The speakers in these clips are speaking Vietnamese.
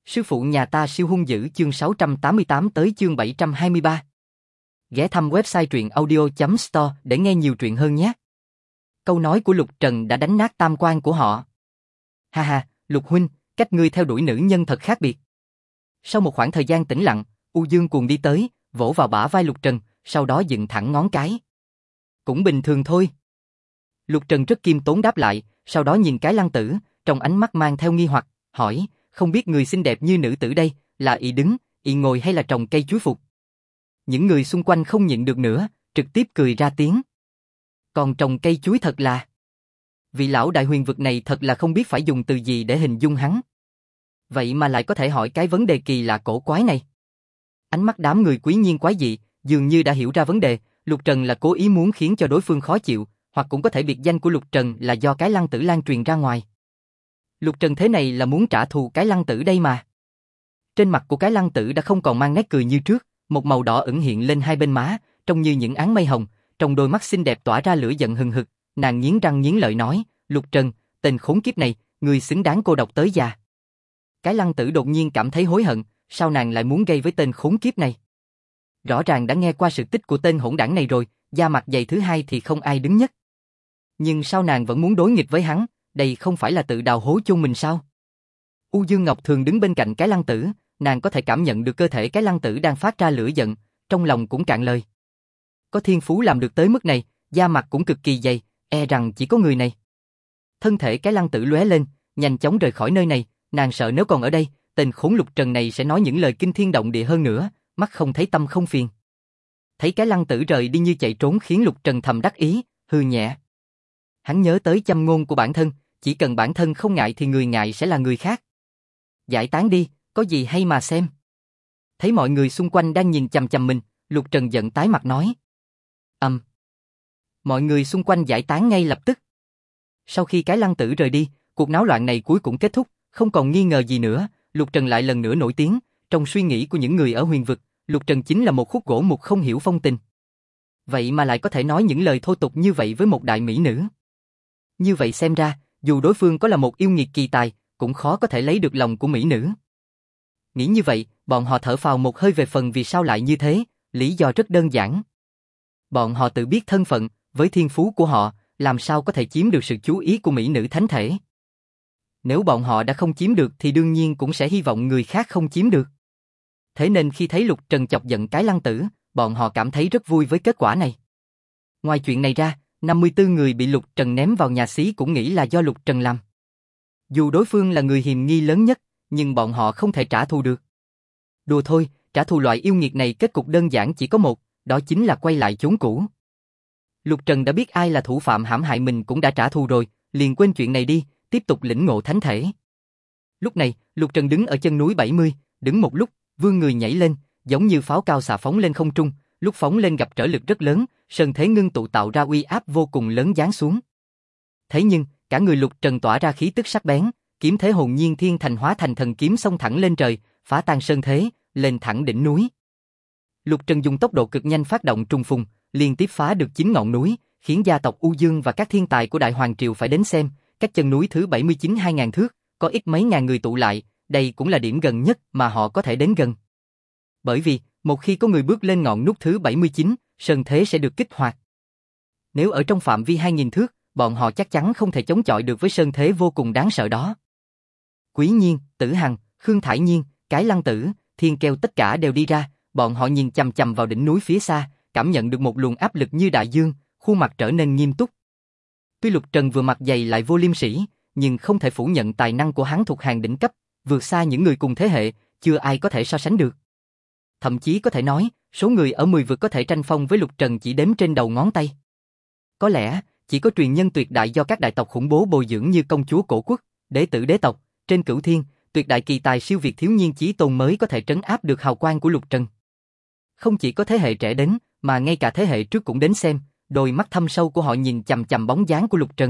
Sư phụ nhà ta siêu hung dữ chương 688 tới chương 723. Ghé thăm website truyện audio.store để nghe nhiều truyện hơn nhé. Câu nói của Lục Trần đã đánh nát tam quan của họ. Ha ha, Lục huynh, cách ngươi theo đuổi nữ nhân thật khác biệt. Sau một khoảng thời gian tĩnh lặng, U Dương cuồng đi tới, vỗ vào bả vai Lục Trần, sau đó dựng thẳng ngón cái. Cũng bình thường thôi. Lục Trần rất kiêm tốn đáp lại, sau đó nhìn cái Lăng Tử, trong ánh mắt mang theo nghi hoặc, hỏi, không biết người xinh đẹp như nữ tử đây, là ị đứng, ị ngồi hay là trồng cây chuối phục? Những người xung quanh không nhịn được nữa, trực tiếp cười ra tiếng. Còn trồng cây chuối thật là... Vị lão đại huyền vực này thật là không biết phải dùng từ gì để hình dung hắn. Vậy mà lại có thể hỏi cái vấn đề kỳ lạ cổ quái này. Ánh mắt đám người quý nhiên quái dị, dường như đã hiểu ra vấn đề, Lục Trần là cố ý muốn khiến cho đối phương khó chịu, hoặc cũng có thể biệt danh của Lục Trần là do cái Lăng Tử lan truyền ra ngoài. Lục Trần thế này là muốn trả thù cái Lăng Tử đây mà. Trên mặt của cái Lăng Tử đã không còn mang nét cười như trước, một màu đỏ ửng hiện lên hai bên má, trông như những áng mây hồng, trong đôi mắt xinh đẹp tỏa ra lửa giận hừng hực, nàng nghiến răng nghiến lợi nói, Lục Trần, tên khốn kiếp này, người xứng đáng cô độc tới già. Cái Lăng Tử đột nhiên cảm thấy hối hận, sao nàng lại muốn gây với tên khốn kiếp này? Rõ ràng đã nghe qua sự tích của tên hỗn đảng này rồi, da mặt dày thứ hai thì không ai đứng nhất. Nhưng sao nàng vẫn muốn đối nghịch với hắn, đây không phải là tự đào hố chôn mình sao? U Dương Ngọc thường đứng bên cạnh cái Lăng Tử, nàng có thể cảm nhận được cơ thể cái Lăng Tử đang phát ra lửa giận, trong lòng cũng cạn lời. Có thiên phú làm được tới mức này, da mặt cũng cực kỳ dày, e rằng chỉ có người này. Thân thể cái Lăng Tử lóe lên, nhanh chóng rời khỏi nơi này, nàng sợ nếu còn ở đây, tên khốn Lục Trần này sẽ nói những lời kinh thiên động địa hơn nữa, mắt không thấy tâm không phiền. Thấy cái Lăng Tử rời đi như chạy trốn khiến Lục Trần thầm đắc ý, hừ nhẹ. Hắn nhớ tới châm ngôn của bản thân, chỉ cần bản thân không ngại thì người ngại sẽ là người khác. Giải tán đi, có gì hay mà xem. Thấy mọi người xung quanh đang nhìn chằm chằm mình, Lục Trần giận tái mặt nói. Mọi người xung quanh giải tán ngay lập tức. Sau khi cái Lăng Tử rời đi, cuộc náo loạn này cuối cùng kết thúc, không còn nghi ngờ gì nữa, Lục Trần lại lần nữa nổi tiếng, trong suy nghĩ của những người ở huyền vực, Lục Trần chính là một khúc gỗ mục không hiểu phong tình. Vậy mà lại có thể nói những lời thô tục như vậy với một đại mỹ nữ. Như vậy xem ra, dù đối phương có là một yêu nghiệt kỳ tài, cũng khó có thể lấy được lòng của mỹ nữ. Nghĩ như vậy, bọn họ thở phào một hơi về phần vì sao lại như thế, lý do rất đơn giản. Bọn họ tự biết thân phận, với thiên phú của họ, làm sao có thể chiếm được sự chú ý của mỹ nữ thánh thể. Nếu bọn họ đã không chiếm được thì đương nhiên cũng sẽ hy vọng người khác không chiếm được. Thế nên khi thấy Lục Trần chọc giận cái Lăng Tử, bọn họ cảm thấy rất vui với kết quả này. Ngoài chuyện này ra, 54 người bị Lục Trần ném vào nhà xí cũng nghĩ là do Lục Trần làm. Dù đối phương là người hiềm nghi lớn nhất, nhưng bọn họ không thể trả thù được. Đùa thôi, trả thù loại yêu nghiệt này kết cục đơn giản chỉ có một, đó chính là quay lại chốn cũ. Lục Trần đã biết ai là thủ phạm hãm hại mình cũng đã trả thù rồi, liền quên chuyện này đi, tiếp tục lĩnh ngộ thánh thể. Lúc này, Lục Trần đứng ở chân núi 70, đứng một lúc, vươn người nhảy lên, giống như pháo cao xạ phóng lên không trung, lúc phóng lên gặp trở lực rất lớn, sơn thế ngưng tụ tạo ra uy áp vô cùng lớn giáng xuống. Thế nhưng, cả người Lục Trần tỏa ra khí tức sắc bén, kiếm thế hồn nhiên thiên thành hóa thành thần kiếm xông thẳng lên trời, phá tan sơn thế, lên thẳng đỉnh núi. Lục Trần dùng tốc độ cực nhanh phát động trùng phùng, liên tiếp phá được 9 ngọn núi, khiến gia tộc U Dương và các thiên tài của Đại Hoàng Triều phải đến xem, cách chân núi thứ 79 2000 thước, có ít mấy ngàn người tụ lại, đây cũng là điểm gần nhất mà họ có thể đến gần. Bởi vì, một khi có người bước lên ngọn núi thứ 79, sơn thế sẽ được kích hoạt. Nếu ở trong phạm vi 2000 thước, bọn họ chắc chắn không thể chống chọi được với sơn thế vô cùng đáng sợ đó. Quý Nhiên, Tử Hằng, Khương Thải Nhiên, cái Lăng Tử, Thiên Kêu tất cả đều đi ra, bọn họ nhìn chằm chằm vào đỉnh núi phía xa, cảm nhận được một luồng áp lực như đại dương, khuôn mặt trở nên nghiêm túc. Tuy Lục Trần vừa mặt dày lại vô liêm sỉ, nhưng không thể phủ nhận tài năng của hắn thuộc hàng đỉnh cấp, vượt xa những người cùng thế hệ, chưa ai có thể so sánh được. Thậm chí có thể nói, số người ở 10 vực có thể tranh phong với Lục Trần chỉ đếm trên đầu ngón tay. Có lẽ, chỉ có truyền nhân tuyệt đại do các đại tộc khủng bố bồi dưỡng như công chúa cổ quốc, đế tử đế tộc, trên cửu thiên, tuyệt đại kỳ tài siêu việt thiếu niên chí tôn mới có thể trấn áp được hào quang của Lục Trần. Không chỉ có thế hệ trẻ đến, mà ngay cả thế hệ trước cũng đến xem, đôi mắt thâm sâu của họ nhìn chằm chằm bóng dáng của Lục Trần.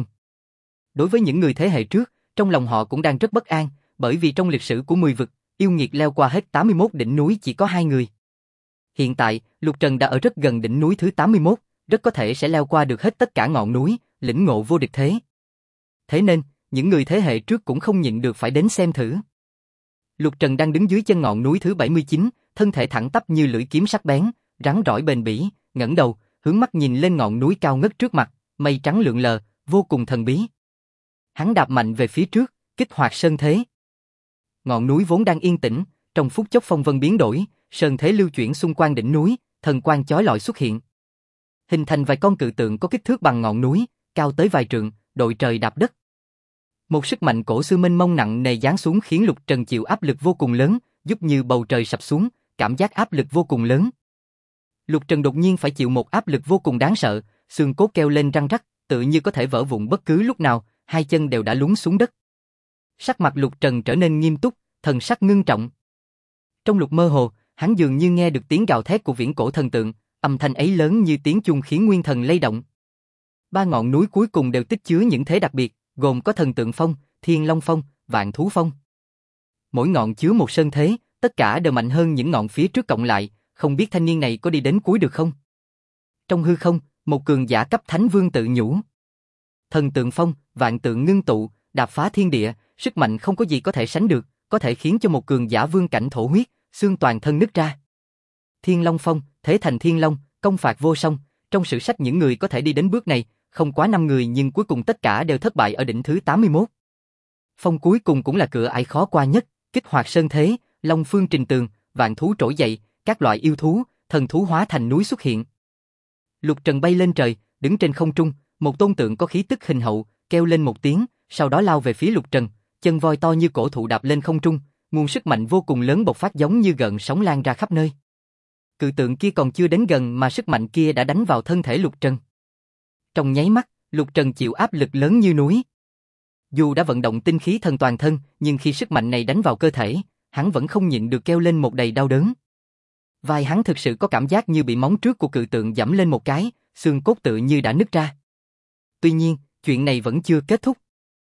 Đối với những người thế hệ trước, trong lòng họ cũng đang rất bất an, bởi vì trong lịch sử của 10 vực, yêu nghiệt leo qua hết 81 đỉnh núi chỉ có 2 người. Hiện tại, Lục Trần đã ở rất gần đỉnh núi thứ 81, rất có thể sẽ leo qua được hết tất cả ngọn núi, lĩnh ngộ vô địch thế. Thế nên, những người thế hệ trước cũng không nhịn được phải đến xem thử. Lục Trần đang đứng dưới chân ngọn núi thứ 79, thân thể thẳng tắp như lưỡi kiếm sắc bén, rắn rỏi bền bỉ, ngẩng đầu, hướng mắt nhìn lên ngọn núi cao ngất trước mặt, mây trắng lượn lờ, vô cùng thần bí. Hắn đạp mạnh về phía trước, kích hoạt sơn thế. Ngọn núi vốn đang yên tĩnh, trong phút chốc phong vân biến đổi, sơn thế lưu chuyển xung quanh đỉnh núi, thần quang chói lọi xuất hiện. Hình thành vài con cự tượng có kích thước bằng ngọn núi, cao tới vài trượng, đội trời đạp đất. Một sức mạnh cổ xưa mênh mông nặng nề giáng xuống khiến Lục Trần chịu áp lực vô cùng lớn, giúp như bầu trời sập xuống, cảm giác áp lực vô cùng lớn. Lục Trần đột nhiên phải chịu một áp lực vô cùng đáng sợ, xương cốt kêu lên răng rắc, tự như có thể vỡ vụn bất cứ lúc nào, hai chân đều đã lún xuống đất. Sắc mặt Lục Trần trở nên nghiêm túc, thần sắc ngưng trọng. Trong lúc mơ hồ, hắn dường như nghe được tiếng gào thét của viễn cổ thần tượng, âm thanh ấy lớn như tiếng chuông khiến nguyên thần lay động. Ba ngọn núi cuối cùng đều tích chứa những thế đặc biệt, gồm có Thần Tượng Phong, Thiên Long Phong, Vạn Thú Phong. Mỗi ngọn chứa một sơn thế, tất cả đều mạnh hơn những ngọn phía trước cộng lại, không biết thanh niên này có đi đến cuối được không? Trong hư không, một cường giả cấp Thánh Vương tự nhủ. Thần Tượng Phong, vạn tượng ngưng tụ, đạp phá thiên địa, sức mạnh không có gì có thể sánh được, có thể khiến cho một cường giả vương cảnh thổ huyết, xương toàn thân nứt ra. Thiên Long Phong, thế thành thiên long, công phạt vô song, trong sử sách những người có thể đi đến bước này, không quá 5 người nhưng cuối cùng tất cả đều thất bại ở đỉnh thứ 81. Phong cuối cùng cũng là cửa ải khó qua nhất, kích hoạt sơn thế, long phương trình tường, vạn thú trỗi dậy, các loại yêu thú, thần thú hóa thành núi xuất hiện. Lục Trần bay lên trời, đứng trên không trung, một tôn tượng có khí tức hình hậu, kêu lên một tiếng, sau đó lao về phía Lục Trần, chân voi to như cổ thụ đạp lên không trung, nguồn sức mạnh vô cùng lớn bộc phát giống như gợn sóng lan ra khắp nơi. Cự tượng kia còn chưa đến gần mà sức mạnh kia đã đánh vào thân thể Lục Trần. Trong nháy mắt, Lục Trần chịu áp lực lớn như núi. Dù đã vận động tinh khí thần toàn thân, nhưng khi sức mạnh này đánh vào cơ thể, hắn vẫn không nhịn được kêu lên một đầy đau đớn. Vai hắn thực sự có cảm giác như bị móng trước của cự tượng giẫm lên một cái, xương cốt tự như đã nứt ra. Tuy nhiên, chuyện này vẫn chưa kết thúc.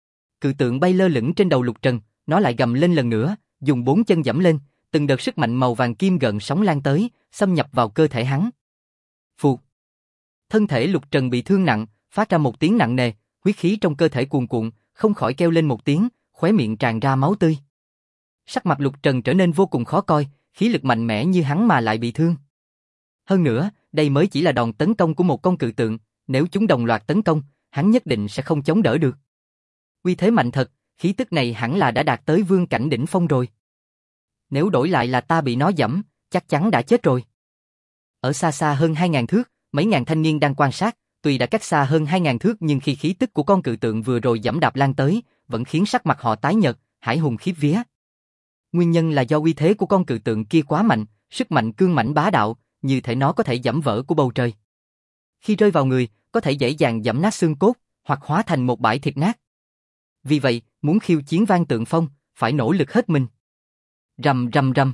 Cự tượng bay lơ lửng trên đầu Lục Trần, nó lại gầm lên lần nữa, dùng 4 chân giẫm lên, từng đợt sức mạnh màu vàng kim gợn sóng lan tới, xâm nhập vào cơ thể hắn. Phụt. Thân thể Lục Trần bị thương nặng, phát ra một tiếng nặng nề, huyết khí trong cơ thể cuồn cuộn, không khỏi kêu lên một tiếng, khóe miệng tràn ra máu tươi. Sắc mặt Lục Trần trở nên vô cùng khó coi, khí lực mạnh mẽ như hắn mà lại bị thương. Hơn nữa, đây mới chỉ là đòn tấn công của một con cự tượng, nếu chúng đồng loạt tấn công, hắn nhất định sẽ không chống đỡ được. Uy thế mạnh thật, khí tức này hẳn là đã đạt tới vương cảnh đỉnh phong rồi. Nếu đổi lại là ta bị nó giẫm, chắc chắn đã chết rồi. Ở xa xa hơn 2.000 thước, mấy ngàn thanh niên đang quan sát, tuy đã cách xa hơn 2.000 thước nhưng khi khí tức của con cự tượng vừa rồi giẫm đạp lan tới, vẫn khiến sắc mặt họ tái nhợt, hãi hùng khiếp vía. Nguyên nhân là do uy thế của con cự tượng kia quá mạnh, sức mạnh cương mãnh bá đạo, như thể nó có thể giẫm vỡ của bầu trời. Khi rơi vào người, có thể dễ dàng giẫm nát xương cốt, hoặc hóa thành một bãi thịt nát. Vì vậy, muốn khiêu chiến Vạn Tượng Phong, phải nỗ lực hết mình. Rầm rầm rầm.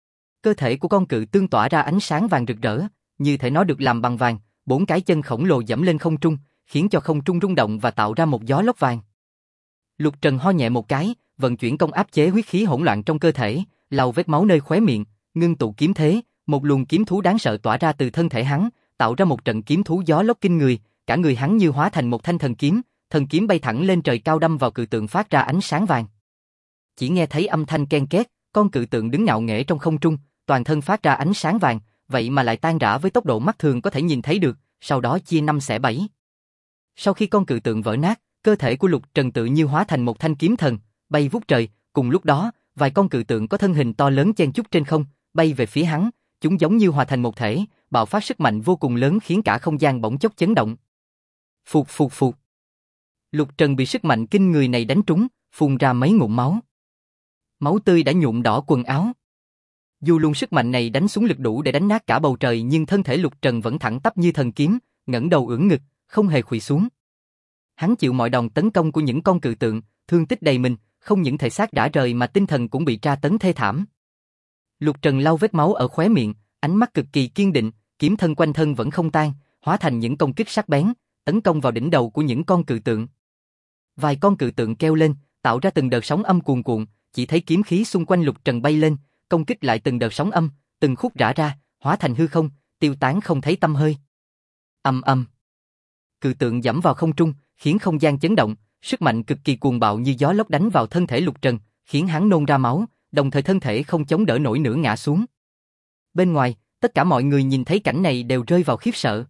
Cơ thể của con cự tương tỏa ra ánh sáng vàng rực rỡ, như thể nó được làm bằng vàng, 4 cái chân khổng lồ giẫm lên không trung, khiến cho không trung rung động và tạo ra một gió lốc vàng. Lục Trần ho nhẹ một cái, vận chuyển công áp chế huyết khí hỗn loạn trong cơ thể, lau vết máu nơi khóe miệng, ngưng tụ kiếm thế, một luồng kiếm thú đáng sợ tỏa ra từ thân thể hắn, tạo ra một trận kiếm thú gió lốc kinh người, cả người hắn như hóa thành một thanh thần kiếm bay thẳng lên trời cao đâm vào cự tượng phát ra ánh sáng vàng. Chỉ nghe thấy âm thanh ken két, con cự tượng đứng ngạo nghễ trong không trung, toàn thân phát ra ánh sáng vàng, vậy mà lại tan rã với tốc độ mắt thường có thể nhìn thấy được, sau đó chia 5 xẻ 7. Sau khi con cự tượng vỡ nát, cơ thể của Lục Trần tự như hóa thành một thanh kiếm thần, bay vút trời, cùng lúc đó, vài con cự tượng có thân hình to lớn chen chúc trên không, bay về phía hắn, chúng giống như hòa thành một thể, bạo phát sức mạnh vô cùng lớn khiến cả không gian bỗng chốc chấn động. Phụt phụt phụt. Lục Trần bị sức mạnh kinh người này đánh trúng, phun ra mấy ngụm máu. Máu tươi đã nhuộm đỏ quần áo. Dù luồng sức mạnh này đánh xuống lực đủ để đánh nát cả bầu trời nhưng thân thể Lục Trần vẫn thẳng tắp như thần kiếm, ngẩng đầu ưỡn ngực, không hề khuỵu xuống. Hắn chịu mọi đòn tấn công của những con cự tượng, thương tích đầy mình, không những thể xác rã rời mà tinh thần cũng bị tra tấn thê thảm. Lục Trần lau vết máu ở khóe miệng, ánh mắt cực kỳ kiên định, kiếm thân quanh thân vẫn không tan, hóa thành những công kích sắc bén, tấn công vào đỉnh đầu của những con cự tượng. Vài con cự tượng kêu lên, tạo ra từng đợt sóng âm cuồn cuộn, chỉ thấy kiếm khí xung quanh Lục Trần bay lên, công kích lại từng đợt sóng âm, từng khúc rã ra, hóa thành hư không, tiêu tán không thấy tăm hơi. Ầm ầm. Cự tượng giẫm vào không trung, khiến không gian chấn động, sức mạnh cực kỳ cuồng bạo như gió lốc đánh vào thân thể Lục Trần, khiến hắn nôn ra máu, đồng thời thân thể không chống đỡ nổi nữa ngã xuống. Bên ngoài, tất cả mọi người nhìn thấy cảnh này đều rơi vào khiếp sợ.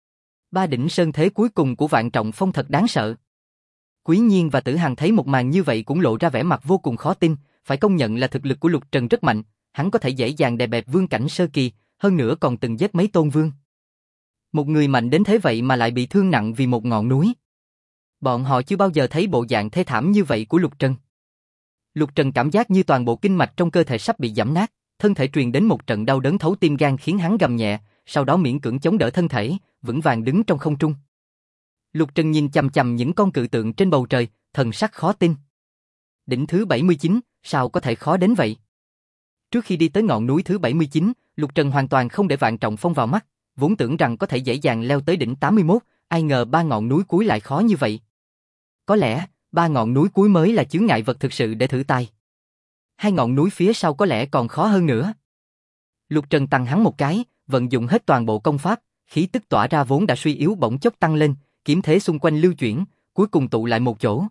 Ba đỉnh sơn thế cuối cùng của Vạn Trọng Phong thật đáng sợ. Quý Nhiên và Tử Hằng thấy một màn như vậy cũng lộ ra vẻ mặt vô cùng khó tin, phải công nhận là thực lực của Lục Trần rất mạnh, hắn có thể dễ dàng đè bẹp vương cảnh sơ kỳ, hơn nữa còn từng giết mấy tôn vương. Một người mạnh đến thế vậy mà lại bị thương nặng vì một ngọn núi. Bọn họ chưa bao giờ thấy bộ dạng thê thảm như vậy của Lục Trần. Lục Trần cảm giác như toàn bộ kinh mạch trong cơ thể sắp bị giẫm nát, thân thể truyền đến một trận đau đớn thấu tim gan khiến hắn gầm nhẹ, sau đó miễn cưỡng chống đỡ thân thể, vững vàng đứng trong không trung. Lục Trần nhìn chằm chằm những con cự tượng trên bầu trời, thần sắc khó tin. Đỉnh thứ 79, sao có thể khó đến vậy? Trước khi đi tới ngọn núi thứ 79, Lục Trần hoàn toàn không để Vạn Trọng Phong vào mắt, vốn tưởng rằng có thể dễ dàng leo tới đỉnh 81, ai ngờ ba ngọn núi cuối lại khó như vậy. Có lẽ, ba ngọn núi cuối mới là chướng ngại vật thực sự để thử tài. Hai ngọn núi phía sau có lẽ còn khó hơn nữa. Lục Trần tăng hắn một cái, vận dụng hết toàn bộ công pháp, khí tức tỏa ra vốn đã suy yếu bỗng chốc tăng lên, kiếm thế xung quanh lưu chuyển, cuối cùng tụ lại một chỗ.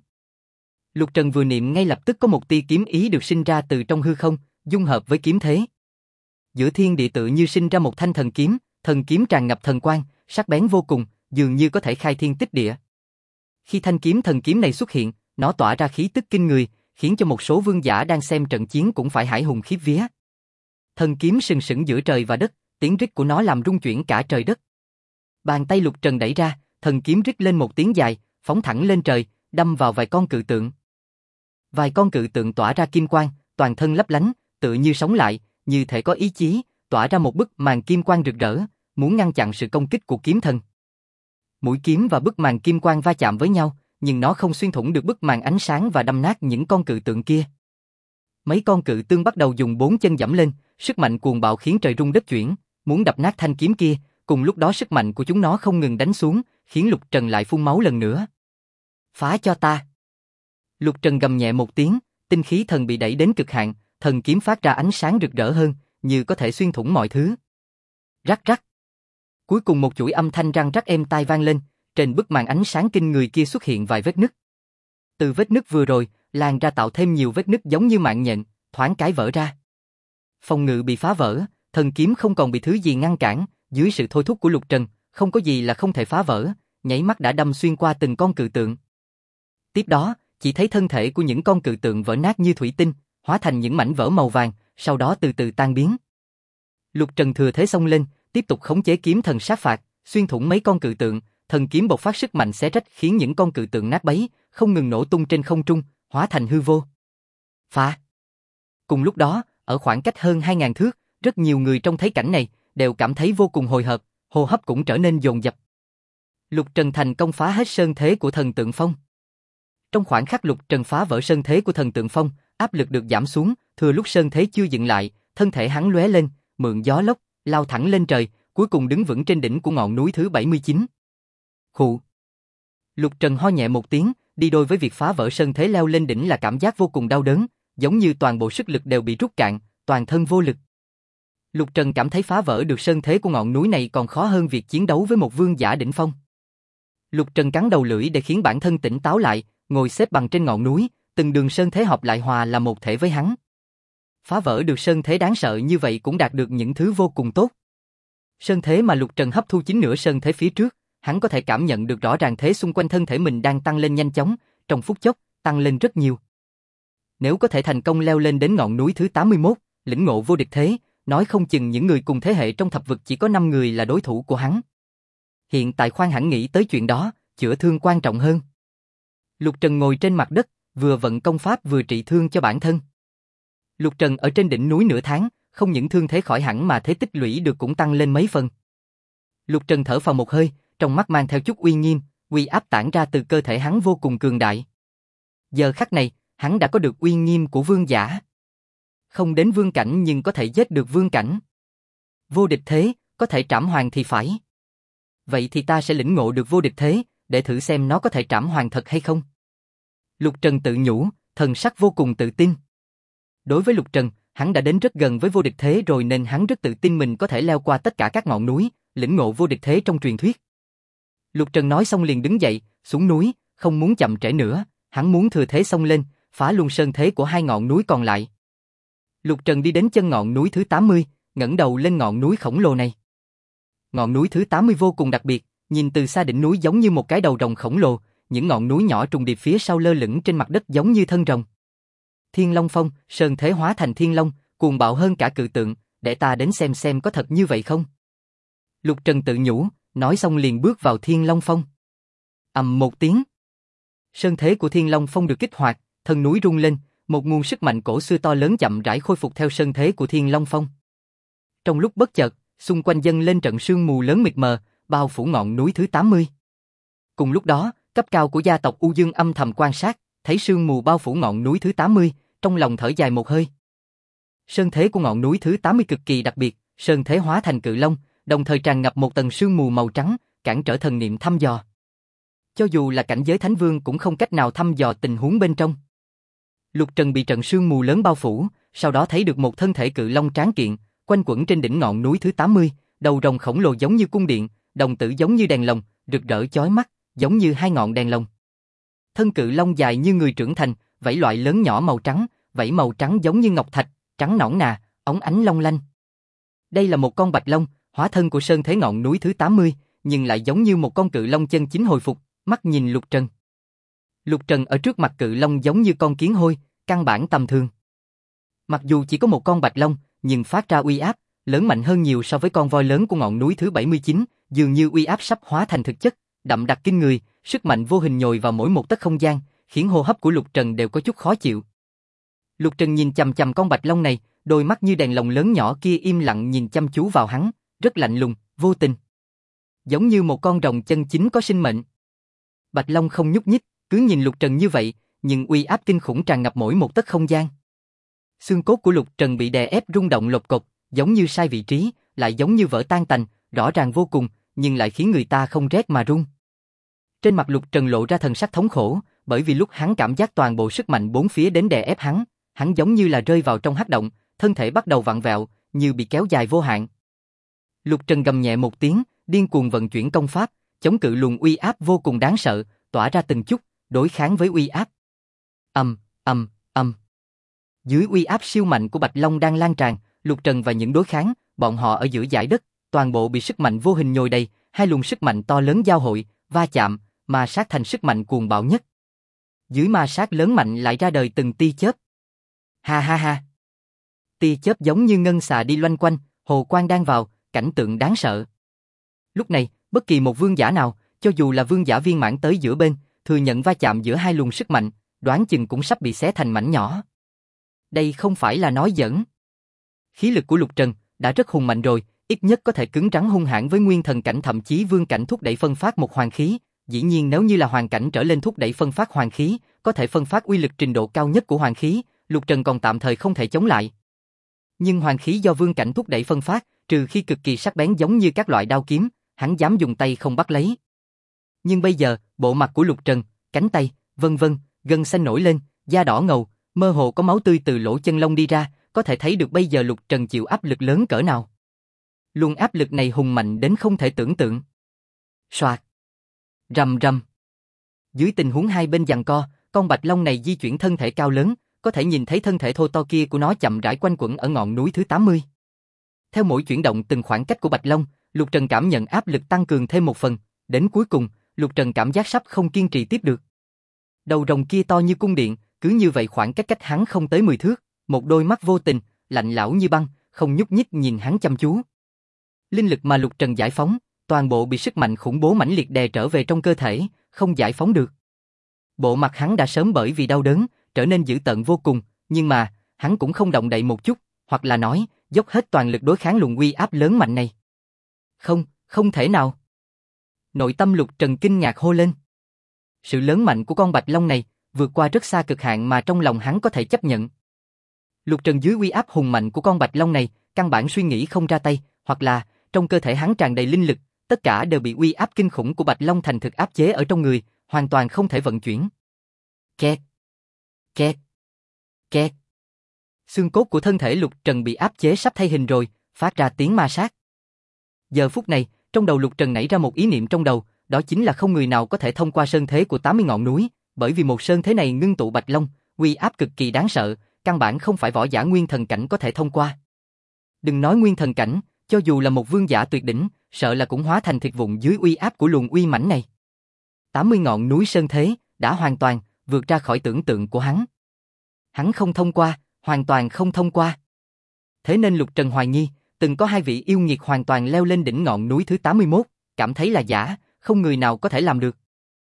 Lục Trần vừa niệm ngay lập tức có một tia kiếm ý được sinh ra từ trong hư không, dung hợp với kiếm thế. Giữa thiên địa tự như sinh ra một thanh thần kiếm tràn ngập thần quang, sắc bén vô cùng, dường như có thể khai thiên tích địa. Khi thanh thần kiếm này xuất hiện, nó tỏa ra khí tức kinh người, khiến cho một số vương giả đang xem trận chiến cũng phải hãi hùng khiếp vía. Thần kiếm sừng sững giữa trời và đất, tiếng rít của nó làm rung chuyển cả trời đất. Bàn tay Lục Trần đẩy ra, thần kiếm rít lên một tiếng dài, phóng thẳng lên trời, đâm vào vài con cự tượng. Vài con cự tượng tỏa ra kim quang, toàn thân lấp lánh, tự như sống lại, như thể có ý chí, tỏa ra một bức màn kim quang rực rỡ, muốn ngăn chặn sự công kích của kiếm thần. Mũi kiếm và bức màn kim quang va chạm với nhau, nhưng nó không xuyên thủng được bức màn ánh sáng và đâm nát những con cự tượng kia. Mấy con cự tương bắt đầu dùng bốn chân giẫm lên, sức mạnh cuồng bạo khiến trời rung đất chuyển, muốn đập nát thanh kiếm kia, cùng lúc đó sức mạnh của chúng nó không ngừng đánh xuống, khiến Lục Trần lại phun máu lần nữa. Phá cho ta! Lục Trần gầm nhẹ một tiếng, tinh khí thần bị đẩy đến cực hạn, thần kiếm phát ra ánh sáng rực rỡ hơn, như có thể xuyên thủng mọi thứ. Rắc rắc! Cuối cùng một chuỗi âm thanh răng rắc êm tai vang lên, trên bức màn ánh sáng kinh người kia xuất hiện vài vết nứt. Từ vết nứt vừa rồi, lan ra tạo thêm nhiều vết nứt giống như mạng nhện, thoáng cái vỡ ra. Phòng ngự bị phá vỡ, thần kiếm không còn bị thứ gì ngăn cản, dưới sự thôi thúc của Lục Trần, không có gì là không thể phá vỡ, nhảy mắt đã đâm xuyên qua từng con cự tượng. Tiếp đó, chỉ thấy thân thể của những con cự tượng vỡ nát như thủy tinh, hóa thành những mảnh vỡ màu vàng, sau đó từ từ tan biến. Lục Trần thừa thế xông lên, tiếp tục khống chế kiếm thần sát phạt, xuyên thủng mấy con cự tượng, thần kiếm bộc phát sức mạnh xé rách khiến những con cự tượng nát bấy, không ngừng nổ tung trên không trung, hóa thành hư vô. Phá! Cùng lúc đó, ở khoảng cách hơn 2000 thước, rất nhiều người trông thấy cảnh này đều cảm thấy vô cùng hồi hộp, hô hấp cũng trở nên dồn dập. Lục Trần thành công phá hết sơn thế của thần tượng phong. Trong khoảnh khắc Lục Trần phá vỡ sơn thế của thần tượng phong, áp lực được giảm xuống, thừa lúc sơn thế chưa dựng lại, thân thể hắn lóe lên, mượn gió lốc, lao thẳng lên trời, cuối cùng đứng vững trên đỉnh của ngọn núi thứ 79. Khụ. Lục Trần ho nhẹ một tiếng, đi đôi với việc phá vỡ sơn thế leo lên đỉnh là cảm giác vô cùng đau đớn, giống như toàn bộ sức lực đều bị rút cạn, toàn thân vô lực. Lục Trần cảm thấy phá vỡ được sơn thế của ngọn núi này còn khó hơn việc chiến đấu với một vương giả đỉnh phong. Lục Trần cắn đầu lưỡi để khiến bản thân tỉnh táo lại, ngồi xếp bằng trên ngọn núi, từng đường sơn thế hợp lại hòa là một thể với hắn. Phá vỡ được sơn thế đáng sợ như vậy cũng đạt được những thứ vô cùng tốt. Sơn thế mà Lục Trần hấp thu chính nửa sơn thế phía trước, hắn có thể cảm nhận được rõ ràng thế xung quanh thân thể mình đang tăng lên nhanh chóng, trong phút chốc, tăng lên rất nhiều. Nếu có thể thành công leo lên đến ngọn núi thứ 81, lĩnh ngộ vô địch thế, nói không chừng những người cùng thế hệ trong thập vực chỉ có 5 người là đối thủ của hắn. Hiện tại khoan hẳn nghĩ tới chuyện đó, chữa thương quan trọng hơn. Lục Trần ngồi trên mặt đất, vừa vận công pháp vừa trị thương cho bản thân. Lục Trần ở trên đỉnh núi nửa tháng, không những thương thế khỏi hẳn mà thế tích lũy được cũng tăng lên mấy phần. Lục Trần thở phào một hơi, trong mắt mang theo chút uy nghiêm, uy áp tản ra từ cơ thể hắn vô cùng cường đại. Giờ khắc này, hắn đã có được uy nghiêm của vương giả. Không đến vương cảnh nhưng có thể giết được vương cảnh. Vô địch thế, có thể trảm hoàng thì phải. Vậy thì ta sẽ lĩnh ngộ được vô địch thế, để thử xem nó có thể trảm hoàng thật hay không. Lục Trần tự nhủ, thần sắc vô cùng tự tin. Đối với Lục Trần, hắn đã đến rất gần với vô địch thế rồi nên hắn rất tự tin mình có thể leo qua tất cả các ngọn núi, lĩnh ngộ vô địch thế trong truyền thuyết. Lục Trần nói xong liền đứng dậy, xuống núi, không muốn chậm trễ nữa, hắn muốn thừa thế xông lên, phá luôn sơn thế của hai ngọn núi còn lại. Lục Trần đi đến chân ngọn núi thứ 80, ngẩng đầu lên ngọn núi khổng lồ này. Ngọn núi thứ 80 vô cùng đặc biệt, nhìn từ xa đỉnh núi giống như một cái đầu rồng khổng lồ, những ngọn núi nhỏ trùng điệp phía sau lơ lửng trên mặt đất giống như thân rồng. Thiên Long Phong, sơn thế hóa thành thiên long, cuồng bạo hơn cả cự tượng, để ta đến xem có thật như vậy không? Lục Trần tự nhủ, nói xong liền bước vào Thiên Long Phong. Ầm một tiếng. Sơn thế của Thiên Long Phong được kích hoạt, thân núi rung lên, một nguồn sức mạnh cổ xưa to lớn chậm rãi khôi phục theo sơn thế của Thiên Long Phong. Trong lúc bất chợt, xung quanh dâng lên trận sương mù lớn mịt mờ, bao phủ ngọn núi thứ 80. Cùng lúc đó, cấp cao của gia tộc U Dương âm thầm quan sát, thấy sương mù bao phủ ngọn núi thứ 80, trong lòng thở dài một hơi. Sơn thế của ngọn núi thứ 80 cực kỳ đặc biệt, sơn thế hóa thành cự long, đồng thời tràn ngập một tầng sương mù màu trắng, cản trở thần niệm thăm dò. Cho dù là cảnh giới thánh vương cũng không cách nào thăm dò tình huống bên trong. Lục Trần bị trận sương mù lớn bao phủ, sau đó thấy được một thân thể cự long tráng kiện, quanh quẩn trên đỉnh ngọn núi thứ 80, đầu rồng khổng lồ giống như cung điện, đồng tử giống như đèn lồng, rực rỡ chói mắt, giống như hai ngọn đèn lồng. Thân cự long dài như người trưởng thành, vảy loại lớn nhỏ màu trắng, vảy màu trắng giống như ngọc thạch, trắng nõn nà, óng ánh long lanh. Đây là một con bạch long, hóa thân của sơn thế ngọn núi thứ 80, nhưng lại giống như một con cự long chân chính hồi phục, mắt nhìn Lục Trần. Lục Trần ở trước mặt cự long giống như con kiến hôi, căn bản tầm thường. Mặc dù chỉ có một con bạch long, nhưng phát ra uy áp, lớn mạnh hơn nhiều so với con voi lớn của ngọn núi thứ 79, dường như uy áp sắp hóa thành thực chất, đậm đặc kinh người, sức mạnh vô hình nhồi vào mỗi một tấc không gian, khiến hô hấp của Lục Trần đều có chút khó chịu. Lục Trần nhìn chằm chằm con bạch long này, đôi mắt như đèn lồng lớn nhỏ kia im lặng nhìn chăm chú vào hắn, rất lạnh lùng, vô tình. Giống như một con rồng chân chính có sinh mệnh. Bạch long không nhúc nhích, cứ nhìn Lục Trần như vậy, nhưng uy áp kinh khủng tràn ngập mỗi một tấc không gian. Xương cốt của Lục Trần bị đè ép rung động lột cột, giống như sai vị trí, lại giống như vỡ tan tành, rõ ràng vô cùng, nhưng lại khiến người ta không rét mà run. Trên mặt Lục Trần lộ ra thần sắc thống khổ, bởi vì lúc hắn cảm giác toàn bộ sức mạnh bốn phía đến đè ép hắn giống như là rơi vào trong hắc động, thân thể bắt đầu vặn vẹo, như bị kéo dài vô hạn. Lục Trần gầm nhẹ một tiếng, điên cuồng vận chuyển công pháp, chống cự luồng uy áp vô cùng đáng sợ, tỏa ra từng chút, đối kháng với uy áp. Ầm. Dưới uy áp siêu mạnh của Bạch Long đang lan tràn, Lục Trần và những đối kháng, bọn họ ở giữa dải đất, toàn bộ bị sức mạnh vô hình nhồi đầy, hai luồng sức mạnh to lớn giao hội, va chạm, ma sát thành sức mạnh cuồng bạo nhất. Dưới ma sát lớn mạnh lại ra đời từng tia chớp. Ha ha ha. Tia chớp giống như ngân xà đi loanh quanh, hồ quang đang vào, cảnh tượng đáng sợ. Lúc này, bất kỳ một vương giả nào, cho dù là vương giả viên mãn tới giữa bên, thừa nhận va chạm giữa hai luồng sức mạnh, đoán chừng cũng sắp bị xé thành mảnh nhỏ. Đây không phải là nói giỡn. Khí lực của Lục Trần đã rất hùng mạnh rồi, ít nhất có thể cứng rắn hung hãn với nguyên thần cảnh thậm chí vương cảnh thúc đẩy phân phát một hoàng khí. Dĩ nhiên nếu như là hoàng cảnh trở lên thúc đẩy phân phát hoàng khí, có thể phân phát uy lực trình độ cao nhất của hoàng khí, Lục Trần còn tạm thời không thể chống lại. Nhưng hoàng khí do vương cảnh thúc đẩy phân phát, trừ khi cực kỳ sắc bén giống như các loại đao kiếm, hắn dám dùng tay không bắt lấy. Nhưng bây giờ, bộ mặt của Lục Trần, cánh tay, vân vân, gân xanh nổi lên, da đỏ ngầu, mơ hồ có máu tươi từ lỗ chân lông đi ra, có thể thấy được bây giờ Lục Trần chịu áp lực lớn cỡ nào. Luồng áp lực này hùng mạnh đến không thể tưởng tượng. Soạt. Rầm rầm. Dưới tình huống hai bên giằng co, con bạch long này di chuyển thân thể cao lớn, có thể nhìn thấy thân thể thô to kia của nó chậm rãi quanh quẩn ở ngọn núi thứ 80. Theo mỗi chuyển động từng khoảng cách của bạch long, Lục Trần cảm nhận áp lực tăng cường thêm một phần, đến cuối cùng, Lục Trần cảm giác sắp không kiên trì tiếp được. Đầu rồng kia to như cung điện, cứ như vậy khoảng cách hắn không tới 10 thước, một đôi mắt vô tình, lạnh lẽo như băng, không nhúc nhích nhìn hắn chăm chú. Linh lực mà Lục Trần giải phóng, toàn bộ bị sức mạnh khủng bố mãnh liệt đè trở về trong cơ thể, không giải phóng được. Bộ mặt hắn đã sớm bởi vì đau đớn, trở nên dữ tợn vô cùng, nhưng mà, hắn cũng không động đậy một chút, hoặc là nói, dốc hết toàn lực đối kháng luồng uy áp lớn mạnh này. Không thể nào. Nội tâm Lục Trần kinh ngạc hô lên. Sự lớn mạnh của con bạch long này, vượt qua rất xa cực hạn mà trong lòng hắn có thể chấp nhận. Lục Trần dưới uy áp hùng mạnh của con bạch long này, căn bản suy nghĩ không ra tay, hoặc là, trong cơ thể hắn tràn đầy linh lực, tất cả đều bị uy áp kinh khủng của bạch long thành thực áp chế ở trong người, hoàn toàn không thể vận chuyển. Kẹt, kẹt, kẹt. Xương cốt của thân thể Lục Trần bị áp chế sắp thay hình rồi, phát ra tiếng ma sát. Giờ phút này, trong đầu Lục Trần nảy ra một ý niệm trong đầu, đó chính là không người nào có thể thông qua sơn thế của 80 ngọn núi, bởi vì một sơn thế này ngưng tụ bạch long, uy áp cực kỳ đáng sợ, căn bản không phải võ giả nguyên thần cảnh có thể thông qua. Đừng nói nguyên thần cảnh, cho dù là một vương giả tuyệt đỉnh, sợ là cũng hóa thành thịt vụn dưới uy áp của luồng uy mãnh này. 80 ngọn núi sơn thế, đã hoàn toàn vượt ra khỏi tưởng tượng của hắn. Hắn không thông qua, hoàn toàn không thông qua. Thế nên Lục Trần hoài nghi, từng có hai vị yêu nghiệt hoàn toàn leo lên đỉnh ngọn núi thứ 81, cảm thấy là giả, không người nào có thể làm được.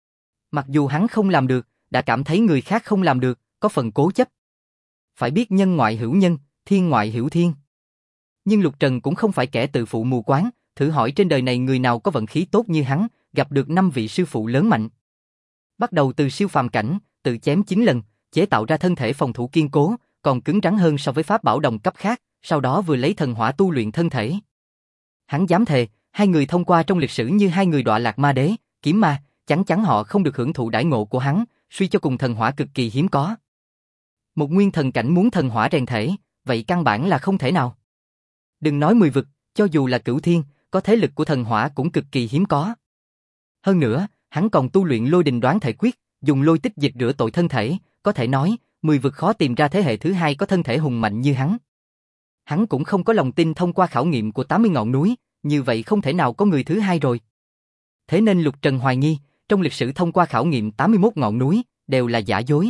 Mặc dù hắn không làm được, đã cảm thấy người khác không làm được, có phần cố chấp. Phải biết nhân ngoại hữu nhân, thiên ngoại hữu thiên. Nhưng Lục Trần cũng không phải kẻ tự phụ mù quáng, thử hỏi trên đời này người nào có vận khí tốt như hắn, gặp được 5 vị sư phụ lớn mạnh. Bắt đầu từ siêu phàm cảnh, tự chém 9 lần, chế tạo ra thân thể phòng thủ kiên cố, còn cứng rắn hơn so với pháp bảo đồng cấp khác, sau đó vừa lấy thần hỏa tu luyện thân thể. Hắn dám thề, hai người thông qua trong lịch sử như hai người đọa lạc ma đế, kiếm ma, chắc chắn họ không được hưởng thụ đãi ngộ của hắn, suy cho cùng thần hỏa cực kỳ hiếm có. Một nguyên thần cảnh muốn thần hỏa rèn thể, vậy căn bản là không thể nào. Đừng nói 10 vực, cho dù là cửu thiên, có thế lực của thần hỏa cũng cực kỳ hiếm có. Hơn nữa, hắn còn tu luyện lôi đình đoán thể quyết, dùng lôi tích dịch rửa tội thân thể, có thể nói, 10 vực khó tìm ra thế hệ thứ hai có thân thể hùng mạnh như hắn. Hắn cũng không có lòng tin thông qua khảo nghiệm của 80 ngọn núi, như vậy không thể nào có người thứ hai rồi. Thế nên Lục Trần hoài nghi, trong lịch sử thông qua khảo nghiệm 81 ngọn núi, đều là giả dối.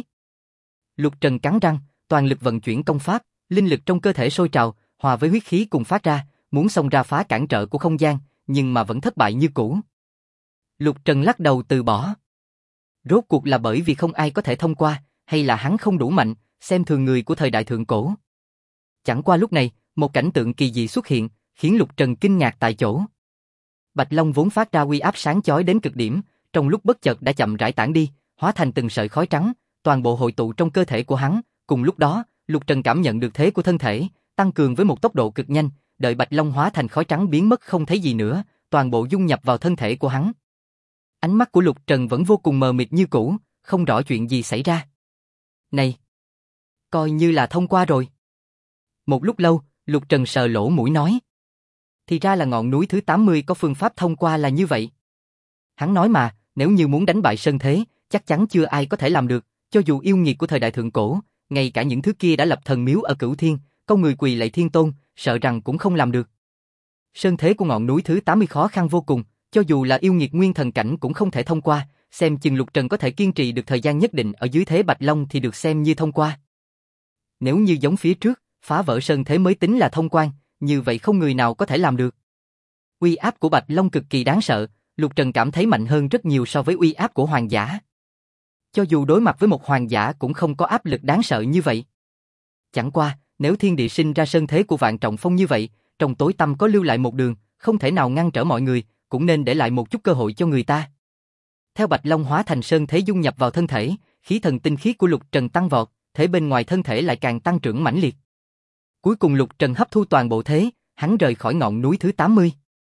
Lục Trần cắn răng, toàn lực vận chuyển công pháp, linh lực trong cơ thể sôi trào, hòa với huyết khí cùng phát ra, muốn xông ra phá cản trở của không gian, nhưng mà vẫn thất bại như cũ. Lục Trần lắc đầu từ bỏ. Rốt cuộc là bởi vì không ai có thể thông qua, hay là hắn không đủ mạnh, xem thường người của thời đại thượng cổ. Chẳng qua lúc này, một cảnh tượng kỳ dị xuất hiện, khiến Lục Trần kinh ngạc tại chỗ. Bạch Long vốn phát ra uy áp sáng chói đến cực điểm, trong lúc bất chợt đã chậm rãi tản đi, hóa thành từng sợi khói trắng, toàn bộ hội tụ trong cơ thể của hắn. Cùng lúc đó, Lục Trần cảm nhận được thế của thân thể, tăng cường với một tốc độ cực nhanh, đợi Bạch Long hóa thành khói trắng biến mất không thấy gì nữa, toàn bộ dung nhập vào thân thể của hắn. Ánh mắt của Lục Trần vẫn vô cùng mờ mịt như cũ, không rõ chuyện gì xảy ra. Này, coi như là thông qua rồi. Một lúc lâu, Lục Trần sờ lỗ mũi nói. Thì ra là ngọn núi thứ 80 có phương pháp thông qua là như vậy. Hắn nói mà, nếu như muốn đánh bại Sơn Thế, chắc chắn chưa ai có thể làm được, cho dù yêu nghiệt của thời đại thượng cổ, ngay cả những thứ kia đã lập thần miếu ở Cửu Thiên, câu người quỳ lạy thiên tôn, sợ rằng cũng không làm được. Sơn Thế của ngọn núi thứ 80 khó khăn vô cùng, cho dù là yêu nghiệt nguyên thần cảnh cũng không thể thông qua, xem chừng Lục Trần có thể kiên trì được thời gian nhất định ở dưới thế Bạch Long thì được xem như thông qua. Nếu như giống phía trước, phá vỡ Sơn Thế mới tính là thông quan, như vậy không người nào có thể làm được. Uy áp của Bạch Long cực kỳ đáng sợ, Lục Trần cảm thấy mạnh hơn rất nhiều so với uy áp của hoàng giả. Cho dù đối mặt với một hoàng giả cũng không có áp lực đáng sợ như vậy. Chẳng qua, nếu thiên địa sinh ra Sơn Thế của Vạn Trọng Phong như vậy, trong tối tăm có lưu lại một đường, không thể nào ngăn trở mọi người, cũng nên để lại một chút cơ hội cho người ta. Theo Bạch Long hóa thành Sơn Thế dung nhập vào thân thể, khí thần tinh khiết của Lục Trần tăng vọt, thế bên ngoài thân thể lại càng tăng trưởng mãnh liệt. Cuối cùng Lục Trần hấp thu toàn bộ thế, hắn rời khỏi ngọn núi thứ 80.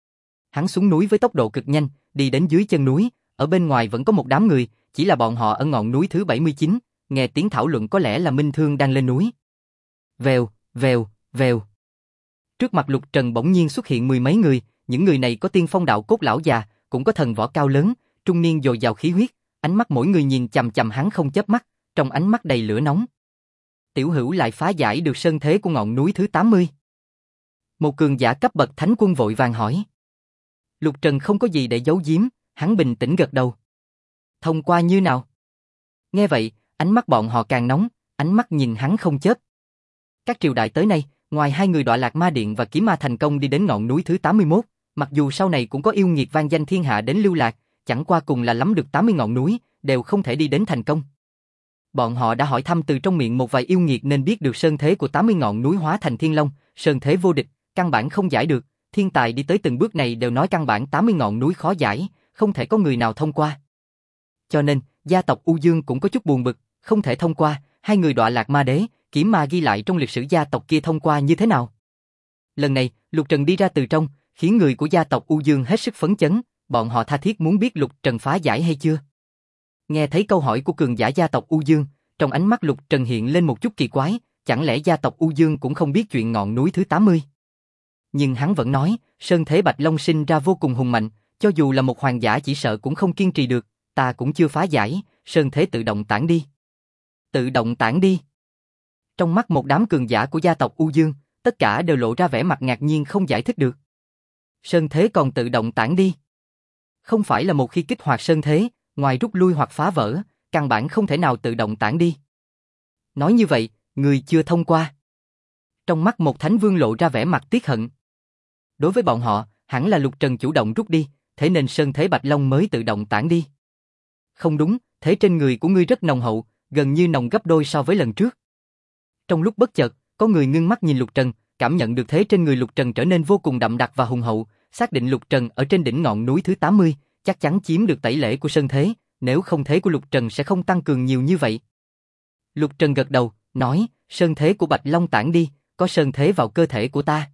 Hắn xuống núi với tốc độ cực nhanh, đi đến dưới chân núi, ở bên ngoài vẫn có một đám người, chỉ là bọn họ ở ngọn núi thứ 79, nghe tiếng thảo luận có lẽ là Minh Thương đang lên núi. Vèo, vèo, vèo. Trước mặt Lục Trần bỗng nhiên xuất hiện 10 mấy người, những người này có tiên phong đạo cốt lão già, cũng có thần võ cao lớn, trung niên dồi dào khí huyết, ánh mắt mỗi người nhìn chằm chằm hắn không chớp mắt, trong ánh mắt đầy lửa nóng. Tiểu Hữu lại phá giải được Sơn Thế của ngọn núi thứ 80. Một cường giả cấp bậc thánh quân vội vàng hỏi. Lục Trần không có gì để giấu giếm, hắn bình tĩnh gật đầu. Thông qua như nào? Nghe vậy, ánh mắt bọn họ càng nóng, ánh mắt nhìn hắn không chớp. Các triều đại tới nay, ngoài hai người Đọa Lạc Ma Điện và Kiếm Ma thành công đi đến ngọn núi thứ 81, mặc dù sau này cũng có yêu nghiệt vang danh thiên hạ đến lưu lạc, chẳng qua cùng là lắm được 80 ngọn núi, đều không thể đi đến thành công. Bọn họ đã hỏi thăm từ trong miệng một vài yêu nghiệt nên biết được Sơn Thế của 80 ngọn núi hóa thành Thiên Long, Sơn Thế vô địch, căn bản không giải được, thiên tài đi tới từng bước này đều nói căn bản 80 ngọn núi khó giải, không thể có người nào thông qua. Cho nên, gia tộc U Dương cũng có chút buồn bực, không thể thông qua, hai người Đọa Lạc Ma Đế, Kiếm Ma ghi lại trong lịch sử gia tộc kia thông qua như thế nào. Lần này, Lục Trần đi ra từ trong, khiến người của gia tộc U Dương hết sức phấn chấn, bọn họ tha thiết muốn biết Lục Trần phá giải hay chưa. Nghe thấy câu hỏi của cường giả gia tộc U Dương, trong ánh mắt Lục Trần hiện lên một chút kỳ quái, chẳng lẽ gia tộc U Dương cũng không biết chuyện ngọn núi thứ 80? Nhưng hắn vẫn nói, Sơn Thế Bạch Long sinh ra vô cùng hùng mạnh, cho dù là một hoàng giả chỉ sợ cũng không kiên trì được, ta cũng chưa phá giải, Sơn Thế tự động tản đi. Tự động tản đi. Trong mắt một đám cường giả của gia tộc U Dương, tất cả đều lộ ra vẻ mặt ngạc nhiên không giải thích được. Sơn thế còn tự động tản đi. Không phải là một khi kích hoạt sơn thế, ngoài rút lui hoặc phá vỡ, căn bản không thể nào tự động tản đi. Nói như vậy, người chưa thông qua. Trong mắt một thánh vương lộ ra vẻ mặt tiếc hận. Đối với bọn họ, hẳn là Lục Trần chủ động rút đi, thế nên sơn thế Bạch Long mới tự động tản đi. Không đúng, thế trên người của ngươi rất nồng hậu, gần như nồng gấp đôi so với lần trước. Trong lúc bất chợt, có người ngưng mắt nhìn Lục Trần, cảm nhận được thế trên người Lục Trần trở nên vô cùng đậm đặc và hùng hậu, xác định Lục Trần ở trên đỉnh ngọn núi thứ 80, chắc chắn chiếm được tẩy lễ của sơn thế, nếu không thế của Lục Trần sẽ không tăng cường nhiều như vậy. Lục Trần gật đầu, nói, sơn thế của Bạch Long tản đi, có sơn thế vào cơ thể của ta.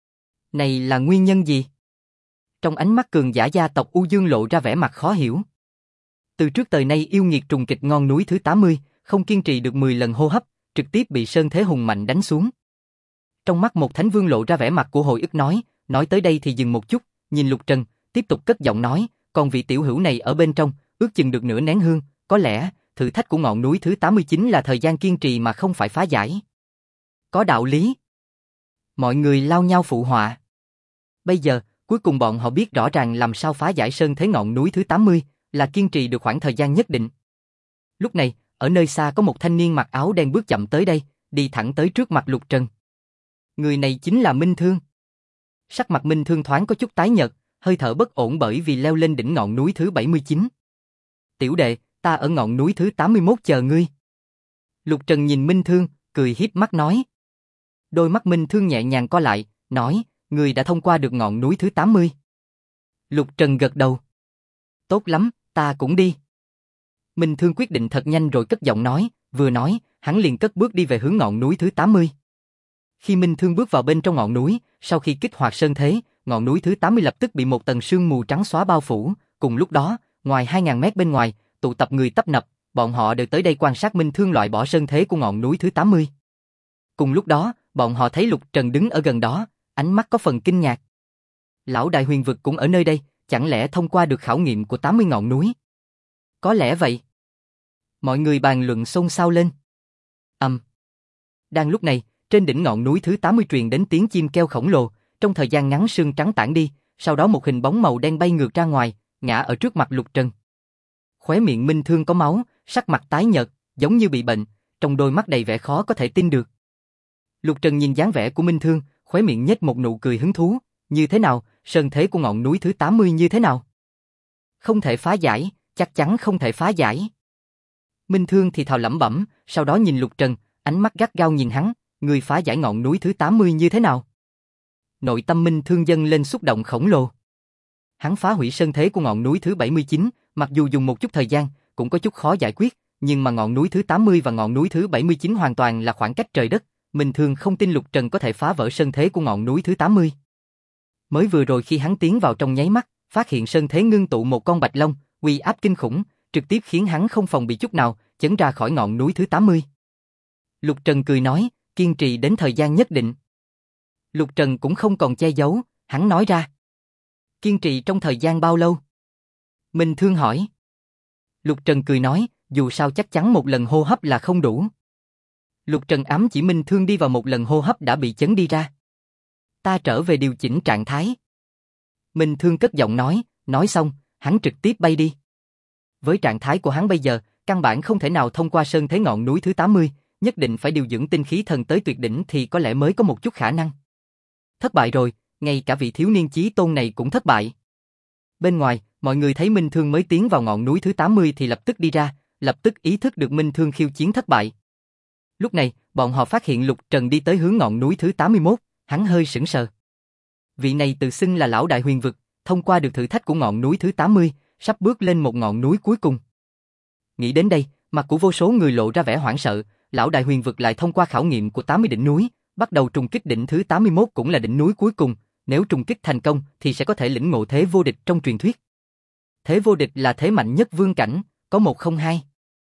Này là nguyên nhân gì? Trong ánh mắt cường giả gia tộc U Dương lộ ra vẻ mặt khó hiểu. Từ trước tới nay yêu nghiệt trùng kịch ngọn núi thứ 80, không kiên trì được 10 lần hô hấp, trực tiếp bị sơn thế hùng mạnh đánh xuống. Trong mắt một thánh vương lộ ra vẻ mặt của hồi ức nói tới đây thì dừng một chút, nhìn Lục Trần, tiếp tục cất giọng nói, còn vị tiểu hữu này ở bên trong, ước chừng được nửa nén hương, có lẽ, thử thách của ngọn núi thứ 89 là thời gian kiên trì mà không phải phá giải. Có đạo lý. Mọi người lao nhau phụ họa. Bây giờ, cuối cùng bọn họ biết rõ ràng làm sao phá giải sơn thế ngọn núi thứ 80, là kiên trì được khoảng thời gian nhất định. Lúc này, ở nơi xa có một thanh niên mặc áo đen bước chậm tới đây, đi thẳng tới trước mặt Lục Trần. Người này chính là Minh Thương. Sắc mặt Minh Thương thoáng có chút tái nhợt, hơi thở bất ổn bởi vì leo lên đỉnh ngọn núi thứ 79. Tiểu đệ, ta ở ngọn núi thứ 81 chờ ngươi. Lục Trần nhìn Minh Thương, cười hiếp mắt nói. Đôi mắt Minh Thương nhẹ nhàng co lại, nói, ngươi đã thông qua được ngọn núi thứ 80. Lục Trần gật đầu. Tốt lắm, ta cũng đi. Minh Thương quyết định thật nhanh rồi cất giọng nói, vừa nói, hắn liền cất bước đi về hướng ngọn núi thứ 80. Khi Minh Thương bước vào bên trong ngọn núi, sau khi kích hoạt sơn thế, ngọn núi thứ 80 lập tức bị một tầng sương mù trắng xóa bao phủ, cùng lúc đó, ngoài 2000 mét bên ngoài, tụ tập người tấp nập, bọn họ đều tới đây quan sát Minh Thương loại bỏ sơn thế của ngọn núi thứ 80. Cùng lúc đó, bọn họ thấy Lục Trần đứng ở gần đó, ánh mắt có phần kinh ngạc. Lão đại huyền vực cũng ở nơi đây, chẳng lẽ thông qua được khảo nghiệm của 80 ngọn núi? Có lẽ vậy. Mọi người bàn luận xôn xao lên. Đang lúc này, trên đỉnh ngọn núi thứ 80 truyền đến tiếng chim kêu khổng lồ, trong thời gian ngắn sương trắng tản đi, sau đó một hình bóng màu đen bay ngược ra ngoài, ngã ở trước mặt Lục Trần. Khóe miệng Minh Thương có máu, sắc mặt tái nhợt, giống như bị bệnh, trong đôi mắt đầy vẻ khó có thể tin được. Lục Trần nhìn dáng vẻ của Minh Thương, khóe miệng nhếch một nụ cười hứng thú, như thế nào, sơn thế của ngọn núi thứ 80 như thế nào? Không thể phá giải, chắc chắn không thể phá giải. Minh Thương thì thào lẩm bẩm, sau đó nhìn Lục Trần, ánh mắt gắt gao nhìn hắn, người phá giải ngọn núi thứ 80 như thế nào? Nội tâm Minh Thương dâng lên xúc động khổng lồ. Hắn phá hủy sơn thế của ngọn núi thứ 79, mặc dù dùng một chút thời gian, cũng có chút khó giải quyết, nhưng mà ngọn núi thứ 80 và ngọn núi thứ 79 hoàn toàn là khoảng cách trời đất, Minh Thương không tin Lục Trần có thể phá vỡ sơn thế của ngọn núi thứ 80. Mới vừa rồi khi hắn tiến vào trong nháy mắt, phát hiện sơn thế ngưng tụ một con bạch long, uy áp kinh khủng, trực tiếp khiến hắn không phòng bị chút nào, chấn ra khỏi ngọn núi thứ 80. Lục Trần cười nói, kiên trì đến thời gian nhất định. Lục Trần cũng không còn che giấu, hắn nói ra. Kiên trì trong thời gian bao lâu? Minh Thương hỏi. Lục Trần cười nói, dù sao chắc chắn một lần hô hấp là không đủ. Lục Trần ám chỉ Minh Thương đi vào một lần hô hấp đã bị chấn đi ra. Ta trở về điều chỉnh trạng thái. Minh Thương cất giọng nói xong, hắn trực tiếp bay đi. Với trạng thái của hắn bây giờ, căn bản không thể nào thông qua sơn thế ngọn núi thứ 80, nhất định phải điều dưỡng tinh khí thần tới tuyệt đỉnh thì có lẽ mới có một chút khả năng. Thất bại rồi, ngay cả vị thiếu niên chí tôn này cũng thất bại. Bên ngoài, mọi người thấy Minh Thương mới tiến vào ngọn núi thứ 80 thì lập tức đi ra, lập tức ý thức được Minh Thương khiêu chiến thất bại. Lúc này, bọn họ phát hiện Lục Trần đi tới hướng ngọn núi thứ 81, hắn hơi sững sờ. Vị này tự xưng là lão đại huyền vực, thông qua được thử thách của ngọn núi thứ 80, sắp bước lên một ngọn núi cuối cùng. Nghĩ đến đây, mặt của vô số người lộ ra vẻ hoảng sợ, lão đại huyền vực lại thông qua khảo nghiệm của 80 đỉnh núi, bắt đầu trùng kích đỉnh thứ 81 cũng là đỉnh núi cuối cùng, nếu trùng kích thành công thì sẽ có thể lĩnh ngộ thế vô địch trong truyền thuyết. Thế vô địch là thế mạnh nhất vương cảnh, có 102.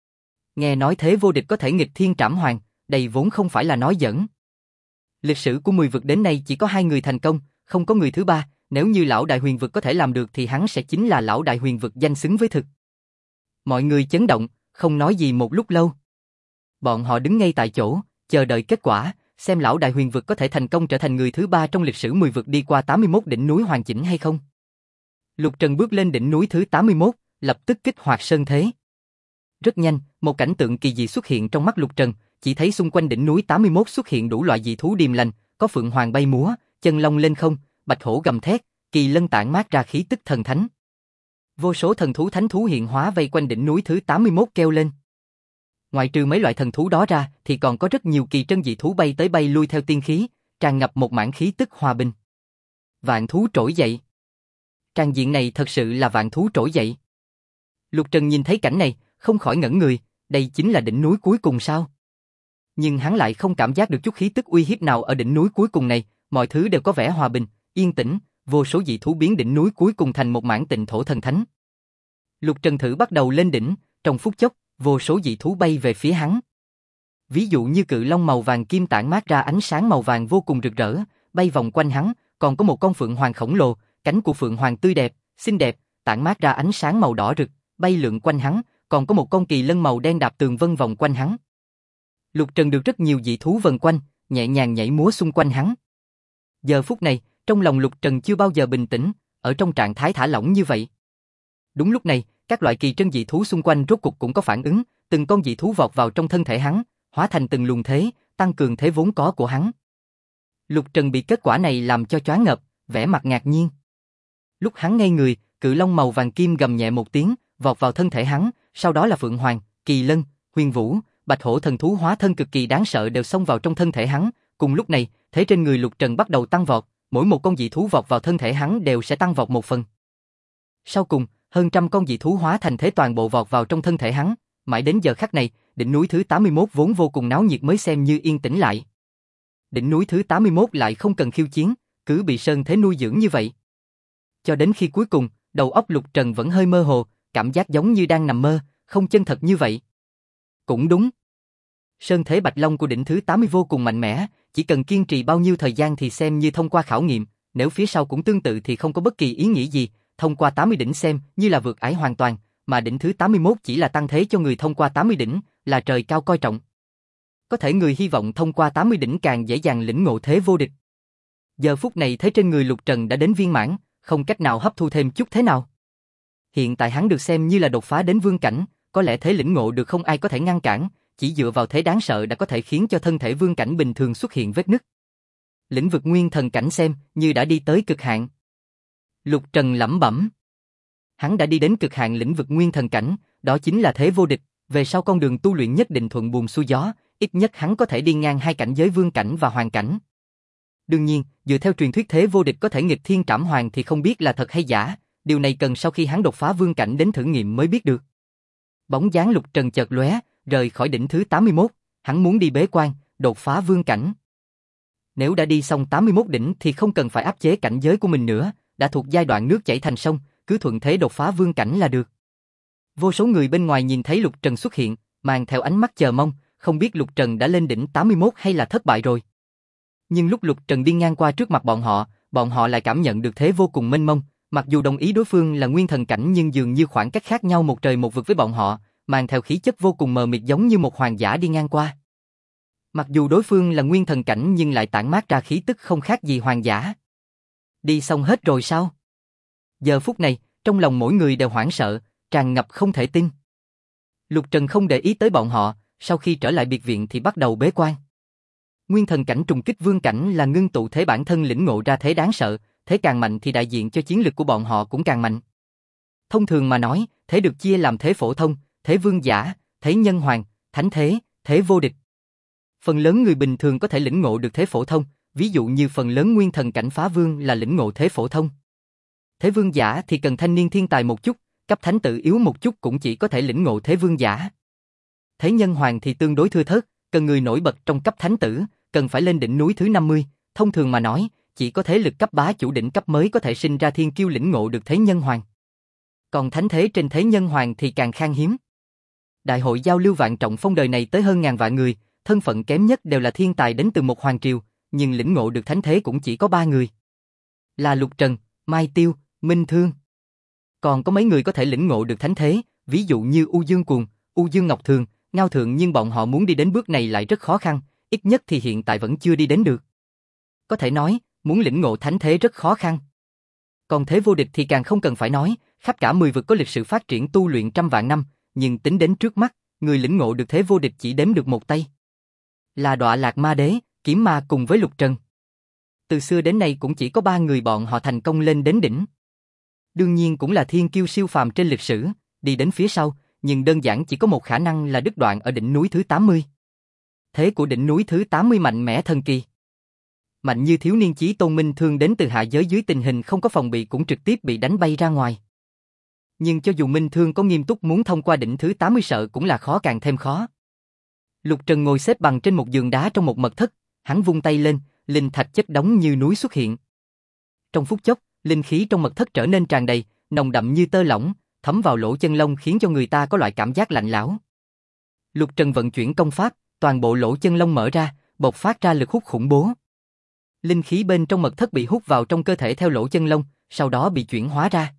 Nghe nói thế vô địch có thể nghịch thiên trảm hoàng, đây vốn không phải là nói giỡn. Lịch sử của 10 vực đến nay chỉ có 2 người thành công, không có người thứ ba, nếu như lão đại huyền vực có thể làm được thì hắn sẽ chính là lão đại huyền vực danh xứng với thực. Mọi người chấn động, không nói gì một lúc lâu. Bọn họ đứng ngay tại chỗ, chờ đợi kết quả, xem lão đại huyền vực có thể thành công trở thành người thứ 3 trong lịch sử 10 vực đi qua 81 đỉnh núi hoàn chỉnh hay không. Lục Trần bước lên đỉnh núi thứ 81, lập tức kích hoạt sơn thế. Rất nhanh, một cảnh tượng kỳ dị xuất hiện trong mắt Lục Trần, chỉ thấy xung quanh đỉnh núi 81 xuất hiện đủ loại dị thú điềm lành, có phượng hoàng bay múa, chân long lên không, bạch hổ gầm thét, kỳ lân tản mát ra khí tức thần thánh. Vô số thần thú thánh thú hiện hóa vây quanh đỉnh núi thứ 81 kêu lên. Ngoại trừ mấy loại thần thú đó ra, thì còn có rất nhiều kỳ trân dị thú bay tới bay lui theo tiên khí, tràn ngập một mảng khí tức hòa bình. Vạn thú trỗi dậy. Tràng diện này thật sự là vạn thú trỗi dậy. Lục Trần nhìn thấy cảnh này, không khỏi ngẩn người, đây chính là đỉnh núi cuối cùng sao? Nhưng hắn lại không cảm giác được chút khí tức uy hiếp nào ở đỉnh núi cuối cùng này, mọi thứ đều có vẻ hòa bình, yên tĩnh, vô số dị thú biến đỉnh núi cuối cùng thành một mảng tịnh thổ thần thánh. Lục Trần thử bắt đầu lên đỉnh, trong phút chốc, vô số dị thú bay về phía hắn. Ví dụ như cự long màu vàng kim tản mát ra ánh sáng màu vàng vô cùng rực rỡ, bay vòng quanh hắn, còn có một con phượng hoàng khổng lồ, cánh của phượng hoàng tươi đẹp, xinh đẹp, tản mát ra ánh sáng màu đỏ rực, bay lượn quanh hắn, còn có một con kỳ lân màu đen đạp tường vân vòng quanh hắn. Lục Trần được rất nhiều dị thú vần quanh, nhẹ nhàng nhảy múa xung quanh hắn. Giờ phút này, trong lòng Lục Trần chưa bao giờ bình tĩnh, ở trong trạng thái thả lỏng như vậy. Đúng lúc này, các loại kỳ trân dị thú xung quanh rốt cục cũng có phản ứng, từng con dị thú vọt vào trong thân thể hắn, hóa thành từng luồng thế, tăng cường thế vốn có của hắn. Lục Trần bị kết quả này làm cho choáng ngợp, vẻ mặt ngạc nhiên. Lúc hắn ngây người, cự long màu vàng kim gầm nhẹ một tiếng, vọt vào thân thể hắn, sau đó là phượng hoàng, kỳ lân, huyền vũ, bạch hổ thần thú hóa thân cực kỳ đáng sợ đều xông vào trong thân thể hắn. Cùng lúc này, thế trên người Lục Trần bắt đầu tăng vọt, mỗi một con dị thú vọt vào thân thể hắn đều sẽ tăng vọt một phần. Sau cùng, hơn trăm con dị thú hóa thành thế toàn bộ vọt vào trong thân thể hắn. Mãi đến giờ khắc này, đỉnh núi thứ 81 vốn vô cùng náo nhiệt mới xem như yên tĩnh lại. Đỉnh núi thứ 81 lại không cần khiêu chiến, cứ bị sơn thế nuôi dưỡng như vậy. Cho đến khi cuối cùng, đầu óc Lục Trần vẫn hơi mơ hồ, cảm giác giống như đang nằm mơ, không chân thật như vậy. Cũng đúng. Sơn thế Bạch Long của đỉnh thứ 80 vô cùng mạnh mẽ, chỉ cần kiên trì bao nhiêu thời gian thì xem như thông qua khảo nghiệm, nếu phía sau cũng tương tự thì không có bất kỳ ý nghĩa gì, thông qua 80 đỉnh xem như là vượt ải hoàn toàn, mà đỉnh thứ 81 chỉ là tăng thế cho người thông qua 80 đỉnh, là trời cao coi trọng. Có thể người hy vọng thông qua 80 đỉnh càng dễ dàng lĩnh ngộ thế vô địch. Giờ phút này thế trên người Lục Trần đã đến viên mãn, không cách nào hấp thu thêm chút thế nào. Hiện tại hắn được xem như là đột phá đến vương cảnh, có lẽ thế lĩnh ngộ được không ai có thể ngăn cản, chỉ dựa vào thế đáng sợ đã có thể khiến cho thân thể vương cảnh bình thường xuất hiện vết nứt. Lĩnh vực nguyên thần cảnh xem như đã đi tới cực hạn. Lục Trần lẩm bẩm. Hắn đã đi đến cực hạn lĩnh vực nguyên thần cảnh, đó chính là thế vô địch, về sau con đường tu luyện nhất định thuận buồm xuôi gió, ít nhất hắn có thể đi ngang hai cảnh giới vương cảnh và hoàng cảnh. Đương nhiên, dựa theo truyền thuyết thế vô địch có thể nghịch thiên trảm hoàng thì không biết là thật hay giả, điều này cần sau khi hắn đột phá vương cảnh đến thử nghiệm mới biết được. Bóng dáng Lục Trần chợt lóe, rời khỏi đỉnh thứ 81, hắn muốn đi bế quan, đột phá vương cảnh. Nếu đã đi xong 81 đỉnh thì không cần phải áp chế cảnh giới của mình nữa, đã thuộc giai đoạn nước chảy thành sông, cứ thuận thế đột phá vương cảnh là được. Vô số người bên ngoài nhìn thấy Lục Trần xuất hiện, mang theo ánh mắt chờ mong, không biết Lục Trần đã lên đỉnh 81 hay là thất bại rồi. Nhưng lúc Lục Trần đi ngang qua trước mặt bọn họ lại cảm nhận được thế vô cùng mênh mông, mặc dù đồng ý đối phương là nguyên thần cảnh nhưng dường như khoảng cách khác nhau một trời một vực với bọn họ, mang theo khí chất vô cùng mờ mịt giống như một hoàng giả đi ngang qua. Mặc dù đối phương là nguyên thần cảnh nhưng lại tản mát ra khí tức không khác gì hoàng giả. Đi xong hết rồi sao? Giờ phút này, trong lòng mỗi người đều hoảng sợ, tràn ngập không thể tin. Lục Trần không để ý tới bọn họ, sau khi trở lại biệt viện thì bắt đầu bế quan. Nguyên thần cảnh trùng kích vương cảnh là ngưng tụ thế bản thân lĩnh ngộ ra thế đáng sợ, thế càng mạnh thì đại diện cho chiến lực của bọn họ cũng càng mạnh. Thông thường mà nói, thế được chia làm thế phổ thông, thế vương giả, thế nhân hoàng, thánh thế, thế vô địch. Phần lớn người bình thường có thể lĩnh ngộ được thế phổ thông, ví dụ như phần lớn nguyên thần cảnh phá vương là lĩnh ngộ thế phổ thông. Thế vương giả thì cần thanh niên thiên tài một chút, cấp thánh tự yếu một chút cũng chỉ có thể lĩnh ngộ thế vương giả. Thế nhân hoàng thì tương đối thưa thớt, cần người nổi bật trong cấp thánh tử, cần phải lên đỉnh núi thứ 50, thông thường mà nói, chỉ có thế lực cấp bá chủ đỉnh cấp mới có thể sinh ra thiên kiêu lĩnh ngộ được thế nhân hoàng. Còn thánh thế trên thế nhân hoàng thì càng khan hiếm. Đại hội giao lưu vạn trọng phong đời này tới hơn ngàn vạn người, thân phận kém nhất đều là thiên tài đến từ một hoàng triều, nhưng lĩnh ngộ được thánh thế cũng chỉ có 3 người. Là Lục Trần, Mai Tiêu, Minh Thương. Còn có mấy người có thể lĩnh ngộ được thánh thế, ví dụ như U Dương Cuồng, U Dương Ngọc Thường, Ngao Thượng, nhưng bọn họ muốn đi đến bước này lại rất khó khăn, ít nhất thì hiện tại vẫn chưa đi đến được. Có thể nói, muốn lĩnh ngộ thánh thế rất khó khăn. Còn thế vô địch thì càng không cần phải nói, khắp cả 10 vực có lịch sử phát triển tu luyện trăm vạn năm, nhưng tính đến trước mắt, người lĩnh ngộ được thế vô địch chỉ đếm được một tay. Là Đọa Lạc Ma Đế, Kiếm Ma cùng với Lục Trần. Từ xưa đến nay cũng chỉ có 3 người bọn họ thành công lên đến đỉnh. Đương nhiên cũng là thiên kiêu siêu phàm trên lịch sử, đi đến phía sau, nhưng đơn giản chỉ có một khả năng là đứt đoạn ở đỉnh núi thứ 80. Thế của đỉnh núi thứ 80 mạnh mẽ thần kỳ. Mạnh như thiếu niên chí tôn minh thương đến từ hạ giới dưới tình hình không có phòng bị cũng trực tiếp bị đánh bay ra ngoài. Nhưng cho dù minh thương có nghiêm túc muốn thông qua đỉnh thứ 80 sợ cũng là khó càng thêm khó. Lục Trần ngồi xếp bằng trên một giường đá trong một mật thất, hắn vung tay lên, linh thạch chất đống như núi xuất hiện. Trong phút chốc, linh khí trong mật thất trở nên tràn đầy, nồng đậm như tơ lỏng, thấm vào lỗ chân lông khiến cho người ta có loại cảm giác lạnh lẽo. Lục Trần vận chuyển công pháp, toàn bộ lỗ chân lông mở ra, bộc phát ra lực hút khủng bố. Linh khí bên trong mật thất bị hút vào trong cơ thể theo lỗ chân lông, sau đó bị chuyển hóa ra.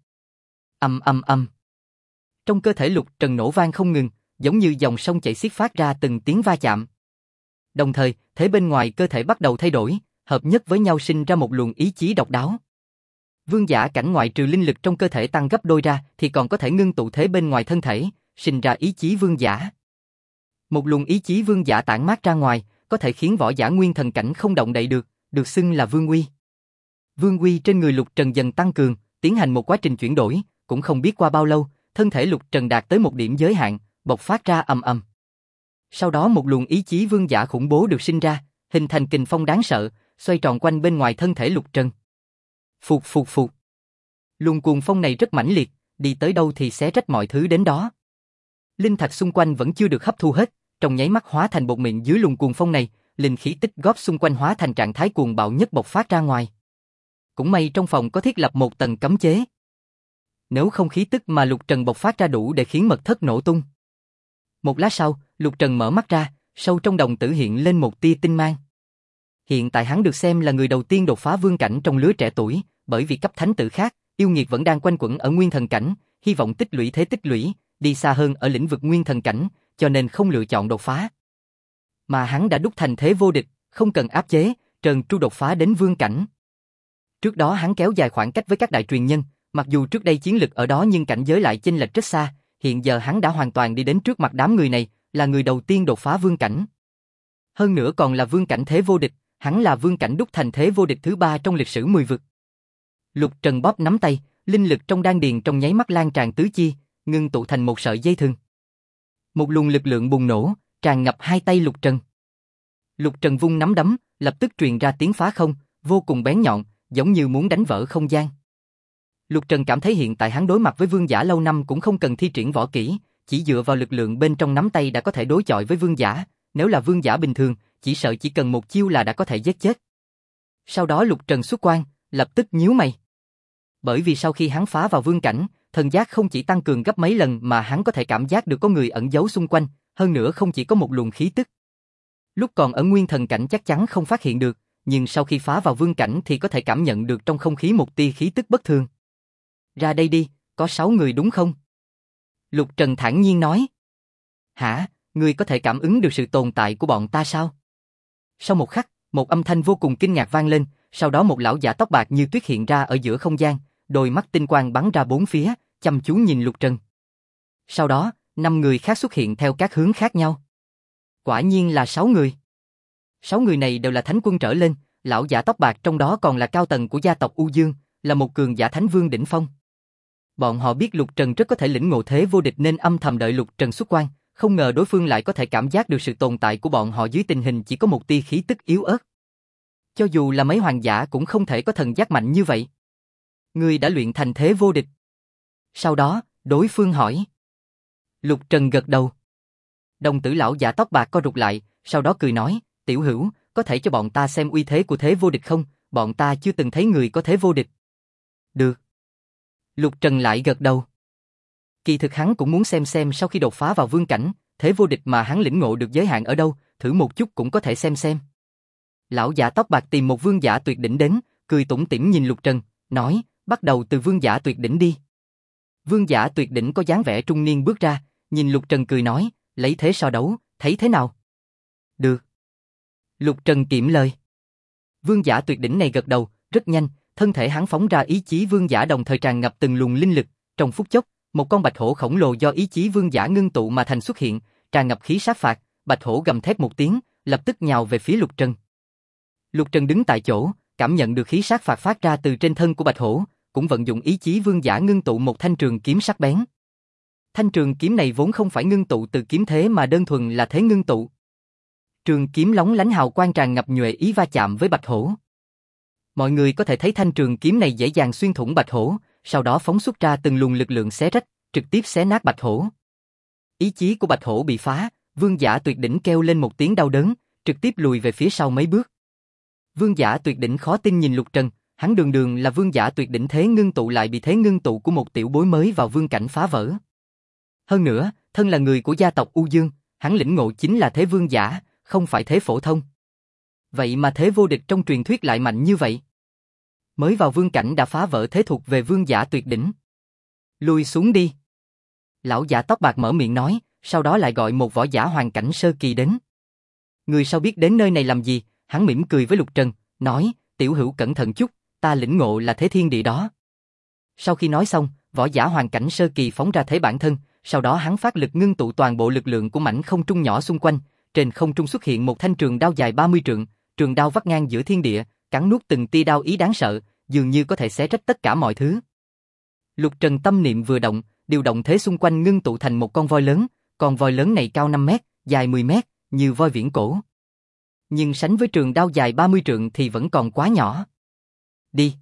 Ầm ầm ầm. Trong cơ thể Lục Trần nổ vang không ngừng, giống như dòng sông chảy xiết phát ra từng tiếng va chạm. Đồng thời, thế bên ngoài cơ thể bắt đầu thay đổi, hợp nhất với nhau sinh ra một luồng ý chí độc đáo. Vương giả cảnh ngoại trừ linh lực trong cơ thể tăng gấp đôi ra thì còn có thể ngưng tụ thế bên ngoài thân thể, sinh ra ý chí vương giả. Một luồng ý chí vương giả tản mát ra ngoài, có thể khiến võ giả nguyên thần cảnh không động đậy được, được xưng là vương uy. Vương uy trên người Lục Trần dần tăng cường, tiến hành một quá trình chuyển đổi, cũng không biết qua bao lâu, thân thể Lục Trần đạt tới một điểm giới hạn, bộc phát ra ầm ầm. Sau đó một luồng ý chí vương giả khủng bố được sinh ra, hình thành kình phong đáng sợ, xoay tròn quanh bên ngoài thân thể Lục Trần. Phụt phụt phụt. Luồng cuồng phong này rất mãnh liệt, đi tới đâu thì xé rách mọi thứ đến đó. Linh thạch xung quanh vẫn chưa được hấp thu hết, trong nháy mắt hóa thành bột mịn dưới luồng cuồng phong này, linh khí tích góp xung quanh hóa thành trạng thái cuồng bạo nhất bộc phát ra ngoài. Cũng may trong phòng có thiết lập một tầng cấm chế. Nếu không khí tức mà Lục Trần bộc phát ra đủ để khiến mật thất nổ tung. Một lát sau, Lục Trần mở mắt ra, sâu trong đồng tử hiện lên một tia tinh mang. Hiện tại hắn được xem là người đầu tiên đột phá vương cảnh trong lứa trẻ tuổi, bởi vì cấp thánh tử khác, yêu nghiệt vẫn đang quanh quẩn ở nguyên thần cảnh, hy vọng tích lũy thế tích lũy, đi xa hơn ở lĩnh vực nguyên thần cảnh, cho nên không lựa chọn đột phá. Mà hắn đã đúc thành thế vô địch, không cần áp chế, trần tru đột phá đến vương cảnh. Trước đó hắn kéo dài khoảng cách với các đại truyền nhân, mặc dù trước đây chiến lực ở đó nhưng cảnh giới lại chênh lệch rất xa, hiện giờ hắn đã hoàn toàn đi đến trước mặt đám người này, là người đầu tiên đột phá vương cảnh. Hơn nữa còn là vương cảnh thế vô địch, hắn là vương cảnh đúc thành thế vô địch thứ 3 trong lịch sử 10 vực. Lục Trần bóp nắm tay, linh lực trong đan điền trong nháy mắt lan tràn tứ chi, ngưng tụ thành một sợi dây thừng. Một luồng lực lượng bùng nổ, tràn ngập hai tay Lục Trần. Lục Trần vung nắm đấm, lập tức truyền ra tiếng phá không, vô cùng bén nhọn, giống như muốn đánh vỡ không gian. Lục Trần cảm thấy hiện tại hắn đối mặt với vương giả lâu năm cũng không cần thi triển võ kỹ, chỉ dựa vào lực lượng bên trong nắm tay đã có thể đối chọi với vương giả, nếu là vương giả bình thường, chỉ sợ chỉ cần một chiêu là đã có thể giết chết. Sau đó Lục Trần xuất quan, lập tức nhíu mày. Bởi vì sau khi hắn phá vào vương cảnh, thần giác không chỉ tăng cường gấp mấy lần mà hắn có thể cảm giác được có người ẩn giấu xung quanh, hơn nữa không chỉ có một luồng khí tức. Lúc còn ở nguyên thần cảnh chắc chắn không phát hiện được, nhưng sau khi phá vào vương cảnh thì có thể cảm nhận được trong không khí một tia khí tức bất thường. Ra đây đi, có 6 người đúng không? Lục Trần thản nhiên nói. Hả, ngươi có thể cảm ứng được sự tồn tại của bọn ta sao? Sau một khắc, một âm thanh vô cùng kinh ngạc vang lên, sau đó một lão giả tóc bạc như tuyết hiện ra ở giữa không gian, đôi mắt tinh quang bắn ra bốn phía, chăm chú nhìn Lục Trần. Sau đó, 5 người khác xuất hiện theo các hướng khác nhau. Quả nhiên là 6 người. 6 người này đều là thánh quân trở lên, lão giả tóc bạc trong đó còn là cao tầng của gia tộc U Dương, là một cường giả thánh vương đỉnh phong. Bọn họ biết Lục Trần rất có thể lĩnh ngộ thế vô địch nên âm thầm đợi Lục Trần xuất quan, không ngờ đối phương lại có thể cảm giác được sự tồn tại của bọn họ dưới tình hình chỉ có một tia khí tức yếu ớt. Cho dù là mấy hoàng giả cũng không thể có thần giác mạnh như vậy. Ngươi đã luyện thành thế vô địch. Sau đó, đối phương hỏi. Lục Trần gật đầu. Đồng tử lão giả tóc bạc co rụt lại, sau đó cười nói, tiểu hữu, có thể cho bọn ta xem uy thế của thế vô địch không? Bọn ta chưa từng thấy người có thế vô địch. Được. Lục Trần lại gật đầu. Kỳ thực hắn cũng muốn xem sau khi đột phá vào vương cảnh, thế vô địch mà hắn lĩnh ngộ được giới hạn ở đâu, thử một chút cũng có thể xem. Lão giả tóc bạc tìm một vương giả tuyệt đỉnh đến, cười tủm tỉm nhìn Lục Trần, nói, bắt đầu từ vương giả tuyệt đỉnh đi. Vương giả tuyệt đỉnh có dáng vẻ trung niên bước ra, nhìn Lục Trần cười nói, lấy thế so đấu, thấy thế nào? Được. Lục Trần kiệm lời. Vương giả tuyệt đỉnh này gật đầu, rất nhanh, thân thể hắn phóng ra ý chí vương giả đồng thời tràn ngập từng luồng linh lực, trong phút chốc, một con bạch hổ khổng lồ do ý chí vương giả ngưng tụ mà thành xuất hiện, tràn ngập khí sát phạt, bạch hổ gầm thét một tiếng, lập tức nhào về phía Lục Trần. Lục Trần đứng tại chỗ, cảm nhận được khí sát phạt phát ra từ trên thân của bạch hổ, cũng vận dụng ý chí vương giả ngưng tụ một thanh trường kiếm sắc bén. Thanh trường kiếm này vốn không phải ngưng tụ từ kiếm thế mà đơn thuần là thế ngưng tụ. Trường kiếm lóng lánh hào quang tràn ngập nhuệ ý va chạm với bạch hổ. Mọi người có thể thấy thanh trường kiếm này dễ dàng xuyên thủng bạch hổ, sau đó phóng xuất ra từng luồng lực lượng xé rách, trực tiếp xé nát bạch hổ. Ý chí của bạch hổ bị phá, vương giả tuyệt đỉnh kêu lên một tiếng đau đớn, trực tiếp lùi về phía sau mấy bước. Vương giả tuyệt đỉnh khó tin nhìn Lục Trần, hắn đường đường là vương giả tuyệt đỉnh thế ngưng tụ lại bị thế ngưng tụ của một tiểu bối mới vào vương cảnh phá vỡ. Hơn nữa, thân là người của gia tộc U Dương, hắn lĩnh ngộ chính là thế vương giả, không phải thế phổ thông. Vậy mà thế vô địch trong truyền thuyết lại mạnh như vậy. Mới vào vương cảnh đã phá vỡ thế thuộc về vương giả tuyệt đỉnh. Lùi xuống đi. Lão giả tóc bạc mở miệng nói, sau đó lại gọi một võ giả hoàng cảnh sơ kỳ đến. Người sau biết đến nơi này làm gì, hắn mỉm cười với Lục Trần, nói, tiểu hữu cẩn thận chút, ta lĩnh ngộ là thế thiên địa đó. Sau khi nói xong, võ giả hoàng cảnh sơ kỳ phóng ra thế bản thân, sau đó hắn phát lực ngưng tụ toàn bộ lực lượng của mảnh không trung nhỏ xung quanh, trên không trung xuất hiện một thanh trường đao dài 30 trượng, trường đao vắt ngang giữa thiên địa, cắn nuốt từng tia đao ý đáng sợ, dường như có thể xé rách tất cả mọi thứ. Lục Trần tâm niệm vừa động, điều động thế xung quanh ngưng tụ thành một con voi lớn, con voi lớn này cao 5 mét, dài 10 mét, như voi viễn cổ. Nhưng sánh với trường đao dài 30 trượng thì vẫn còn quá nhỏ. Đi.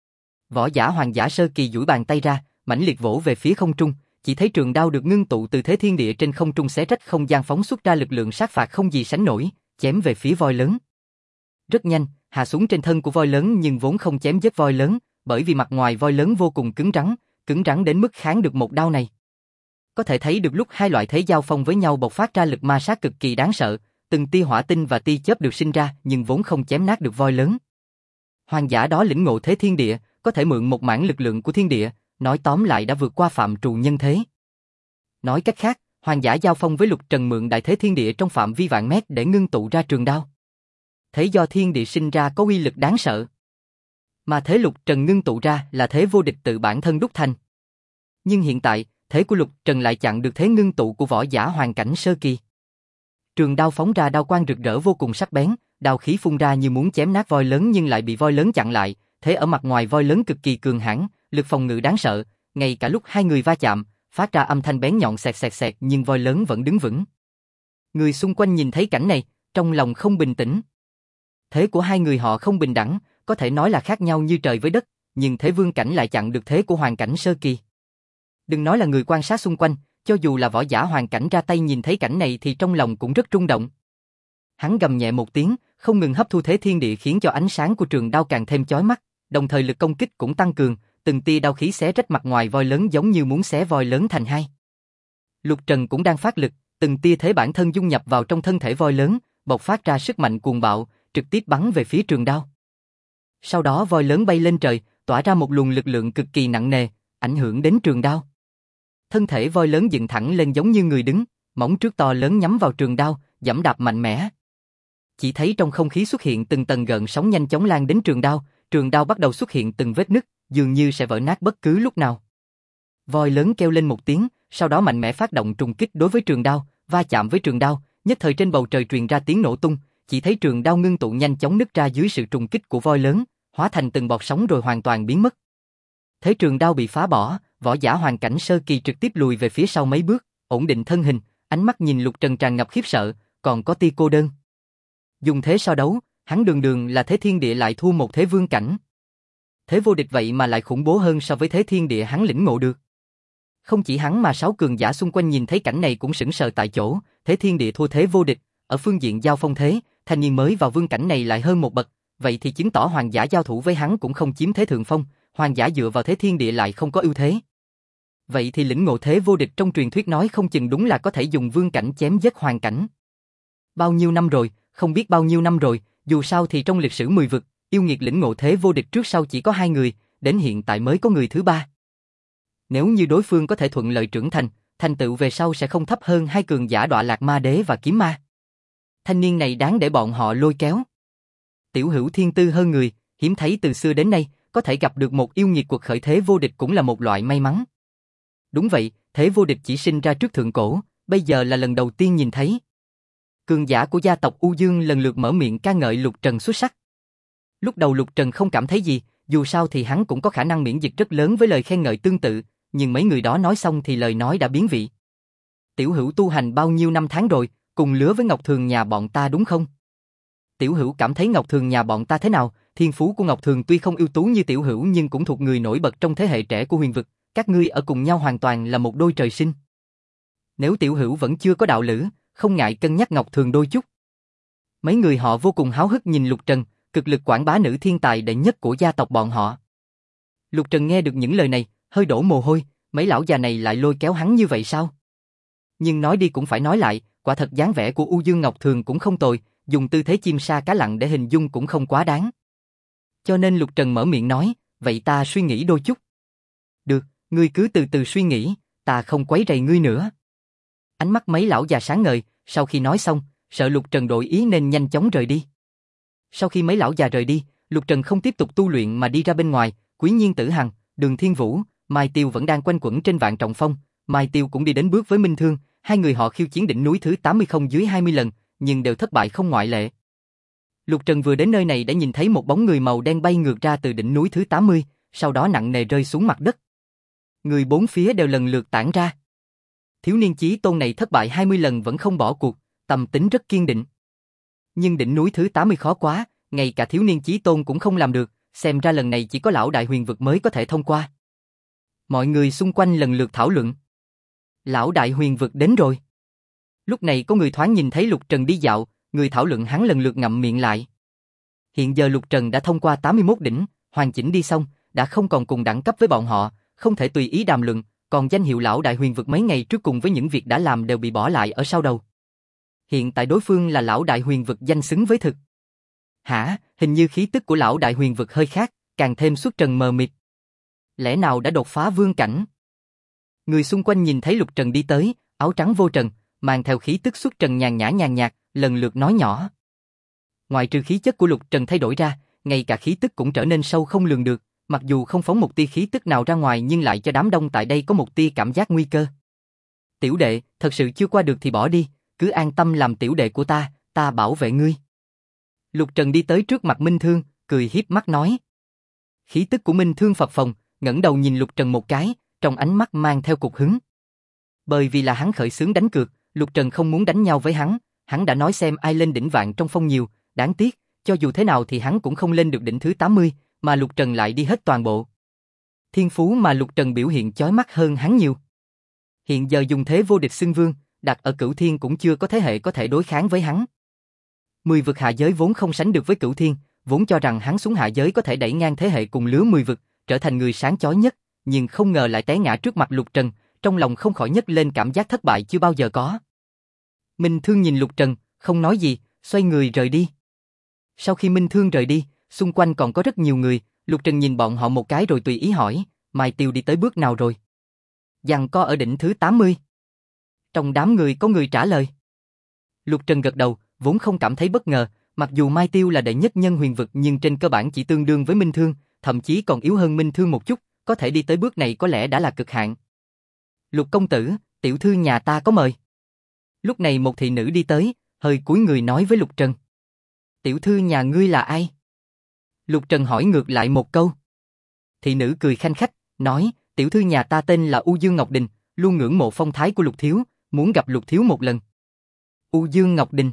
Võ giả hoàng giả sơ kỳ duỗi bàn tay ra, mãnh liệt vỗ về phía không trung, chỉ thấy trường đao được ngưng tụ từ thế thiên địa trên không trung xé rách không gian phóng xuất ra lực lượng sát phạt không gì sánh nổi, chém về phía voi lớn. Rất nhanh, hạ xuống trên thân của voi lớn nhưng vốn không chém giết voi lớn, bởi vì mặt ngoài voi lớn vô cùng cứng rắn đến mức kháng được một đao này. Có thể thấy được lúc hai loại thế giao phong với nhau bộc phát ra lực ma sát cực kỳ đáng sợ, từng tia hỏa tinh và tia chớp được sinh ra nhưng vốn không chém nát được voi lớn. Hoàng giả đó lĩnh ngộ thế thiên địa, có thể mượn một mảng lực lượng của thiên địa, nói tóm lại đã vượt qua phạm trù nhân thế. Nói cách khác, hoàng giả giao phong với Lục Trần mượn đại thế thiên địa trong phạm vi vạn mét để ngưng tụ ra trường đao. Thế do thiên địa sinh ra có uy lực đáng sợ. Mà thế Lục Trần ngưng tụ ra là thế vô địch tự bản thân đúc thành. Nhưng hiện tại, thế của Lục Trần lại chặn được thế ngưng tụ của võ giả hoàng cảnh sơ kỳ. Trường đao phóng ra đao quang rực rỡ vô cùng sắc bén, đao khí phun ra như muốn chém nát voi lớn nhưng lại bị voi lớn chặn lại, thế ở mặt ngoài voi lớn cực kỳ cường hãn, lực phòng ngự đáng sợ, ngay cả lúc hai người va chạm, phát ra âm thanh bén nhọn xẹt xẹt xẹt nhưng voi lớn vẫn đứng vững. Người xung quanh nhìn thấy cảnh này, trong lòng không bình tĩnh. Thế của hai người họ không bình đẳng, có thể nói là khác nhau như trời với đất, nhưng thế vương cảnh lại chặn được thế của hoàng cảnh sơ kỳ. Đừng nói là người quan sát xung quanh, cho dù là võ giả hoàng cảnh ra tay nhìn thấy cảnh này thì trong lòng cũng rất rung động. Hắn gầm nhẹ một tiếng, không ngừng hấp thu thế thiên địa khiến cho ánh sáng của trường đao càng thêm chói mắt, đồng thời lực công kích cũng tăng cường, từng tia đao khí xé rách mặt ngoài voi lớn giống như muốn xé voi lớn thành hai. Lục Trần cũng đang phát lực, từng tia thế bản thân dung nhập vào trong thân thể voi lớn, bộc phát ra sức mạnh cuồng bạo, trực tiếp bắn về phía trường đao. Sau đó voi lớn bay lên trời, tỏa ra một luồng lực lượng cực kỳ nặng nề, ảnh hưởng đến trường đao. Thân thể voi lớn dựng thẳng lên giống như người đứng, móng trước to lớn nhắm vào trường đao, giẫm đạp mạnh mẽ. Chỉ thấy trong không khí xuất hiện từng tầng gợn sóng nhanh chóng lan đến trường đao bắt đầu xuất hiện từng vết nứt, dường như sẽ vỡ nát bất cứ lúc nào. Voi lớn kêu lên một tiếng, sau đó mạnh mẽ phát động trùng kích đối với trường đao, va chạm với trường đao, nhất thời trên bầu trời truyền ra tiếng nổ tung, chỉ thấy trường đao ngưng tụ nhanh chóng nứt ra dưới sự trùng kích của voi lớn, hóa thành từng bọt sóng rồi hoàn toàn biến mất. Thế trường đao bị phá bỏ, võ giả hoàng cảnh sơ kỳ trực tiếp lùi về phía sau mấy bước, ổn định thân hình, ánh mắt nhìn Lục Trần tràn ngập khiếp sợ, còn có tia cô đơn. Dùng thế so đấu, hắn đường đường là thế thiên địa lại thua một thế vương cảnh. Thế vô địch vậy mà lại khủng bố hơn so với thế thiên địa hắn lĩnh ngộ được. Không chỉ hắn mà 6 cường giả xung quanh nhìn thấy cảnh này cũng sững sờ tại chỗ, thế thiên địa thua thế vô địch, ở phương diện giao phong thế, thanh niên mới vào vương cảnh này lại hơn một bậc, vậy thì chứng tỏ hoàng giả giao thủ với hắn cũng không chiếm thế thượng phong, hoàng giả dựa vào thế thiên địa lại không có ưu thế. Vậy thì lĩnh ngộ thế vô địch trong truyền thuyết nói không chừng đúng là có thể dùng vương cảnh chém giết hoàng cảnh. Bao nhiêu năm rồi, không biết bao nhiêu năm rồi, dù sao thì trong lịch sử 10 vực, yêu nghiệt lĩnh ngộ thế vô địch trước sau chỉ có 2 người, đến hiện tại mới có người thứ 3. Nếu như đối phương có thể thuận lợi trưởng thành, thành tựu về sau sẽ không thấp hơn hai cường giả Đọa Lạc Ma Đế và Kiếm Ma. thanh niên này đáng để bọn họ lôi kéo. Tiểu Hữu thiên tư hơn người, hiếm thấy từ xưa đến nay, có thể gặp được một yêu nghiệt quật khởi thế vô địch cũng là một loại may mắn. Đúng vậy, thế vô địch chỉ sinh ra trước thượng cổ, bây giờ là lần đầu tiên nhìn thấy. Cường giả của gia tộc U Dương lần lượt mở miệng ca ngợi Lục Trần xuất sắc. Lúc đầu Lục Trần không cảm thấy gì, dù sao thì hắn cũng có khả năng miễn dịch rất lớn với lời khen ngợi tương tự, nhưng mấy người đó nói xong thì lời nói đã biến vị. Tiểu Hữu tu hành bao nhiêu năm tháng rồi, cùng lứa với Ngọc Thường nhà bọn ta đúng không? Tiểu Hữu cảm thấy Ngọc Thường nhà bọn ta thế nào? Thiên phú của Ngọc Thường tuy không ưu tú như Tiểu Hữu nhưng cũng thuộc người nổi bật trong thế hệ trẻ của huyền vực, các ngươi ở cùng nhau hoàn toàn là một đôi trời sinh. Nếu Tiểu Hữu vẫn chưa có đạo lữ, không ngại cân nhắc Ngọc Thường đôi chút. Mấy người họ vô cùng háo hức nhìn Lục Trần, cực lực quảng bá nữ thiên tài đệ nhất của gia tộc bọn họ. Lục Trần nghe được những lời này, hơi đổ mồ hôi, mấy lão già này lại lôi kéo hắn như vậy sao? Nhưng nói đi cũng phải nói lại, quả thật dáng vẻ của U Dương Ngọc Thường cũng không tồi, dùng tư thế chim sa cá lặn để hình dung cũng không quá đáng. Cho nên Lục Trần mở miệng nói, vậy ta suy nghĩ đôi chút. Được, ngươi cứ từ từ suy nghĩ, ta không quấy rầy ngươi nữa. Ánh mắt mấy lão già sáng ngời, sau khi nói xong, sợ Lục Trần đổi ý nên nhanh chóng rời đi. Sau khi mấy lão già rời đi, Lục Trần không tiếp tục tu luyện mà đi ra bên ngoài, Quý Nhiên Tử Hằng, Đường Thiên Vũ, Mai Tiêu vẫn đang quanh quẩn trên Vạn Trọng Phong, Mai Tiêu cũng đi đến bước với Minh Thương, hai người họ khiêu chiến đỉnh núi thứ 80 không dưới 20 lần, nhưng đều thất bại không ngoại lệ. Lục Trần vừa đến nơi này đã nhìn thấy một bóng người màu đen bay ngược ra từ đỉnh núi thứ 80, sau đó nặng nề rơi xuống mặt đất. Người bốn phía đều lần lượt tản ra. Thiếu niên chí tôn này thất bại 20 lần vẫn không bỏ cuộc, tâm tính rất kiên định. Nhưng đỉnh núi thứ 80 khó quá, ngay cả thiếu niên chí tôn cũng không làm được, xem ra lần này chỉ có lão đại huyền vực mới có thể thông qua. Mọi người xung quanh lần lượt thảo luận. Lão đại huyền vực đến rồi. Lúc này có người thoáng nhìn thấy Lục Trần đi dạo, người thảo luận hắn lần lượt ngậm miệng lại. Hiện giờ Lục Trần đã thông qua 81 đỉnh, hoàn chỉnh đi xong, đã không còn cùng đẳng cấp với bọn họ, không thể tùy ý đàm luận, còn danh hiệu lão đại huyền vực mấy ngày trước cùng với những việc đã làm đều bị bỏ lại ở sau đầu. Hiện tại đối phương là lão đại huyền vực danh xứng với thực. Hả, hình như khí tức của lão đại huyền vực hơi khác, càng thêm xuất trần mờ mịt. Lẽ nào đã đột phá vương cảnh? Người xung quanh nhìn thấy Lục Trần đi tới, áo trắng vô trần, mang theo khí tức xuất trần nhàn nhã nhàn nhạt, lần lượt nói nhỏ. Ngoài trừ khí chất của Lục Trần thay đổi ra, ngay cả khí tức cũng trở nên sâu không lường được, mặc dù không phóng một tia khí tức nào ra ngoài nhưng lại cho đám đông tại đây có một tia cảm giác nguy cơ. Tiểu đệ, thật sự chưa qua được thì bỏ đi, cứ an tâm làm tiểu đệ của ta bảo vệ ngươi. Lục Trần đi tới trước mặt Minh Thương, cười hiếp mắt nói. Khí tức của Minh Thương phập phồng, ngẩng đầu nhìn Lục Trần một cái, trong ánh mắt mang theo cục hứng. Bởi vì là hắn khởi xướng đánh cược, Lục Trần không muốn đánh nhau với hắn đã nói xem ai lên đỉnh Vạn trong Phong nhiều, đáng tiếc, cho dù thế nào thì hắn cũng không lên được đỉnh thứ 80, mà Lục Trần lại đi hết toàn bộ. Thiên phú mà Lục Trần biểu hiện chói mắt hơn hắn nhiều. Hiện giờ dùng thế vô địch xưng vương, đặt ở Cửu Thiên cũng chưa có thế hệ có thể đối kháng với hắn. 10 vực hạ giới vốn không sánh được với Cửu Thiên, vốn cho rằng hắn xuống hạ giới có thể đẩy ngang thế hệ cùng lứa 10 vực, trở thành người sáng chói nhất, nhưng không ngờ lại té ngã trước mặt Lục Trần, trong lòng không khỏi nhấc lên cảm giác thất bại chưa bao giờ có. Minh Thương nhìn Lục Trần, không nói gì, xoay người rời đi. Sau khi Minh Thương rời đi, xung quanh còn có rất nhiều người, Lục Trần nhìn bọn họ một cái rồi tùy ý hỏi, Mai Tiêu đi tới bước nào rồi? Giằng co ở đỉnh thứ 80. Trong đám người có người trả lời. Lục Trần gật đầu, vốn không cảm thấy bất ngờ, mặc dù Mai Tiêu là đệ nhất nhân huyền vực nhưng trên cơ bản chỉ tương đương với Minh Thương, thậm chí còn yếu hơn Minh Thương một chút, có thể đi tới bước này có lẽ đã là cực hạn. Lục công tử, tiểu thư nhà ta có mời. Lúc này một thị nữ đi tới, hơi cúi người nói với Lục Trần. Tiểu thư nhà ngươi là ai? Lục Trần hỏi ngược lại một câu. Thị nữ cười khanh khách, nói, tiểu thư nhà ta tên là U Dương Ngọc Đình, luôn ngưỡng mộ phong thái của Lục Thiếu, muốn gặp Lục Thiếu một lần. U Dương Ngọc Đình.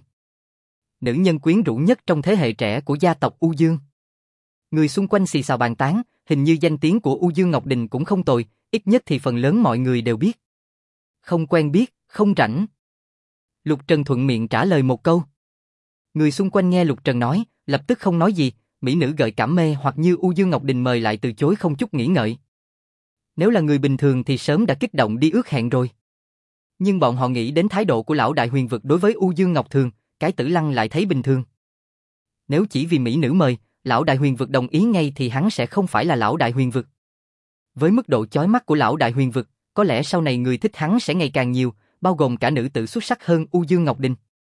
Nữ nhân quyến rũ nhất trong thế hệ trẻ của gia tộc U Dương. Người xung quanh xì xào bàn tán, hình như danh tiếng của U Dương Ngọc Đình cũng không tồi, ít nhất thì phần lớn mọi người đều biết. Không quen biết, không rảnh. Lục Trần thuận miệng trả lời một câu. Người xung quanh nghe Lục Trần nói, lập tức không nói gì, mỹ nữ gợi cảm mê hoặc như U Dương Ngọc Đình mời lại từ chối không chút nghĩ ngợi. Nếu là người bình thường thì sớm đã kích động đi ước hẹn rồi. Nhưng bọn họ nghĩ đến thái độ của lão đại huyền vực đối với U Dương Ngọc Thường, cái Tử Lăng lại thấy bình thường. Nếu chỉ vì mỹ nữ mời, lão đại huyền vực đồng ý ngay thì hắn sẽ không phải là lão đại huyền vực. Với mức độ chói mắt của lão đại huyền vực, có lẽ sau này người thích hắn sẽ ngày càng nhiều, bao gồm cả nữ tử xuất sắc hơn U Dương Ngọc Đình.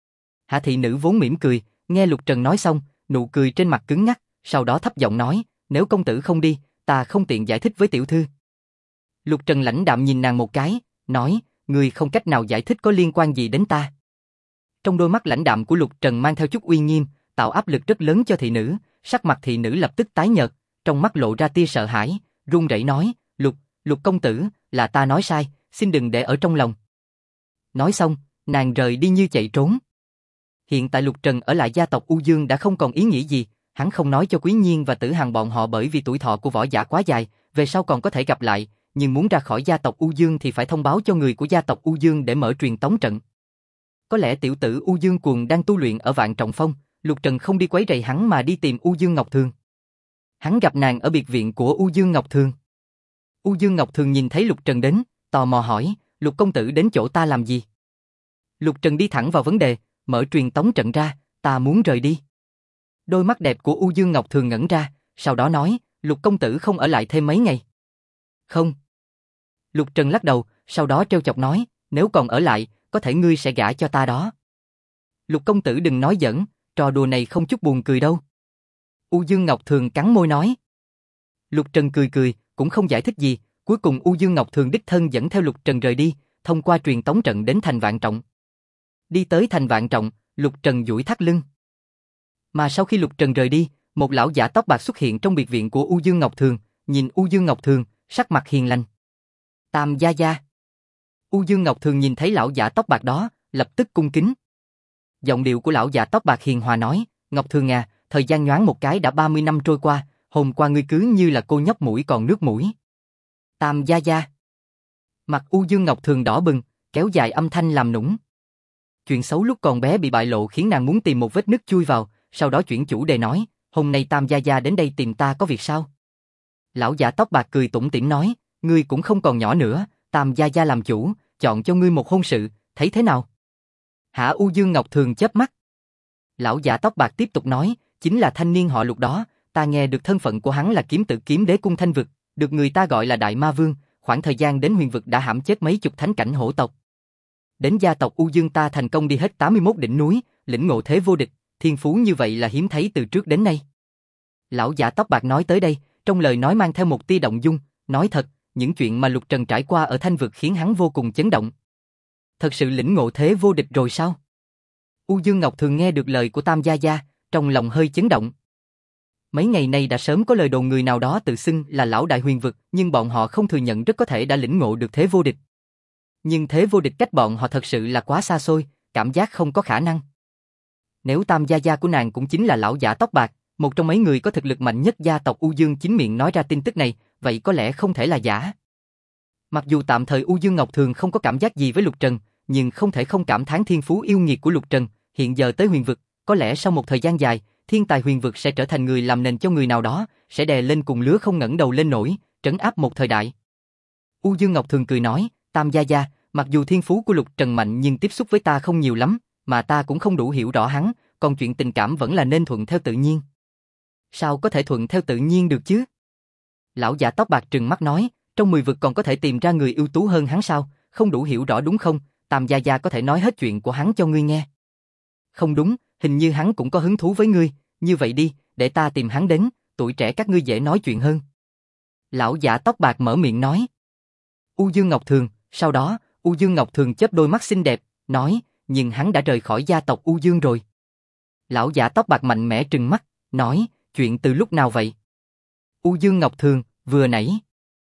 Hạ thị nữ vốn mỉm cười, nghe Lục Trần nói xong, nụ cười trên mặt cứng ngắc, sau đó thấp giọng nói, nếu công tử không đi, ta không tiện giải thích với tiểu thư. Lục Trần lãnh đạm nhìn nàng một cái, nói, ngươi không cách nào giải thích có liên quan gì đến ta. Trong đôi mắt lãnh đạm của Lục Trần mang theo chút uy nghiêm, tạo áp lực rất lớn cho thị nữ, sắc mặt thị nữ lập tức tái nhợt, trong mắt lộ ra tia sợ hãi, run rẩy nói, Lục công tử, là ta nói sai, xin đừng để ở trong lòng. Nói xong, nàng rời đi như chạy trốn. Hiện tại Lục Trần ở lại gia tộc U Dương đã không còn ý nghĩa gì, hắn không nói cho Quý Nhiên và Tử Hằng bọn họ bởi vì tuổi thọ của võ giả quá dài, về sau còn có thể gặp lại, nhưng muốn ra khỏi gia tộc U Dương thì phải thông báo cho người của gia tộc U Dương để mở truyền tống trận. Có lẽ tiểu tử U Dương Cuồng đang tu luyện ở Vạn Trọng Phong, Lục Trần không đi quấy rầy hắn mà đi tìm U Dương Ngọc Thường. Hắn gặp nàng ở biệt viện của U Dương Ngọc Thường. U Dương Ngọc Thường nhìn thấy Lục Trần đến, tò mò hỏi, Lục công tử đến chỗ ta làm gì? Lục Trần đi thẳng vào vấn đề, mở truyền tống trận ra, ta muốn rời đi. Đôi mắt đẹp của U Dương Ngọc Thường ngẩn ra, sau đó nói, Lục công tử không ở lại thêm mấy ngày. Không. Lục Trần lắc đầu, sau đó trêu chọc nói, nếu còn ở lại, có thể ngươi sẽ gả cho ta đó. Lục công tử đừng nói giỡn, trò đùa này không chút buồn cười đâu. U Dương Ngọc Thường cắn môi nói. Lục Trần cười cười, cũng không giải thích gì, cuối cùng U Dương Ngọc Thường đích thân dẫn theo Lục Trần rời đi, thông qua truyền tống trận đến thành Vạn Trọng. Đi tới thành Vạn Trọng, Lục Trần duỗi thắt lưng. Mà sau khi Lục Trần rời đi, một lão giả tóc bạc xuất hiện trong biệt viện của U Dương Ngọc Thường, nhìn U Dương Ngọc Thường, sắc mặt hiền lành. Tam gia gia. U Dương Ngọc Thường nhìn thấy lão giả tóc bạc đó, lập tức cung kính. Giọng điệu của lão giả tóc bạc hiền hòa nói, Ngọc Thường à, thời gian nhoáng một cái đã 30 năm trôi qua, hôm qua ngươi cứ như là cô nhóc mũi còn nước mũi. Tam gia gia. Mặt U Dương Ngọc Thường đỏ bừng, kéo dài âm thanh làm nũng. Chuyện xấu lúc còn bé bị bại lộ khiến nàng muốn tìm một vết nứt chui vào, sau đó chuyển chủ đề nói, hôm nay Tam gia gia đến đây tìm ta có việc sao? Lão giả tóc bạc cười tủm tỉm nói, ngươi cũng không còn nhỏ nữa, Tam gia gia làm chủ, chọn cho ngươi một hôn sự, thấy thế nào? Hả? U Dương Ngọc Thường chớp mắt. Lão giả tóc bạc tiếp tục nói, chính là thanh niên họ Lục đó, ta nghe được thân phận của hắn là kiếm tử kiếm đế cung Thanh Vực, được người ta gọi là Đại Ma Vương, khoảng thời gian đến huyền vực đã hãm chết mấy chục thánh cảnh hổ tộc. Đến gia tộc U Dương ta thành công đi hết 81 đỉnh núi, lĩnh ngộ thế vô địch, thiên phú như vậy là hiếm thấy từ trước đến nay. Lão giả tóc bạc nói tới đây, trong lời nói mang theo một tia động dung, nói thật, những chuyện mà Lục Trần trải qua ở Thanh Vực khiến hắn vô cùng chấn động. Thật sự lĩnh ngộ thế vô địch rồi sao? U Dương Ngọc Thường nghe được lời của Tam gia gia, trong lòng hơi chấn động. Mấy ngày nay đã sớm có lời đồn người nào đó tự xưng là lão đại huyền vực, nhưng bọn họ không thừa nhận rất có thể đã lĩnh ngộ được thế vô địch. Nhưng thế vô địch cách bọn họ thật sự là quá xa xôi, cảm giác không có khả năng. Nếu Tam gia gia của nàng cũng chính là lão giả tóc bạc, một trong mấy người có thực lực mạnh nhất gia tộc U Dương chính miệng nói ra tin tức này, vậy có lẽ không thể là giả. Mặc dù tạm thời U Dương Ngọc Thường không có cảm giác gì với Lục Trần, nhưng không thể không cảm thán thiên phú yêu nghiệt của Lục Trần, hiện giờ tới huyền vực, có lẽ sau một thời gian dài, thiên tài huyền vực sẽ trở thành người làm nền cho người nào đó, sẽ đè lên cùng lứa không ngẩng đầu lên nổi, trấn áp một thời đại. U Dương Ngọc Thường cười nói, Tam gia gia, mặc dù thiên phú của Lục Trần mạnh nhưng tiếp xúc với ta không nhiều lắm, mà ta cũng không đủ hiểu rõ hắn, còn chuyện tình cảm vẫn là nên thuận theo tự nhiên. Sao có thể thuận theo tự nhiên được chứ? Lão giả tóc bạc trừng mắt nói, trong 10 vực còn có thể tìm ra người ưu tú hơn hắn sao, không đủ hiểu rõ đúng không? Tam gia gia có thể nói hết chuyện của hắn cho ngươi nghe. Không đúng, hình như hắn cũng có hứng thú với ngươi, như vậy đi, để ta tìm hắn đến, tuổi trẻ các ngươi dễ nói chuyện hơn. Lão giả tóc bạc mở miệng nói. U Dương Ngọc Thường, sau đó, U Dương Ngọc Thường chớp đôi mắt xinh đẹp, nói, nhưng hắn đã rời khỏi gia tộc U Dương rồi. Lão giả tóc bạc mạnh mẽ trừng mắt, nói, chuyện từ lúc nào vậy? U Dương Ngọc Thường, vừa nãy.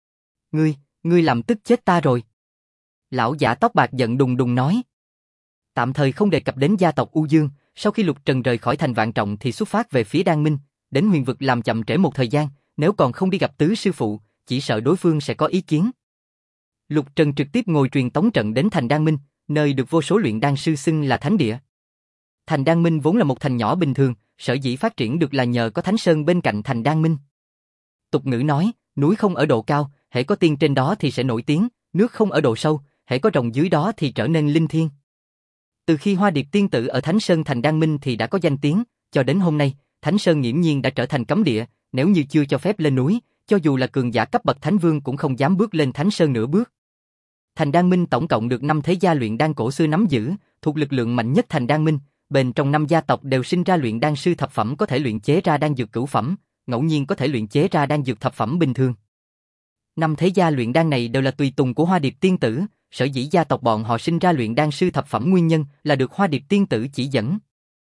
Ngươi làm tức chết ta rồi. Lão giả tóc bạc giận đùng đùng nói. Tạm thời không đề cập đến gia tộc U Dương, sau khi Lục Trần rời khỏi thành Vạn Trọng thì xuất phát về phía Đan Minh, đến huyền vực làm chậm trễ một thời gian, nếu còn không đi gặp tứ sư phụ, chỉ sợ đối phương sẽ có ý kiến. Lục Trần trực tiếp ngồi truyền tống trận đến thành Đan Minh, nơi được vô số luyện đan sư xưng là thánh địa. Thành Đan Minh vốn là một thành nhỏ bình thường, sở dĩ phát triển được là nhờ có Thánh Sơn bên cạnh thành Đan Minh. Tục ngữ nói, núi không ở độ cao, hễ có tiên trên đó thì sẽ nổi tiếng, nước không ở độ sâu, hễ có rồng dưới đó thì trở nên linh thiêng. Từ khi Hoa Điệp tiên tử ở Thánh Sơn thành Đan Minh thì đã có danh tiếng, cho đến hôm nay, Thánh Sơn nghiễm nhiên đã trở thành cấm địa, nếu như chưa cho phép lên núi, cho dù là cường giả cấp bậc Thánh Vương cũng không dám bước lên Thánh Sơn nửa bước. Thành Đan Minh tổng cộng được 5 thế gia luyện đan cổ xưa nắm giữ, thuộc lực lượng mạnh nhất thành Đan Minh, Bên trong 5 gia tộc đều sinh ra luyện đan sư thập phẩm có thể luyện chế ra đan dược cửu phẩm, ngẫu nhiên có thể luyện chế ra đan dược thập phẩm bình thường. 5 thế gia luyện đan này đều là tùy tùng của Hoa Điệp tiên tử, sở dĩ gia tộc bọn họ sinh ra luyện đan sư thập phẩm nguyên nhân là được Hoa Điệp tiên tử chỉ dẫn.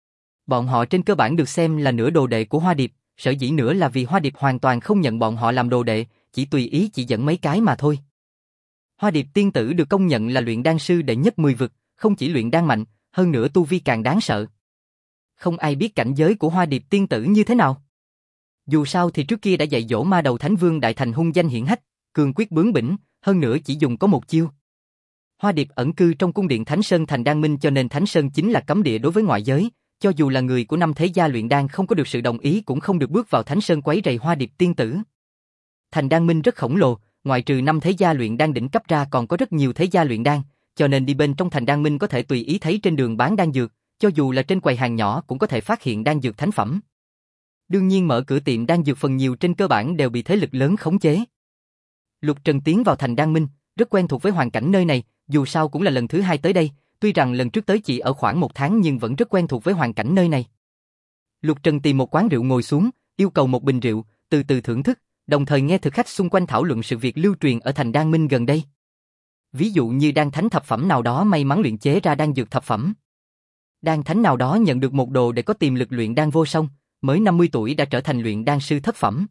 Bọn họ trên cơ bản được xem là nửa đồ đệ của Hoa Điệp, sở dĩ nữa là vì Hoa Điệp hoàn toàn không nhận bọn họ làm đồ đệ, chỉ tùy ý chỉ dẫn mấy cái mà thôi. Hoa Điệp tiên tử được công nhận là luyện đan sư đệ nhất 10 vực, không chỉ luyện đan mạnh, hơn nữa tu vi càng đáng sợ. Không ai biết cảnh giới của Hoa Điệp tiên tử như thế nào. Dù sao thì trước kia đã dạy dỗ ma đầu Thánh Vương Đại Thành hung danh hiển hách, cương quyết bướng bỉnh, hơn nữa chỉ dùng có một chiêu. Hoa Điệp ẩn cư trong cung điện Thánh Sơn thành Đan Minh cho nên Thánh Sơn chính là cấm địa đối với ngoại giới, cho dù là người của 5 thế gia luyện đan không có được sự đồng ý cũng không được bước vào Thánh Sơn quấy rầy Hoa Điệp tiên tử. Thành Đan Minh rất khổng lồ, ngoại trừ 5 thế gia luyện đan đỉnh cấp ra còn có rất nhiều thế gia luyện đan, cho nên đi bên trong Thành Đan Minh có thể tùy ý thấy trên đường bán đan dược, cho dù là trên quầy hàng nhỏ cũng có thể phát hiện đan dược thánh phẩm. Đương nhiên mở cửa tiệm đan dược phần nhiều trên cơ bản đều bị thế lực lớn khống chế. Lục Trần tiến vào Thành Đan Minh, rất quen thuộc với hoàn cảnh nơi này, dù sao cũng là lần thứ 2 tới đây, tuy rằng lần trước tới chỉ ở khoảng 1 tháng nhưng vẫn rất quen thuộc với hoàn cảnh nơi này. Lục Trần tìm một quán rượu ngồi xuống, yêu cầu một bình rượu, từ từ thưởng thức, đồng thời nghe thực khách xung quanh thảo luận sự việc lưu truyền ở Thành Đan Minh gần đây. Ví dụ như đan thánh thập phẩm nào đó may mắn luyện chế ra đan dược thập phẩm. Đan thánh nào đó nhận được một đồ để có tiềm lực luyện đan vô song, mới 50 tuổi đã trở thành luyện đan sư thất phẩm.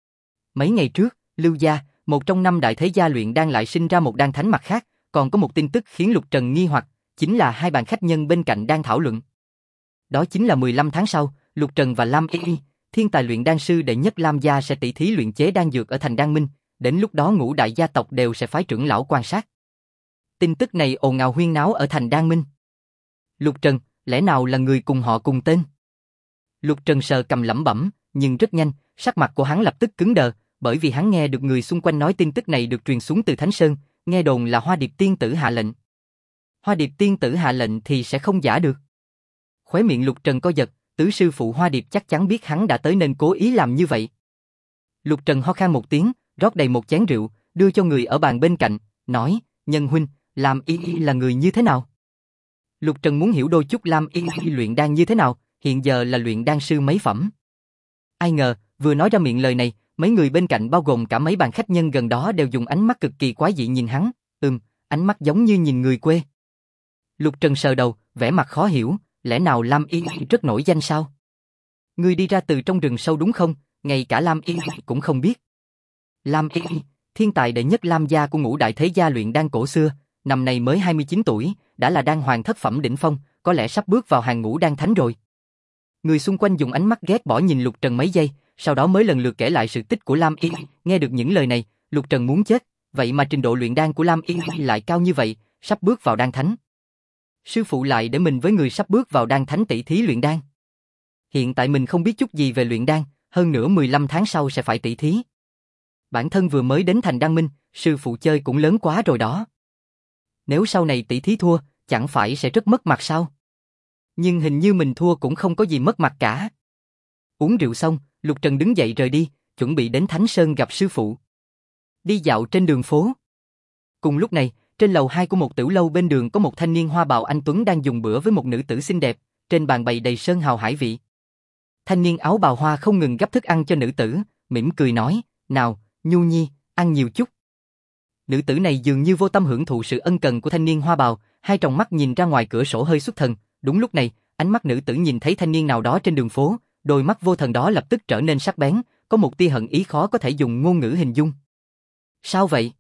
Mấy ngày trước, Lưu gia, một trong 5 đại thế gia luyện đan lại sinh ra một đan thánh mặt khác, còn có một tin tức khiến Lục Trần nghi hoặc, chính là hai bàn khách nhân bên cạnh đang thảo luận. Đó chính là 15 tháng sau, Lục Trần và Lam Y, thiên tài luyện đan sư đệ nhất Lam gia sẽ tỷ thí luyện chế đan dược ở Thành Đan Minh, đến lúc đó ngũ đại gia tộc đều sẽ phái trưởng lão quan sát. Tin tức này ồn ào huyên náo ở Thành Đan Minh. Lục Trần, lẽ nào là người cùng họ cùng tên? Lục Trần sờ cầm lẩm bẩm, nhưng rất nhanh, sắc mặt của hắn lập tức cứng đờ, bởi vì hắn nghe được người xung quanh nói tin tức này được truyền xuống từ Thánh Sơn, nghe đồn là Hoa Điệp tiên tử hạ lệnh. Hoa Điệp tiên tử hạ lệnh thì sẽ không giả được. Khóe miệng Lục Trần co giật, tứ sư phụ Hoa Điệp chắc chắn biết hắn đã tới nên cố ý làm như vậy. Lục Trần ho khan một tiếng, rót đầy một chén rượu, đưa cho người ở bàn bên cạnh, nói, Nhân huynh, Lam Y là người như thế nào? Lục Trần muốn hiểu đôi chút Lam Y luyện đan như thế nào, hiện giờ là luyện đan sư mấy phẩm. Ai ngờ, vừa nói ra miệng lời này, mấy người bên cạnh bao gồm cả mấy bàn khách nhân gần đó đều dùng ánh mắt cực kỳ quái dị nhìn hắn, ánh mắt giống như nhìn người quê. Lục Trần sờ đầu, vẻ mặt khó hiểu, lẽ nào Lam Y rất nổi danh sao? Ngươi đi ra từ trong rừng sâu đúng không, ngay cả Lam Y cũng không biết. Lam Y, thiên tài đệ nhất Lam gia của ngũ đại thế gia luyện đan cổ xưa, năm nay mới 29 tuổi, đã là đan hoàng thất phẩm đỉnh phong, có lẽ sắp bước vào hàng ngũ đan thánh rồi. Người xung quanh dùng ánh mắt ghét bỏ nhìn Lục Trần mấy giây, sau đó mới lần lượt kể lại sự tích của Lam Y. Nghe được những lời này, Lục Trần muốn chết, vậy mà trình độ luyện đan của Lam Y lại cao như vậy, sắp bước vào đan thánh. Sư phụ lại để mình với người sắp bước vào đan thánh tỷ thí luyện đan. Hiện tại mình không biết chút gì về luyện đan, hơn nữa 15 tháng sau sẽ phải tỷ thí. Bản thân vừa mới đến Thành Đan Minh, sư phụ chơi cũng lớn quá rồi đó. Nếu sau này tỷ thí thua, chẳng phải sẽ rất mất mặt sao? Nhưng hình như mình thua cũng không có gì mất mặt cả. Uống rượu xong, Lục Trần đứng dậy rời đi, chuẩn bị đến Thánh Sơn gặp sư phụ. Đi dạo trên đường phố. Cùng lúc này, trên lầu 2 của một tiểu lâu bên đường có một thanh niên hoa bào anh tuấn đang dùng bữa với một nữ tử xinh đẹp, trên bàn bày đầy sơn hào hải vị. Thanh niên áo bào hoa không ngừng gắp thức ăn cho nữ tử, mỉm cười nói, nào, Nhu Nhi, ăn nhiều chút. Nữ tử này dường như vô tâm hưởng thụ sự ân cần của thanh niên hoa bào, hai tròng mắt nhìn ra ngoài cửa sổ hơi xuất thần. Đúng lúc này, ánh mắt nữ tử nhìn thấy thanh niên nào đó trên đường phố, đôi mắt vô thần đó lập tức trở nên sắc bén, có một tia hận ý khó có thể dùng ngôn ngữ hình dung. Sao vậy?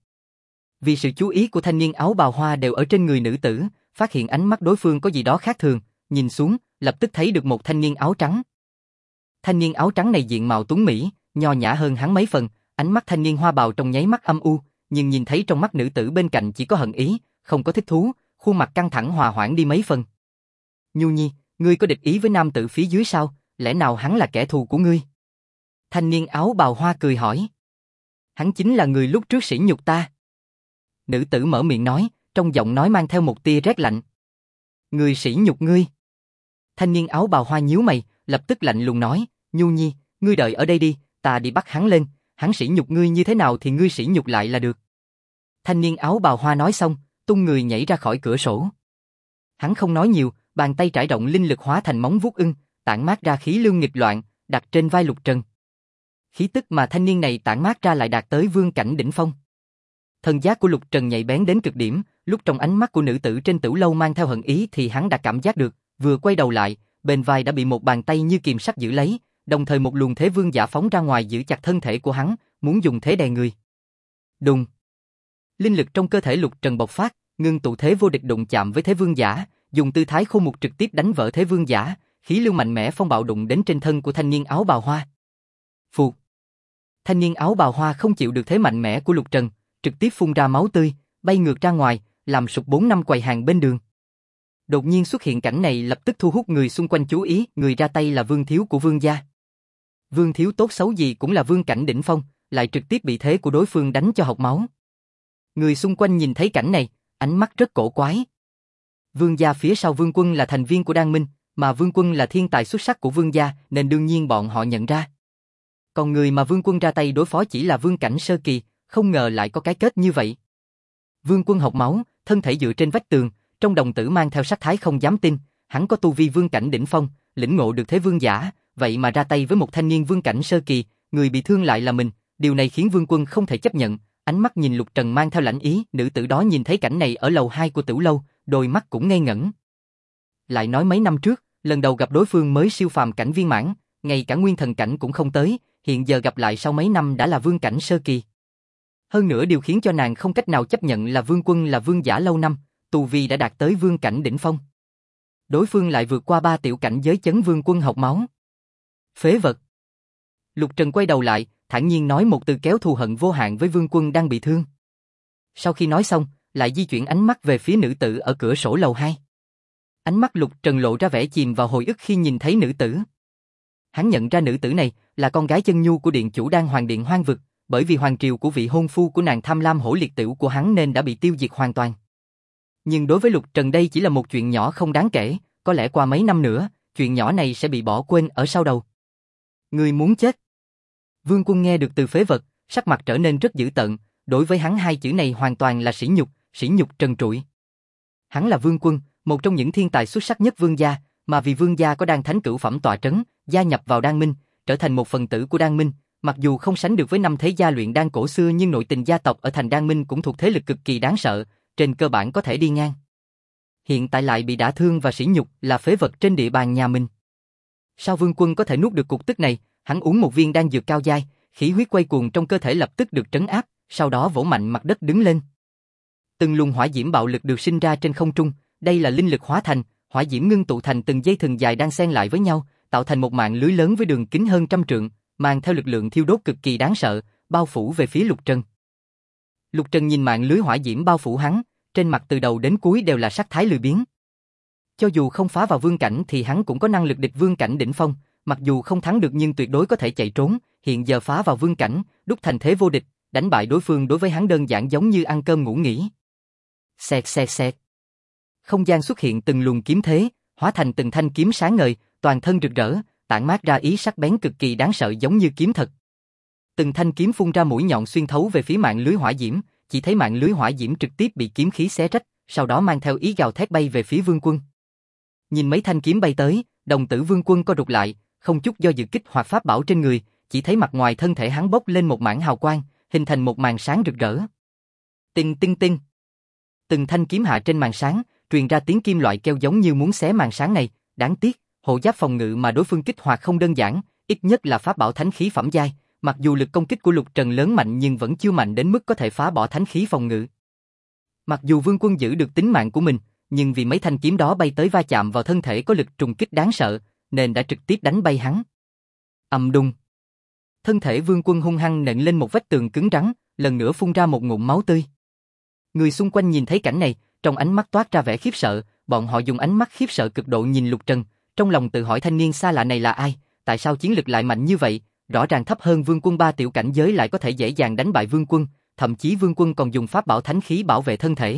Vì sự chú ý của thanh niên áo bào hoa đều ở trên người nữ tử, phát hiện ánh mắt đối phương có gì đó khác thường, nhìn xuống, lập tức thấy được một thanh niên áo trắng. Thanh niên áo trắng này diện mạo tuấn mỹ, nho nhã hơn hắn mấy phần, ánh mắt thanh niên hoa bào trong nháy mắt âm u, nhưng nhìn thấy trong mắt nữ tử bên cạnh chỉ có hận ý, không có thích thú, khuôn mặt căng thẳng hòa hoãn đi mấy phần. Nhu Nhi, ngươi có địch ý với nam tử phía dưới sao? Lẽ nào hắn là kẻ thù của ngươi? Thanh niên áo bào hoa cười hỏi. Hắn chính là người lúc trước sỉ nhục ta. Nữ tử mở miệng nói, trong giọng nói mang theo một tia rét lạnh. Người sỉ nhục ngươi? Thanh niên áo bào hoa nhíu mày, lập tức lạnh lùng nói, Nhu Nhi, ngươi đợi ở đây đi, ta đi bắt hắn lên, hắn sỉ nhục ngươi như thế nào thì ngươi sỉ nhục lại là được. Thanh niên áo bào hoa nói xong, tung người nhảy ra khỏi cửa sổ. Hắn không nói nhiều, Bàn tay trải rộng linh lực hóa thành móng vuốt ưng, tản mát ra khí lưu nghịch loạn, đặt trên vai Lục Trần. Khí tức mà thanh niên này tản mát ra lại đạt tới vương cảnh đỉnh phong. Thần giác của Lục Trần nhạy bén đến cực điểm, lúc trong ánh mắt của nữ tử trên Tử Lâu mang theo hận ý thì hắn đã cảm giác được, vừa quay đầu lại, bên vai đã bị một bàn tay như kiềm sắt giữ lấy, đồng thời một luồng thế vương giả phóng ra ngoài giữ chặt thân thể của hắn, muốn dùng thế đè người. Đùng. Linh lực trong cơ thể Lục Trần bộc phát, ngưng tụ thế vô địch đụng chạm với thế vương giả, dùng tư thái khô mục trực tiếp đánh vỡ thế vương giả, khí lưu mạnh mẽ phong bạo đụng đến trên thân của thanh niên áo bào hoa. Phụt. Thanh niên áo bào hoa không chịu được thế mạnh mẽ của Lục Trần, trực tiếp phun ra máu tươi, bay ngược ra ngoài, làm sụp 4 năm quầy hàng bên đường. Đột nhiên xuất hiện cảnh này lập tức thu hút người xung quanh chú ý, người ra tay là Vương Thiếu của Vương gia. Vương Thiếu tốt xấu gì cũng là vương cảnh đỉnh phong, lại trực tiếp bị thế của đối phương đánh cho hộc máu. Người xung quanh nhìn thấy cảnh này, ánh mắt rất cổ quái. Vương gia phía sau Vương Quân là thành viên của Đan Minh, mà Vương Quân là thiên tài xuất sắc của Vương gia, nên đương nhiên bọn họ nhận ra. Còn người mà Vương Quân ra tay đối phó chỉ là vương cảnh sơ kỳ, không ngờ lại có cái kết như vậy. Vương Quân hộc máu, thân thể dựa trên vách tường, trong đồng tử mang theo sắc thái không dám tin, hắn có tu vi vương cảnh đỉnh phong, lĩnh ngộ được thế vương giả, vậy mà ra tay với một thanh niên vương cảnh sơ kỳ, người bị thương lại là mình, điều này khiến Vương Quân không thể chấp nhận, ánh mắt nhìn Lục Trần mang theo lãnh ý, nữ tử đó nhìn thấy cảnh này ở lầu 2 của Tửu Lâu, đôi mắt cũng ngây ngẩn. Lại nói mấy năm trước, lần đầu gặp đối phương mới siêu phàm cảnh viên mãn, ngay cả nguyên thần cảnh cũng không tới, hiện giờ gặp lại sau mấy năm đã là vương cảnh sơ kỳ. Hơn nữa điều khiến cho nàng không cách nào chấp nhận là Vương Quân là vương giả lâu năm, tu vi đã đạt tới vương cảnh đỉnh phong. Đối phương lại vượt qua 3 tiểu cảnh giới chấn Vương Quân hộc máu. Phế vật. Lục Trần quay đầu lại, thản nhiên nói một từ kéo thù hận vô hạn với Vương Quân đang bị thương. Sau khi nói xong, lại di chuyển ánh mắt về phía nữ tử ở cửa sổ lầu 2. Ánh mắt Lục Trần lộ ra vẻ chìm vào hồi ức khi nhìn thấy nữ tử. Hắn nhận ra nữ tử này là con gái chân nhu của điện chủ Đan Hoàng điện Hoang Vực, bởi vì hoàng triều của vị hôn phu của nàng tham lam hổ liệt tửu của hắn nên đã bị tiêu diệt hoàn toàn. Nhưng đối với Lục Trần đây chỉ là một chuyện nhỏ không đáng kể, có lẽ qua mấy năm nữa, chuyện nhỏ này sẽ bị bỏ quên ở sau đầu. Người muốn chết. Vương Quân nghe được từ phế vật, sắc mặt trở nên rất dữ tợn, đối với hắn hai chữ này hoàn toàn là sỉ nhục trần trụi. Hắn là Vương Quân, một trong những thiên tài xuất sắc nhất Vương gia, mà vì Vương gia có Đan Thánh cửu phẩm tọa trấn, gia nhập vào Đan Minh, trở thành một phần tử của Đan Minh, mặc dù không sánh được với năm thế gia luyện đan cổ xưa nhưng nội tình gia tộc ở thành Đan Minh cũng thuộc thế lực cực kỳ đáng sợ, trên cơ bản có thể đi ngang. Hiện tại lại bị đả thương và sỉ nhục là phế vật trên địa bàn nhà mình. Sao Vương Quân có thể nuốt được cục tức này? Hắn uống một viên đan dược cao giai, khí huyết quay cuồng trong cơ thể lập tức được trấn áp, sau đó vỗ mạnh mặt đất đứng lên. Từng luồng hỏa diễm bạo lực được sinh ra trên không trung, đây là linh lực hóa thành, hỏa diễm ngưng tụ thành từng dây thừng dài đang xen lại với nhau, tạo thành một mạng lưới lớn với đường kính hơn 100 trượng, mang theo lực lượng thiêu đốt cực kỳ đáng sợ, bao phủ về phía Lục Trần. Lục Trần nhìn mạng lưới hỏa diễm bao phủ hắn, trên mặt từ đầu đến cuối đều là sắc thái lười biếng. Cho dù không phá vào vương cảnh thì hắn cũng có năng lực địch vương cảnh đỉnh phong, mặc dù không thắng được nhưng tuyệt đối có thể chạy trốn, hiện giờ phá vào vương cảnh, đúc thành thế vô địch, đánh bại đối phương đối với hắn đơn giản giống như ăn cơm ngủ nghỉ. Xẹt xẹt xẹt. Không gian xuất hiện từng luồng kiếm thế, hóa thành từng thanh kiếm sáng ngời, toàn thân rực rỡ, tản mát ra ý sắc bén cực kỳ đáng sợ giống như kiếm thật. Từng thanh kiếm phun ra mũi nhọn xuyên thấu về phía mạng lưới hỏa diễm, chỉ thấy mạng lưới hỏa diễm trực tiếp bị kiếm khí xé rách, sau đó mang theo ý gào thét bay về phía Vương Quân. Nhìn mấy thanh kiếm bay tới, đồng tử Vương Quân co rụt lại, không chút do dự kích hoạt pháp bảo trên người, chỉ thấy mặt ngoài thân thể hắn bốc lên một mảng hào quang, hình thành một màn sáng rực rỡ. Tinh tinh tinh. Từng thanh kiếm hạ trên màn sáng, truyền ra tiếng kim loại kêu giống như muốn xé màn sáng này, đáng tiếc, hộ giáp phòng ngự mà đối phương kích hoạt không đơn giản, ít nhất là pháp bảo thánh khí phẩm giai, mặc dù lực công kích của Lục Trần lớn mạnh nhưng vẫn chưa mạnh đến mức có thể phá bỏ thánh khí phòng ngự. Mặc dù Vương Quân giữ được tính mạng của mình, nhưng vì mấy thanh kiếm đó bay tới va chạm vào thân thể có lực trùng kích đáng sợ, nên đã trực tiếp đánh bay hắn. Ầm đùng. Thân thể Vương Quân hung hăng nện lên một vách tường cứng rắn, lần nữa phun ra một ngụm máu tươi. Người xung quanh nhìn thấy cảnh này, trong ánh mắt toát ra vẻ khiếp sợ, bọn họ dùng ánh mắt khiếp sợ cực độ nhìn Lục Trần, trong lòng tự hỏi thanh niên xa lạ này là ai, tại sao chiến lực lại mạnh như vậy, rõ ràng thấp hơn Vương Quân 3 tiểu cảnh giới lại có thể dễ dàng đánh bại Vương Quân, thậm chí Vương Quân còn dùng pháp bảo thánh khí bảo vệ thân thể.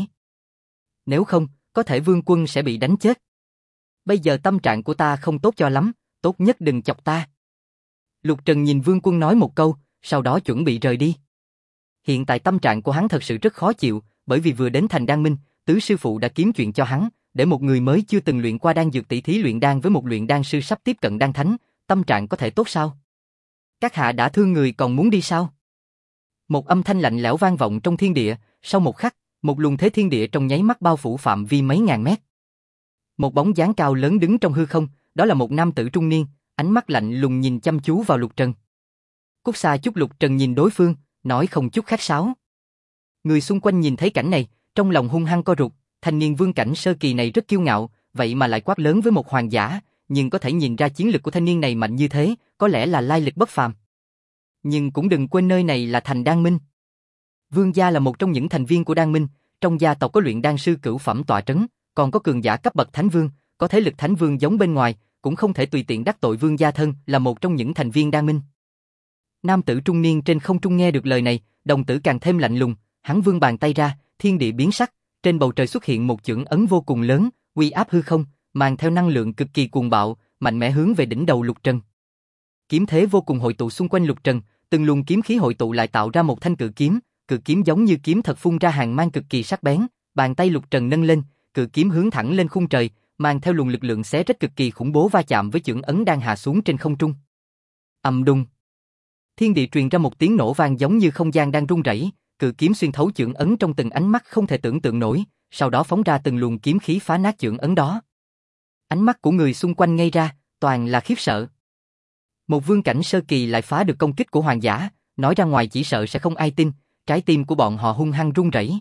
Nếu không, có thể Vương Quân sẽ bị đánh chết. Bây giờ tâm trạng của ta không tốt cho lắm, tốt nhất đừng chọc ta. Lục Trần nhìn Vương Quân nói một câu, sau đó chuẩn bị rời đi. Hiện tại tâm trạng của hắn thật sự rất khó chịu, bởi vì vừa đến thành Đan Minh, tứ sư phụ đã kiếm chuyện cho hắn, để một người mới chưa từng luyện qua đan dược tỷ thí luyện đan với một luyện đan sư sắp tiếp cận đan thánh, tâm trạng có thể tốt sao? Các hạ đã thương người còn muốn đi sao? Một âm thanh lạnh lẽo vang vọng trong thiên địa, sau một khắc, một luồng thế thiên địa trong nháy mắt bao phủ phạm vi mấy ngàn mét. Một bóng dáng cao lớn đứng trong hư không, đó là một nam tử trung niên, ánh mắt lạnh lùng nhìn chăm chú vào Lục Trần. Cút xa chút, Lục Trần nhìn đối phương, nói không chút khách sáo. Người xung quanh nhìn thấy cảnh này, trong lòng hung hăng co rụt, thanh niên vương cảnh sơ kỳ này rất kiêu ngạo, vậy mà lại quát lớn với một hoàng giả, nhưng có thể nhìn ra chiến lực của thanh niên này mạnh như thế, có lẽ là lai lịch bất phàm. Nhưng cũng đừng quên nơi này là thành Đan Minh. Vương gia là một trong những thành viên của Đan Minh, trong gia tộc có luyện đan sư cửu phẩm tọa trấn, còn có cường giả cấp bậc thánh vương, có thế lực thánh vương giống bên ngoài, cũng không thể tùy tiện đắc tội vương gia thân là một trong những thành viên Đan Minh. Nam tử trung niên trên không trung nghe được lời này, đồng tử càng thêm lạnh lùng, hắn vươn bàn tay ra, thiên địa biến sắc, trên bầu trời xuất hiện một chưởng ấn vô cùng lớn, uy áp hư không, mang theo năng lượng cực kỳ cuồng bạo, mạnh mẽ hướng về đỉnh đầu Lục Trần. Kiếm thế vô cùng hội tụ xung quanh Lục Trần, từng luồng kiếm khí hội tụ lại tạo ra một thanh cự kiếm giống như kiếm thật phun ra hàng mang cực kỳ sắc bén, bàn tay Lục Trần nâng lên, cự kiếm hướng thẳng lên khung trời, mang theo luồng lực lượng xé rách cực kỳ khủng bố va chạm với chưởng ấn đang hạ xuống trên không trung. Ầm đùng. Thiên địa truyền ra một tiếng nổ vang giống như không gian đang rung rẩy, cự kiếm xuyên thấu chưởng ấn trong từng ánh mắt không thể tưởng tượng nổi, sau đó phóng ra từng luồng kiếm khí phá nát chưởng ấn đó. Ánh mắt của người xung quanh ngây ra, toàn là khiếp sợ. Một vương cảnh sơ kỳ lại phá được công kích của hoàng giả, nói ra ngoài chỉ sợ sẽ không ai tin, trái tim của bọn họ hung hăng run rẩy.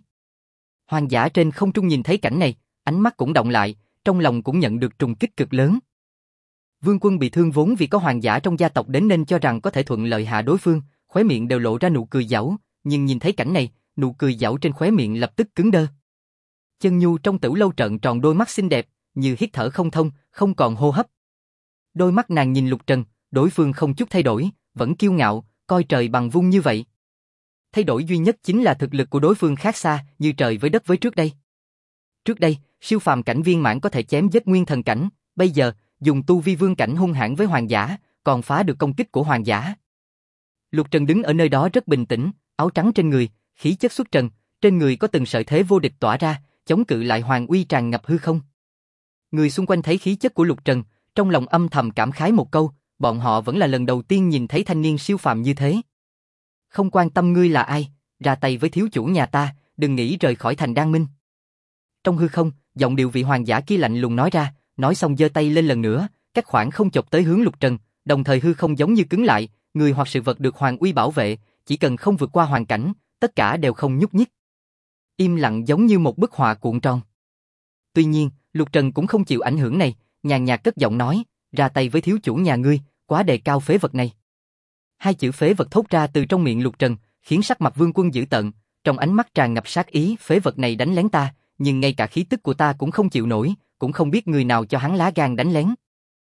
Hoàng giả trên không trung nhìn thấy cảnh này, ánh mắt cũng động lại, trong lòng cũng nhận được trùng kích cực lớn. Vương Quân bị thương vốn vì có hoàng giả trong gia tộc đến nên cho rằng có thể thuận lợi hạ đối phương, khóe miệng đều lộ ra nụ cười giảo, nhưng nhìn thấy cảnh này, nụ cười giảo trên khóe miệng lập tức cứng đơ. Chân Nhu trong Tử Lâu trợn tròn đôi mắt xinh đẹp, như hít thở không thông, không còn hô hấp. Đôi mắt nàng nhìn Lục Trần, đối phương không chút thay đổi, vẫn kiêu ngạo, coi trời bằng vung như vậy. Thay đổi duy nhất chính là thực lực của đối phương khác xa, như trời với đất với trước đây. Trước đây, siêu phàm cảnh viên mãn có thể chém giết nguyên thần cảnh, bây giờ, dùng tu vi vương cảnh hung hãn với hoàng giả, còn phá được công kích của hoàng giả. Lục Trần đứng ở nơi đó rất bình tĩnh, áo trắng trên người, khí chất xuất trần, trên người có từng sợi thế vô địch tỏa ra, chống cự lại hoàng uy tràn ngập hư không. Người xung quanh thấy khí chất của Lục Trần, trong lòng âm thầm cảm khái một câu, bọn họ vẫn là lần đầu tiên nhìn thấy thanh niên siêu phàm như thế. Không quan tâm ngươi là ai, ra tay với thiếu chủ nhà ta, đừng nghĩ rời khỏi thành Đan Minh. Trong hư không, giọng điệu vị hoàng giả kia lạnh lùng nói ra, nói xong giơ tay lên lần nữa, cách khoảng không chộp tới hướng Lục Trần, đồng thời hư không giống như cứng lại, người hoặc sự vật được hoàng uy bảo vệ, chỉ cần không vượt qua hoàn cảnh, tất cả đều không nhúc nhích. Im lặng giống như một bức họa cuộn tròn. Tuy nhiên, Lục Trần cũng không chịu ảnh hưởng này, nhàn nhạt cất giọng nói, ra tay với thiếu chủ nhà ngươi, quá đề cao phế vật này. Hai chữ phế vật thốt ra từ trong miệng Lục Trần, khiến sắc mặt Vương Quân dữ tợn, trong ánh mắt tràn ngập sát ý, phế vật này đánh lén ta, nhưng ngay cả khí tức của ta cũng không chịu nổi, cũng không biết người nào cho hắn lá gan đánh lén.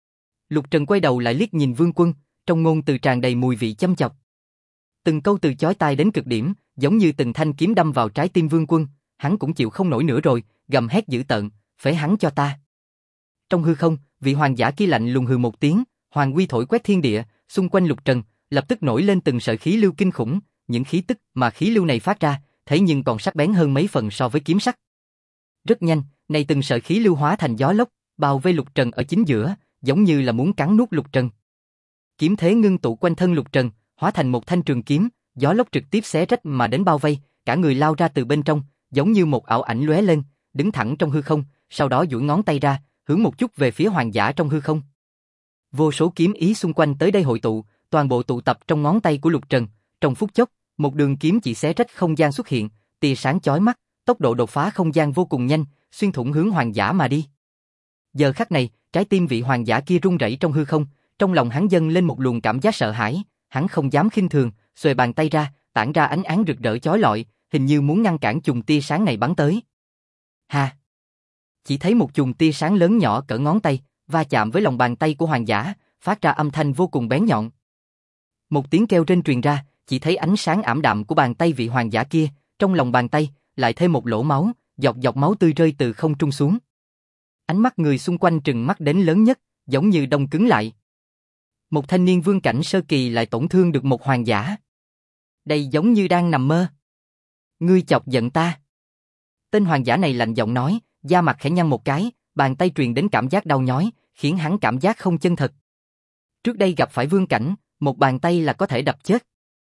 Lục Trần quay đầu lại liếc nhìn Vương Quân, trong ngôn từ tràn đầy mùi vị châm chọc. Từng câu từ chói tai đến cực điểm, giống như từng thanh kiếm đâm vào trái tim Vương Quân, hắn cũng chịu không nổi nữa rồi, gầm hét dữ tợn, phế hắn cho ta. Trong hư không, vị hoàng giả kia lạnh lùng hừ một tiếng, hoàng uy thổi quét thiên địa, xung quanh Lục Trần lập tức nổi lên từng sợi khí lưu kinh khủng, những khí tức mà khí lưu này phát ra, thế nhưng còn sắc bén hơn mấy phần so với kiếm sắc. Rất nhanh, này từng sợi khí lưu hóa thành gió lốc, bao vây Lục Trần ở chính giữa, giống như là muốn cắn nuốt Lục Trần. Kiếm thế ngưng tụ quanh thân Lục Trần, hóa thành một thanh trường kiếm, gió lốc trực tiếp xé rách mà đến bao vây, cả người lao ra từ bên trong, giống như một ảo ảnh lóe lên, đứng thẳng trong hư không, sau đó duỗi ngón tay ra, hướng một chút về phía hoàng giả trong hư không. Vô số kiếm ý xung quanh tới đây hội tụ, toàn bộ tụ tập trong ngón tay của Lục Trần, trong phút chốc, một đường kiếm chỉ xé rách không gian xuất hiện, tia sáng chói mắt, tốc độ đột phá không gian vô cùng nhanh, xuyên thủng hướng hoàng giả mà đi. Giờ khắc này, trái tim vị hoàng giả kia rung rẩy trong hư không, trong lòng hắn dâng lên một luồng cảm giác sợ hãi, hắn không dám khinh thường, xuề bàn tay ra, tản ra ánh sáng rực rỡ chói lọi, hình như muốn ngăn cản chùm tia sáng này bắn tới. Ha! Chỉ thấy một chùm tia sáng lớn nhỏ cỡ ngón tay, va chạm với lòng bàn tay của hoàng giả, phát ra âm thanh vô cùng bén nhọn. Một tiếng kêu rên truyền ra, chỉ thấy ánh sáng ảm đạm của bàn tay vị hoàng giả kia, trong lòng bàn tay lại thêm một lỗ máu, giọt giọt máu tươi rơi từ không trung xuống. Ánh mắt người xung quanh trừng mắt đến lớn nhất, giống như đông cứng lại. Một thanh niên vương cảnh sơ kỳ lại tổn thương được một hoàng giả. Đây giống như đang nằm mơ. Ngươi chọc giận ta. Tên hoàng giả này lạnh giọng nói, da mặt khẽ nhăn một cái, bàn tay truyền đến cảm giác đau nhói, khiến hắn cảm giác không chân thật. Trước đây gặp phải vương cảnh, một bàn tay là có thể đập chết.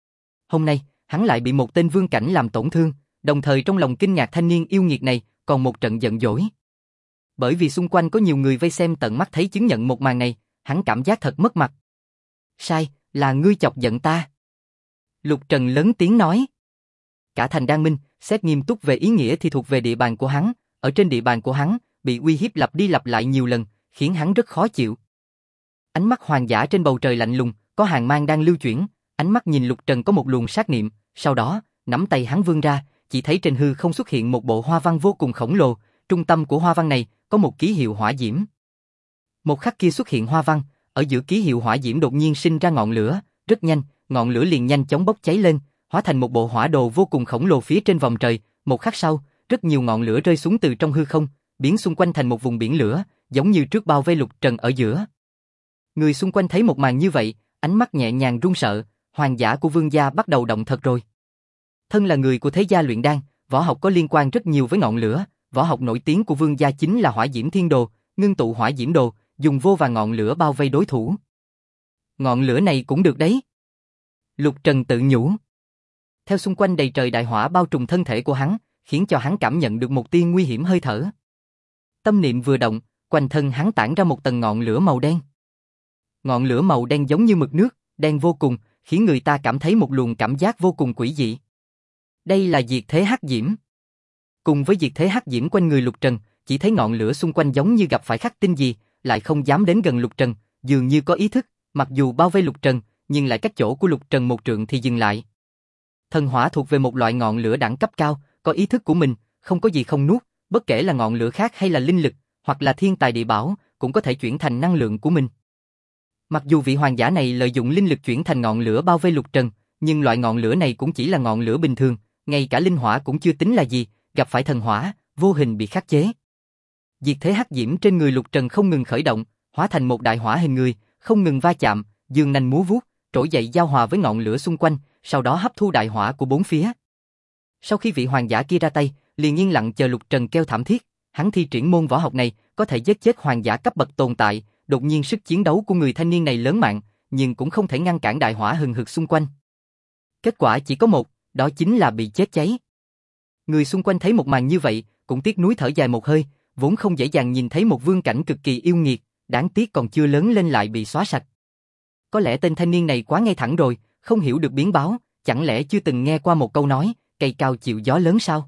Hôm nay, hắn lại bị một tên vương cảnh làm tổn thương, đồng thời trong lòng kinh ngạc thanh niên yêu nghiệt này, còn một trận giận dỗi. Bởi vì xung quanh có nhiều người vây xem tận mắt thấy chứng nhận một màn này, hắn cảm giác thật mất mặt. Sai, là ngươi chọc giận ta. Lục Trần lớn tiếng nói. Cả thành Đan Minh, xét nghiêm túc về ý nghĩa thì thuộc về địa bàn của hắn, ở trên địa bàn của hắn, bị uy hiếp lặp đi lặp lại nhiều lần, khiến hắn rất khó chịu. Ánh mắt hoàng giả trên bầu trời lạnh lùng, có hàng mang đang lưu chuyển, ánh mắt nhìn Lục Trần có một luồng sát niệm, sau đó, nắm tay hắn vươn ra, chỉ thấy trên hư không xuất hiện một bộ hoa văn vô cùng khổng lồ, trung tâm của hoa văn này có một ký hiệu hỏa diễm. Một khắc kia xuất hiện hoa văn, ở giữa ký hiệu hỏa diễm đột nhiên sinh ra ngọn lửa, rất nhanh, ngọn lửa liền nhanh chóng bốc cháy lên, hóa thành một bộ hỏa đồ vô cùng khổng lồ phía trên vòng trời, một khắc sau, rất nhiều ngọn lửa rơi xuống từ trong hư không, biến xung quanh thành một vùng biển lửa, giống như trước bao vây Lục Trần ở giữa. Người xung quanh thấy một màn như vậy, ánh mắt nhẹ nhàng run sợ, hoàng giả của Vương gia bắt đầu động thật rồi. Thân là người của thế gia luyện đan, võ học có liên quan rất nhiều với ngọn lửa, võ học nổi tiếng của Vương gia chính là Hỏa Diễm Thiên Đồ, ngưng tụ hỏa diễm đồ, dùng vô vàn ngọn lửa bao vây đối thủ. Ngọn lửa này cũng được đấy. Lục Trần tự nhủ. Theo xung quanh đầy trời đại hỏa bao trùm thân thể của hắn, khiến cho hắn cảm nhận được một tia nguy hiểm hơi thở. Tâm niệm vừa động, quanh thân hắn tản ra một tầng ngọn lửa màu đen. Ngọn lửa màu đen giống như mực nước, đen vô cùng, khiến người ta cảm thấy một luồng cảm giác vô cùng quỷ dị. Đây là diệt thế hắc diễm. Cùng với diệt thế hắc diễm quanh người Lục Trần, chỉ thấy ngọn lửa xung quanh giống như gặp phải khắc tinh gì, lại không dám đến gần Lục Trần, dường như có ý thức, mặc dù bao vây Lục Trần, nhưng lại cách chỗ của Lục Trần một trượng thì dừng lại. Thần hỏa thuộc về một loại ngọn lửa đẳng cấp cao, có ý thức của mình, không có gì không nuốt, bất kể là ngọn lửa khác hay là linh lực, hoặc là thiên tài địa bảo, cũng có thể chuyển thành năng lượng của mình. Mặc dù vị hoàng giả này lợi dụng linh lực chuyển thành ngọn lửa bao vây Lục Trần, nhưng loại ngọn lửa này cũng chỉ là ngọn lửa bình thường, ngay cả linh hỏa cũng chưa tính là gì, gặp phải thần hỏa, vô hình bị khắc chế. Diệt thế hắc diễm trên người Lục Trần không ngừng khởi động, hóa thành một đại hỏa hình người, không ngừng va chạm, dương nanh múa vuốt, trỗi dậy giao hòa với ngọn lửa xung quanh, sau đó hấp thu đại hỏa của bốn phía. Sau khi vị hoàng giả kia ra tay, liền yên lặng chờ Lục Trần kêu thảm thiết, hắn thi triển môn võ học này, có thể giết chết hoàng giả cấp bậc tồn tại, đột nhiên sức chiến đấu của người thanh niên này lớn mạnh, nhưng cũng không thể ngăn cản đại hỏa hừng hực xung quanh. Kết quả chỉ có một, đó chính là bị chết cháy. Người xung quanh thấy một màn như vậy, cũng tiếc nuối thở dài một hơi, vốn không dễ dàng nhìn thấy một vương cảnh cực kỳ yêu nghiệt, đáng tiếc còn chưa lớn lên lại bị xóa sạch. Có lẽ tên thanh niên này quá ngay thẳng rồi, không hiểu được biến báo, chẳng lẽ chưa từng nghe qua một câu nói, cây cao chịu gió lớn sao?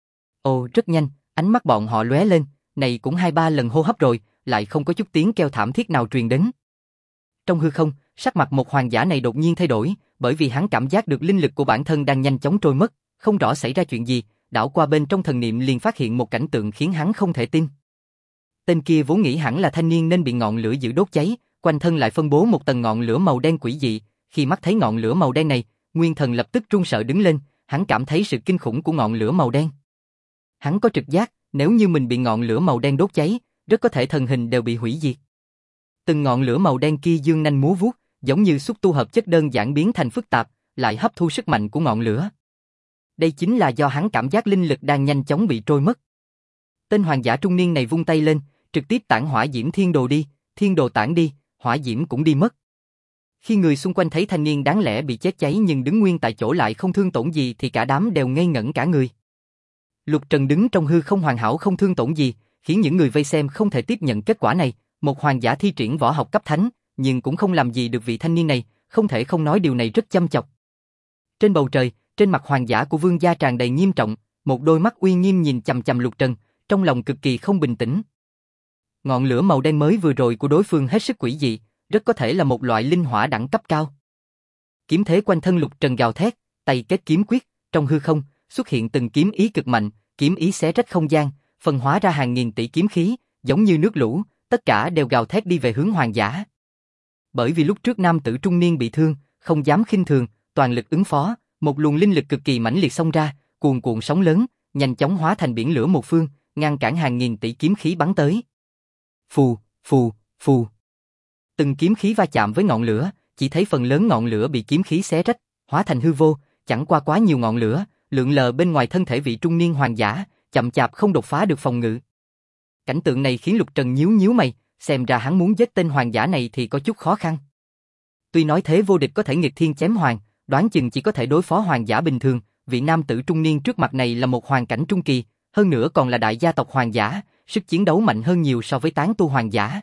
Ồ, rất nhanh, ánh mắt bọn họ lóe lên, này cũng 2-3 lần hô hấp rồi, lại không có chút tiếng kêu thảm thiết nào truyền đến. Trong hư không, sắc mặt một hoàng giả này đột nhiên thay đổi, bởi vì hắn cảm giác được linh lực của bản thân đang nhanh chóng trôi mất, không rõ xảy ra chuyện gì, đảo qua bên trong thần niệm liền phát hiện một cảnh tượng khiến hắn không thể tin. Tên kia vốn nghĩ hẳn là thanh niên nên bị ngọn lửa giữ đốt cháy, quanh thân lại phân bố một tầng ngọn lửa màu đen quỷ dị, khi mắt thấy ngọn lửa màu đen này, nguyên thần lập tức run sợ đứng lên, hắn cảm thấy sự kinh khủng của ngọn lửa màu đen. Hắn có trực giác, nếu như mình bị ngọn lửa màu đen đốt cháy, rất có thể thần hình đều bị hủy diệt. Từng ngọn lửa màu đen kia dương nanh múa vuốt, giống như xúc tu hợp chất đơn giản biến thành phức tạp, lại hấp thu sức mạnh của ngọn lửa. Đây chính là do hắn cảm giác linh lực đang nhanh chóng bị trôi mất. Tên hoàng giả trung niên này vung tay lên, trực tiếp tản hỏa diễm thiên đồ đi, thiên đồ tản đi, hỏa diễm cũng đi mất. Khi người xung quanh thấy thanh niên đáng lẽ bị chết cháy nhưng đứng nguyên tại chỗ lại không thương tổn gì thì cả đám đều ngây ngẩn cả người. Lục Trần đứng trong hư không hoàn hảo không thương tổn gì, khiến những người vây xem không thể tiếp nhận kết quả này. Một hoàng giả thi triển võ học cấp thánh, nhưng cũng không làm gì được vị thanh niên này, không thể không nói điều này rất chăm chọc. Trên bầu trời, trên mặt hoàng giả của Vương gia tràn đầy nghiêm trọng, một đôi mắt uy nghiêm nhìn chằm chằm Lục Trần, trong lòng cực kỳ không bình tĩnh. Ngọn lửa màu đen mới vừa rồi của đối phương hết sức quỷ dị, rất có thể là một loại linh hỏa đẳng cấp cao. Kiếm thế quanh thân Lục Trần gào thét, tay kết kiếm quyết, trong hư không xuất hiện từng kiếm ý cực mạnh, kiếm ý xé rách không gian, phân hóa ra hàng nghìn tỷ kiếm khí, giống như nước lũ, tất cả đều gào thét đi về hướng hoàng giả. Bởi vì lúc trước nam tử trung niên bị thương, không dám khinh thường, toàn lực ứng phó, một luồng linh lực cực kỳ mãnh liệt xông ra, cuồn cuộn sóng lớn, nhanh chóng hóa thành biển lửa một phương, ngăn cản hàng nghìn tỷ kiếm khí bắn tới. Phù, phù, phù. Từng kiếm khí va chạm với ngọn lửa, chỉ thấy phần lớn ngọn lửa bị kiếm khí xé rách, hóa thành hư vô, chẳng qua quá nhiều ngọn lửa, lượn lờ bên ngoài thân thể vị trung niên hoàng giả, chậm chạp không đột phá được phòng ngự. Cảnh tượng này khiến Lục Trần nhíu nhíu mày, xem ra hắn muốn giết tên hoàng giả này thì có chút khó khăn. Tuy nói thế vô địch có thể nghịch thiên chém hoàng, đoán chừng chỉ có thể đối phó hoàng giả bình thường, vị nam tử trung niên trước mặt này là một hoàng cảnh trung kỳ, hơn nữa còn là đại gia tộc hoàng giả, sức chiến đấu mạnh hơn nhiều so với tán tu hoàng giả.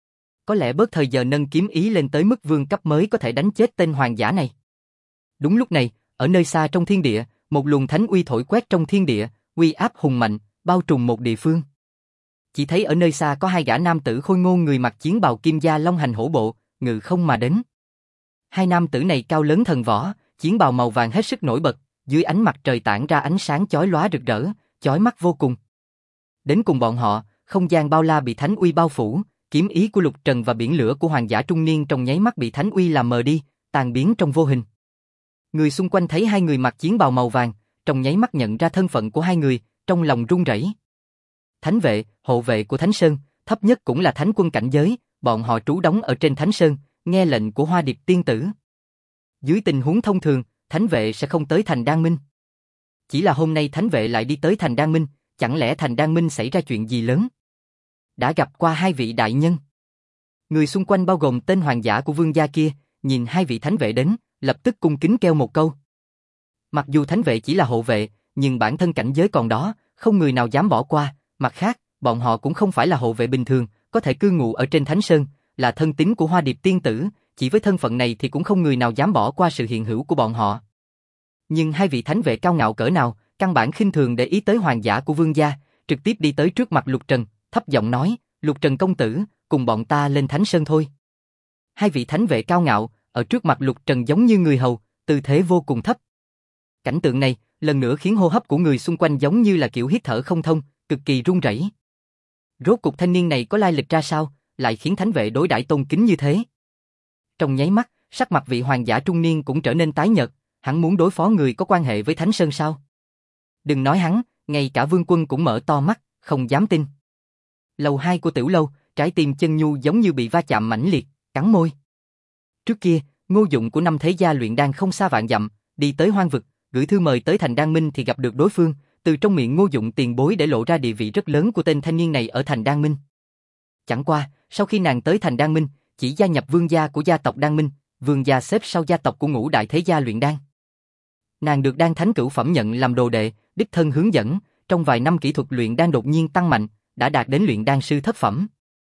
Có lẽ bớt thời giờ nâng kiếm ý lên tới mức vương cấp mới có thể đánh chết tên hoàng giả này. Đúng lúc này, ở nơi xa trong thiên địa, một luồng thánh uy thổi quét trong thiên địa, uy áp hùng mạnh, bao trùm một địa phương. Chỉ thấy ở nơi xa có hai gã nam tử khôi ngô người mặc chiến bào kim gia long hành hổ bộ, ngự không mà đến. Hai nam tử này cao lớn thần võ, chiến bào màu vàng hết sức nổi bật, dưới ánh mặt trời tản ra ánh sáng chói lóa rực rỡ, chói mắt vô cùng. Đến cùng bọn họ, không gian bao la bị thánh uy bao phủ, kiếm ý của Lục Trần và biển lửa của hoàng giả trung niên trong nháy mắt bị thánh uy làm mờ đi, tan biến trong vô hình. Người xung quanh thấy hai người mặc chiến bào màu vàng, trong nháy mắt nhận ra thân phận của hai người, trong lòng run rẩy. Thánh vệ, hộ vệ của Thánh Sơn, thấp nhất cũng là thánh quân cảnh giới, bọn họ trú đóng ở trên Thánh Sơn, nghe lệnh của Hoa Điệp tiên tử. Dưới tình huống thông thường, thánh vệ sẽ không tới thành Đan Minh. Chỉ là hôm nay thánh vệ lại đi tới thành Đan Minh, chẳng lẽ thành Đan Minh xảy ra chuyện gì lớn? Đã gặp qua hai vị đại nhân. Người xung quanh bao gồm tên hoàng giả của vương gia kia, nhìn hai vị thánh vệ đến, lập tức cung kính kêu một câu. Mặc dù thánh vệ chỉ là hộ vệ, nhưng bản thân cảnh giới còn đó, không người nào dám bỏ qua. Mặt khác, bọn họ cũng không phải là hộ vệ bình thường, có thể cư ngụ ở trên Thánh Sơn, là thân tín của Hoa Điệp tiên tử, chỉ với thân phận này thì cũng không người nào dám bỏ qua sự hiện hữu của bọn họ. Nhưng hai vị thánh vệ cao ngạo cỡ nào, căn bản khinh thường để ý tới hoàng giả của vương gia, trực tiếp đi tới trước mặt Lục Trần, thấp giọng nói, Lục Trần công tử, cùng bọn ta lên Thánh Sơn thôi. Hai vị thánh vệ cao ngạo, ở trước mặt Lục Trần giống như người hầu, tư thế vô cùng thấp. Cảnh tượng này, lần nữa khiến hô hấp của người xung quanh giống như là kiểu hít thở không thông, cực kỳ run rẩy. Rốt cuộc thanh niên này có lai lịch ra sao, lại khiến thánh vệ đối đãi tôn kính như thế? Trong nháy mắt, sắc mặt vị hoàng giả trung niên cũng trở nên tái nhợt, hắn muốn đối phó người có quan hệ với Thánh Sơn sao? Đừng nói hắn, ngay cả Vương Quân cũng mở to mắt, không dám tin. Lầu 2 của tiểu lâu, trái tim Chân Nhu giống như bị va chạm mãnh liệt, cắn môi. Trước kia, Ngô Dụng của năm thế gia luyện đan không xa vạn dặm, đi tới hoang vực, gửi thư mời tới thành Đan Minh thì gặp được đối phương, từ trong miệng Ngô Dụng tiền bối để lộ ra địa vị rất lớn của tên thanh niên này ở thành Đan Minh. Chẳng qua, sau khi nàng tới thành Đan Minh, chỉ gia nhập vương gia của gia tộc Đan Minh, vương gia xếp sau gia tộc của ngũ đại thế gia luyện đan. Nàng được Đan Thánh Cửu Phẩm nhận làm đồ đệ, đích thân hướng dẫn, trong vài năm kỹ thuật luyện đan đột nhiên tăng mạnh, đã đạt đến luyện đan sư thất phẩm.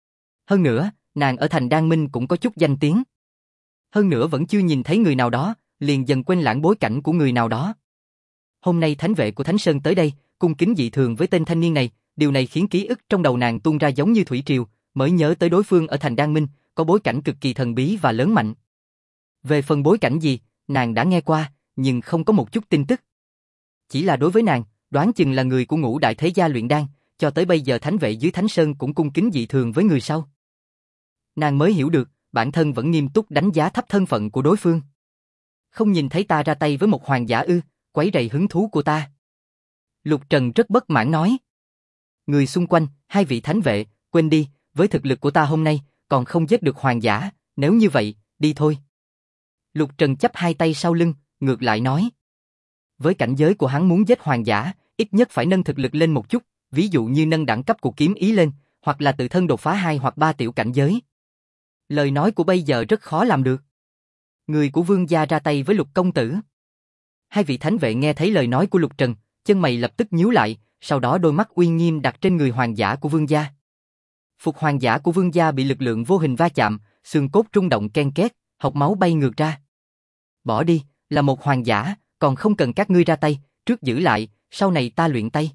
Hơn nữa, nàng ở thành Đan Minh cũng có chút danh tiếng. Hơn nữa vẫn chưa nhìn thấy người nào đó, liền dần quên lãng bối cảnh của người nào đó. Hôm nay thánh vệ của Thánh Sơn tới đây, cung kính dị thường với tên thanh niên này, điều này khiến ký ức trong đầu nàng tuôn ra giống như thủy triều, mới nhớ tới đối phương ở thành Đan Minh, có bối cảnh cực kỳ thần bí và lớn mạnh. Về phần bối cảnh gì, nàng đã nghe qua, nhưng không có một chút tin tức. Chỉ là đối với nàng, đoán chừng là người của ngũ đại thế gia luyện đan, cho tới bây giờ thánh vệ dưới Thánh Sơn cũng cung kính dị thường với người sau. Nàng mới hiểu được, bản thân vẫn nghiêm túc đánh giá thấp thân phận của đối phương. Không nhìn thấy ta ra tay với một hoàng giả ư, quấy rầy hứng thú của ta. Lục Trần rất bất mãn nói. Người xung quanh, hai vị thánh vệ, quên đi, với thực lực của ta hôm nay, còn không giết được hoàng giả, nếu như vậy, đi thôi. Lục Trần chắp hai tay sau lưng, ngược lại nói. Với cảnh giới của hắn muốn giết hoàng giả, ít nhất phải nâng thực lực lên một chút, ví dụ như nâng đẳng cấp của kiếm ý lên, hoặc là tự thân đột phá 2 hoặc 3 tiểu cảnh giới. Lời nói của bây giờ rất khó làm được. Người của vương gia ra tay với Lục công tử. Hai vị thánh vệ nghe thấy lời nói của Lục Trần, chân mày lập tức nhíu lại, sau đó đôi mắt uy nghiêm đặt trên người hoàng giả của vương gia. Phục hoàng giả của vương gia bị lực lượng vô hình va chạm, xương cốt rung động ken két, hộc máu bay ngược ra. Bỏ đi, là một hoàng giả, còn không cần các ngươi ra tay, trước giữ lại, sau này ta luyện tay.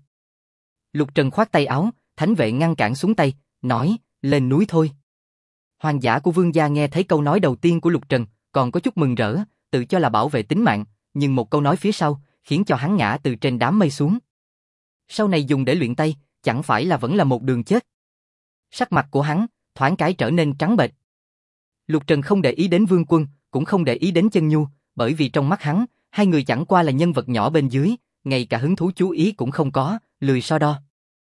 Lục Trần khoát tay áo, thánh vệ ngăn cản xuống tay, nói, lên núi thôi. Hoàng giả của vương gia nghe thấy câu nói đầu tiên của Lục Trần, còn có chút mừng rỡ, tự cho là bảo vệ tính mạng, nhưng một câu nói phía sau, khiến cho hắn ngã từ trên đám mây xuống. Sau này dùng để luyện tay, chẳng phải là vẫn là một đường chết. Sắc mặt của hắn, thoáng cái trở nên trắng bệch. Lục Trần không để ý đến Vương Quân, cũng không để ý đến Chân Nhu, bởi vì trong mắt hắn, hai người chẳng qua là nhân vật nhỏ bên dưới, ngay cả hứng thú chú ý cũng không có, lười so đo.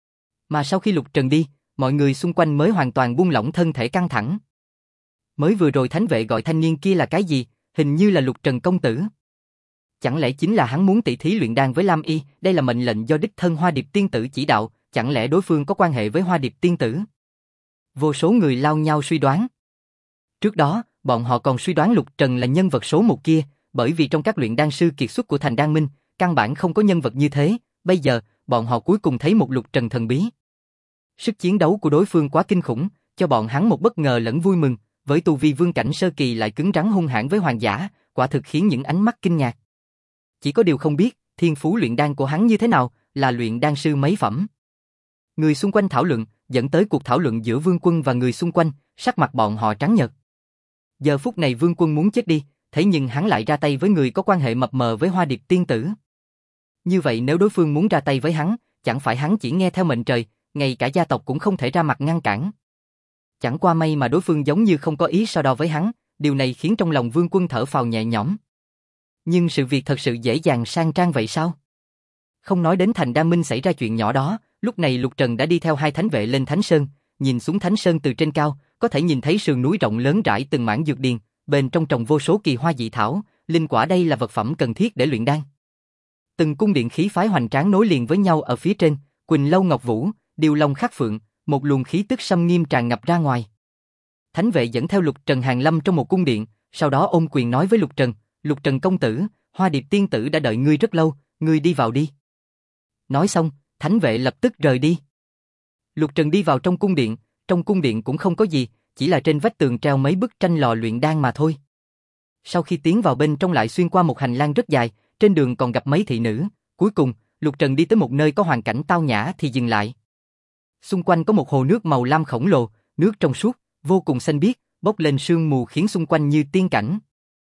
Mà sau khi Lục Trần đi, mọi người xung quanh mới hoàn toàn buông lỏng thân thể căng thẳng. Mới vừa rồi thánh vệ gọi thanh niên kia là cái gì, hình như là Lục Trần công tử. Chẳng lẽ chính là hắn muốn tỷ thí luyện đan với Lam Y, đây là mệnh lệnh do đích thân Hoa Điệp tiên tử chỉ đạo, chẳng lẽ đối phương có quan hệ với Hoa Điệp tiên tử? Vô số người lao nhau suy đoán. Trước đó, bọn họ còn suy đoán Lục Trần là nhân vật số một kia, bởi vì trong các luyện đan sư kiệt xuất của thành Đan Minh, căn bản không có nhân vật như thế, bây giờ, bọn họ cuối cùng thấy một Lục Trần thần bí. Sức chiến đấu của đối phương quá kinh khủng, cho bọn hắn một bất ngờ lẫn vui mừng, với tu vi vương cảnh sơ kỳ lại cứng rắn hung hãn với hoàng giả, quả thực khiến những ánh mắt kinh ngạc. Chỉ có điều không biết, thiên phú luyện đan của hắn như thế nào, là luyện đan sư mấy phẩm. Người xung quanh thảo luận, dẫn tới cuộc thảo luận giữa Vương Quân và người xung quanh, sắc mặt bọn họ trắng nhợt. Giờ phút này Vương Quân muốn chết đi, thế nhưng hắn lại ra tay với người có quan hệ mập mờ với Hoa Điệp tiên tử. Như vậy nếu đối phương muốn ra tay với hắn, chẳng phải hắn chỉ nghe theo mệnh trời, ngay cả gia tộc cũng không thể ra mặt ngăn cản. Chẳng qua may mà đối phương giống như không có ý so đo với hắn, điều này khiến trong lòng Vương Quân thở phào nhẹ nhõm. Nhưng sự việc thật sự dễ dàng sang trang vậy sao? Không nói đến thành Đan Minh xảy ra chuyện nhỏ đó, lúc này Lục Trần đã đi theo hai thánh vệ lên Thánh Sơn, nhìn xuống Thánh Sơn từ trên cao, có thể nhìn thấy sườn núi rộng lớn rải từng mảng dược điền, bên trong trồng vô số kỳ hoa dị thảo, linh quả đây là vật phẩm cần thiết để luyện đan. Từng cung điện khí phái hoành tráng nối liền với nhau ở phía trên, Quỳnh Lâu Ngọc Vũ, Điêu Long Khắc Phượng, một luồng khí tức xâm nghiêm tràn ngập ra ngoài. Thánh vệ dẫn theo Lục Trần hàng lâm trong một cung điện, sau đó ôm quyền nói với Lục Trần công tử, Hoa Điệp tiên tử đã đợi ngươi rất lâu, ngươi đi vào đi. Nói xong, thánh vệ lập tức rời đi. Lục Trần đi vào trong cung điện cũng không có gì, chỉ là trên vách tường treo mấy bức tranh lò luyện đan mà thôi. Sau khi tiến vào bên trong lại xuyên qua một hành lang rất dài, trên đường còn gặp mấy thị nữ, cuối cùng, Lục Trần đi tới một nơi có hoàn cảnh tao nhã thì dừng lại. Xung quanh có một hồ nước màu lam khổng lồ, nước trong suốt, vô cùng xanh biếc, bốc lên sương mù khiến xung quanh như tiên cảnh.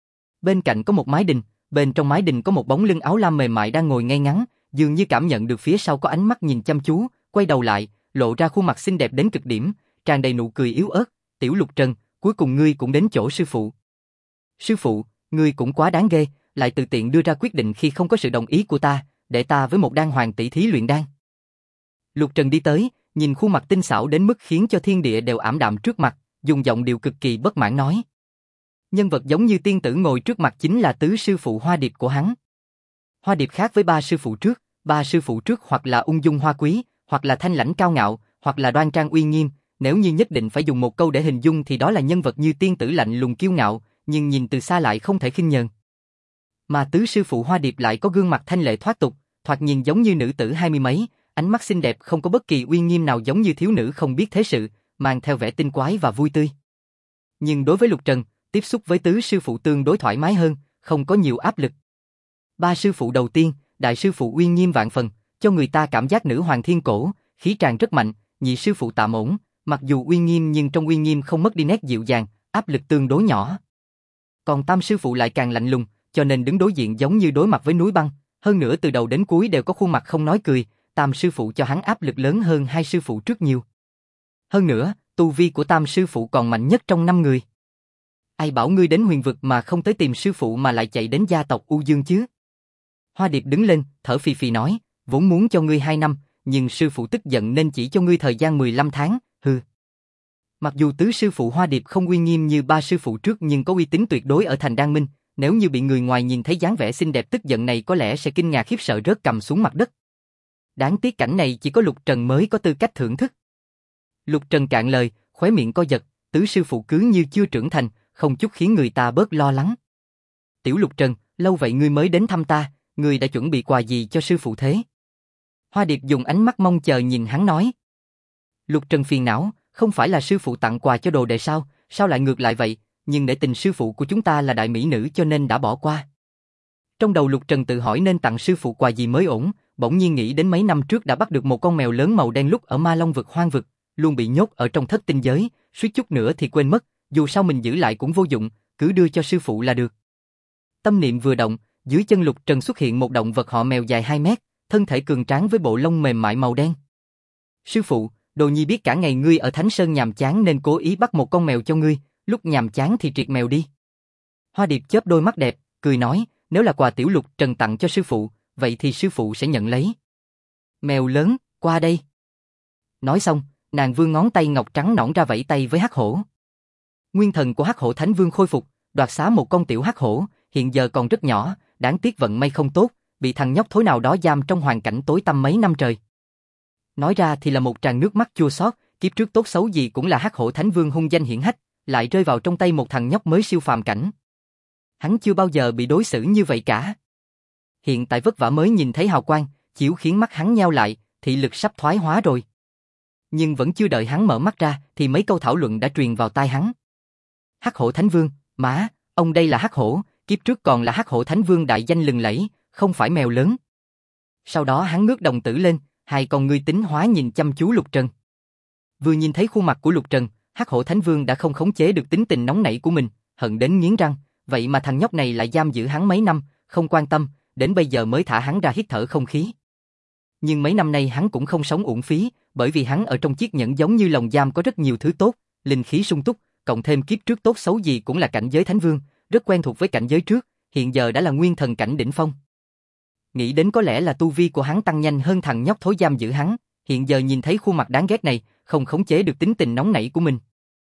Bên cạnh có một mái đình, bên trong mái đình có một bóng lưng áo lam mềm mại đang ngồi ngay ngắn, dường như cảm nhận được phía sau có ánh mắt nhìn chăm chú, quay đầu lại, lộ ra khuôn mặt xinh đẹp đến cực điểm, tràn đầy nụ cười yếu ớt, "Tiểu Lục Trần, cuối cùng ngươi cũng đến chỗ sư phụ." "Sư phụ, ngươi cũng quá đáng ghê, lại tự tiện đưa ra quyết định khi không có sự đồng ý của ta, để ta với một đan hoàng tỷ thí luyện đan." Lục Trần đi tới, nhìn khuôn mặt tinh xảo đến mức khiến cho thiên địa đều ảm đạm trước mặt, dùng giọng điệu cực kỳ bất mãn nói. Nhân vật giống như tiên tử ngồi trước mặt chính là tứ sư phụ Hoa Điệp của hắn. Hoa Điệp khác với ba sư phụ trước hoặc là ung dung hoa quý, hoặc là thanh lãnh cao ngạo, hoặc là đoan trang uy nghiêm, nếu như nhất định phải dùng một câu để hình dung thì đó là nhân vật như tiên tử lạnh lùng kiêu ngạo, nhưng nhìn từ xa lại không thể khinh nhờn. Mà tứ sư phụ Hoa Điệp lại có gương mặt thanh lệ thoát tục, thoạt nhìn giống như nữ tử hai mươi mấy, ánh mắt xinh đẹp không có bất kỳ uy nghiêm nào, giống như thiếu nữ không biết thế sự, mang theo vẻ tinh quái và vui tươi. Nhưng đối với Lục Trần, tiếp xúc với tứ sư phụ tương đối thoải mái hơn, không có nhiều áp lực. Ba sư phụ đầu tiên, đại sư phụ uy nghiêm vạn phần, cho người ta cảm giác nữ hoàng thiên cổ, khí tràng rất mạnh. Nhị sư phụ tạm ổn, mặc dù uy nghiêm nhưng trong uy nghiêm không mất đi nét dịu dàng, áp lực tương đối nhỏ. Còn tam sư phụ lại càng lạnh lùng, cho nên đứng đối diện giống như đối mặt với núi băng, hơn nữa từ đầu đến cuối đều có khuôn mặt không nói cười, tam sư phụ cho hắn áp lực lớn hơn hai sư phụ trước nhiều. Hơn nữa, tu vi của tam sư phụ còn mạnh nhất trong 5 người. Ai bảo ngươi đến huyền vực mà không tới tìm sư phụ mà lại chạy đến gia tộc U Dương chứ? Hoa Điệp đứng lên, thở phì phì nói, vốn muốn cho ngươi 2 năm, nhưng sư phụ tức giận nên chỉ cho ngươi thời gian 15 tháng, hừ. Mặc dù tứ sư phụ Hoa Điệp không uy nghiêm như ba sư phụ trước nhưng có uy tín tuyệt đối ở thành Đan Minh, nếu như bị người ngoài nhìn thấy dáng vẻ xinh đẹp tức giận này có lẽ sẽ kinh ngạc khiếp sợ rớt cầm xuống mặt đất. Đáng tiếc cảnh này chỉ có Lục Trần mới có tư cách thưởng thức. Lục Trần cạn lời, khóe miệng co giật, tứ sư phụ cứ như chưa trưởng thành, không chút khiến người ta bớt lo lắng. Tiểu Lục Trần, lâu vậy ngươi mới đến thăm ta, ngươi đã chuẩn bị quà gì cho sư phụ thế? Hoa Điệp dùng ánh mắt mong chờ nhìn hắn nói. Lục Trần phiền não, không phải là sư phụ tặng quà cho đồ đệ sao, sao lại ngược lại vậy, nhưng để tình sư phụ của chúng ta là đại mỹ nữ cho nên đã bỏ qua. Trong đầu Lục Trần tự hỏi nên tặng sư phụ quà gì mới ổn, bỗng nhiên nghĩ đến mấy năm trước đã bắt được một con mèo lớn màu đen lúc ở Ma Long vực hoang vực, luôn bị nhốt ở trong thất tinh giới, suýt chút nữa thì quên mất, dù sao mình giữ lại cũng vô dụng, cứ đưa cho sư phụ là được. Tâm niệm vừa động, dưới chân Lục Trần xuất hiện một động vật họ mèo dài 2 mét, thân thể cường tráng với bộ lông mềm mại màu đen. Sư phụ, Đồ Nhi biết cả ngày ngươi ở Thánh Sơn nhàm chán nên cố ý bắt một con mèo cho ngươi, lúc nhàm chán thì triệt mèo đi. Hoa Điệp chớp đôi mắt đẹp, cười nói, nếu là quà tiểu Lục Trần tặng cho sư phụ, vậy thì sư phụ sẽ nhận lấy. Mèo lớn, qua đây. Nói xong, nàng vươn ngón tay ngọc trắng nõn ra vẫy tay với hắc hổ. Nguyên thần của hắc hổ Thánh Vương khôi phục, đoạt xá một con tiểu hắc hổ, hiện giờ còn rất nhỏ, đáng tiếc vận may không tốt, bị thằng nhóc thối nào đó giam trong hoàn cảnh tối tăm mấy năm trời. Nói ra thì là một tràng nước mắt chua xót, kiếp trước tốt xấu gì cũng là Hắc Hổ Thánh Vương hung danh hiển hách, lại rơi vào trong tay một thằng nhóc mới siêu phàm cảnh. Hắn chưa bao giờ bị đối xử như vậy cả. Hiện tại vất vả mới nhìn thấy hào quang, chiếu khiến mắt hắn nheo lại, thị lực sắp thoái hóa rồi. Nhưng vẫn chưa đợi hắn mở mắt ra thì mấy câu thảo luận đã truyền vào tai hắn. Hắc Hổ Thánh Vương, má, ông đây là Hắc Hổ, kiếp trước còn là Hắc Hổ Thánh Vương đại danh lừng lẫy, không phải mèo lớn. Sau đó hắn ngước đồng tử lên, hai con ngươi tính hóa nhìn chăm chú Lục Trần. Vừa nhìn thấy khuôn mặt của Lục Trần, Hắc Hổ Thánh Vương đã không khống chế được tính tình nóng nảy của mình, hận đến nghiến răng, vậy mà thằng nhóc này lại giam giữ hắn mấy năm, không quan tâm, đến bây giờ mới thả hắn ra hít thở không khí. Nhưng mấy năm nay hắn cũng không sống uổng phí, bởi vì hắn ở trong chiếc nhẫn giống như lồng giam có rất nhiều thứ tốt, linh khí sung túc, cộng thêm kiếp trước tốt xấu gì cũng là cảnh giới Thánh Vương, rất quen thuộc với cảnh giới trước, hiện giờ đã là nguyên thần cảnh đỉnh phong. Nghĩ đến có lẽ là tu vi của hắn tăng nhanh hơn thằng nhóc thối giam giữ hắn, hiện giờ nhìn thấy khuôn mặt đáng ghét này, không khống chế được tính tình nóng nảy của mình.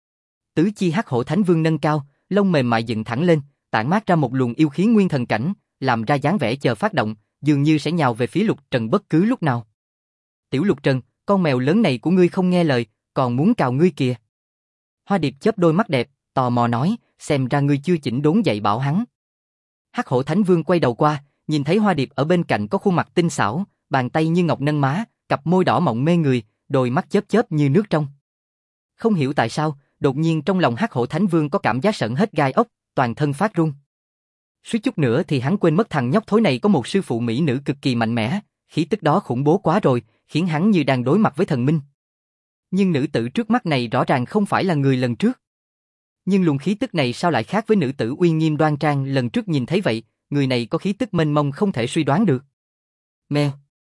Tứ chi Hắc Hổ Thánh Vương nâng cao, lông mềm mại dựng thẳng lên, tản mát ra một luồng yêu khí nguyên thần cảnh, làm ra dáng vẻ chờ phát động, dường như sẽ nhào về phía Lục Trần bất cứ lúc nào. Tiểu Lục Trần, con mèo lớn này của ngươi không nghe lời, còn muốn cào ngươi kìa. Hoa Điệp chớp đôi mắt đẹp, tò mò nói, xem ra ngươi chưa chỉnh đốn dạy bảo hắn. Hắc Hổ Thánh Vương quay đầu qua, nhìn thấy Hoa Điệp ở bên cạnh có khuôn mặt tinh xảo, bàn tay như ngọc nâng má, cặp môi đỏ mọng mê người, đôi mắt chớp chớp như nước trong. Không hiểu tại sao, đột nhiên trong lòng Hắc Hổ Thánh Vương có cảm giác sởn hết gai ốc, toàn thân phát run. Suýt chút nữa thì hắn quên mất thằng nhóc thối này có một sư phụ mỹ nữ cực kỳ mạnh mẽ, khí tức đó khủng bố quá rồi, khiến hắn như đang đối mặt với thần minh. Nhưng nữ tử trước mắt này rõ ràng không phải là người lần trước. Nhưng luồng khí tức này sao lại khác với nữ tử uy nghiêm đoan trang lần trước nhìn thấy vậy, người này có khí tức mênh mông không thể suy đoán được. Mèo.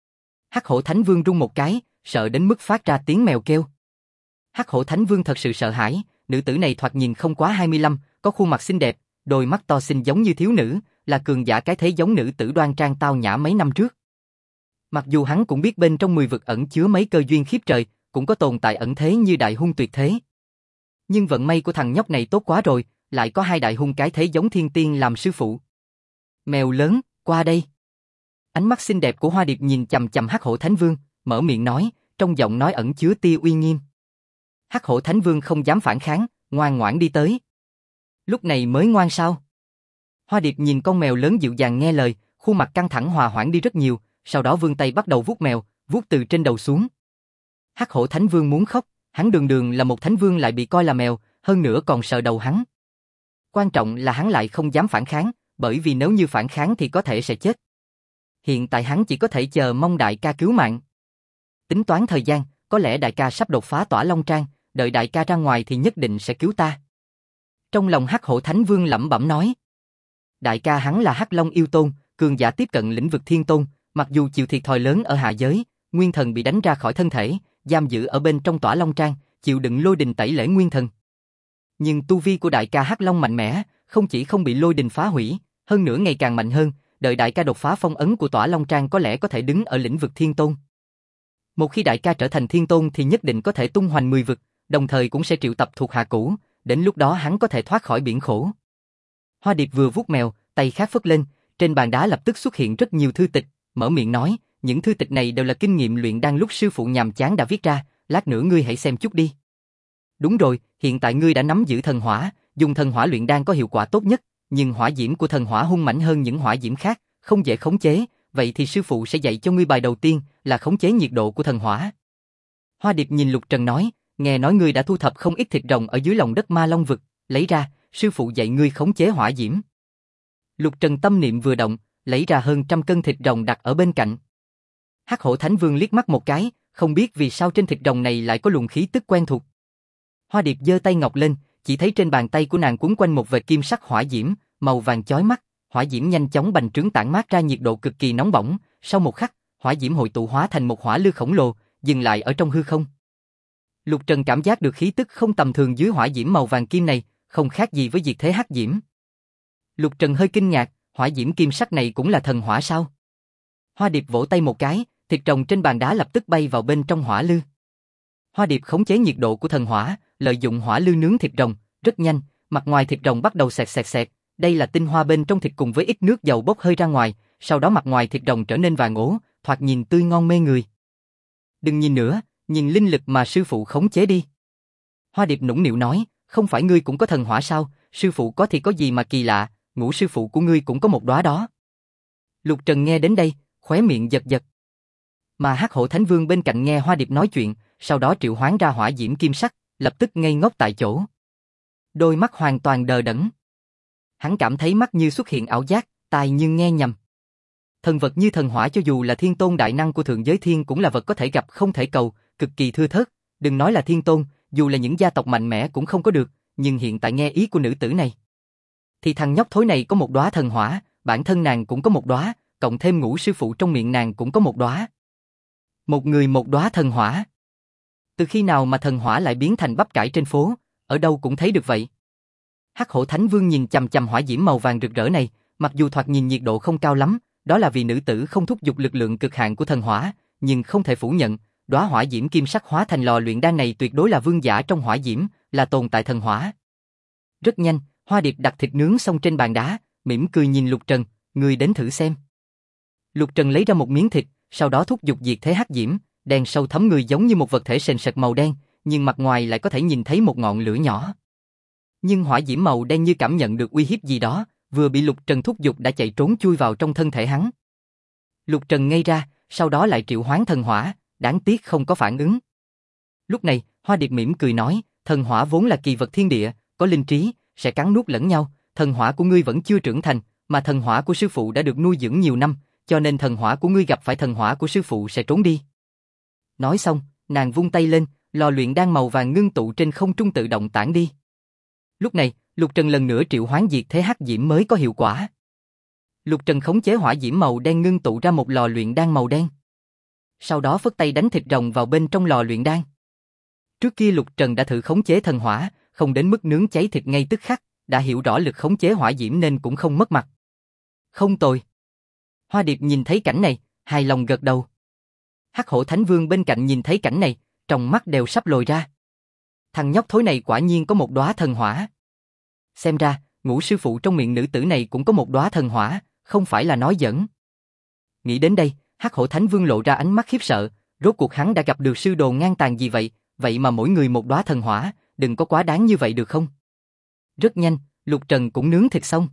Hắc Hổ Thánh Vương rung một cái, sợ đến mức phát ra tiếng mèo kêu. Hắc Hổ Thánh Vương thật sự sợ hãi, nữ tử này thoạt nhìn không quá 25, có khuôn mặt xinh đẹp, đôi mắt to xinh giống như thiếu nữ, là cường giả cái thế giống nữ tử đoan trang tao nhã mấy năm trước. Mặc dù hắn cũng biết bên trong 10 vực ẩn chứa mấy cơ duyên khiếp trời, cũng có tồn tại ẩn thế như đại hung tuyệt thế. Nhưng vận may của thằng nhóc này tốt quá rồi, lại có hai đại hung cái thế giống thiên tiên làm sư phụ. Mèo lớn, qua đây. Ánh mắt xinh đẹp của Hoa Điệp nhìn chằm chằm Hắc Hổ Thánh Vương, mở miệng nói, trong giọng nói ẩn chứa tia uy nghiêm. Hắc Hổ Thánh Vương không dám phản kháng, ngoan ngoãn đi tới. Lúc này mới ngoan sao? Hoa Điệp nhìn con mèo lớn dịu dàng nghe lời, khuôn mặt căng thẳng hòa hoãn đi rất nhiều, sau đó vươn tay bắt đầu vuốt mèo, vuốt từ trên đầu xuống. Hắc Hổ Thánh Vương muốn khóc, hắn đường đường là một thánh vương lại bị coi là mèo, hơn nữa còn sờ đầu hắn. Quan trọng là hắn lại không dám phản kháng, bởi vì nếu như phản kháng thì có thể sẽ chết. Hiện tại hắn chỉ có thể chờ mong đại ca cứu mạng. Tính toán thời gian, có lẽ đại ca sắp đột phá Tỏa Long Trang, đợi đại ca ra ngoài thì nhất định sẽ cứu ta. Trong lòng Hắc Hổ Thánh Vương lẩm bẩm nói. Đại ca hắn là Hắc Long yêu tôn, cường giả tiếp cận lĩnh vực thiên tôn, mặc dù chịu thiệt thòi lớn ở hạ giới, nguyên thần bị đánh ra khỏi thân thể, giam giữ ở bên trong Tỏa Long Trang, chịu đựng lôi đình tẩy lễ nguyên thần. Nhưng tu vi của đại ca Hắc Long mạnh mẽ, không chỉ không bị lôi đình phá hủy, hơn nữa ngày càng mạnh hơn, đợi đại ca đột phá phong ấn của Tỏa Long Trang có lẽ có thể đứng ở lĩnh vực thiên tôn. Một khi đại ca trở thành thiên tôn thì nhất định có thể tung hoành 10 vực, đồng thời cũng sẽ triệu tập thuộc hạ cũ, đến lúc đó hắn có thể thoát khỏi biển khổ. Hoa Điệp vừa vuốt mèo, tay khác phất lên, trên bàn đá lập tức xuất hiện rất nhiều thư tịch, mở miệng nói, những thư tịch này đều là kinh nghiệm luyện đan lúc sư phụ nhàm chán đã viết ra, lát nữa ngươi hãy xem chút đi. Đúng rồi, hiện tại ngươi đã nắm giữ thần hỏa, dùng thần hỏa luyện đan có hiệu quả tốt nhất, nhưng hỏa diễm của thần hỏa hung mãnh hơn những hỏa diễm khác, không dễ khống chế, vậy thì sư phụ sẽ dạy cho ngươi bài đầu tiên là khống chế nhiệt độ của thần hỏa. Hoa Điệp nhìn Lục Trần nói, nghe nói ngươi đã thu thập không ít thịt rồng ở dưới lòng đất Ma Long vực, lấy ra, sư phụ dạy ngươi khống chế hỏa diễm. Lục Trần tâm niệm vừa động, lấy ra hơn 100 cân thịt rồng đặt ở bên cạnh. Hắc Hổ Thánh Vương liếc mắt một cái, không biết vì sao trên thịt rồng này lại có luồng khí tức quen thuộc. Hoa Điệp giơ tay ngọc lên, chỉ thấy trên bàn tay của nàng quấn quanh một vệt kim sắc hỏa diễm, màu vàng chói mắt, hỏa diễm nhanh chóng bành trướng tản mát ra nhiệt độ cực kỳ nóng bỏng, sau một khắc, hỏa diễm hội tụ hóa thành một hỏa lư khổng lồ, dừng lại ở trong hư không. Lục Trần cảm giác được khí tức không tầm thường dưới hỏa diễm màu vàng kim này, không khác gì với diệt thế hắc diễm. Lục Trần hơi kinh ngạc, hỏa diễm kim sắc này cũng là thần hỏa sao? Hoa Điệp vỗ tay một cái, thịt rồng trên bàn đá lập tức bay vào bên trong hỏa lư. Hoa Điệp khống chế nhiệt độ của thần hỏa, lợi dụng hỏa lư nướng thịt rồng, rất nhanh, mặt ngoài thịt rồng bắt đầu xẹt xẹt xẹt, đây là tinh hoa bên trong thịt cùng với ít nước dầu bốc hơi ra ngoài, sau đó mặt ngoài thịt rồng trở nên vàng ố, thoạt nhìn tươi ngon mê người. Đừng nhìn nữa, nhìn linh lực mà sư phụ khống chế đi. Hoa Điệp nũng nịu nói, không phải ngươi cũng có thần hỏa sao, sư phụ có thì có gì mà kỳ lạ, ngũ sư phụ của ngươi cũng có một đóa đó. Lục Trần nghe đến đây, khóe miệng giật giật. Mà Hắc Hổ Thánh Vương bên cạnh nghe Hoa Điệp nói chuyện, sau đó triệu hoán ra hỏa diễm kim sắc, lập tức ngây ngốc tại chỗ. Đôi mắt hoàn toàn đờ đẫn. Hắn cảm thấy mắt như xuất hiện ảo giác, tai như nghe nhầm. Thần vật như thần hỏa cho dù là thiên tôn đại năng của thượng giới thiên cũng là vật có thể gặp không thể cầu, cực kỳ thưa thớt, đừng nói là thiên tôn, dù là những gia tộc mạnh mẽ cũng không có được, nhưng hiện tại nghe ý của nữ tử này. Thì thằng nhóc thối này có một đóa thần hỏa, bản thân nàng cũng có một đóa, cộng thêm ngũ sư phụ trong miệng nàng cũng có một đóa. Một người một đóa thần hỏa. Từ khi nào mà thần hỏa lại biến thành bắp cải trên phố, ở đâu cũng thấy được vậy. Hắc Hổ Thánh Vương nhìn chằm chằm hỏa diễm màu vàng rực rỡ này, mặc dù thoạt nhìn nhiệt độ không cao lắm, đó là vì nữ tử không thúc giục lực lượng cực hạn của thần hỏa, nhưng không thể phủ nhận, đóa hỏa diễm kim sắc hóa thành lò luyện đan này tuyệt đối là vương giả trong hỏa diễm, là tồn tại thần hỏa. Rất nhanh, Hoa Điệp đặt thịt nướng xong trên bàn đá, mỉm cười nhìn Lục Trần, ngươi đến thử xem. Lục Trần lấy ra một miếng thịt, sau đó thúc giục diệt thế hắc diễm, đen sâu thấm người giống như một vật thể sền sệt màu đen, nhưng mặt ngoài lại có thể nhìn thấy một ngọn lửa nhỏ. Nhưng hỏa diễm màu đen như cảm nhận được uy hiếp gì đó, vừa bị Lục Trần thúc giục đã chạy trốn chui vào trong thân thể hắn. Lục Trần ngây ra, sau đó lại triệu hoán thần hỏa, đáng tiếc không có phản ứng. Lúc này, Hoa Điệp mỉm cười nói, thần hỏa vốn là kỳ vật thiên địa, có linh trí, sẽ cắn nuốt lẫn nhau, thần hỏa của ngươi vẫn chưa trưởng thành, mà thần hỏa của sư phụ đã được nuôi dưỡng nhiều năm, cho nên thần hỏa của ngươi gặp phải thần hỏa của sư phụ sẽ trốn đi. Nói xong, nàng vung tay lên, lò luyện đan màu vàng ngưng tụ trên không trung tự động tản đi. Lúc này, Lục Trần lần nữa triệu hoán diệt thế hắc diễm mới có hiệu quả. Lục Trần khống chế hỏa diễm màu đen ngưng tụ ra một lò luyện đan màu đen. Sau đó phất tay đánh thịt rồng vào bên trong lò luyện đan. Trước kia Lục Trần đã thử khống chế thần hỏa, không đến mức nướng cháy thịt ngay tức khắc, đã hiểu rõ lực khống chế hỏa diễm nên cũng không mất mặt. Không tồi. Hoa Điệp nhìn thấy cảnh này, hài lòng gật đầu. Hắc Hổ Thánh Vương bên cạnh nhìn thấy cảnh này, trong mắt đều sắp lồi ra. Thằng nhóc thối này quả nhiên có một đóa thần hỏa. Xem ra, ngũ sư phụ trong miệng nữ tử này cũng có một đóa thần hỏa, không phải là nói giỡn. Nghĩ đến đây, Hắc Hổ Thánh Vương lộ ra ánh mắt khiếp sợ, rốt cuộc hắn đã gặp được sư đồ ngang tàn gì vậy, vậy mà mỗi người một đóa thần hỏa, đừng có quá đáng như vậy được không? Rất nhanh, Lục Trần cũng nướng thịt xong.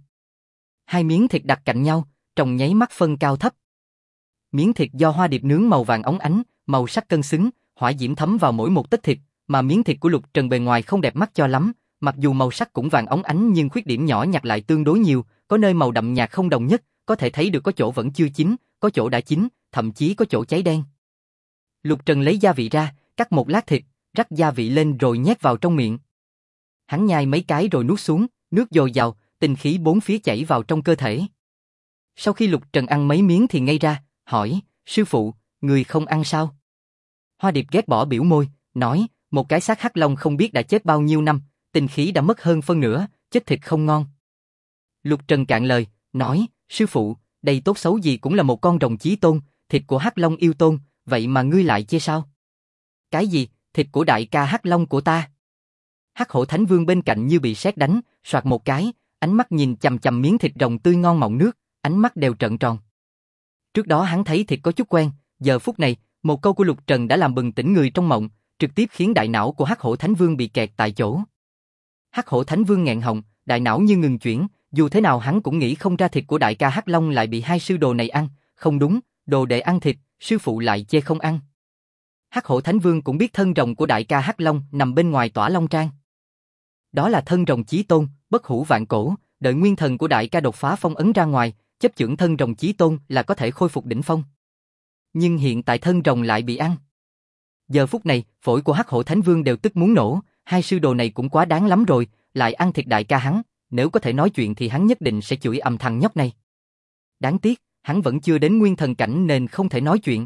Hai miếng thịt đặt cạnh nhau, trong nháy mắt phân cao thấp. Miếng thịt do Hoa Điệp nướng màu vàng óng ánh, màu sắc cân xứng, hỏa diễm thấm vào mỗi một tấc thịt, mà miếng thịt của Lục Trần bề ngoài không đẹp mắt cho lắm, mặc dù màu sắc cũng vàng óng ánh nhưng khuyết điểm nhỏ nhặt lại tương đối nhiều, có nơi màu đậm nhạt không đồng nhất, có thể thấy được có chỗ vẫn chưa chín, có chỗ đã chín, thậm chí có chỗ cháy đen. Lục Trần lấy gia vị ra, cắt một lát thịt, rắc gia vị lên rồi nhét vào trong miệng. Hắn nhai mấy cái rồi nuốt xuống, nước dồi dào, tinh khí bốn phía chảy vào trong cơ thể. Sau khi Lục Trần ăn mấy miếng thì ngây ra, hỏi, sư phụ, người không ăn sao? Hoa Điệp ghét bỏ biểu môi, nói, một cái xác hắc long không biết đã chết bao nhiêu năm, tinh khí đã mất hơn phân nửa, chết thịt không ngon. Lục Trần cạn lời, nói, sư phụ, đây tốt xấu gì cũng là một con rồng chí tôn, thịt của hắc long yêu tôn, vậy mà ngươi lại chê sao? Cái gì, thịt của đại ca hắc long của ta? Hắc Hổ Thánh Vương bên cạnh như bị sét đánh, soạt một cái, ánh mắt nhìn chằm chằm miếng thịt rồng tươi ngon mọng nước, ánh mắt đều trợn tròn. Trước đó hắn thấy thịt có chút quen, giờ phút này, một câu của Lục Trần đã làm bừng tỉnh người trong mộng, trực tiếp khiến đại não của Hắc Hổ Thánh Vương bị kẹt tại chỗ. Hắc Hổ Thánh Vương nghẹn họng, đại não như ngừng chuyển, dù thế nào hắn cũng nghĩ không ra thịt của đại ca Hắc Long lại bị hai sư đồ này ăn, không đúng, đồ đệ ăn thịt, sư phụ lại chê không ăn. Hắc Hổ Thánh Vương cũng biết thân rồng của đại ca Hắc Long nằm bên ngoài Tỏa Long Trang. Đó là thân rồng chí tôn, bất hủ vạn cổ, đợi nguyên thần của đại ca đột phá phong ấn ra ngoài, chấp chưởng thân rồng chí tôn là có thể khôi phục đỉnh phong. Nhưng hiện tại thân rồng lại bị ăn. Giờ phút này, phổi của Hắc Hổ Thánh Vương đều tức muốn nổ, hai sư đồ này cũng quá đáng lắm rồi, lại ăn thịt đại ca hắn, nếu có thể nói chuyện thì hắn nhất định sẽ chửi ầm thằng nhóc này. Đáng tiếc, hắn vẫn chưa đến nguyên thần cảnh nên không thể nói chuyện.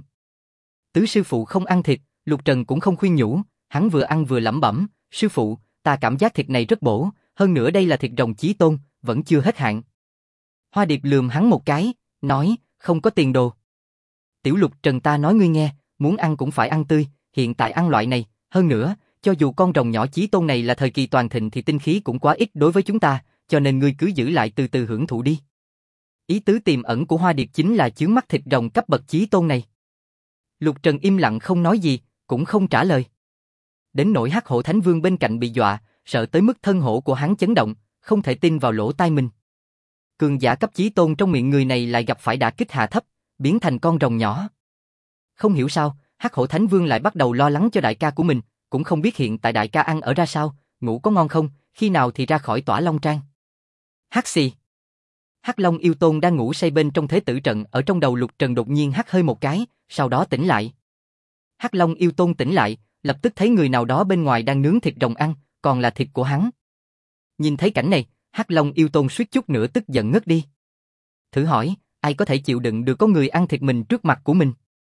Tứ sư phụ không ăn thịt, Lục Trần cũng không khuyên nhủ, hắn vừa ăn vừa lẩm bẩm, sư phụ, ta cảm giác thịt này rất bổ, hơn nữa đây là thịt rồng chí tôn, vẫn chưa hết hạn. Hoa Điệp lườm hắn một cái, nói, không có tiền đồ. Tiểu Lục Trần ta nói ngươi nghe, muốn ăn cũng phải ăn tươi, hiện tại ăn loại này, hơn nữa, cho dù con rồng nhỏ chí tôn này là thời kỳ toàn thịnh thì tinh khí cũng quá ít đối với chúng ta, cho nên ngươi cứ giữ lại từ từ hưởng thụ đi. Ý tứ tiềm ẩn của Hoa Điệp chính là chướng mắt thịt rồng cấp bậc chí tôn này. Lục Trần im lặng không nói gì, cũng không trả lời. Đến nỗi Hắc Hổ Thánh Vương bên cạnh bị dọa, sợ tới mức thân hổ của hắn chấn động, không thể tin vào lỗ tai mình. Cường giả cấp chí tôn trong miệng người này lại gặp phải đả kích hạ thấp, biến thành con rồng nhỏ. Không hiểu sao, Hắc Hổ Thánh Vương lại bắt đầu lo lắng cho đại ca của mình, cũng không biết hiện tại đại ca ăn ở ra sao, ngủ có ngon không, khi nào thì ra khỏi Tỏa Long Trang. Hắc xì. Hắc Long yêu tôn đang ngủ say bên trong thế tử trận, ở trong đầu Lục Trần đột nhiên hắt hơi một cái, sau đó tỉnh lại. Hắc Long yêu tôn tỉnh lại, lập tức thấy người nào đó bên ngoài đang nướng thịt rồng ăn, còn là thịt của hắn. Nhìn thấy cảnh này, Hắc Long yêu tôn suýt chút nữa tức giận ngất đi. Thử hỏi, ai có thể chịu đựng được có người ăn thịt mình trước mặt của mình?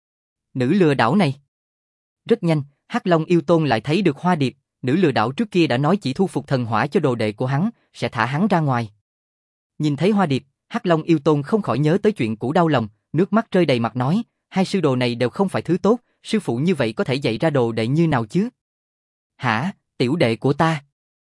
Nữ lừa đảo này. Rất nhanh, Hắc Long yêu tôn lại thấy được Hoa Điệp, nữ lừa đảo trước kia đã nói chỉ thu phục thần hỏa cho đồ đệ của hắn, sẽ thả hắn ra ngoài. Nhìn thấy Hoa Điệp, Hắc Long yêu tôn không khỏi nhớ tới chuyện cũ đau lòng, nước mắt rơi đầy mặt nói, hai sư đồ này đều không phải thứ tốt, sư phụ như vậy có thể dạy ra đồ đệ như nào chứ? Hả, tiểu đệ của ta?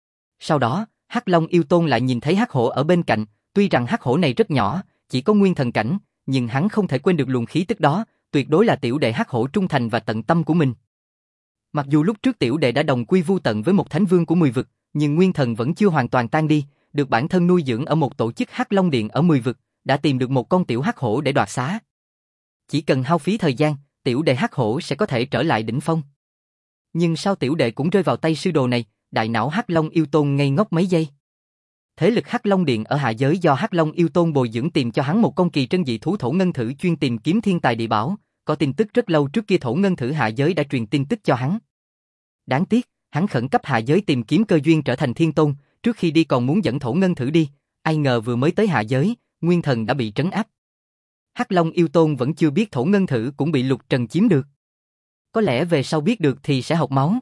Sau đó, Hắc Long yêu tôn lại nhìn thấy Hắc Hổ ở bên cạnh, tuy rằng Hắc Hổ này rất nhỏ, chỉ có nguyên thần cảnh, nhưng hắn không thể quên được luồng khí tức đó, tuyệt đối là tiểu đệ Hắc Hổ trung thành và tận tâm của mình. Mặc dù lúc trước tiểu đệ đã đồng quy vu tận với một thánh vương của 10 vực, nhưng nguyên thần vẫn chưa hoàn toàn tan đi, được bản thân nuôi dưỡng ở một tổ chức Hắc Long Điện ở 10 vực, đã tìm được một con tiểu Hắc Hổ để đoạt xá. Chỉ cần hao phí thời gian, tiểu đệ Hắc Hổ sẽ có thể trở lại đỉnh phong. Nhưng sao tiểu đệ cũng rơi vào tay sư đồ này, đại não Hắc Long yêu tôn ngây ngốc mấy giây. Thế lực Hắc Long Điện ở hạ giới do Hắc Long yêu tôn bồi dưỡng tìm cho hắn một con kỳ trân dị thú thổ ngân thử chuyên tìm kiếm thiên tài địa bảo, có tin tức rất lâu trước kia thổ ngân thử hạ giới đã truyền tin tức cho hắn. Đáng tiếc, hắn khẩn cấp hạ giới tìm kiếm cơ duyên trở thành thiên tôn, trước khi đi còn muốn dẫn thổ ngân thử đi, ai ngờ vừa mới tới hạ giới, nguyên thần đã bị trấn áp. Hắc Long yêu tôn vẫn chưa biết thổ ngân thử cũng bị Lục Trần chiếm được. Có lẽ về sau biết được thì sẽ học máu.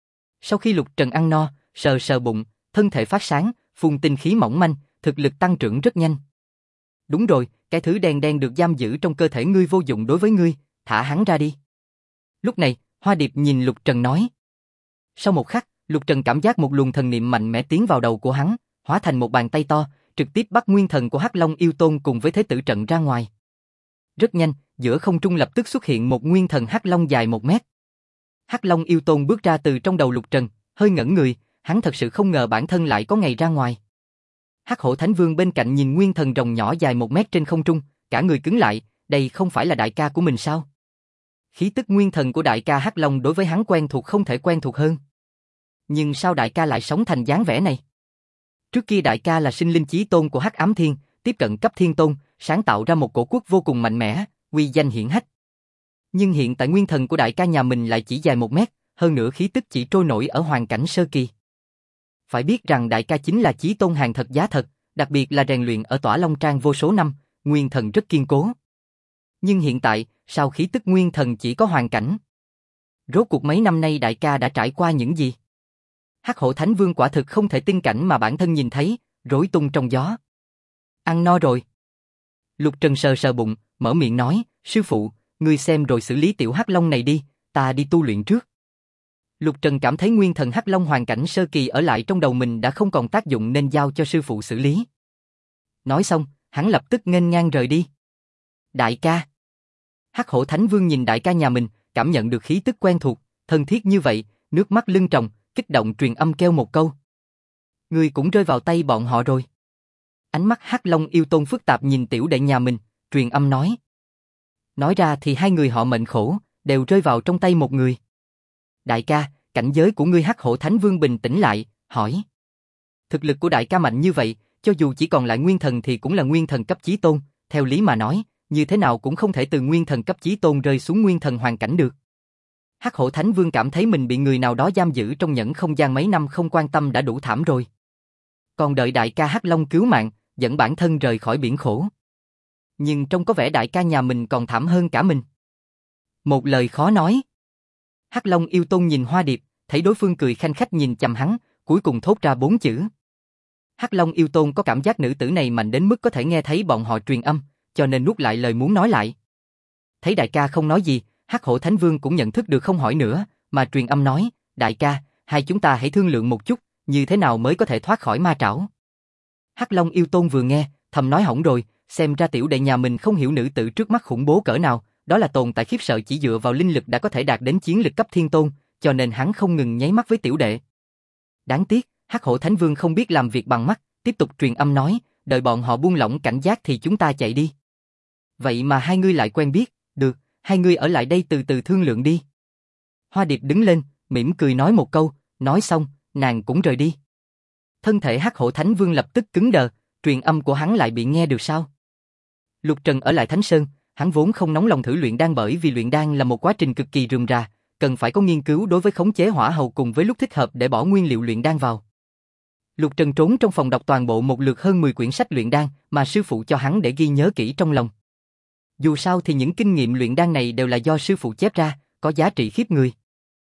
Sau khi Lục Trần ăn no, sờ sờ bụng, thân thể phát sáng, phun tinh khí mỏng manh, thực lực tăng trưởng rất nhanh. Đúng rồi, cái thứ đen đen được giam giữ trong cơ thể ngươi vô dụng đối với ngươi, thả hắn ra đi. Lúc này, Hoa Điệp nhìn Lục Trần nói. Sau một khắc, Lục Trần cảm giác một luồng thần niệm mạnh mẽ tiến vào đầu của hắn, hóa thành một bàn tay to, trực tiếp bắt nguyên thần của Hắc Long yêu tôn cùng với thế tử trận ra ngoài. Rất nhanh, giữa không trung lập tức xuất hiện một nguyên thần Hắc Long dài 1 mét. Hắc Long yêu tôn bước ra từ trong đầu Lục Trần, hơi ngẩn người, hắn thật sự không ngờ bản thân lại có ngày ra ngoài. Hắc Hổ Thánh Vương bên cạnh nhìn nguyên thần rồng nhỏ dài 1 mét trên không trung, cả người cứng lại, đây không phải là đại ca của mình sao? Khí tức nguyên thần của đại ca Hắc Long đối với hắn quen thuộc không thể quen thuộc hơn. Nhưng sao đại ca lại sống thành dáng vẻ này? Trước kia đại ca là sinh linh chí tôn của Hắc Ám Thiên, tiếp cận cấp thiên tôn, sáng tạo ra một cổ quốc vô cùng mạnh mẽ, uy danh hiển hách. Nhưng hiện tại nguyên thần của đại ca nhà mình lại chỉ dài 1 mét, hơn nữa khí tức chỉ trôi nổi ở hoàn cảnh sơ kỳ. Phải biết rằng đại ca chính là chí tôn hàng thật giá thật, đặc biệt là rèn luyện ở Tỏa Long Trang vô số năm, nguyên thần rất kiên cố. Nhưng hiện tại, sao khí tức nguyên thần chỉ có hoàn cảnh? Rốt cuộc mấy năm nay đại ca đã trải qua những gì? Hắc Hổ Thánh Vương quả thực không thể tin cảnh mà bản thân nhìn thấy, rối tung trong gió. Ăn no rồi. Lục Trần sờ sờ bụng, mở miệng nói, sư phụ, ngươi xem rồi xử lý tiểu Hắc Long này đi, ta đi tu luyện trước. Lục Trần cảm thấy nguyên thần Hắc Long hoàn cảnh sơ kỳ ở lại trong đầu mình đã không còn tác dụng nên giao cho sư phụ xử lý. Nói xong, hắn lập tức nghênh ngang rời đi. Đại ca. Hắc Hổ Thánh Vương nhìn đại ca nhà mình, cảm nhận được khí tức quen thuộc, thân thiết như vậy, nước mắt lưng tròng, kích động truyền âm kêu một câu. Ngươi cũng rơi vào tay bọn họ rồi. Ánh mắt Hắc Long yêu tôn phức tạp nhìn tiểu đệ nhà mình, truyền âm nói. Nói ra thì hai người họ mệnh khổ, đều rơi vào trong tay một người. Đại ca, cảnh giới của ngươi Hắc Hổ Thánh Vương bình tĩnh lại, hỏi. Thực lực của đại ca mạnh như vậy, cho dù chỉ còn lại nguyên thần thì cũng là nguyên thần cấp chí tôn, theo lý mà nói, như thế nào cũng không thể từ nguyên thần cấp chí tôn rơi xuống nguyên thần hoàn cảnh được. Hắc Hổ Thánh Vương cảm thấy mình bị người nào đó giam giữ trong nhẫn không gian mấy năm không quan tâm đã đủ thảm rồi. Còn đợi đại ca Hắc Long cứu mạng, dẫn bản thân rời khỏi biển khổ. Nhưng trông có vẻ đại ca nhà mình còn thảm hơn cả mình. Một lời khó nói. Hắc Long yêu tôn nhìn Hoa Điệp, thấy đối phương cười khanh khách nhìn chằm hắn, cuối cùng thốt ra 4 chữ. Hắc Long yêu tôn có cảm giác nữ tử này mạnh đến mức có thể nghe thấy bọn họ truyền âm, cho nên nuốt lại lời muốn nói lại. Thấy đại ca không nói gì, Hắc Hổ Thánh Vương cũng nhận thức được không hỏi nữa, mà truyền âm nói, đại ca, hai chúng ta hãy thương lượng một chút, như thế nào mới có thể thoát khỏi ma trảo. Hắc Long yêu tôn vừa nghe, thầm nói hỏng rồi, xem ra tiểu đệ nhà mình không hiểu nữ tử trước mắt khủng bố cỡ nào, đó là tồn tại khiếp sợ chỉ dựa vào linh lực đã có thể đạt đến chiến lực cấp thiên tôn, cho nên hắn không ngừng nháy mắt với tiểu đệ. Đáng tiếc, Hắc Hổ Thánh Vương không biết làm việc bằng mắt, tiếp tục truyền âm nói, đợi bọn họ buông lỏng cảnh giác thì chúng ta chạy đi. Vậy mà hai ngươi lại quen biết, được, hai ngươi ở lại đây từ từ thương lượng đi. Hoa Điệp đứng lên, mỉm cười nói một câu, nói xong, nàng cũng rời đi. Thân thể Hắc Hổ Thánh Vương lập tức cứng đờ, truyền âm của hắn lại bị nghe được sao? Lục Trần ở lại Thánh Sơn, hắn vốn không nóng lòng thử luyện đan bởi vì luyện đan là một quá trình cực kỳ rườm rà, cần phải có nghiên cứu đối với khống chế hỏa hầu cùng với lúc thích hợp để bỏ nguyên liệu luyện đan vào. Lục Trần trốn trong phòng đọc toàn bộ một lượt hơn 10 quyển sách luyện đan mà sư phụ cho hắn để ghi nhớ kỹ trong lòng. Dù sao thì những kinh nghiệm luyện đan này đều là do sư phụ chép ra, có giá trị khiếp người.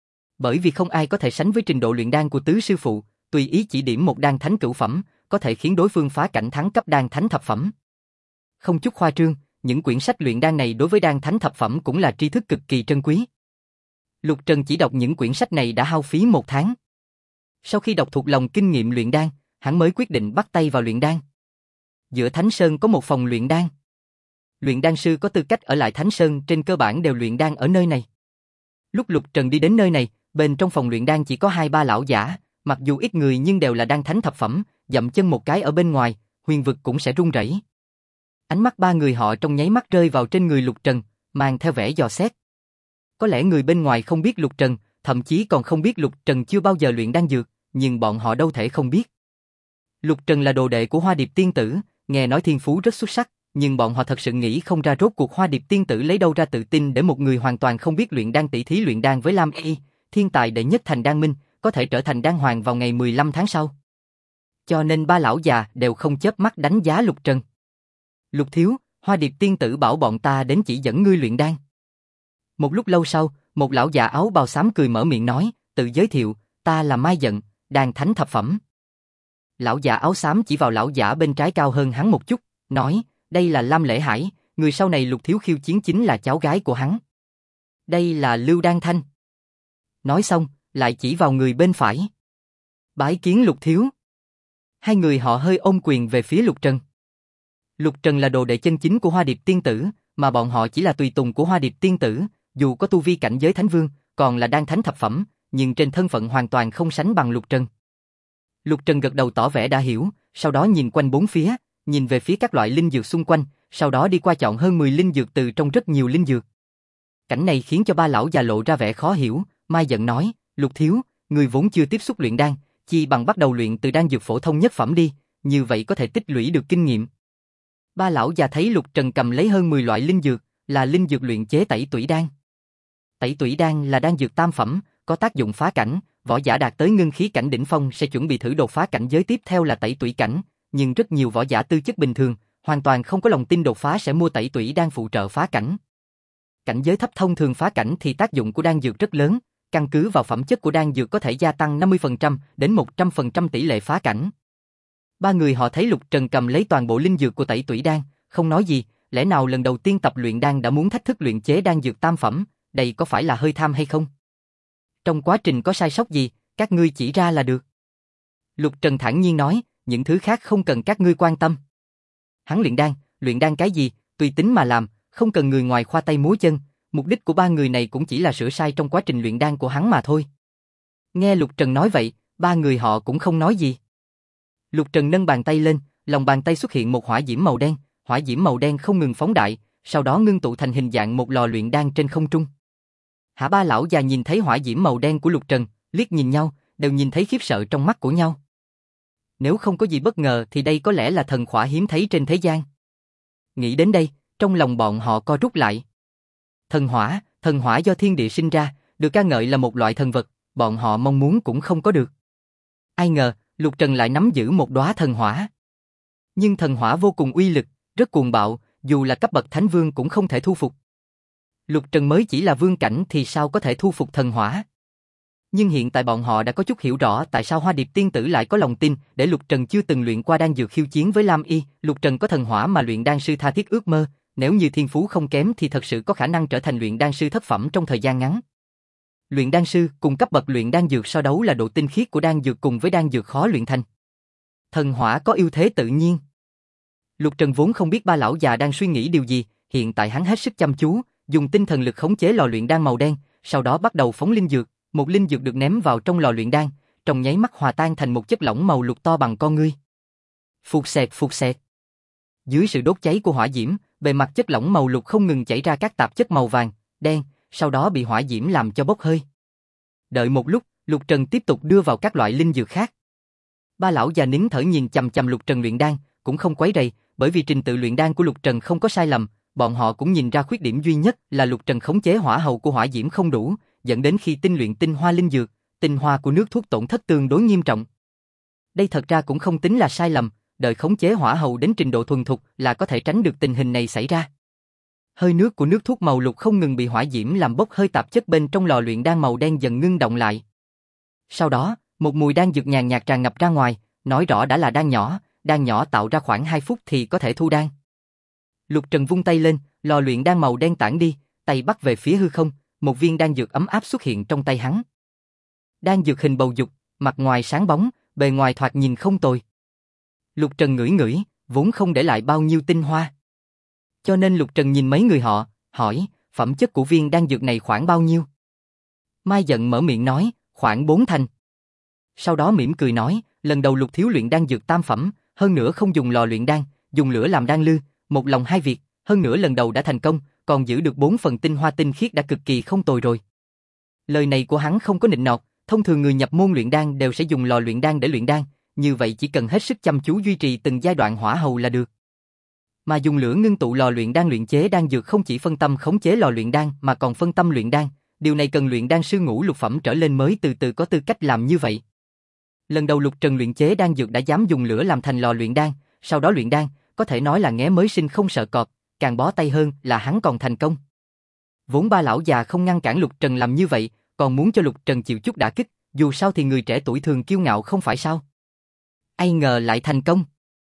Bởi vì không ai có thể sánh với trình độ luyện đan của tứ sư phụ, tùy ý chỉ điểm một đan thánh cửu phẩm, có thể khiến đối phương phá cảnh thắng cấp đan thánh thập phẩm. Không chút khoa trương, những quyển sách luyện đan này đối với đan thánh thập phẩm cũng là tri thức cực kỳ trân quý. Lục Trần chỉ đọc những quyển sách này đã hao phí 1 tháng. Sau khi đọc thuộc lòng kinh nghiệm luyện đan, hắn mới quyết định bắt tay vào luyện đan. Giữa Thánh Sơn có một phòng luyện đan. Luyện đan sư có tư cách ở lại Thánh Sơn trên cơ bản đều luyện đan ở nơi này. Lúc Lục Trần đi đến nơi này, bên trong phòng luyện đan chỉ có 2-3 lão giả, mặc dù ít người nhưng đều là đan thánh thập phẩm, dậm chân một cái ở bên ngoài, huyền vực cũng sẽ rung rẩy. Ánh mắt 3 người họ trong nháy mắt rơi vào trên người Lục Trần, mang theo vẻ dò xét. Có lẽ người bên ngoài không biết Lục Trần, thậm chí còn không biết Lục Trần chưa bao giờ luyện đan dược, nhưng bọn họ đâu thể không biết. Lục Trần là đồ đệ của Hoa Điệp Tiên Tử, nghe nói thiên phú rất xuất sắc, nhưng bọn họ thật sự nghĩ không ra rốt cuộc Hoa Điệp Tiên Tử lấy đâu ra tự tin để một người hoàn toàn không biết luyện đan tỷ thí luyện đan với Lam Y, thiên tài đệ nhất thành đan minh, có thể trở thành đan hoàng vào ngày 15 tháng sau. Cho nên 3 lão già đều không chớp mắt đánh giá Lục Trần. Lục thiếu, Hoa Điệp Tiên Tử bảo bọn ta đến chỉ dẫn ngươi luyện đan. Một lúc lâu sau, một lão già áo bào xám cười mở miệng nói, tự giới thiệu, ta là Mai Dận, đan thánh thập phẩm. Lão già áo xám chỉ vào lão giả bên trái cao hơn hắn một chút, nói, đây là Lam Lễ Hải, người sau này Lục thiếu khiêu chiến chính là cháu gái của hắn. Đây là Lưu Đan Thanh. Nói xong, lại chỉ vào người bên phải. Bái kiến Lục thiếu. Hai người họ hơi ôm quyền về phía Lục Trần. Lục Trần là đồ đệ chân chính của Hoa Điệp Tiên Tử, mà bọn họ chỉ là tùy tùng của Hoa Điệp Tiên Tử, dù có tu vi cảnh giới Thánh Vương, còn là đan thánh thập phẩm, nhưng trên thân phận hoàn toàn không sánh bằng Lục Trần. Lục Trần gật đầu tỏ vẻ đã hiểu, sau đó nhìn quanh bốn phía, nhìn về phía các loại linh dược xung quanh, sau đó đi qua chọn hơn 10 linh dược từ trong rất nhiều linh dược. Cảnh này khiến cho 3 lão già lộ ra vẻ khó hiểu, Mai Dận nói, Lục thiếu, người vốn chưa tiếp xúc luyện đan, chi bằng bắt đầu luyện từ đan dược phổ thông nhất phẩm đi, như vậy có thể tích lũy được kinh nghiệm. 3 lão già thấy Lục Trần cầm lấy hơn 10 loại linh dược, là linh dược luyện chế tẩy tủy đan. Tẩy tủy đan là đan dược tam phẩm, có tác dụng phá cảnh, võ giả đạt tới ngưng khí cảnh đỉnh phong sẽ chuẩn bị thử đột phá cảnh giới tiếp theo là tẩy tủy cảnh, nhưng rất nhiều võ giả tư chất bình thường, hoàn toàn không có lòng tin đột phá sẽ mua tẩy tủy đan phụ trợ phá cảnh. Cảnh giới thấp thông thường phá cảnh thì tác dụng của đan dược rất lớn, căn cứ vào phẩm chất của đan dược có thể gia tăng 50% đến 100% tỷ lệ phá cảnh. 3 người họ thấy Lục Trần cầm lấy toàn bộ linh dược của tẩy tủy đan, không nói gì, lẽ nào lần đầu tiên tập luyện đan đã muốn thách thức luyện chế đan dược tam phẩm, đây có phải là hơi tham hay không? Trong quá trình có sai sót gì, các ngươi chỉ ra là được. Lục Trần thản nhiên nói, những thứ khác không cần các ngươi quan tâm. Hắn luyện đan cái gì, tùy tính mà làm, không cần người ngoài khoa tay múa chân, mục đích của 3 người này cũng chỉ là sửa sai trong quá trình luyện đan của hắn mà thôi. Nghe Lục Trần nói vậy, 3 người họ cũng không nói gì. Lục Trần nâng bàn tay lên, lòng bàn tay xuất hiện một hỏa diễm màu đen, hỏa diễm màu đen không ngừng phóng đại, sau đó ngưng tụ thành hình dạng một lò luyện đan trên không trung. 3 lão già nhìn thấy hỏa diễm màu đen của Lục Trần, liếc nhìn nhau, đều nhìn thấy khiếp sợ trong mắt của nhau. Nếu không có gì bất ngờ thì đây có lẽ là thần khỏa hiếm thấy trên thế gian. Nghĩ đến đây, trong lòng bọn họ co rút lại. Thần hỏa do thiên địa sinh ra, được ca ngợi là một loại thần vật, bọn họ mong muốn cũng không có được. Ai ngờ, Lục Trần lại nắm giữ một đóa thần hỏa. Nhưng thần hỏa vô cùng uy lực, rất cuồng bạo, dù là cấp bậc Thánh Vương cũng không thể thu phục. Lục Trần mới chỉ là vương cảnh thì sao có thể thu phục thần hỏa. Nhưng hiện tại bọn họ đã có chút hiểu rõ tại sao Hoa Điệp Tiên Tử lại có lòng tin để Lục Trần chưa từng luyện qua đan dược khiêu chiến với Lam Y. Lục Trần có thần hỏa mà luyện đan sư tha thiết ước mơ, nếu như thiên phú không kém thì thật sự có khả năng trở thành luyện đan sư thất phẩm trong thời gian ngắn. Luyện đan sư cùng cấp bậc luyện đan dược so đấu là độ tinh khiết của đan dược cùng với đan dược khó luyện thành. Thần hỏa có ưu thế tự nhiên. Lục Trần vốn không biết 3 lão già đang suy nghĩ điều gì, hiện tại hắn hết sức chăm chú, dùng tinh thần lực khống chế lò luyện đan màu đen, sau đó bắt đầu phóng linh dược, một linh dược được ném vào trong lò luyện đan, trong nháy mắt hòa tan thành một chất lỏng màu lục to bằng con ngươi. Phụt xẹt phụt xẹt. Dưới sự đốt cháy của hỏa diễm, bề mặt chất lỏng màu lục không ngừng chảy ra các tạp chất màu vàng, đen, sau đó bị hỏa diễm làm cho bốc hơi. Đợi một lúc, Lục Trần tiếp tục đưa vào các loại linh dược khác. Ba lão già nín thở nhìn chằm chằm Lục Trần luyện đan, cũng không quấy rầy, bởi vì trình tự luyện đan của Lục Trần không có sai lầm, bọn họ cũng nhìn ra khuyết điểm duy nhất là Lục Trần khống chế hỏa hầu của hỏa diễm không đủ, dẫn đến khi tinh luyện tinh hoa linh dược, tinh hoa của nước thuốc tổn thất tương đối nghiêm trọng. Đây thật ra cũng không tính là sai lầm, đợi khống chế hỏa hầu đến trình độ thuần thục là có thể tránh được tình hình này xảy ra. Hơi nước của nước thuốc màu lục không ngừng bị hỏa diễm làm bốc hơi, tạp chất bên trong lò luyện đan màu đen dần ngưng động lại. Sau đó, một mùi đan dược nhàn nhạt tràn ngập ra ngoài, nói rõ đã là đan nhỏ tạo ra khoảng 2 phút thì có thể thu đan. Lục Trần vung tay lên, lò luyện đan màu đen tản đi, tay bắt về phía hư không, một viên đan dược ấm áp xuất hiện trong tay hắn. Đan dược hình bầu dục, mặt ngoài sáng bóng, bề ngoài thoạt nhìn không tồi. Lục Trần ngửi ngửi, vốn không để lại bao nhiêu tinh hoa. Cho nên Lục Trần nhìn mấy người họ, hỏi, phẩm chất của viên đan dược này khoảng bao nhiêu? Mai Dận mở miệng nói, khoảng 4 thành. Sau đó mỉm cười nói, lần đầu Lục thiếu luyện đan dược tam phẩm, hơn nữa không dùng lò luyện đan, dùng lửa làm đan lư, một lòng hai việc, hơn nữa lần đầu đã thành công, còn giữ được 4 phần tinh hoa tinh khiết đã cực kỳ không tồi rồi. Lời này của hắn không có nịnh nọt, thông thường người nhập môn luyện đan đều sẽ dùng lò luyện đan để luyện đan, như vậy chỉ cần hết sức chăm chú duy trì từng giai đoạn hỏa hầu là được. Mà dùng lửa ngưng tụ lò luyện đan luyện chế đan dược không chỉ phân tâm khống chế lò luyện đan mà còn phân tâm luyện đan, điều này cần luyện đan sư ngũ lục phẩm trở lên mới từ từ có tư cách làm như vậy. Lần đầu Lục Trần luyện chế đan dược đã dám dùng lửa làm thành lò luyện đan, sau đó luyện đan, có thể nói là nghé mới sinh không sợ cọp, càng bó tay hơn là hắn còn thành công. Vốn ba lão già không ngăn cản Lục Trần làm như vậy, còn muốn cho Lục Trần chịu chút đả kích, dù sao thì người trẻ tuổi thường kiêu ngạo không phải sao. Ai ngờ lại thành công.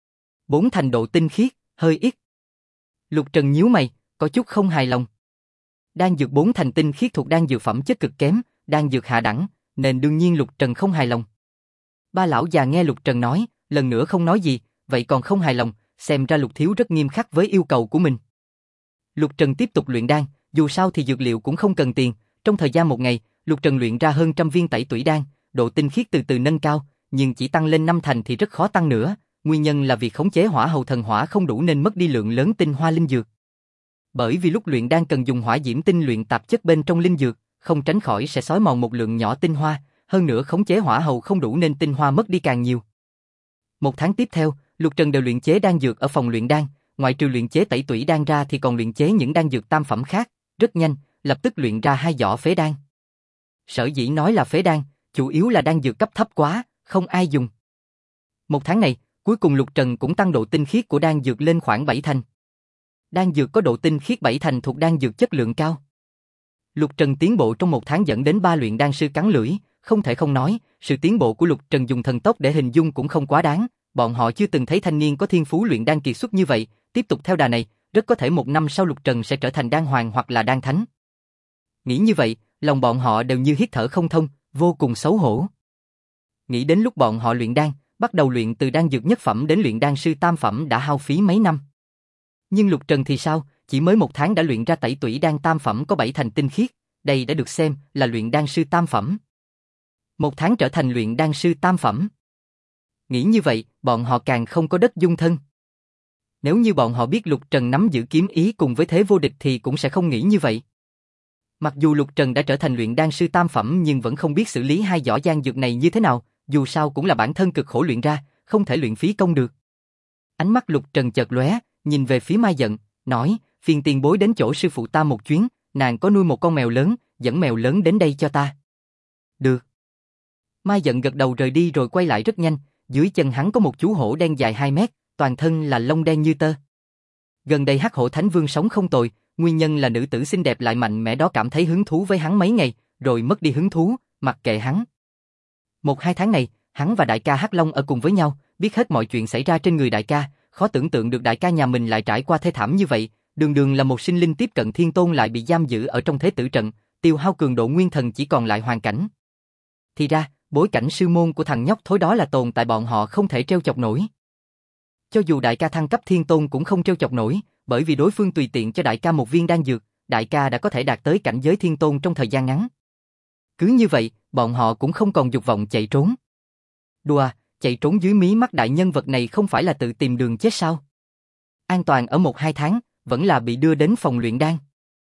4 thành độ tinh khiết, hơi ít. Lục Trần nhíu mày, có chút không hài lòng. Đan dược 4 thành tinh khiết thuộc đan dược phẩm chất cực kém, đan dược hạ đẳng, nên đương nhiên Lục Trần không hài lòng. Ba lão già nghe Lục Trần nói, lần nữa không nói gì, vậy còn không hài lòng, xem ra Lục thiếu rất nghiêm khắc với yêu cầu của mình. Lục Trần tiếp tục luyện đan, dù sao thì dược liệu cũng không cần tiền, trong thời gian một ngày, Lục Trần luyện ra hơn 100 viên tẩy tủy đan, độ tinh khiết từ từ nâng cao, nhưng chỉ tăng lên 5 thành thì rất khó tăng nữa, nguyên nhân là vì khống chế hỏa hầu thần hỏa không đủ nên mất đi lượng lớn tinh hoa linh dược. Bởi vì lúc luyện đan cần dùng hỏa diễm tinh luyện tạp chất bên trong linh dược, không tránh khỏi sẽ xói mòn một lượng nhỏ tinh hoa, hơn nữa khống chế hỏa hầu không đủ nên tinh hoa mất đi càng nhiều. Một tháng tiếp theo, Lục Trần đều luyện chế đan dược ở phòng luyện đan, ngoại trừ luyện chế tẩy tủy đan ra thì còn luyện chế những đan dược tam phẩm khác, rất nhanh, lập tức luyện ra 2 giỏ phế đan. Sở dĩ nói là phế đan, chủ yếu là đan dược cấp thấp quá, không ai dùng. Một tháng này, cuối cùng Lục Trần cũng tăng độ tinh khiết của đan dược lên khoảng 7 thành. Đan dược có độ tinh khiết 7 thành thuộc đan dược chất lượng cao. Lục Trần tiến bộ trong một tháng dẫn đến 3 luyện đan sư cắn lưỡi, không thể không nói, sự tiến bộ của Lục Trần dùng thần tốc để hình dung cũng không quá đáng, bọn họ chưa từng thấy thanh niên có thiên phú luyện đan kiệt xuất như vậy, tiếp tục theo đà này, rất có thể 1 năm sau Lục Trần sẽ trở thành đan hoàng hoặc là đan thánh. Nghĩ như vậy, lòng bọn họ đều như hít thở không thông, vô cùng xấu hổ. Nghĩ đến lúc bọn họ luyện đan, bắt đầu luyện từ đan dược nhất phẩm đến luyện đan sư tam phẩm đã hao phí mấy năm. Nhưng Lục Trần thì sao, chỉ mới 1 tháng đã luyện ra tẩy tủy đan tam phẩm có 7 thành tinh khiết, đây đã được xem là luyện đan sư tam phẩm. 1 tháng trở thành luyện đan sư tam phẩm. Nghĩ như vậy, bọn họ càng không có đất dung thân. Nếu như bọn họ biết Lục Trần nắm giữ kiếm ý cùng với thế vô địch thì cũng sẽ không nghĩ như vậy. Mặc dù Lục Trần đã trở thành luyện đan sư tam phẩm nhưng vẫn không biết xử lý 2 giỏ đan dược này như thế nào, dù sao cũng là bản thân cực khổ luyện ra, không thể luyện phí công được. Ánh mắt Lục Trần chợt lóe, nhìn về phía Mai Dận, nói, phiền tiền bối đến chỗ sư phụ ta một chuyến, nàng có nuôi một con mèo lớn, dẫn mèo lớn đến đây cho ta. Được. Mai Dận gật đầu rời đi rồi quay lại rất nhanh, dưới chân hắn có một chú hổ đen dài 2 mét, toàn thân là lông đen như tơ. Gần đây Hắc Hổ Thánh Vương sống không tồi, nguyên nhân là nữ tử xinh đẹp lại mạnh mẽ đó cảm thấy hứng thú với hắn mấy ngày, rồi mất đi hứng thú, mặc kệ hắn. 1-2 tháng này, hắn và đại ca Hắc Long ở cùng với nhau, biết hết mọi chuyện xảy ra trên người đại ca, khó tưởng tượng được đại ca nhà mình lại trải qua thê thảm như vậy, đường đường là một sinh linh tiếp cận thiên tôn lại bị giam giữ ở trong thế tử trận, tiêu hao cường độ nguyên thần chỉ còn lại hoàn cảnh. Thì ra, bối cảnh sư môn của thằng nhóc thối đó là tồn tại bọn họ không thể trêu chọc nổi. Cho dù đại ca thăng cấp thiên tôn cũng không trêu chọc nổi, bởi vì đối phương tùy tiện cho đại ca một viên đan dược, đại ca đã có thể đạt tới cảnh giới thiên tôn trong thời gian ngắn. Cứ như vậy, bọn họ cũng không còn dục vọng chạy trốn. Đùa, chạy trốn dưới mí mắt đại nhân vật này không phải là tự tìm đường chết sao? An toàn ở 1-2 tháng, vẫn là bị đưa đến phòng luyện đan.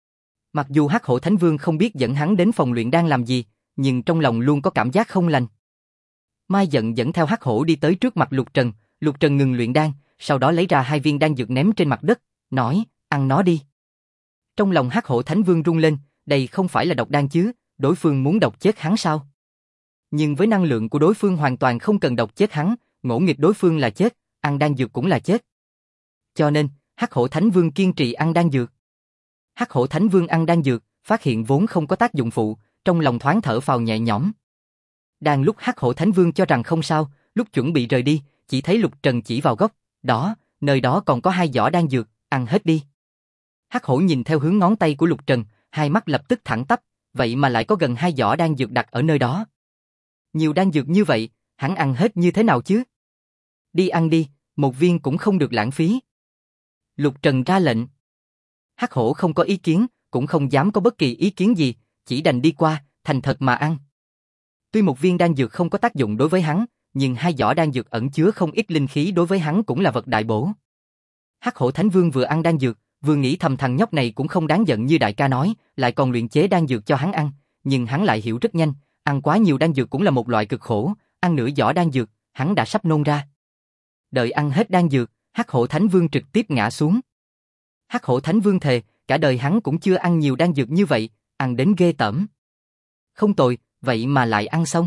Mặc dù Hắc Hổ Thánh Vương không biết dẫn hắn đến phòng luyện đan làm gì, nhưng trong lòng luôn có cảm giác không lành. Mai Dận dẫn theo Hắc Hổ đi tới trước mặt Lục Trần ngừng luyện đan, sau đó lấy ra 2 viên đan dược ném trên mặt đất, nói, ăn nó đi. Trong lòng Hắc Hổ Thánh Vương rung lên, đây không phải là độc đan chứ, đối phương muốn độc chết hắn sao? Nhưng với năng lượng của đối phương hoàn toàn không cần độc chết hắn, ngỗ nghịch đối phương là chết, ăn đan dược cũng là chết. Cho nên, Hắc Hổ Thánh Vương kiên trì ăn đan dược. Hắc Hổ Thánh Vương ăn đan dược, phát hiện vốn không có tác dụng phụ, trong lòng thoáng thở phào nhẹ nhõm. Đang lúc Hắc Hổ Thánh Vương cho rằng không sao, lúc chuẩn bị rời đi, chỉ thấy Lục Trần chỉ vào góc, đó, nơi đó còn có 2 giỏ đan dược, ăn hết đi. Hắc Hổ nhìn theo hướng ngón tay của Lục Trần, hai mắt lập tức thẳng tắp, vậy mà lại có gần 2 giỏ đan dược đặt ở nơi đó. Nhiều đan dược như vậy, hắn ăn hết như thế nào chứ? Đi ăn đi, một viên cũng không được lãng phí. Lục Trần ra lệnh. Hắc Hổ không có ý kiến, cũng không dám có bất kỳ ý kiến gì, chỉ đành đi qua, thành thật mà ăn. Tuy một viên đan dược không có tác dụng đối với hắn, nhưng 2 giỏ đan dược ẩn chứa không ít linh khí đối với hắn cũng là vật đại bổ. Hắc Hổ Thánh Vương vừa ăn đan dược, vừa nghĩ thầm thằng nhóc này cũng không đáng giận như đại ca nói, lại còn luyện chế đan dược cho hắn ăn, nhưng hắn lại hiểu rất nhanh, ăn quá nhiều đan dược cũng là một loại cực khổ, ăn nửa giỏ đan dược, hắn đã sắp nôn ra. Đợi ăn hết đan dược, Hắc Hổ Thánh Vương trực tiếp ngã xuống. Hắc Hổ Thánh Vương thề, cả đời hắn cũng chưa ăn nhiều đan dược như vậy, ăn đến ghê tởm. Không tồi, vậy mà lại ăn xong.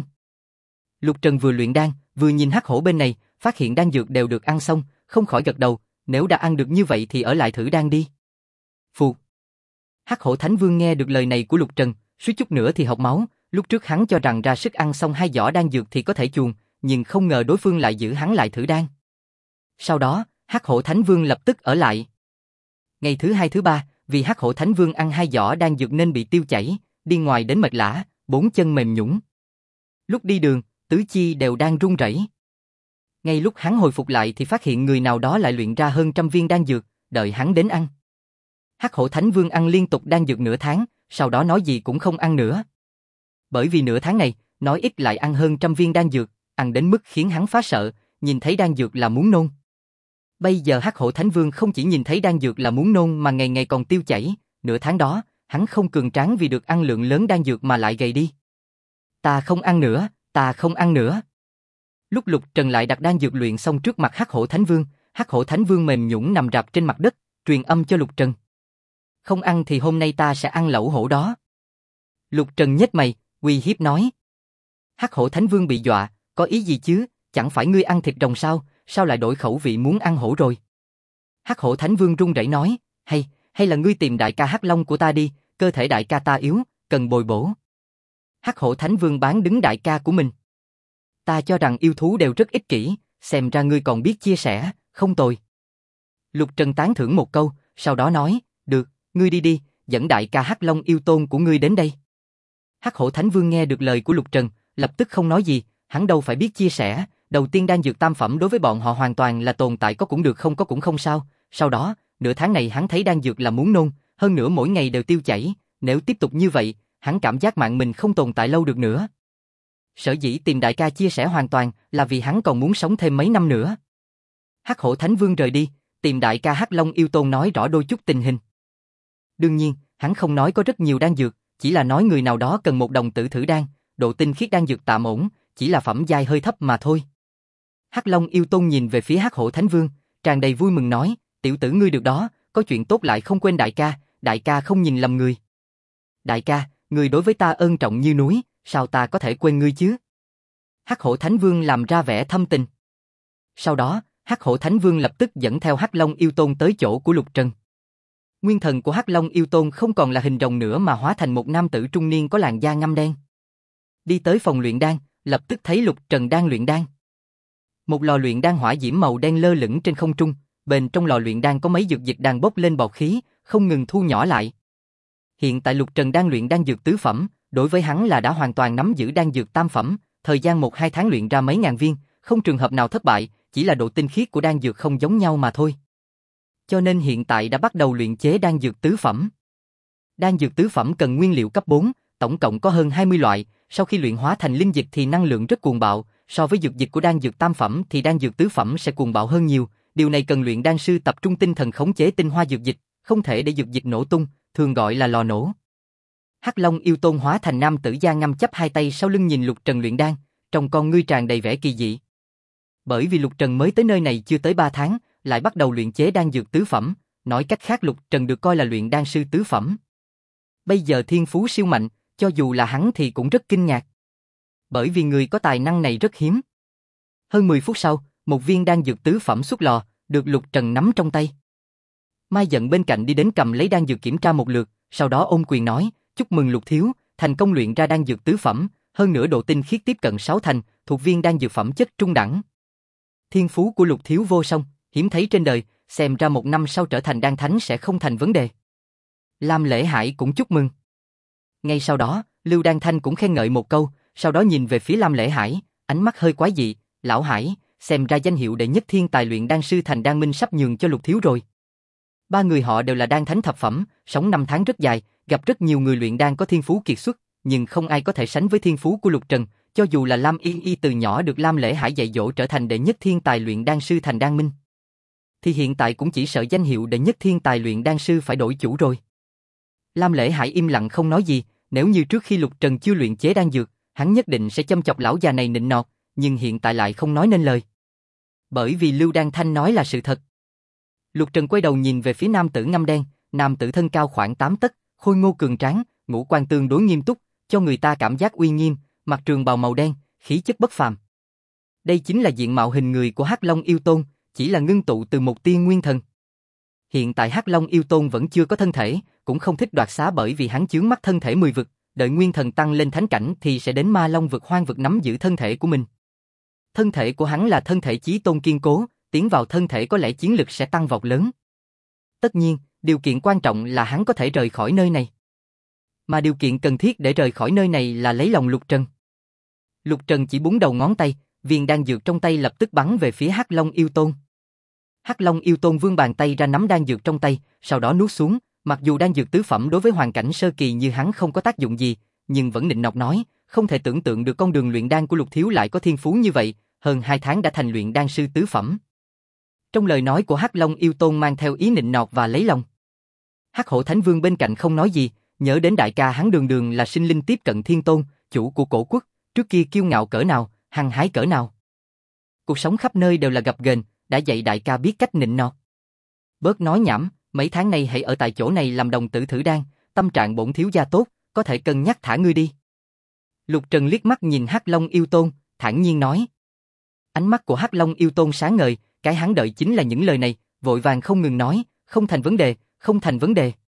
Lục Trần vừa luyện đan, vừa nhìn Hắc Hổ bên này, phát hiện đan dược đều được ăn xong, không khỏi gật đầu, nếu đã ăn được như vậy thì ở lại thử đan đi. Phù. Hắc Hổ Thánh Vương nghe được lời này của Lục Trần, suýt chút nữa thì học máu, lúc trước hắn cho rằng ra sức ăn xong 2 giỏ đan dược thì có thể chuồn, nhưng không ngờ đối phương lại giữ hắn lại thử đan. Sau đó, Hắc Hổ Thánh Vương lập tức ở lại. Ngày thứ 2 thứ 3, vì Hắc Hổ Thánh Vương ăn 2 giỏ đan dược nên bị tiêu chảy, đi ngoài đến mệt lả, 4 chân mềm nhũn. Lúc đi đường, tứ chi đều đang run rẩy. Ngay lúc hắn hồi phục lại thì phát hiện người nào đó lại luyện ra hơn 100 viên đan dược, đợi hắn đến ăn. Hắc Hổ Thánh Vương ăn liên tục đan dược nửa tháng, sau đó nói gì cũng không ăn nữa. Bởi vì nửa tháng này, nói ít lại ăn hơn 100 viên đan dược, ăn đến mức khiến hắn phá sợ, nhìn thấy đan dược là muốn nôn. Bây giờ Hắc Hổ Thánh Vương không chỉ nhìn thấy đan dược là muốn nôn mà ngày ngày còn tiêu chảy, nửa tháng đó, hắn không cường tráng vì được ăn lượng lớn đan dược mà lại gầy đi. Ta không ăn nữa, ta không ăn nữa. Lúc Lục Trần lại đặt đan dược luyện xong trước mặt Hắc Hổ Thánh Vương mềm nhũn nằm rạp trên mặt đất, truyền âm cho Lục Trần. Không ăn thì hôm nay ta sẽ ăn lẩu hổ đó. Lục Trần nhếch mày, uy hiếp nói. Hắc Hổ Thánh Vương bị dọa, có ý gì chứ, chẳng phải ngươi ăn thịt rồng sao, sao lại đổi khẩu vị muốn ăn hổ rồi? Hắc Hổ Thánh Vương run rẩy nói, hay là ngươi tìm đại ca Hắc Long của ta đi, cơ thể đại ca ta yếu, cần bồi bổ. Hắc Hổ Thánh Vương bán đứng đại ca của mình. Ta cho rằng yêu thú đều rất ích kỷ, xem ra ngươi còn biết chia sẻ, không tồi. Lục Trần tán thưởng một câu, sau đó nói, được, ngươi đi đi, dẫn đại ca Hắc Long yêu tôn của ngươi đến đây. Hắc Hổ Thánh Vương nghe được lời của Lục Trần, lập tức không nói gì, hắn đâu phải biết chia sẻ, đầu tiên đan dược tam phẩm đối với bọn họ hoàn toàn là tồn tại có cũng được không có cũng không sao, sau đó, nửa tháng này hắn thấy đan dược là muốn nôn, hơn nữa mỗi ngày đều tiêu chảy, nếu tiếp tục như vậy, hắn cảm giác mạng mình không tồn tại lâu được nữa. Sở dĩ tìm đại ca chia sẻ hoàn toàn là vì hắn còn muốn sống thêm mấy năm nữa. Hắc Hổ Thánh Vương rời đi, tìm đại ca Hắc Long yêu tôn nói rõ đôi chút tình hình. Đương nhiên, hắn không nói có rất nhiều đan dược, chỉ là nói người nào đó cần một đồng tử thử đan, độ tinh khiết đan dược tạm ổn, chỉ là phẩm giai hơi thấp mà thôi. Hắc Long yêu tôn nhìn về phía Hắc Hổ Thánh Vương, tràn đầy vui mừng nói, tiểu tử ngươi được đó, có chuyện tốt lại không quên đại ca không nhìn lầm người. Đại ca, ngươi đối với ta ân trọng như núi, sao ta có thể quên ngươi chứ? Hắc Hổ Thánh Vương làm ra vẻ thâm tình. Sau đó, Hắc Hổ Thánh Vương lập tức dẫn theo Hắc Long yêu tôn tới chỗ của Lục Trần. Nguyên thần của Hắc Long yêu tôn không còn là hình rồng nữa mà hóa thành một nam tử trung niên có làn da ngăm đen. Đi tới phòng luyện đan, lập tức thấy Lục Trần đang luyện đan. Một lò luyện đan hỏa diễm màu đen lơ lửng trên không trung, bên trong lò luyện đan có mấy dược dịch đang bốc lên bọt khí, không ngừng thu nhỏ lại. Hiện tại Lục Trần đang luyện đan dược tứ phẩm, đối với hắn là đã hoàn toàn nắm giữ đan dược tam phẩm, thời gian 1-2 tháng luyện ra mấy ngàn viên, không trường hợp nào thất bại, chỉ là độ tinh khiết của đan dược không giống nhau mà thôi. Cho nên hiện tại đã bắt đầu luyện chế đan dược tứ phẩm. Đan dược tứ phẩm cần nguyên liệu cấp 4, tổng cộng có hơn 20 loại, sau khi luyện hóa thành linh dịch thì năng lượng rất cuồng bạo, so với dược dịch của đan dược tam phẩm thì đan dược tứ phẩm sẽ cuồng bạo hơn nhiều, điều này cần luyện đan sư tập trung tinh thần khống chế tinh hoa dược dịch, không thể để dược dịch nổ tung, thường gọi là lò nổ. Hắc Long yêu tôn hóa thành nam tử da ngăm chắp hai tay sau lưng nhìn Lục Trần luyện đan, trong con ngươi tràn đầy vẻ kỳ dị. Bởi vì Lục Trần mới tới nơi này chưa tới 3 tháng, lại bắt đầu luyện chế đan dược tứ phẩm, nói cách khác Lục Trần được coi là luyện đan sư tứ phẩm. Bây giờ thiên phú siêu mạnh, cho dù là hắn thì cũng rất kinh ngạc. Bởi vì người có tài năng này rất hiếm. Hơn 10 phút sau, một viên đan dược tứ phẩm xuất lò, được Lục Trần nắm trong tay. Mai Dận bên cạnh đi đến cầm lấy đan dược kiểm tra một lượt, sau đó ôm quyền nói, chúc mừng Lục thiếu, thành công luyện ra đan dược tứ phẩm, hơn nữa độ tinh khiết tiếp cận 6 thành, thuộc viên đan dược phẩm chất trung đẳng. Thiên phú của Lục thiếu vô song, hiếm thấy trên đời, xem ra 1 năm sau trở thành đan thánh sẽ không thành vấn đề. Lam Lễ Hải cũng chúc mừng. Ngay sau đó, Lưu Đan Thanh cũng khen ngợi một câu, sau đó nhìn về phía Lam Lễ Hải, ánh mắt hơi quái dị, lão Hải, xem ra danh hiệu đệ nhất thiên tài luyện đan sư thành đan minh sắp nhường cho Lục thiếu rồi. Ba người họ đều là đan thánh thập phẩm, sống 5 tháng rất dài, gặp rất nhiều người luyện đan có thiên phú kiệt xuất, nhưng không ai có thể sánh với thiên phú của Lục Trần, cho dù là Lam Y Y từ nhỏ được Lam Lễ Hải dạy dỗ trở thành đệ nhất thiên tài luyện đan sư thành đan minh, thì hiện tại cũng chỉ sợ danh hiệu đệ nhất thiên tài luyện đan sư phải đổi chủ rồi. Lam Lễ Hải im lặng không nói gì, nếu như trước khi Lục Trần chưa luyện chế đan dược, hắn nhất định sẽ châm chọc lão già này nịnh nọt, nhưng hiện tại lại không nói nên lời. Bởi vì Lưu Đan Thanh nói là sự thật. Lục Trần quay đầu nhìn về phía nam tử ngăm đen, nam tử thân cao khoảng 8 tấc, khôi ngô cường tráng, ngũ quan tương đối nghiêm túc, cho người ta cảm giác uy nghiêm, mặc trường bào màu đen, khí chất bất phàm. Đây chính là diện mạo hình người của Hắc Long yêu tôn, chỉ là ngưng tụ từ một tia nguyên thần. Hiện tại Hắc Long yêu tôn vẫn chưa có thân thể, cũng không thích đoạt xá bởi vì hắn chướng mắt thân thể 10 vực, đợi nguyên thần tăng lên thánh cảnh thì sẽ đến Ma Long vực hoang vực nắm giữ thân thể của mình. Thân thể của hắn là thân thể chí tôn kiên cố, tiến vào thân thể có lẽ chiến lực sẽ tăng vọt lớn. Tất nhiên, điều kiện quan trọng là hắn có thể rời khỏi nơi này. Mà điều kiện cần thiết để rời khỏi nơi này là lấy lòng Lục Trần. Lục Trần chỉ búng đầu ngón tay, viên đan dược trong tay lập tức bắn về phía Hắc Long yêu tôn. Hắc Long yêu tôn vươn bàn tay ra nắm đan dược trong tay, sau đó nuốt xuống, mặc dù đan dược tứ phẩm đối với hoàn cảnh sơ kỳ như hắn không có tác dụng gì, nhưng vẫn nịnh nọt nói, không thể tưởng tượng được con đường luyện đan của Lục thiếu lại có thiên phú như vậy, hơn 2 tháng đã thành luyện đan sư tứ phẩm. Trong lời nói của Hắc Long yêu tôn mang theo ý nịnh nọt và lấy lòng. Hắc Hổ Thánh Vương bên cạnh không nói gì, nhớ đến đại ca hắn đường đường là sinh linh tiếp cận thiên tôn, chủ của cổ quốc, trước kia kiêu ngạo cỡ nào, hăng hái cỡ nào. Cuộc sống khắp nơi đều là gập ghềnh, đã dạy đại ca biết cách nịnh nọt. Bớt nói nhảm, mấy tháng này hãy ở tại chỗ này làm đồng tử thử đan, tâm trạng bổn thiếu gia tốt, có thể cân nhắc thả ngươi đi. Lục Trần liếc mắt nhìn Hắc Long yêu tôn, thản nhiên nói. Ánh mắt của Hắc Long yêu tôn sáng ngời, cái hắn đợi chính là những lời này, vội vàng không ngừng nói, không thành vấn đề, không thành vấn đề.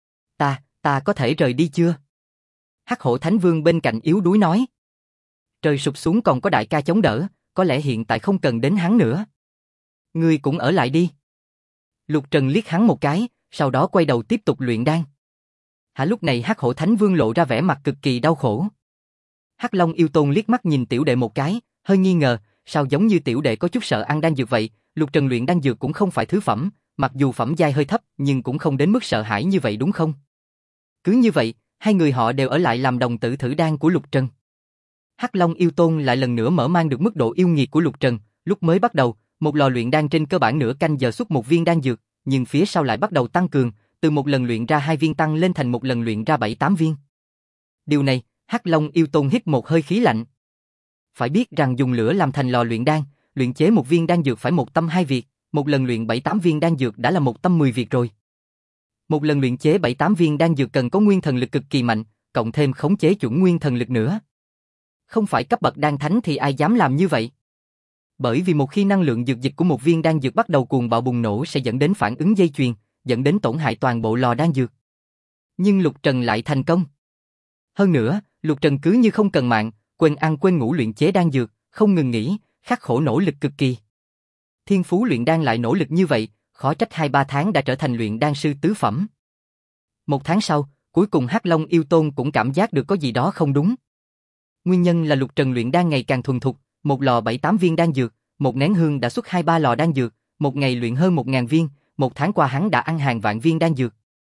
Ta có thể rời đi chưa? Hắc Hổ Thánh Vương bên cạnh yếu đuối nói. Trời sụp xuống còn có đại ca chống đỡ, có lẽ hiện tại không cần đến hắn nữa. Ngươi cũng ở lại đi. Lục Trần liếc hắn một cái, sau đó quay đầu tiếp tục luyện đan. Lúc này Hắc Hổ Thánh Vương lộ ra vẻ mặt cực kỳ đau khổ. Hắc Long yêu tôn liếc mắt nhìn tiểu đệ một cái, hơi nghi ngờ, sao giống như tiểu đệ có chút sợ ăn đan dược vậy, Lục Trần luyện đan dược cũng không phải thứ phẩm, mặc dù phẩm giai hơi thấp nhưng cũng không đến mức sợ hãi như vậy đúng không? Cứ như vậy, hai người họ đều ở lại làm đồng tử thử đan của Lục Trần. Hắc Long yêu tôn lại lần nữa mở mang được mức độ yêu nghiệt của Lục Trần, lúc mới bắt đầu, một lò luyện đan trên cơ bản nửa canh giờ xuất một viên đan dược, nhưng phía sau lại bắt đầu tăng cường, từ một lần luyện ra 2 viên tăng lên thành một lần luyện ra 7-8 viên. Điều này, Hắc Long yêu tôn hít một hơi khí lạnh. Phải biết rằng dùng lửa làm thành lò luyện đan, luyện chế một viên đan dược phải 1 tâm 2 việc, một lần luyện 7-8 viên đan dược đã là 1 tâm 10 việc rồi. Một lần luyện chế 7-8 viên đan dược cần có nguyên thần lực cực kỳ mạnh, cộng thêm khống chế chuẩn nguyên thần lực nữa. Không phải cấp bậc đan thánh thì ai dám làm như vậy? Bởi vì một khi năng lượng dược dịch của một viên đan dược bắt đầu cuồng bạo bùng nổ sẽ dẫn đến phản ứng dây chuyền, dẫn đến tổn hại toàn bộ lò đan dược. Nhưng Lục Trần lại thành công. Hơn nữa, Lục Trần cứ như không cần mạng, quên ăn quên ngủ luyện chế đan dược, không ngừng nghỉ, khắc khổ nỗ lực cực kỳ. Thiên phú luyện đan lại nỗ lực như vậy, khó trách 2-3 tháng đã trở thành luyện đan sư tứ phẩm. 1 tháng sau, cuối cùng Hắc Long yêu tôn cũng cảm giác được có gì đó không đúng. Nguyên nhân là Lục Trần luyện đan ngày càng thuần thục, một lò 7-8 viên đan dược, một nén hương đã xuất 2-3 lò đan dược, một ngày luyện hơn 1000 viên, 1 tháng qua hắn đã ăn hàng vạn viên đan dược.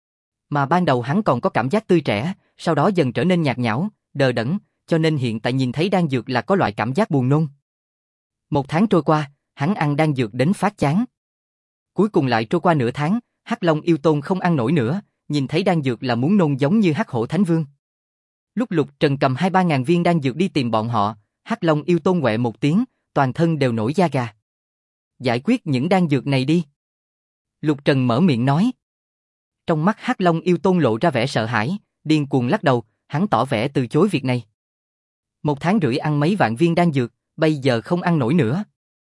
Mà ban đầu hắn còn có cảm giác tươi trẻ, sau đó dần trở nên nhạt nhẽo, đờ đẫn, cho nên hiện tại nhìn thấy đan dược là có loại cảm giác buồn nôn. Một tháng trôi qua, hắn ăn đan dược đến phát chán. Cuối cùng lại trôi qua nửa tháng, Hắc Long yêu tôn không ăn nổi nữa, nhìn thấy đan dược là muốn nôn giống như Hắc Hổ Thánh Vương. Lúc Lục Trần cầm 2-3 ngàn viên đan dược đi tìm bọn họ, Hắc Long yêu tôn quẹ một tiếng, toàn thân đều nổi da gà. Giải quyết những đan dược này đi. Lục Trần mở miệng nói. Trong mắt Hắc Long yêu tôn lộ ra vẻ sợ hãi, điên cuồng lắc đầu, hắn tỏ vẻ từ chối việc này. 1 tháng rưỡi ăn mấy vạn viên đan dược, bây giờ không ăn nổi nữa.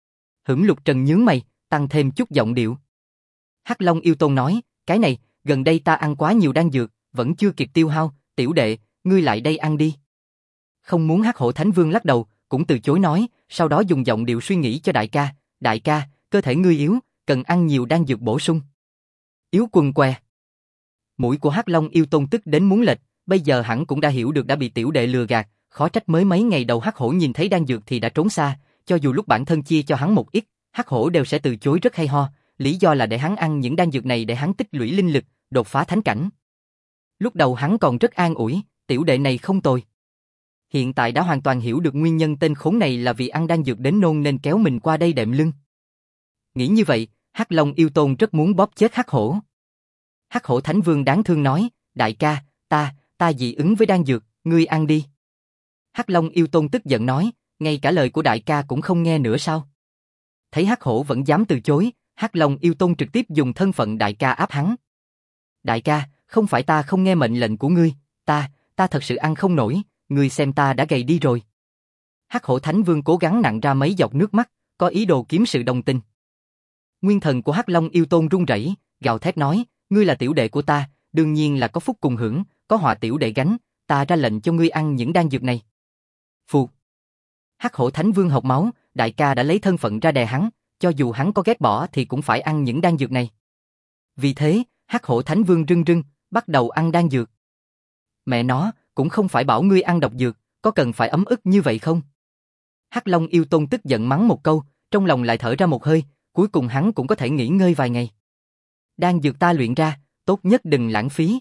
Lục Trần nhướng mày, tăng thêm chút giọng điệu. Hắc Long yêu tôn nói, cái này, gần đây ta ăn quá nhiều đan dược, vẫn chưa kịp tiêu hao, tiểu đệ, ngươi lại đây ăn đi. Không muốn Hắc Hổ Thánh Vương lắc đầu, cũng từ chối nói, sau đó dùng giọng điệu suy nghĩ cho đại ca, cơ thể ngươi yếu, cần ăn nhiều đan dược bổ sung. Yếu quần què. Mũi của Hắc Long yêu tôn tức đến muốn lệch, bây giờ hẳn cũng đã hiểu được đã bị tiểu đệ lừa gạt, khó trách mới mấy ngày đầu Hắc Hổ nhìn thấy đan dược thì đã trốn xa, cho dù lúc bản thân chia cho hắn một ít, Hắc Hổ đều sẽ từ chối rất hay ho, lý do là để hắn ăn những đan dược này để hắn tích lũy linh lực, đột phá thánh cảnh. Lúc đầu hắn còn rất an ủi, tiểu đệ này không tồi. Hiện tại đã hoàn toàn hiểu được nguyên nhân tên khốn này là vì ăn đan dược đến nôn nên kéo mình qua đây đệm lưng. Nghĩ như vậy, Hắc Long yêu tôn rất muốn bóp chết Hắc Hổ. Hắc Hổ Thánh Vương đáng thương nói, đại ca, ta dị ứng với đan dược, ngươi ăn đi. Hắc Long yêu tôn tức giận nói, ngay cả lời của đại ca cũng không nghe nữa sao? Thấy Hắc Hổ vẫn dám từ chối, Hắc Long yêu tôn trực tiếp dùng thân phận đại ca áp hắn. Đại ca, không phải ta không nghe mệnh lệnh của ngươi, ta thật sự ăn không nổi, ngươi xem ta đã gầy đi rồi. Hắc Hổ Thánh Vương cố gắng nặn ra mấy giọt nước mắt, có ý đồ kiếm sự đồng tình. Nguyên thần của Hắc Long yêu tôn run rẩy, gào thét nói, ngươi là tiểu đệ của ta, đương nhiên là có phúc cùng hưởng, có họa tiểu đệ gánh, ta ra lệnh cho ngươi ăn những đan dược này. Phù. Hắc Hổ Thánh Vương hộc máu, đại ca đã lấy thân phận ra đè hắn, cho dù hắn có ghét bỏ thì cũng phải ăn những đan dược này. Vì thế, Hắc Hổ Thánh Vương rưng rưng, bắt đầu ăn đan dược. Mẹ nó, cũng không phải bảo ngươi ăn độc dược, có cần phải ấm ức như vậy không? Hắc Long yêu tôn tức giận mắng một câu, trong lòng lại thở ra một hơi, cuối cùng hắn cũng có thể nghỉ ngơi vài ngày. Đan dược ta luyện ra, tốt nhất đừng lãng phí.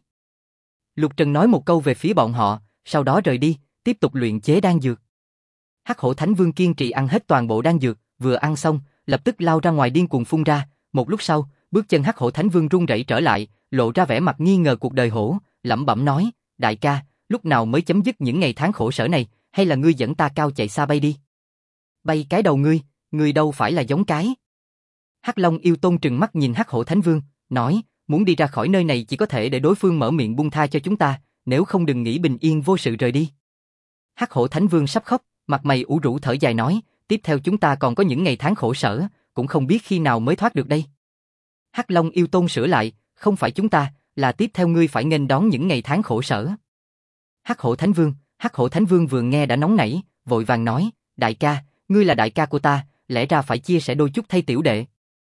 Lục Trần nói một câu về phía bọn họ, sau đó rời đi, tiếp tục luyện chế đan dược. Hắc Hổ Thánh Vương kiên trì ăn hết toàn bộ đan dược, vừa ăn xong, lập tức lao ra ngoài điên cuồng phun ra. Một lúc sau, bước chân Hắc Hổ Thánh Vương run rẩy trở lại, lộ ra vẻ mặt nghi ngờ cuộc đời hổ, lẩm bẩm nói, đại ca, lúc nào mới chấm dứt những ngày tháng khổ sở này, hay là ngươi dẫn ta cao chạy xa bay đi? Bay cái đầu ngươi đâu phải là giống cái. Hắc Long yêu tôn trừng mắt nhìn Hắc Hổ Thánh Vương, nói, muốn đi ra khỏi nơi này chỉ có thể để đối phương mở miệng buông tha cho chúng ta, nếu không đừng nghĩ bình yên vô sự rời đi. Hắc Hổ Thánh Vương sắp khóc, mặt mày ủ rũ thở dài nói, tiếp theo chúng ta còn có những ngày tháng khổ sở, cũng không biết khi nào mới thoát được đây. Hắc Long yêu tôn sửa lại, không phải chúng ta, là tiếp theo ngươi phải nghênh đón những ngày tháng khổ sở. Hắc Hổ Thánh Vương vừa nghe đã nóng nảy, vội vàng nói, đại ca, ngươi là đại ca của ta, lẽ ra phải chia sẻ đôi chút thay tiểu đệ.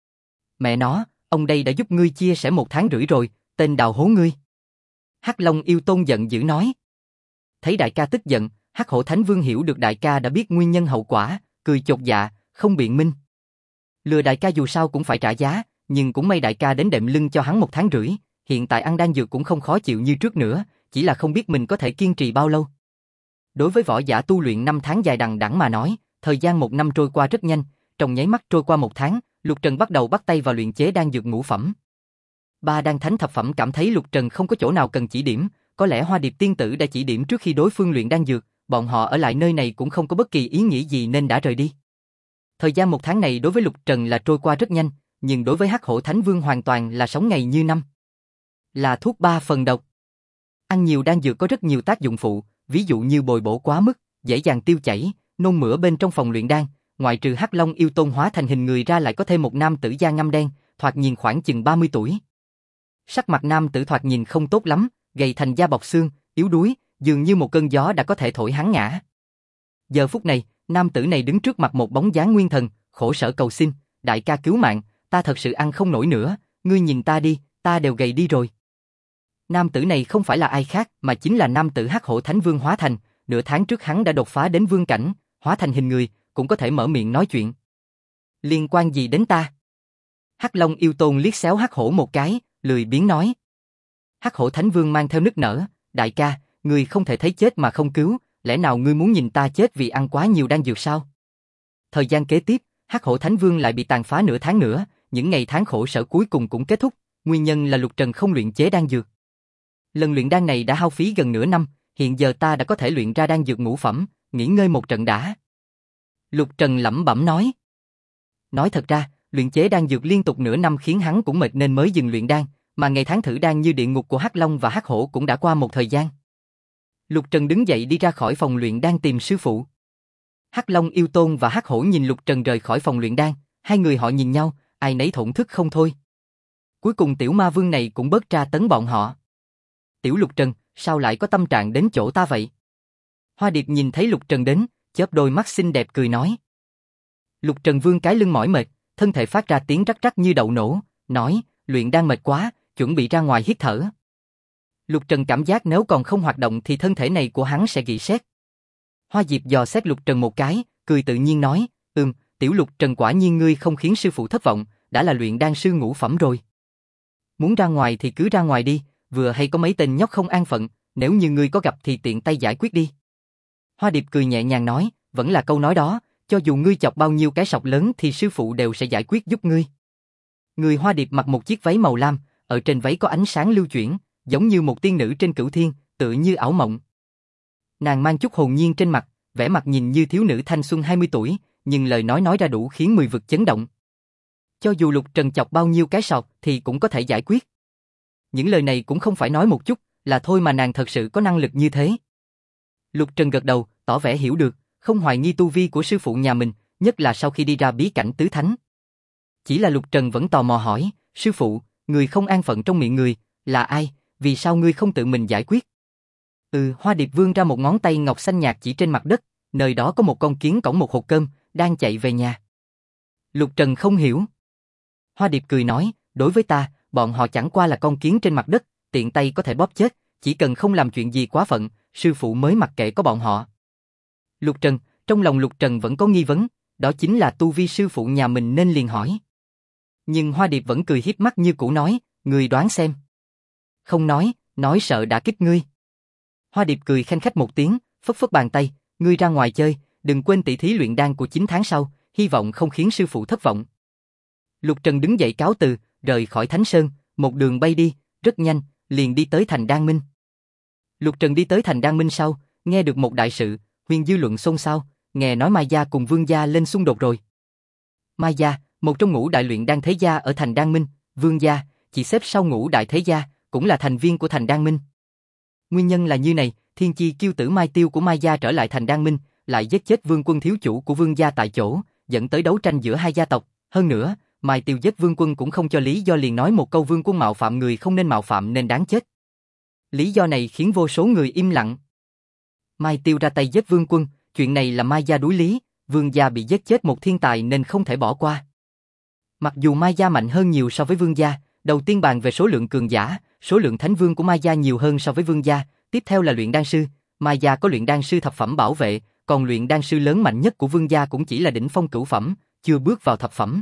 Mẹ nó, ông đây đã giúp ngươi chia sẻ 1 tháng rưỡi rồi, tên đào hố ngươi. Hắc Long yêu tôn giận dữ nói. Thấy đại ca tức giận, Hắc Hổ Thánh Vương hiểu được đại ca đã biết nguyên nhân hậu quả, cười chột dạ, không biện minh. Lừa đại ca dù sao cũng phải trả giá, nhưng cũng may đại ca đến đệm lưng cho hắn 1 tháng rưỡi, hiện tại ăn đan dược cũng không khó chịu như trước nữa, chỉ là không biết mình có thể kiên trì bao lâu. Đối với võ giả tu luyện 5 tháng dài đằng đẵng mà nói, thời gian 1 năm trôi qua rất nhanh, trong nháy mắt trôi qua 1 tháng, Lục Trần bắt đầu bắt tay vào luyện chế đan dược ngũ phẩm. Ba đan thánh thập phẩm cảm thấy Lục Trần không có chỗ nào cần chỉ điểm, có lẽ Hoa Điệp tiên tử đã chỉ điểm trước khi đối phương luyện đan dược, bọn họ ở lại nơi này cũng không có bất kỳ ý nghĩ gì nên đã rời đi. Thời gian 1 tháng này đối với Lục Trần là trôi qua rất nhanh, nhưng đối với Hắc Hổ Thánh Vương hoàn toàn là sống ngày như năm. Là thuốc 3 phần độc. Ăn nhiều đan dược có rất nhiều tác dụng phụ, ví dụ như bồi bổ quá mức, dễ dàng tiêu chảy, nôn mửa bên trong phòng luyện đan, ngoại trừ Hắc Long yêu tôn hóa thành hình người ra lại có thêm một nam tử da ngăm đen, thoạt nhìn khoảng chừng 30 tuổi. Sắc mặt nam tử thoạt nhìn không tốt lắm, gầy thành da bọc xương, yếu đuối, dường như một cơn gió đã có thể thổi hắn ngã. Giờ phút này, nam tử này đứng trước mặt một bóng dáng nguyên thần, khổ sở cầu xin, đại ca cứu mạng, ta thật sự ăn không nổi nữa, ngươi nhìn ta đi, ta đều gầy đi rồi. Nam tử này không phải là ai khác mà chính là nam tử Hắc Hổ Thánh Vương hóa thành, nửa tháng trước hắn đã đột phá đến vương cảnh, hóa thành hình người, cũng có thể mở miệng nói chuyện. Liên quan gì đến ta? Hắc Long yêu tôn liếc xéo Hắc Hổ một cái, lười biếng nói. Hắc Hổ Thánh Vương mang theo nức nở, đại ca, ngươi không thể thấy chết mà không cứu, lẽ nào ngươi muốn nhìn ta chết vì ăn quá nhiều đan dược sao? Thời gian kế tiếp, Hắc Hổ Thánh Vương lại bị tàn phá nửa tháng nữa, những ngày tháng khổ sở cuối cùng cũng kết thúc, nguyên nhân là Lục Trần không luyện chế đan dược. Lần luyện đan này đã hao phí gần nửa năm, hiện giờ ta đã có thể luyện ra đan dược ngũ phẩm, nghỉ ngơi một trận đã. Lục Trần lẩm bẩm nói. Nói thật ra, luyện chế đan dược liên tục nửa năm khiến hắn cũng mệt nên mới dừng luyện đan, mà ngày tháng thử đan như địa ngục của Hắc Long và Hắc Hổ cũng đã qua một thời gian. Lục Trần đứng dậy đi ra khỏi phòng luyện đan tìm sư phụ. Hắc Long Yêu Tôn và Hắc Hổ nhìn Lục Trần rời khỏi phòng luyện đan, hai người họ nhìn nhau, ai nấy thổn thức không thôi. Cuối cùng tiểu ma vương này cũng bớt tra tấn bọn họ. Tiểu Lục Trần, sao lại có tâm trạng đến chỗ ta vậy? Hoa Điệp nhìn thấy Lục Trần đến, chớp đôi mắt xinh đẹp cười nói. Lục Trần vương cái lưng mỏi mệt, thân thể phát ra tiếng rắc rắc như đậu nổ, nói, luyện đan mệt quá, chuẩn bị ra ngoài hít thở. Lục Trần cảm giác nếu còn không hoạt động thì thân thể này của hắn sẽ gỉ sét. Hoa Diệp dò xét Lục Trần một cái, cười tự nhiên nói, tiểu Lục Trần quả nhiên ngươi không khiến sư phụ thất vọng, đã là luyện đan sư ngũ phẩm rồi. Muốn ra ngoài thì cứ ra ngoài đi, vừa hay có mấy tên nhóc không an phận, nếu như ngươi có gặp thì tiện tay giải quyết đi. Hoa Điệp cười nhẹ nhàng nói, vẫn là câu nói đó, cho dù ngươi chọc bao nhiêu cái sọc lớn thì sư phụ đều sẽ giải quyết giúp ngươi. Người Hoa Điệp mặc một chiếc váy màu lam, ở trên váy có ánh sáng lưu chuyển, giống như một tiên nữ trên cửu thiên, tựa như ảo mộng. Nàng mang chút hồn nhiên trên mặt, vẻ mặt nhìn như thiếu nữ thanh xuân 20 tuổi, nhưng lời nói ra đủ khiến 10 vực chấn động. Cho dù Lục Trần chọc bao nhiêu cái sọt thì cũng có thể giải quyết. Những lời này cũng không phải nói một chút, là thôi mà nàng thật sự có năng lực như thế. Lục Trần gật đầu, tỏ vẻ hiểu được, không hoài nghi tu vi của sư phụ nhà mình, nhất là sau khi đi ra bí cảnh tứ thánh. Chỉ là Lục Trần vẫn tò mò hỏi, sư phụ, người không an phận trong miệng người, là ai, vì sao ngươi không tự mình giải quyết? Hoa Điệp vươn ra một ngón tay ngọc xanh nhạt chỉ trên mặt đất, nơi đó có một con kiến cõng một hộp cơm, đang chạy về nhà. Lục Trần không hiểu. Hoa Điệp cười nói, đối với ta, bọn họ chẳng qua là con kiến trên mặt đất, tiện tay có thể bóp chết, chỉ cần không làm chuyện gì quá phận, sư phụ mới mặc kệ có bọn họ. Lục Trần, trong lòng Lục Trần vẫn có nghi vấn, đó chính là tu vi sư phụ nhà mình nên liền hỏi. Nhưng Hoa Điệp vẫn cười hiếp mắt như cũ nói, người đoán xem. Không nói sợ đã kích ngươi. Hoa Điệp cười khanh khách một tiếng, phất phất bàn tay, ngươi ra ngoài chơi, đừng quên tỷ thí luyện đan của 9 tháng sau, hy vọng không khiến sư phụ thất vọng. Lục Trần đứng dậy cáo từ, rời khỏi Thánh Sơn, một đường bay đi, rất nhanh, liền đi tới thành Đan Minh. Lục Trần đi tới thành Đan Minh sau, nghe được một đại sự, huyền dư luận xôn xao, nghe nói Mai gia cùng Vương gia lên xung đột rồi. Mai gia, một trong ngũ đại luyện đan thế gia ở thành Đan Minh, Vương gia, chỉ xếp sau ngũ đại thế gia, cũng là thành viên của thành Đan Minh. Nguyên nhân là như này, thiên chi kiêu tử Mai Tiêu của Mai gia trở lại thành Đan Minh, lại giết chết Vương Quân thiếu chủ của Vương gia tại chỗ, dẫn tới đấu tranh giữa hai gia tộc. Hơn nữa, Mai Tiêu giết Vương Quân cũng không cho lý do, liền nói một câu Vương Quân mạo phạm người không nên mạo phạm nên đáng chết. Lý do này khiến vô số người im lặng. Mai Tiêu ra tay giết Vương Quân, chuyện này là Mai gia đối lý, Vương gia bị giết chết một thiên tài nên không thể bỏ qua. Mặc dù Mai gia mạnh hơn nhiều so với Vương gia, đầu tiên bàn về số lượng cường giả, số lượng thánh vương của Mai gia nhiều hơn so với Vương gia, tiếp theo là luyện đan sư, Mai gia có luyện đan sư thập phẩm bảo vệ, còn luyện đan sư lớn mạnh nhất của Vương gia cũng chỉ là đỉnh phong cửu phẩm, chưa bước vào thập phẩm.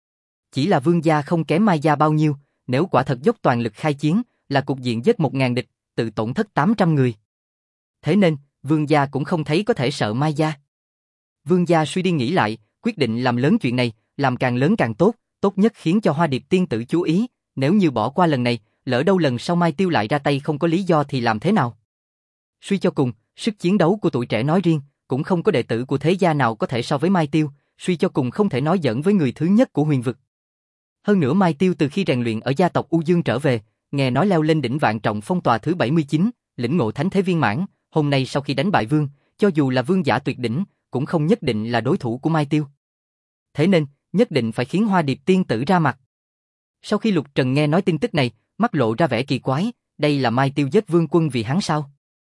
Chỉ là Vương gia không kém Mai gia bao nhiêu, nếu quả thật dốc toàn lực khai chiến, là cục diện giết 1000 địch, tự tổn thất 800 người. Thế nên, Vương gia cũng không thấy có thể sợ Mai gia. Vương gia suy đi nghĩ lại, quyết định làm lớn chuyện này, làm càng lớn càng tốt, tốt nhất khiến cho Hoa Điệp tiên tử chú ý, nếu như bỏ qua lần này, lỡ đâu lần sau Mai Tiêu lại ra tay không có lý do thì làm thế nào? Suy cho cùng, sức chiến đấu của tuổi trẻ nói riêng, cũng không có đệ tử của thế gia nào có thể so với Mai Tiêu, suy cho cùng không thể nói giỡn với người thứ nhất của huyền vực. Hơn nữa Mai Tiêu từ khi rèn luyện ở gia tộc U Dương trở về, nghe nói leo lên đỉnh vạn trọng phong tòa thứ 79, lĩnh ngộ thánh thế viên mãn, hôm nay sau khi đánh bại vương, cho dù là vương giả tuyệt đỉnh, cũng không nhất định là đối thủ của Mai Tiêu. Thế nên, nhất định phải khiến Hoa Điệp tiên tử ra mặt. Sau khi Lục Trần nghe nói tin tức này, mắt lộ ra vẻ kỳ quái, đây là Mai Tiêu giết Vương Quân vì hắn sao?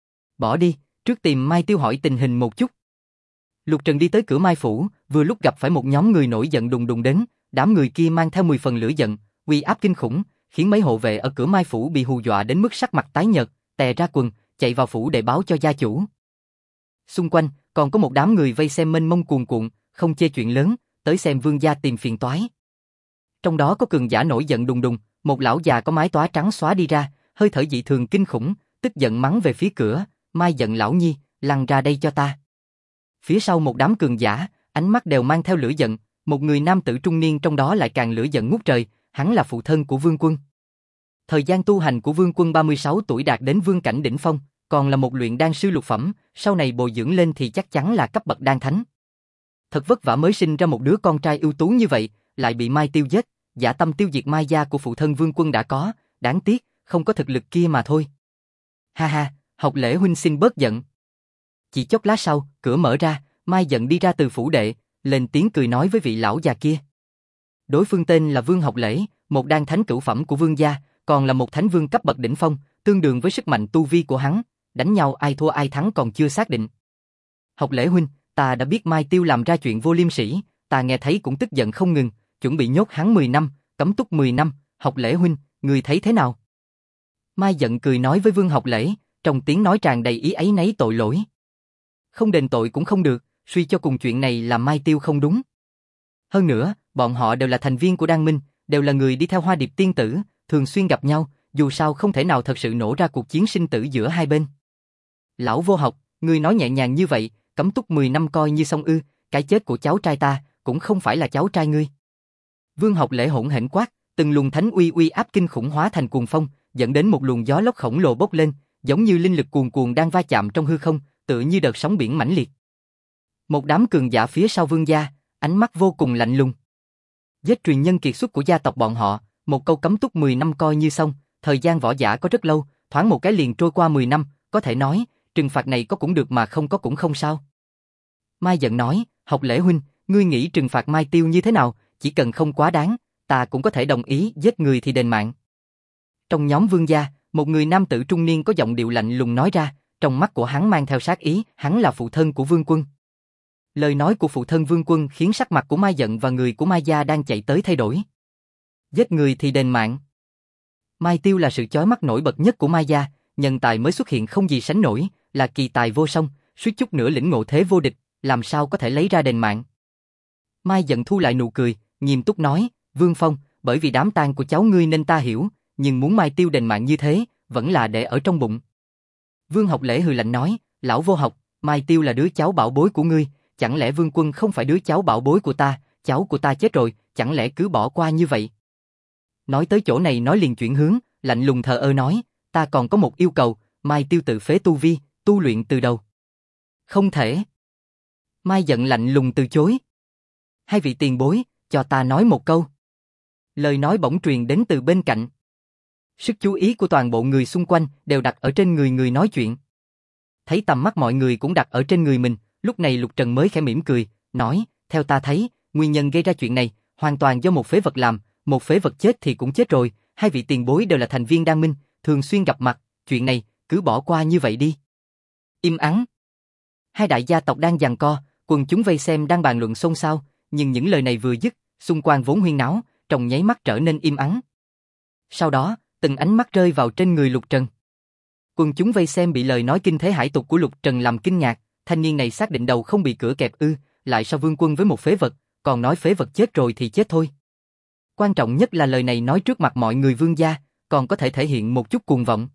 Bỏ đi, trước tìm Mai Tiêu hỏi tình hình một chút. Lục Trần đi tới cửa Mai Phủ, vừa lúc gặp phải một nhóm người nổi giận đùng đùng đến, đám người kia mang theo 10 phần lửa giận, uy áp kinh khủng, khiến mấy hộ vệ ở cửa Mai Phủ bị hù dọa đến mức sắc mặt tái nhợt, tè ra quần, chạy vào phủ để báo cho gia chủ. Xung quanh, còn có một đám người vây xem mênh mông cuồn cuộn, không chê chuyện lớn, tới xem vương gia tìm phiền toái. Trong đó có cường giả nổi giận đùng đùng, một lão già có mái tóc trắng xóa đi ra, hơi thở dị thường kinh khủng, tức giận mắng về phía cửa, Mai Dận lão nhi, lăn ra đây cho ta. Phía sau một đám cường giả, ánh mắt đều mang theo lửa giận, một người nam tử trung niên trong đó lại càng lửa giận ngút trời, hắn là phụ thân của Vương Quân. Thời gian tu hành của Vương Quân 36 tuổi đạt đến vương cảnh đỉnh phong, còn là một luyện đan sư lục phẩm, sau này bồi dưỡng lên thì chắc chắn là cấp bậc đan thánh. Thật vất vả mới sinh ra một đứa con trai ưu tú như vậy, lại bị Mai Tiêu giết, dã tâm tiêu diệt Mai gia của phụ thân Vương Quân đã có, đáng tiếc, không có thực lực kia mà thôi. Ha ha, Học Lễ huynh xin bớt giận. Chỉ chốc lát sau, cửa mở ra, Mai Dận đi ra từ phủ đệ, lên tiếng cười nói với vị lão già kia. Đối phương tên là Vương Học Lễ, một đan thánh cửu phẩm của Vương gia, còn là một thánh vương cấp bậc đỉnh phong, tương đương với sức mạnh tu vi của hắn, đánh nhau ai thua ai thắng còn chưa xác định. Học Lễ huynh, ta đã biết Mai Tiêu làm ra chuyện vô liêm sỉ, ta nghe thấy cũng tức giận không ngừng, chuẩn bị nhốt hắn 10 năm, cấm túc 10 năm, Học Lễ huynh, người thấy thế nào? Mai Dận cười nói với Vương Học Lễ, trong tiếng nói tràn đầy ý áy náy tội lỗi. Không đền tội cũng không được, suy cho cùng chuyện này là Mai Tiêu không đúng. Hơn nữa, bọn họ đều là thành viên của Đan Minh, đều là người đi theo Hoa Điệp tiên tử, thường xuyên gặp nhau, dù sao không thể nào thật sự nổ ra cuộc chiến sinh tử giữa hai bên. Lão Vô Học, ngươi nói nhẹ nhàng như vậy, cấm túc 10 năm coi như xong ư, cái chết của cháu trai ta, cũng không phải là cháu trai ngươi. Vương Học Lễ hỗn hển quát, từng luồng thánh uy áp kinh khủng hóa thành cuồng phong, dẫn đến một luồng gió lốc khổng lồ bốc lên, giống như linh lực cuồn cuộn đang va chạm trong hư không, tựa như đợt sóng biển mãnh liệt. Một đám cường giả phía sau Vương gia, ánh mắt vô cùng lạnh lùng. Giết truyền nhân kiệt xuất của gia tộc bọn họ, một câu cấm túc 10 năm coi như xong, thời gian võ giả có rất lâu, thoáng một cái liền trôi qua 10 năm, có thể nói, trừng phạt này có cũng được mà không có cũng không sao. Mai Dận nói, Học Lễ huynh, ngươi nghĩ trừng phạt Mai Tiêu như thế nào, chỉ cần không quá đáng, ta cũng có thể đồng ý giết người thì đền mạng. Trong nhóm Vương gia, một người nam tử trung niên có giọng điệu lạnh lùng nói ra, trong mắt của hắn mang theo sát ý, hắn là phụ thân của Vương Quân. Lời nói của phụ thân Vương Quân khiến sắc mặt của Mai Dận và người của Mai gia đang chạy tới thay đổi. Giết người thì đền mạng. Mai Tiêu là sự chói mắt nổi bật nhất của Mai gia, nhân tài mới xuất hiện không gì sánh nổi, là kỳ tài vô song, suýt chút nữa lĩnh ngộ thế vô địch, làm sao có thể lấy ra đền mạng. Mai Dận thu lại nụ cười, nghiêm túc nói, Vương Phong, bởi vì đám tang của cháu ngươi nên ta hiểu, nhưng muốn Mai Tiêu đền mạng như thế, vẫn là để ở trong bụng. Vương Học Lễ hừ lạnh nói, lão Vô Học, Mai Tiêu là đứa cháu bảo bối của ngươi, chẳng lẽ Vương Quân không phải đứa cháu bảo bối của ta, cháu của ta chết rồi, chẳng lẽ cứ bỏ qua như vậy? Nói tới chỗ này nói liền chuyển hướng, lạnh lùng thờ ơ nói, ta còn có một yêu cầu, Mai Tiêu tự phế tu vi, tu luyện từ đầu. Không thể. Mai Dận lạnh lùng từ chối. Hai vị tiền bối, cho ta nói một câu. Lời nói bỗng truyền đến từ bên cạnh. Sức chú ý của toàn bộ người xung quanh đều đặt ở trên người người nói chuyện. Thấy tầm mắt mọi người cũng đặt ở trên người mình, lúc này Lục Trần mới khẽ mỉm cười, nói, theo ta thấy, nguyên nhân gây ra chuyện này, hoàn toàn do một phế vật làm, một phế vật chết thì cũng chết rồi, hai vị tiền bối đều là thành viên Đan Minh, thường xuyên gặp mặt, chuyện này, cứ bỏ qua như vậy đi. Im ắng. Hai đại gia tộc đang giằng co, quần chúng vây xem đang bàn luận xôn xao, nhưng những lời này vừa dứt, xung quanh vốn huyên náo, trong nháy mắt trở nên im ắng. Sau đó, từng ánh mắt rơi vào trên người Lục Trần. Quần chúng vây xem bị lời nói kinh thế hải tục của Lục Trần làm kinh ngạc, thanh niên này xác định đầu không bị cửa kẹp ư, lại so Vương Quân với một phế vật, còn nói phế vật chết rồi thì chết thôi. Quan trọng nhất là lời này nói trước mặt mọi người Vương gia, còn có thể thể hiện một chút cuồng vọng.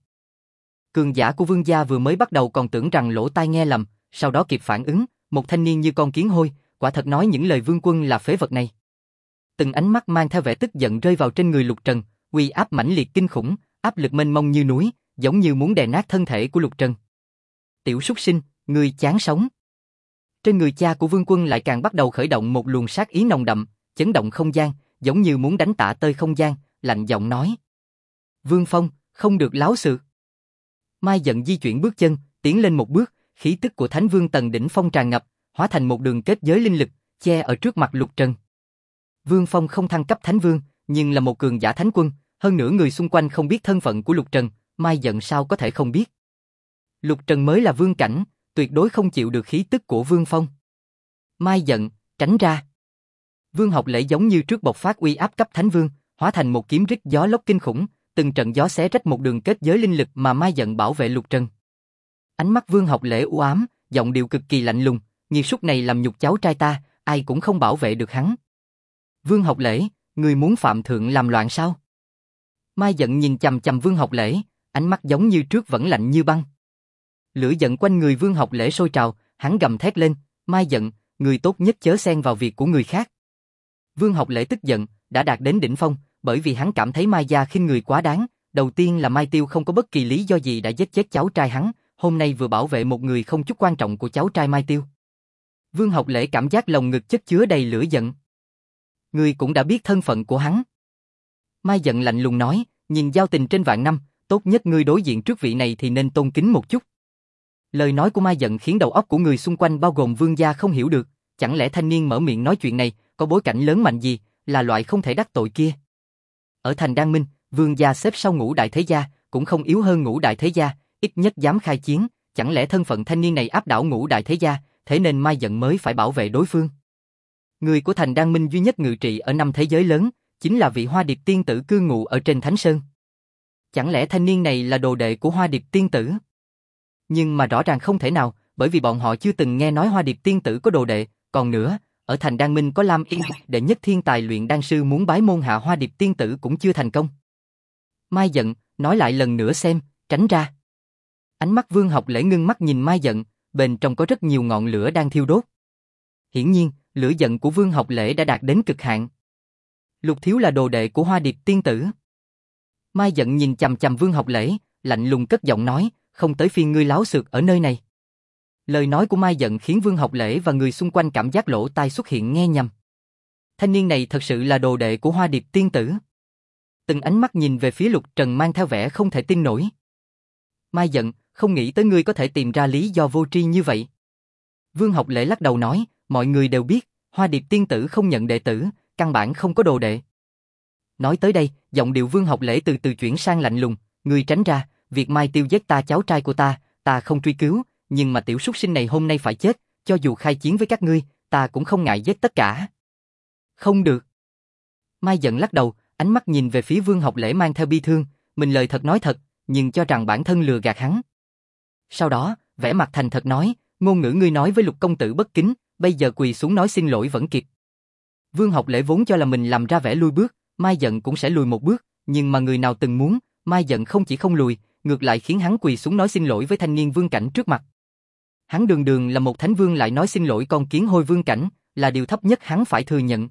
Cường giả của Vương gia vừa mới bắt đầu còn tưởng rằng lỗ tai nghe lầm, sau đó kịp phản ứng, một thanh niên như con kiến hôi, quả thật nói những lời Vương Quân là phế vật này. Từng ánh mắt mang theo vẻ tức giận rơi vào trên người Lục Trần, uy áp mãnh liệt kinh khủng, áp lực mênh mông như núi, giống như muốn đè nát thân thể của Lục Trần. Tiểu súc sinh, ngươi chán sống. Trên người cha của Vương Quân lại càng bắt đầu khởi động một luồng sát ý nồng đậm, chấn động không gian, giống như muốn đánh tả tơi không gian, lạnh giọng nói. Vương Phong, không được láo xược. Mai Dận di chuyển bước chân, tiến lên một bước, khí tức của Thánh Vương tầng đỉnh phong tràn ngập, hóa thành một đường kết giới linh lực, che ở trước mặt Lục Trần. Vương Phong không thăng cấp Thánh Vương, nhưng là một cường giả Thánh Quân, hơn nữa người xung quanh không biết thân phận của Lục Trần, Mai Dận sao có thể không biết. Lục Trần mới là vương cảnh, tuyệt đối không chịu được khí tức của Vương Phong. Mai Dận, tránh ra. Vương Học Lễ giống như trước bộc phát uy áp cấp Thánh Vương, hóa thành một kiếm rít gió lốc kinh khủng, từng trận gió xé rách một đường kết giới linh lực mà Mai Dận bảo vệ Lục Trần. Ánh mắt Vương Học Lễ u ám, giọng điệu cực kỳ lạnh lùng, nghiệt súc này làm nhục cháu trai ta, ai cũng không bảo vệ được hắn. Vương Học Lễ, người muốn phạm thượng làm loạn sao? Mai Dận nhìn chằm chằm Vương Học Lễ, ánh mắt giống như trước vẫn lạnh như băng. Lửa giận quanh người Vương Học Lễ sôi trào, hắn gầm thét lên, Mai giận, người tốt nhất chớ xen vào việc của người khác. Vương Học Lễ tức giận, đã đạt đến đỉnh phong, bởi vì hắn cảm thấy Mai gia khinh người quá đáng. Đầu tiên là Mai Tiêu không có bất kỳ lý do gì đã giết chết cháu trai hắn, hôm nay vừa bảo vệ một người không chút quan trọng của cháu trai Mai Tiêu. Vương Học Lễ cảm giác lồng ngực chất chứa đầy lửa giận. Ngươi cũng đã biết thân phận của hắn. Mai giận lạnh lùng nói, nhìn giao tình trên vạn năm, tốt nhất ngươi đối diện trước vị này thì nên tôn kính một chút. Lời nói của Mai giận khiến đầu óc của người xung quanh bao gồm Vương gia không hiểu được, chẳng lẽ thanh niên mở miệng nói chuyện này, có bối cảnh lớn mạnh gì, là loại không thể đắc tội kia. Ở thành Đan Minh, Vương gia xếp sau Ngũ đại thế gia, cũng không yếu hơn Ngũ đại thế gia, ít nhất dám khai chiến, chẳng lẽ thân phận thanh niên này áp đảo Ngũ đại thế gia, thế nên Mai giận mới phải bảo vệ đối phương. Người của thành Đan Minh duy nhất ngự trị ở 5 thế giới lớn, chính là vị Hoa Điệp tiên tử cư ngụ ở trên Thánh Sơn. Chẳng lẽ thanh niên này là đồ đệ của Hoa Điệp tiên tử? Nhưng mà rõ ràng không thể nào, bởi vì bọn họ chưa từng nghe nói Hoa Điệp tiên tử có đồ đệ, còn nữa, ở thành Đan Minh có Lam Yên, đệ nhất thiên tài luyện đan sư muốn bái môn hạ Hoa Điệp tiên tử cũng chưa thành công. Mai giận, nói lại lần nữa xem, tránh ra. Ánh mắt Vương Học Lễ ngưng mắt nhìn Mai giận, bên trong có rất nhiều ngọn lửa đang thiêu đốt. Hiển nhiên, lửa giận của Vương Học Lễ đã đạt đến cực hạn. Lục thiếu là đồ đệ của Hoa Điệp tiên tử. Mai giận nhìn chằm chằm Vương Học Lễ, lạnh lùng cất giọng nói, không tới phiên ngươi láo xược ở nơi này. Lời nói của Mai giận khiến Vương Học Lễ và người xung quanh cảm giác lỗ tai xuất hiện nghe nhầm. Thanh niên này thật sự là đồ đệ của Hoa Điệp tiên tử. Từng ánh mắt nhìn về phía Lục Trần mang theo vẻ không thể tin nổi. Mai giận, không nghĩ tới ngươi có thể tìm ra lý do vô tri như vậy. Vương Học Lễ lắc đầu nói, mọi người đều biết, Hoa Điệp tiên tử không nhận đệ tử, căn bản không có đồ đệ. Nói tới đây, giọng điệu Vương Học Lễ từ từ chuyển sang lạnh lùng, ngươi tránh ra, việc Mai Tiêu giết ta cháu trai của ta không truy cứu, nhưng mà tiểu súc sinh này hôm nay phải chết, cho dù khai chiến với các ngươi, ta cũng không ngại giết tất cả. Không được. Mai giận lắc đầu, ánh mắt nhìn về phía Vương Học Lễ mang theo bi thương, mình lời thật nói thật, nhưng cho rằng bản thân lừa gạt hắn. Sau đó, vẻ mặt thành thật nói, ngôn ngữ ngươi nói với Lục công tử bất kính, bây giờ quỳ xuống nói xin lỗi vẫn kịp. Vương Học Lễ vốn cho là mình làm ra vẻ lui bước, Mai giận cũng sẽ lùi một bước, nhưng mà người nào từng muốn, Mai giận không chỉ không lùi, ngược lại khiến hắn quỳ xuống nói xin lỗi với thanh niên vương cảnh trước mặt. Hắn đường đường là một thánh vương lại nói xin lỗi con kiến hôi vương cảnh, là điều thấp nhất hắn phải thừa nhận.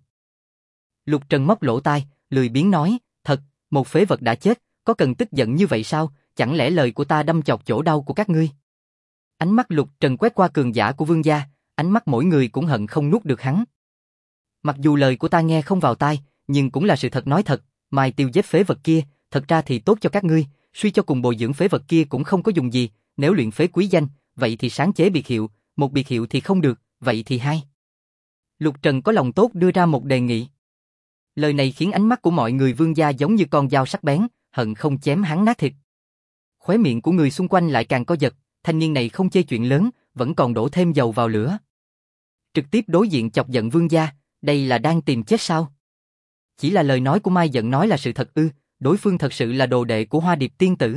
Lục Trần móc lỗ tai, lười biếng nói, thật, một phế vật đã chết, có cần tức giận như vậy sao, chẳng lẽ lời của ta đâm chọc chỗ đau của các ngươi? Ánh mắt Lục Trần quét qua cường giả của vương gia, ánh mắt mỗi người cũng hận không nuốt được hắn. Mặc dù lời của ta nghe không vào tai, nhưng cũng là sự thật nói thật, Mai Tiêu giết phế vật kia, thật ra thì tốt cho các ngươi, suy cho cùng bồi dưỡng phế vật kia cũng không có dùng gì, nếu luyện phế quý danh, vậy thì sáng chế biệt hiệu, một biệt hiệu thì không được, vậy thì hai. Lục Trần có lòng tốt đưa ra một đề nghị. Lời này khiến ánh mắt của mọi người vương gia giống như con dao sắc bén, hận không chém hắn nát thịt. Khóe miệng của người xung quanh lại càng co giật, thanh niên này không chê chuyện lớn, vẫn còn đổ thêm dầu vào lửa. Trực tiếp đối diện chọc giận vương gia, đây là đang tìm chết sao? Chỉ là lời nói của Mai giận nói là sự thật ư, đối phương thật sự là đồ đệ của Hoa Điệp tiên tử.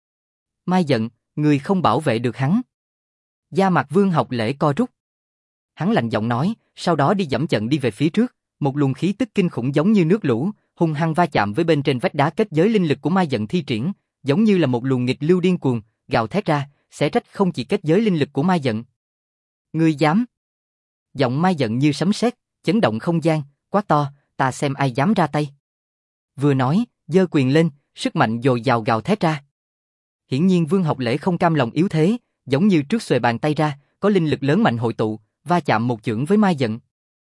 Mai giận, người không bảo vệ được hắn. Da mặt Vương Học Lễ co rút. Hắn lạnh giọng nói, sau đó đi dẫm trận đi về phía trước, một luồng khí tức kinh khủng giống như nước lũ, hung hăng va chạm với bên trên vách đá kết giới linh lực của Mai giận thi triển, giống như là một luồng nghịch lưu điên cuồng, gào thét ra, xé rách không chỉ kết giới linh lực của Mai giận. Ngươi dám? Giọng Mai giận như sấm sét, chấn động không gian, quát to, ta xem ai dám ra tay. Vừa nói, giơ quyền lên, sức mạnh dồi dào gào thét ra. Hiển nhiên Vương Học Lễ không cam lòng yếu thế, giống như trước xuề bàn tay ra, có linh lực lớn mạnh hội tụ, va chạm một chưởng với Mai giận.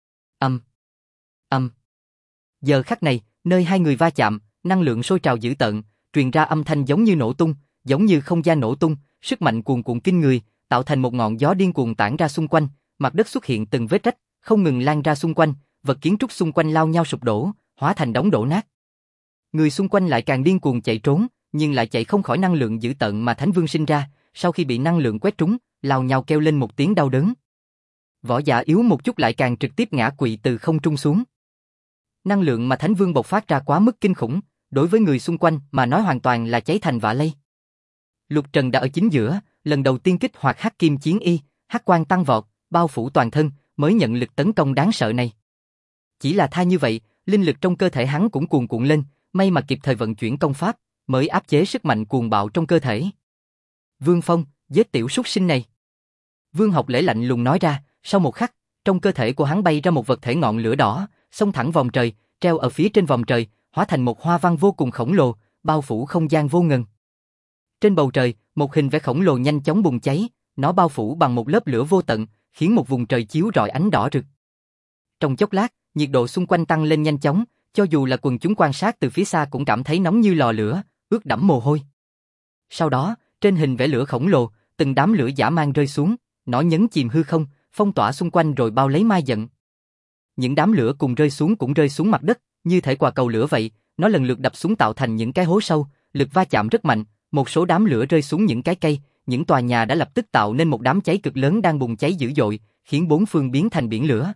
Giờ khắc này, nơi hai người va chạm, năng lượng sôi trào dữ tợn, truyền ra âm thanh giống như nổ tung, giống như không gian nổ tung, sức mạnh cuồn cuộn kinh người, tạo thành một ngọn gió điên cuồng tản ra xung quanh, mặt đất xuất hiện từng vết rách, không ngừng lan ra xung quanh, vật kiến trúc xung quanh lao nhau sụp đổ, hóa thành đống đổ nát. Người xung quanh lại càng điên cuồng chạy trốn, nhưng lại chạy không khỏi năng lượng dữ tợn mà Thánh Vương sinh ra, sau khi bị năng lượng quét trúng, lao nhau kêu lên một tiếng đau đớn. Võ giả yếu một chút lại càng trực tiếp ngã quỵ từ không trung xuống. Năng lượng mà Thánh Vương bộc phát ra quá mức kinh khủng, đối với người xung quanh mà nói hoàn toàn là cháy thành vạ lây. Lục Trần đã ở chính giữa, lần đầu tiên kích hoạt Hắc Kim Chiến Y, hắc quang tăng vọt, bao phủ toàn thân, mới nhận lực tấn công đáng sợ này. Chỉ là tha như vậy, linh lực trong cơ thể hắn cũng cuồn cuộn lên, may mà kịp thời vận chuyển công pháp, mới áp chế sức mạnh cuồng bạo trong cơ thể. Vương Phong, giết tiểu súc sinh này. Vương Học Lễ lạnh lùng nói ra, sau một khắc, trong cơ thể của hắn bay ra một vật thể ngọn lửa đỏ, xông thẳng vòng trời, treo ở phía trên vòng trời, hóa thành một hoa văn vô cùng khổng lồ, bao phủ không gian vô ngần. Trên bầu trời, một hình vẽ khổng lồ nhanh chóng bùng cháy, nó bao phủ bằng một lớp lửa vô tận, khiến một vùng trời chiếu rọi ánh đỏ rực. Trong chốc lát, nhiệt độ xung quanh tăng lên nhanh chóng, cho dù là quần chúng quan sát từ phía xa cũng cảm thấy nóng như lò lửa, ướt đẫm mồ hôi. Sau đó, trên hình vẽ lửa khổng lồ, từng đám lửa dã man rơi xuống, nó nhấn chìm hư không, phong tỏa xung quanh rồi bao lấy Mai Dận. Những đám lửa cùng rơi xuống cũng rơi xuống mặt đất, như thể quả cầu lửa vậy, nó lần lượt đập xuống tạo thành những cái hố sâu, lực va chạm rất mạnh, một số đám lửa rơi xuống những cái cây, những tòa nhà đã lập tức tạo nên một đám cháy cực lớn đang bùng cháy dữ dội, khiến bốn phương biến thành biển lửa.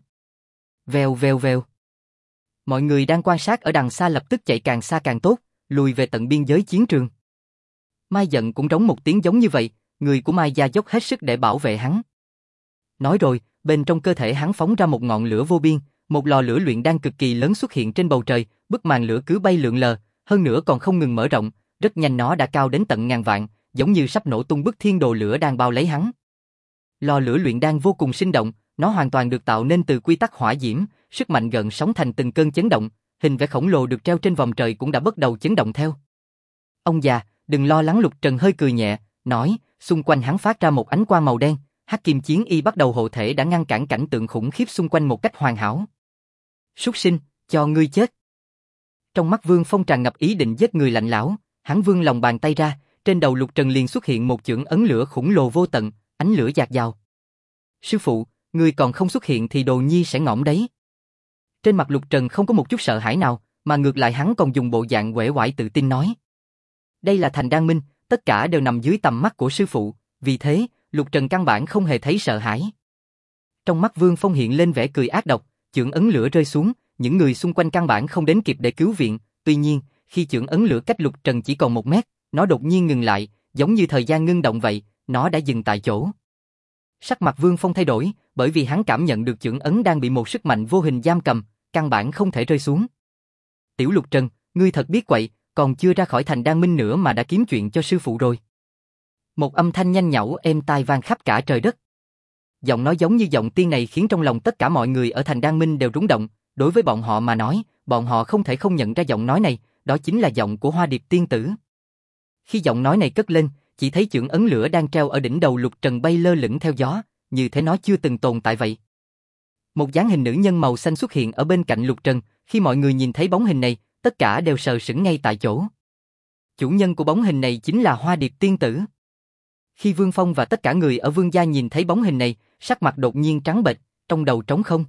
Vèo vèo vèo. Mọi người đang quan sát ở đằng xa lập tức chạy càng xa càng tốt, lùi về tận biên giới chiến trường. Mai Dận cũng rống một tiếng giống như vậy, người của Mai gia dốc hết sức để bảo vệ hắn. Nói rồi, bên trong cơ thể hắn phóng ra một ngọn lửa vô biên, một lò lửa luyện đan cực kỳ lớn xuất hiện trên bầu trời, bức màn lửa cứ bay lượn lờ, hơn nữa còn không ngừng mở rộng, rất nhanh nó đã cao đến tận ngàn vạn, giống như sắp nổ tung bức thiên đồ lửa đang bao lấy hắn. Lò lửa luyện đan vô cùng sinh động, nó hoàn toàn được tạo nên từ quy tắc hỏa diễm, sức mạnh gợn sóng thành từng cơn chấn động, hình vẽ khổng lồ được treo trên vòng trời cũng đã bắt đầu chấn động theo. Ông già, đừng lo lắng, Lục Trần hơi cười nhẹ, nói, xung quanh hắn phát ra một ánh quang màu đen, Hắc Kim Chiến Y bắt đầu hộ thể đã ngăn cản cảnh tượng khủng khiếp xung quanh một cách hoàn hảo. Súc sinh, cho ngươi chết. Trong mắt Vương Phong tràn ngập ý định giết người lạnh lẽo, hắn vươn lòng bàn tay ra, trên đầu Lục Trần liền xuất hiện một chưởng ấn lửa khủng lồ vô tận, ánh lửa dạt dào. Sư phụ, ngươi còn không xuất hiện thì Đồ Nhi sẽ ngõm đấy. Trên mặt Lục Trần không có một chút sợ hãi nào, mà ngược lại hắn còn dùng bộ dạng uể oải tự tin nói. Đây là Thành Đan Minh, tất cả đều nằm dưới tầm mắt của sư phụ, vì thế, Lục Trần căn bản không hề thấy sợ hãi. Trong mắt Vương Phong hiện lên vẻ cười ác độc, chưởng ấn lửa rơi xuống, những người xung quanh căn bản không đến kịp để cứu viện, tuy nhiên, khi chưởng ấn lửa cách Lục Trần chỉ còn 1 mét, nó đột nhiên ngừng lại, giống như thời gian ngưng động vậy, nó đã dừng tại chỗ. Sắc mặt Vương Phong thay đổi, bởi vì hắn cảm nhận được chưởng ấn đang bị một sức mạnh vô hình giam cầm, căn bản không thể rơi xuống. Tiểu Lục Trần, ngươi thật biết quậy, còn chưa ra khỏi Thành Đan Minh nữa mà đã kiếm chuyện cho sư phụ rồi. Một âm thanh nhanh nhảu êm tai vang khắp cả trời đất. Giọng nói giống như giọng tiên này khiến trong lòng tất cả mọi người ở Thành Đan Minh đều rung động, đối với bọn họ mà nói, bọn họ không thể không nhận ra giọng nói này, đó chính là giọng của Hoa Điệp tiên tử. Khi giọng nói này cất lên, chỉ thấy chưởng ấn lửa đang treo ở đỉnh đầu Lục Trần bay lơ lửng theo gió, như thế nó chưa từng tồn tại vậy. Một dáng hình nữ nhân màu xanh xuất hiện ở bên cạnh Lục Trần, khi mọi người nhìn thấy bóng hình này, tất cả đều sờ sững ngay tại chỗ. Chủ nhân của bóng hình này chính là Hoa Điệp tiên tử. Khi Vương Phong và tất cả người ở Vương gia nhìn thấy bóng hình này, sắc mặt đột nhiên trắng bệch, trong đầu trống không.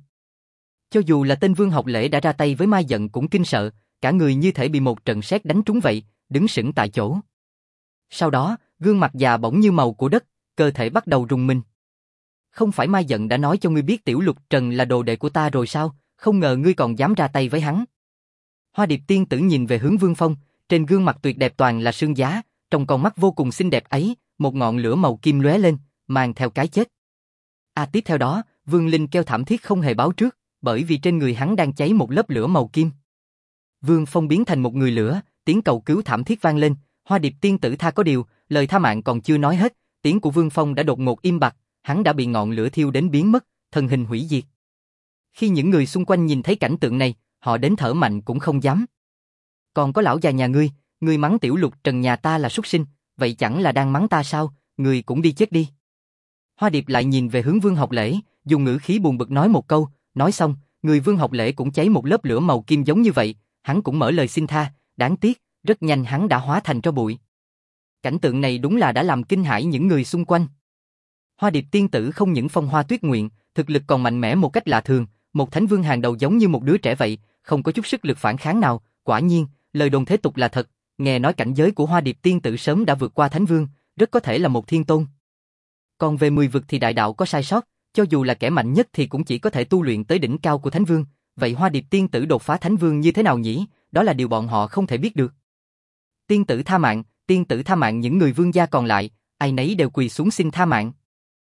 Cho dù là tên Vương Học Lễ đã ra tay với Mai Dận cũng kinh sợ, cả người như thể bị một trận sét đánh trúng vậy, đứng sững tại chỗ. Sau đó, gương mặt già bỗng như màu của đất, cơ thể bắt đầu rung mình. Không phải Mai Dận đã nói cho ngươi biết Tiểu Lục Trần là đồ đệ của ta rồi sao, không ngờ ngươi còn dám ra tay với hắn. Hoa Điệp tiên tử nhìn về hướng Vương Phong, trên gương mặt tuyệt đẹp toàn là sương giá, trong con mắt vô cùng xinh đẹp ấy, một ngọn lửa màu kim lóe lên, mang theo cái chết. Tiếp theo đó, Vương Linh kêu thảm thiết không hề báo trước, bởi vì trên người hắn đang cháy một lớp lửa màu kim. Vương Phong biến thành một người lửa, tiếng cầu cứu thảm thiết vang lên, Hoa Điệp tiên tử tha có điều, lời tha mạng còn chưa nói hết, tiếng của Vương Phong đã đột ngột im bặt, hắn đã bị ngọn lửa thiêu đến biến mất, thân hình hủy diệt. Khi những người xung quanh nhìn thấy cảnh tượng này, họ đến thở mạnh cũng không dám. Còn có lão già nhà ngươi mắng Tiểu Lục Trần nhà ta là súc sinh, vậy chẳng là đang mắng ta sao, ngươi cũng đi chết đi. Hoa Điệp lại nhìn về hướng Vương Học Lễ, dùng ngữ khí buồn bực nói một câu, nói xong, người Vương Học Lễ cũng cháy một lớp lửa màu kim giống như vậy, hắn cũng mở lời xin tha, đáng tiếc, rất nhanh hắn đã hóa thành tro bụi. Cảnh tượng này đúng là đã làm kinh hãi những người xung quanh. Hoa Điệp tiên tử không những phong hoa tuyết nguyện, thực lực còn mạnh mẽ một cách lạ thường, một thánh vương hàng đầu giống như một đứa trẻ vậy, không có chút sức lực phản kháng nào, quả nhiên, lời đồn thế tục là thật, nghe nói cảnh giới của Hoa Điệp tiên tử sớm đã vượt qua thánh vương, rất có thể là một thiên tôn. Còn về 10 vực thì đại đạo có sai sót, cho dù là kẻ mạnh nhất thì cũng chỉ có thể tu luyện tới đỉnh cao của thánh vương, vậy Hoa Điệp tiên tử đột phá thánh vương như thế nào nhỉ, đó là điều bọn họ không thể biết được. Tiên tử tha mạng, những người vương gia còn lại, ai nấy đều quỳ xuống xin tha mạng.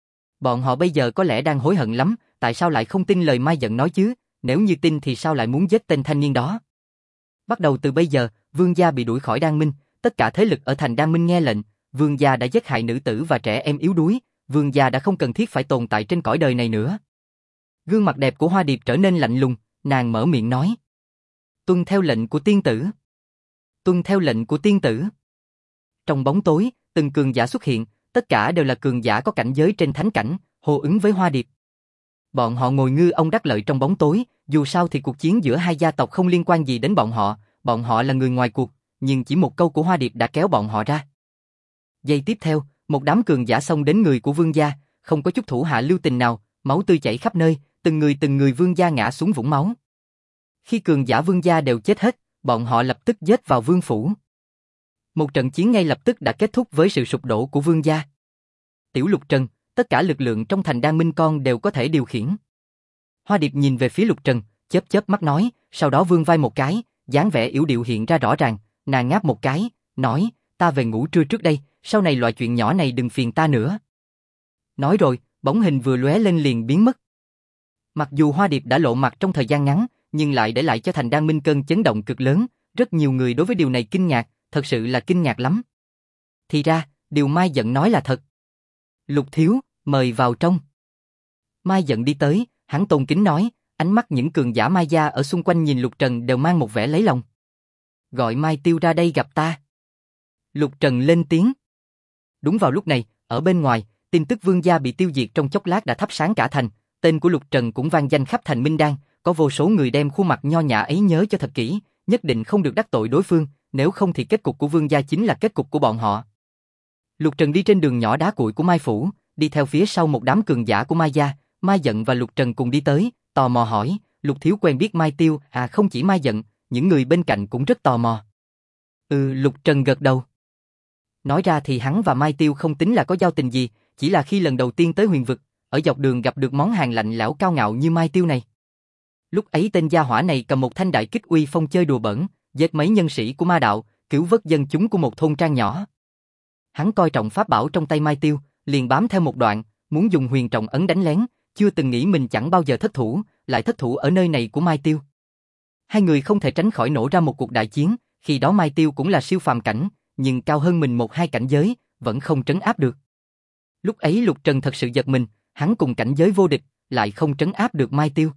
Bọn họ bây giờ có lẽ đang hối hận lắm, tại sao lại không tin lời Mai Dận nói chứ, nếu như tin thì sao lại muốn giết tên thanh niên đó. Bắt đầu từ bây giờ, vương gia bị đuổi khỏi Đan Minh, tất cả thế lực ở thành Đan Minh nghe lệnh, vương gia đã giết hại nữ tử và trẻ em yếu đuối, vương gia đã không cần thiết phải tồn tại trên cõi đời này nữa. Gương mặt đẹp của Hoa Điệp trở nên lạnh lùng, nàng mở miệng nói. Tuân theo lệnh của tiên tử. Tuân theo lệnh của tiên tử. Trong bóng tối, từng cường giả xuất hiện, tất cả đều là cường giả có cảnh giới trên thánh cảnh, hô ứng với Hoa Điệp. Bọn họ ngồi ngư ông đắc lợi trong bóng tối, dù sao thì cuộc chiến giữa hai gia tộc không liên quan gì đến bọn họ là người ngoài cuộc, nhưng chỉ một câu của Hoa Điệp đã kéo bọn họ ra. Giây tiếp theo, một đám cường giả xông đến người của vương gia, không có chút thủ hạ lưu tình nào, máu tươi chảy khắp nơi, từng người vương gia ngã xuống vũng máu. Khi cường giả vương gia đều chết hết, bọn họ lập tức giết vào vương phủ. Một trận chiến ngay lập tức đã kết thúc với sự sụp đổ của vương gia. Tiểu Lục Trần, tất cả lực lượng trong thành Đan Minh con đều có thể điều khiển. Hoa Điệp nhìn về phía Lục Trần, chớp mắt nói, sau đó vươn vai một cái, dáng vẻ yểu điệu hiện ra rõ ràng, nàng ngáp một cái, nói, ta về ngủ trưa trước đây, sau này loại chuyện nhỏ này đừng phiền ta nữa. Nói rồi, bóng hình vừa lóe lên liền biến mất. Mặc dù Hoa Điệp đã lộ mặt trong thời gian ngắn, nhưng lại để lại cho thành Đan Minh cơn chấn động cực lớn, rất nhiều người đối với điều này kinh ngạc, thật sự là kinh ngạc lắm. Thì ra, điều Mai Dận nói là thật. Lục thiếu, mời vào trong. Mai Dận đi tới, hắn tôn kính nói, ánh mắt những cường giả Mai gia ở xung quanh nhìn Lục Trần đều mang một vẻ lấy lòng. Gọi Mai Tiêu ra đây gặp ta. Lục Trần lên tiếng. Đúng vào lúc này, ở bên ngoài, tin tức vương gia bị tiêu diệt trong chốc lát đã thắp sáng cả thành, tên của Lục Trần cũng vang danh khắp thành Minh Đan, có vô số người đem khuôn mặt nho nhã ấy nhớ cho thật kỹ, nhất định không được đắc tội đối phương, nếu không thì kết cục của vương gia chính là kết cục của bọn họ. Lục Trần đi trên đường nhỏ đá cuội của Mai Phủ, đi theo phía sau một đám cường giả của Mai gia, Mai Dận và Lục Trần cùng đi tới, tò mò hỏi, Lục thiếu quen biết Mai Tiêu, à không chỉ Mai Dận, những người bên cạnh cũng rất tò mò. Lục Trần gật đầu. Nói ra thì hắn và Mai Tiêu không tính là có giao tình gì, chỉ là khi lần đầu tiên tới huyền vực, ở dọc đường gặp được món hàng lạnh lẽo cao ngạo như Mai Tiêu này. Lúc ấy tên gia hỏa này cầm một thanh đại kích uy phong chơi đùa bẩn, giết mấy nhân sĩ của ma đạo, cứu vớt dân chúng của một thôn trang nhỏ. Hắn coi trọng pháp bảo trong tay Mai Tiêu, liền bám theo một đoạn, muốn dùng huyền trọng ấn đánh lén, chưa từng nghĩ mình chẳng bao giờ thất thủ, lại thất thủ ở nơi này của Mai Tiêu. Hai người không thể tránh khỏi nổ ra một cuộc đại chiến, khi đó Mai Tiêu cũng là siêu phàm cảnh, nhưng cao hơn mình 1-2 cảnh giới, vẫn không trấn áp được. Lúc ấy Lục Trần thật sự giật mình, hắn cùng cảnh giới vô địch, lại không trấn áp được Mai Tiêu.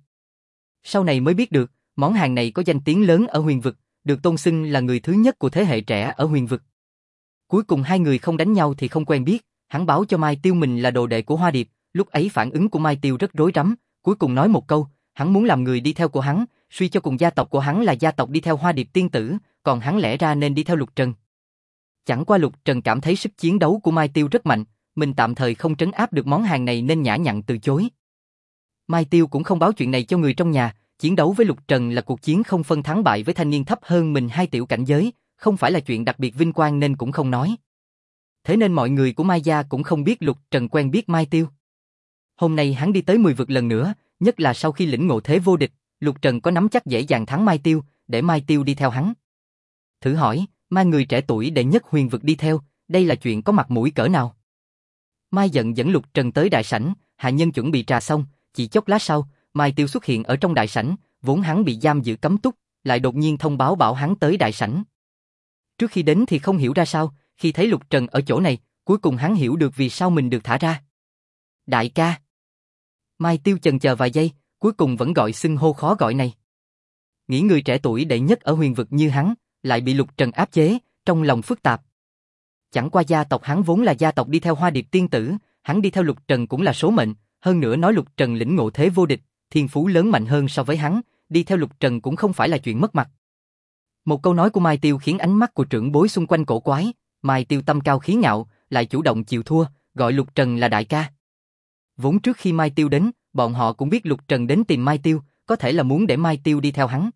Sau này mới biết được, món hàng này có danh tiếng lớn ở huyền vực, được tôn xưng là người thứ nhất của thế hệ trẻ ở huyền vực. Cuối cùng hai người không đánh nhau thì không quen biết, hắn báo cho Mai Tiêu mình là đồ đệ của Hoa Điệp, lúc ấy phản ứng của Mai Tiêu rất rối rắm, cuối cùng nói một câu, hắn muốn làm người đi theo của hắn, suy cho cùng gia tộc của hắn là gia tộc đi theo Hoa Điệp tiên tử, còn hắn lẽ ra nên đi theo Lục Trần. Chẳng qua Lục Trần cảm thấy sức chiến đấu của Mai Tiêu rất mạnh, mình tạm thời không trấn áp được món hàng này nên nhã nhặn từ chối. Mai Tiêu cũng không báo chuyện này cho người trong nhà, chiến đấu với Lục Trần là cuộc chiến không phân thắng bại với thanh niên thấp hơn mình 2 tiểu cảnh giới, không phải là chuyện đặc biệt vinh quang nên cũng không nói. Thế nên mọi người của Mai gia cũng không biết Lục Trần quen biết Mai Tiêu. Hôm nay hắn đi tới 10 vực lần nữa, nhất là sau khi lĩnh ngộ thế vô địch, Lục Trần có nắm chắc dễ dàng thắng Mai Tiêu, để Mai Tiêu đi theo hắn. Thử hỏi, mang người trẻ tuổi đệ nhất huyền vực đi theo, đây là chuyện có mặt mũi cỡ nào? Mai Dận dẫn Lục Trần tới đại sảnh, hạ nhân chuẩn bị trà xong, chỉ chốc lát sau, Mai Tiêu xuất hiện ở trong đại sảnh, vốn hắn bị giam giữ cấm túc, lại đột nhiên thông báo bảo hắn tới đại sảnh. Trước khi đến thì không hiểu ra sao, khi thấy Lục Trần ở chỗ này, cuối cùng hắn hiểu được vì sao mình được thả ra. Đại ca. Mai Tiêu chần chờ vài giây, cuối cùng vẫn gọi xưng hô khó gọi này. Nghĩ người trẻ tuổi đệ nhất ở huyền vực như hắn, lại bị Lục Trần áp chế, trong lòng phức tạp. Chẳng qua gia tộc hắn vốn là gia tộc đi theo Hoa Điệp tiên tử, hắn đi theo Lục Trần cũng là số mệnh, hơn nữa nói Lục Trần lĩnh ngộ thế vô địch, thiên phú lớn mạnh hơn so với hắn, đi theo Lục Trần cũng không phải là chuyện mất mặt. Một câu nói của Mai Tiêu khiến ánh mắt của trưởng bối xung quanh cổ quái, Mai Tiêu tâm cao khí ngạo, lại chủ động chịu thua, gọi Lục Trần là đại ca. Vốn trước khi Mai Tiêu đến, bọn họ cũng biết Lục Trần đến tìm Mai Tiêu, có thể là muốn để Mai Tiêu đi theo hắn.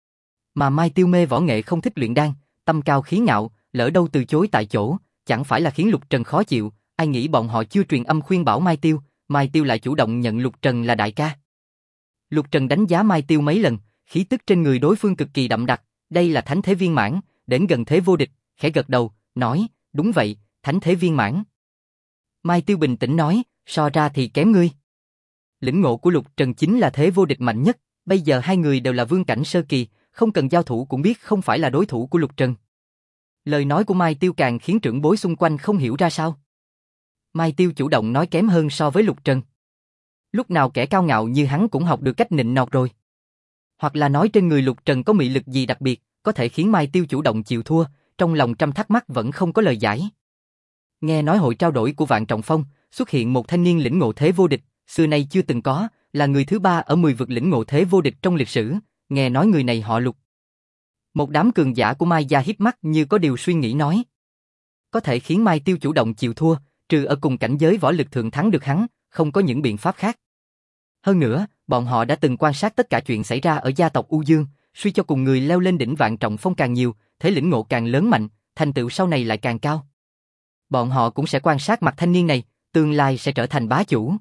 Mà Mai Tiêu mê võ nghệ không thích luyện đan, tâm cao khí ngạo, lỡ đâu từ chối tại chỗ, chẳng phải là khiến Lục Trần khó chịu, ai nghĩ bọn họ chưa truyền âm khuyên bảo Mai Tiêu lại chủ động nhận Lục Trần là đại ca. Lục Trần đánh giá Mai Tiêu mấy lần, khí tức trên người đối phương cực kỳ đậm đặc, đây là thánh thế viên mãn, đến gần thế vô địch, khẽ gật đầu, nói, đúng vậy, thánh thế viên mãn. Mai Tiêu bình tĩnh nói, so ra thì kém ngươi. Lĩnh ngộ của Lục Trần chính là thế vô địch mạnh nhất, bây giờ hai người đều là vương cảnh sơ kỳ, không cần giao thủ cũng biết không phải là đối thủ của Lục Trần. Lời nói của Mai Tiêu càng khiến trưởng bối xung quanh không hiểu ra sao. Mai Tiêu chủ động nói kém hơn so với Lục Trần. Lúc nào kẻ cao ngạo như hắn cũng học được cách nịnh nọt rồi. Hoặc là nói trên người Lục Trần có mị lực gì đặc biệt, có thể khiến Mai Tiêu chủ động chịu thua, trong lòng trăm thắc mắc vẫn không có lời giải. Nghe nói hội trao đổi của Vạn Trọng Phong, xuất hiện một thanh niên lĩnh ngộ thế vô địch, xưa nay chưa từng có, là người thứ 3 ở 10 vực lĩnh ngộ thế vô địch trong lịch sử, nghe nói người này họ Lục. Một đám cường giả của Mai gia híp mắt như có điều suy nghĩ nói. Có thể khiến Mai Tiêu chủ động chịu thua, trừ ở cùng cảnh giới võ lực thượng thắng được hắn, không có những biện pháp khác. Hơn nữa, bọn họ đã từng quan sát tất cả chuyện xảy ra ở gia tộc U Dương, suy cho cùng người leo lên đỉnh Vạn Trọng Phong càng nhiều, thế lĩnh ngộ càng lớn mạnh, thành tựu sau này lại càng cao. Bọn họ cũng sẽ quan sát mặt thanh niên này, tương lai sẽ trở thành bá chủ.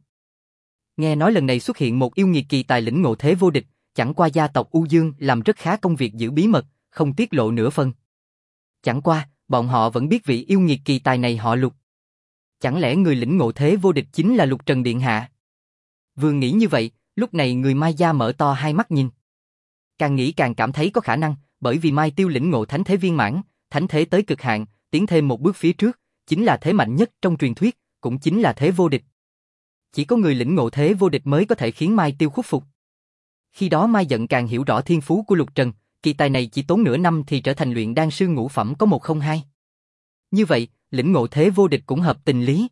Nghe nói lần này xuất hiện một yêu nghiệt kỳ tài lĩnh ngộ thế vô địch, chẳng qua gia tộc U Dương làm rất khá công việc giữ bí mật, không tiết lộ nửa phần. Chẳng qua, bọn họ vẫn biết vị yêu nghiệt kỳ tài này họ Lục. Chẳng lẽ người lĩnh ngộ thế vô địch chính là Lục Trần Điện Hạ? Vừa nghĩ như vậy, lúc này người Mai gia mở to hai mắt nhìn. Càng nghĩ càng cảm thấy có khả năng, bởi vì Mai Tiêu lĩnh ngộ thánh thế viên mãn, thánh thế tới cực hạn, tiến thêm một bước phía trước, chính là thế mạnh nhất trong truyền thuyết, cũng chính là thế vô địch. Chỉ có người lĩnh ngộ thế vô địch mới có thể khiến Mai Tiêu khuất phục. Khi đó Mai Dận càng hiểu rõ thiên phú của Lục Trần, kỳ tài này chỉ tốn nửa năm thì trở thành luyện đan sư ngũ phẩm có 102. Như vậy, lĩnh ngộ thế vô địch cũng hợp tình lý.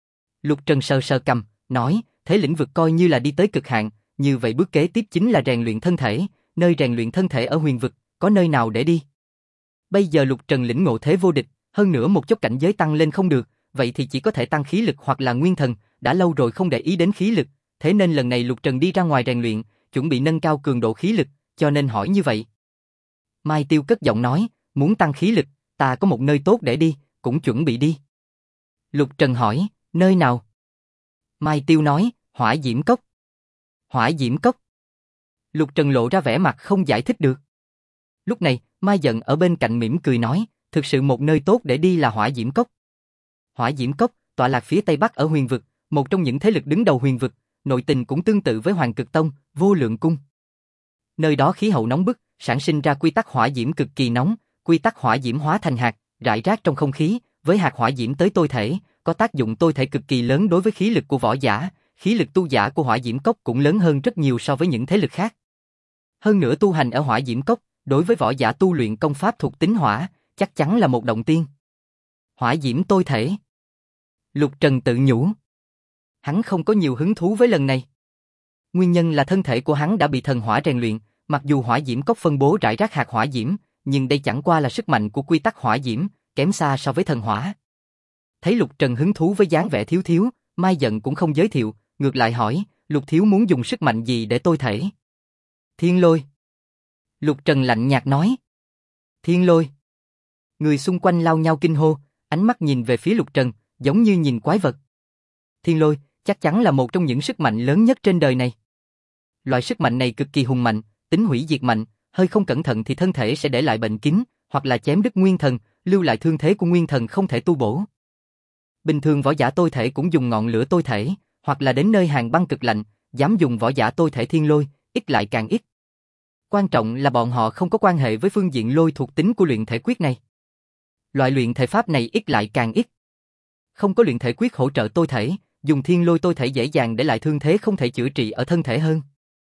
Lục Trần sờ sờ cằm, nói, thế lĩnh vực coi như là đi tới cực hạn, như vậy bước kế tiếp chính là rèn luyện thân thể, nơi rèn luyện thân thể ở huyền vực, có nơi nào để đi. Bây giờ Lục Trần lĩnh ngộ thế vô địch, hơn nữa một chút cảnh giới tăng lên không được, vậy thì chỉ có thể tăng khí lực hoặc là nguyên thần, đã lâu rồi không để ý đến khí lực, thế nên lần này Lục Trần đi ra ngoài rèn luyện, chuẩn bị nâng cao cường độ khí lực, cho nên hỏi như vậy. Mai Tiêu cất giọng nói, muốn tăng khí lực, ta có một nơi tốt để đi, cũng chuẩn bị đi. Lục Trần hỏi, nơi nào? Mai Tiêu nói, Hỏa Diễm Cốc. Hỏa Diễm Cốc. Lục Trần lộ ra vẻ mặt không giải thích được. Lúc này, Mai Dận ở bên cạnh mỉm cười nói, thực sự một nơi tốt để đi là Hỏa Diễm Cốc. Hỏa Diễm Cốc, tọa lạc phía tây bắc ở huyền vực, một trong những thế lực đứng đầu huyền vực, nội tình cũng tương tự với Hoàng Cực Tông, Vô Lượng Cung. Nơi đó khí hậu nóng bức, sản sinh ra quy tắc hỏa diễm cực kỳ nóng, quy tắc hỏa diễm hóa thành hạt, rải rác trong không khí, với hạt hỏa diễm tới tôi thể, có tác dụng tôi thể cực kỳ lớn đối với khí lực của võ giả, khí lực tu giả của Hỏa Diễm Cốc cũng lớn hơn rất nhiều so với những thế lực khác. Hơn nữa tu hành ở Hỏa Diễm Cốc, đối với võ giả tu luyện công pháp thuộc tính hỏa, chắc chắn là một động tiên. Hỏa diễm tôi thể. Lục Trần tự nhủ. Hắn không có nhiều hứng thú với lần này. Nguyên nhân là thân thể của hắn đã bị thần hỏa rèn luyện, mặc dù Hỏa Diễm Cốc phân bố rải rác hạt hỏa diễm, nhưng đây chẳng qua là sức mạnh của quy tắc hỏa diễm, kém xa so với thần hỏa. Thấy Lục Trần hứng thú với dáng vẻ thiếu thiếu, Mai Dận cũng không giới thiệu, ngược lại hỏi, Lục thiếu muốn dùng sức mạnh gì để tôi thể? Thiên lôi. Lục Trần lạnh nhạt nói. Thiên lôi. Người xung quanh lao nhau kinh hô, ánh mắt nhìn về phía Lục Trần, giống như nhìn quái vật. Thiên lôi, chắc chắn là một trong những sức mạnh lớn nhất trên đời này. Loại sức mạnh này cực kỳ hùng mạnh, tính hủy diệt mạnh, hơi không cẩn thận thì thân thể sẽ để lại bệnh kín, hoặc là chém đứt nguyên thần, lưu lại thương thế của nguyên thần không thể tu bổ. Bình thường võ giả tôi thể cũng dùng ngọn lửa tôi thể, hoặc là đến nơi hàng băng cực lạnh, dám dùng võ giả tôi thể thiên lôi, ít lại càng ít. Quan trọng là bọn họ không có quan hệ với phương diện lôi thuộc tính của luyện thể quyết này. Loại luyện thể pháp này ít lại càng ít. Không có luyện thể quyết hỗ trợ tôi thể, dùng thiên lôi tôi thể dễ dàng để lại thương thế không thể chữa trị ở thân thể hơn.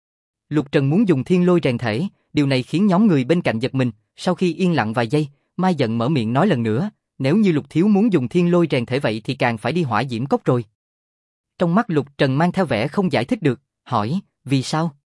Lục Trần muốn dùng thiên lôi rèn thể, điều này khiến nhóm người bên cạnh giật mình, sau khi yên lặng vài giây, Mai Dận mở miệng nói lần nữa, nếu như Lục thiếu muốn dùng thiên lôi rèn thể vậy thì càng phải đi Hỏa Diễm Cốc rồi. Trong mắt Lục Trần mang theo vẻ không giải thích được, hỏi, vì sao?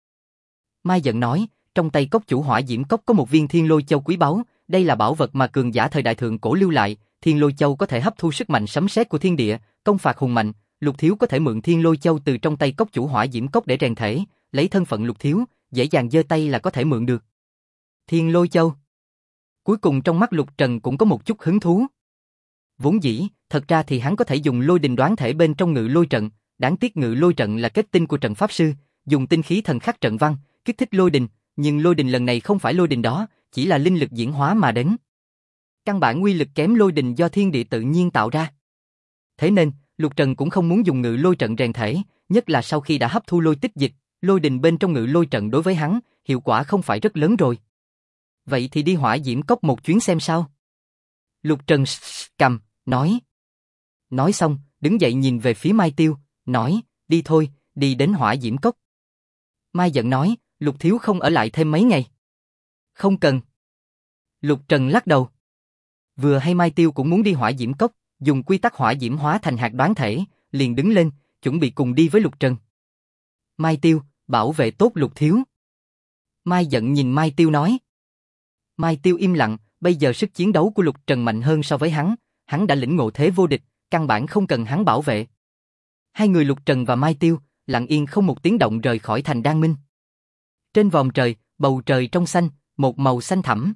Mai Dận nói, trong tay cốc chủ Hỏa Diễm Cốc có một viên thiên lôi châu quý báu, đây là bảo vật mà cường giả thời đại thượng cổ lưu lại, thiên lôi châu có thể hấp thu sức mạnh sấm sét của thiên địa, công phạt hùng mạnh, Lục thiếu có thể mượn thiên lôi châu từ trong tay cốc chủ Hỏa Diễm Cốc để rèn thể, lấy thân phận Lục thiếu, dễ dàng giơ tay là có thể mượn được. Thiên lôi châu. Cuối cùng trong mắt Lục Trần cũng có một chút hứng thú. Vốn dĩ, thật ra thì hắn có thể dùng lôi đình đoán thể bên trong ngự lôi trận, đáng tiếc ngự lôi trận là kết tinh của trận pháp sư, dùng tinh khí thần khắc trận văn, kích thích lôi đình, nhưng lôi đình lần này không phải lôi đình đó, chỉ là linh lực diễn hóa mà đến. Căn bản uy lực kém lôi đình do thiên địa tự nhiên tạo ra. Thế nên, Lục Trần cũng không muốn dùng ngự lôi trận rèn thể, nhất là sau khi đã hấp thu lôi tích dịch, lôi đình bên trong ngự lôi trận đối với hắn, hiệu quả không phải rất lớn rồi. Vậy thì đi Hỏa Diễm Cốc một chuyến xem sao. Lục Trần cầm, nói. Nói xong, đứng dậy nhìn về phía Mai Tiêu, nói, đi thôi, đi đến Hỏa Diễm Cốc. Mai giận nói, Lục thiếu không ở lại thêm mấy ngày. Không cần. Lục Trần lắc đầu. Vừa hay Mai Tiêu cũng muốn đi Hỏa Diễm Cốc, dùng quy tắc hỏa diễm hóa thành hạt đoán thể, liền đứng lên, chuẩn bị cùng đi với Lục Trần. Mai Tiêu, bảo vệ tốt Lục thiếu. Mai giận nhìn Mai Tiêu nói. Mai Tiêu im lặng, bây giờ sức chiến đấu của Lục Trần mạnh hơn so với hắn đã lĩnh ngộ thế vô địch, căn bản không cần hắn bảo vệ. Hai người Lục Trần và Mai Tiêu, lặng yên không một tiếng động rời khỏi thành Đan Minh. Trên vòm trời, bầu trời trong xanh, một màu xanh thẳm.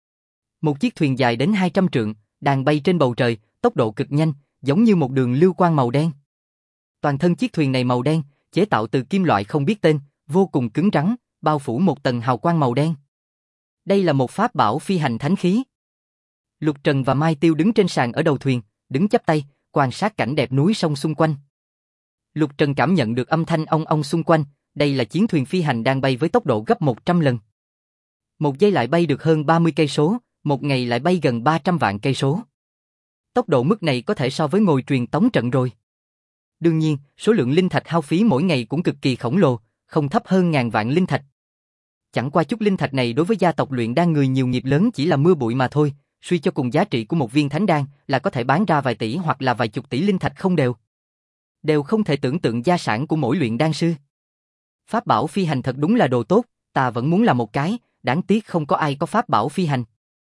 Một chiếc thuyền dài đến 200 trượng, đang bay trên bầu trời, tốc độ cực nhanh, giống như một đường lưu quang màu đen. Toàn thân chiếc thuyền này màu đen, chế tạo từ kim loại không biết tên, vô cùng cứng rắn, bao phủ một tầng hào quang màu đen. Đây là một pháp bảo phi hành thánh khí. Lục Trần và Mai Tiêu đứng trên sàn ở đầu thuyền, đứng chắp tay, quan sát cảnh đẹp núi sông xung quanh. Lục Trần cảm nhận được âm thanh ong ong xung quanh, đây là chiến thuyền phi hành đang bay với tốc độ gấp 100 lần. Một giây lại bay được hơn 30 cây số, một ngày lại bay gần 300 vạn cây số. Tốc độ mức này có thể so với ngồi truyền tống trận rồi. Đương nhiên, số lượng linh thạch hao phí mỗi ngày cũng cực kỳ khổng lồ, không thấp hơn ngàn vạn linh thạch. Chẳng qua chút linh thạch này đối với gia tộc luyện đan người nhiều nghiệp lớn chỉ là mưa bụi mà thôi, suy cho cùng giá trị của một viên thánh đan là có thể bán ra vài tỷ hoặc là vài chục tỷ linh thạch không đều. Đều không thể tưởng tượng gia sản của mỗi luyện đan sư. Pháp bảo phi hành thật đúng là đồ tốt, ta vẫn muốn làm một cái, đáng tiếc không có ai có pháp bảo phi hành.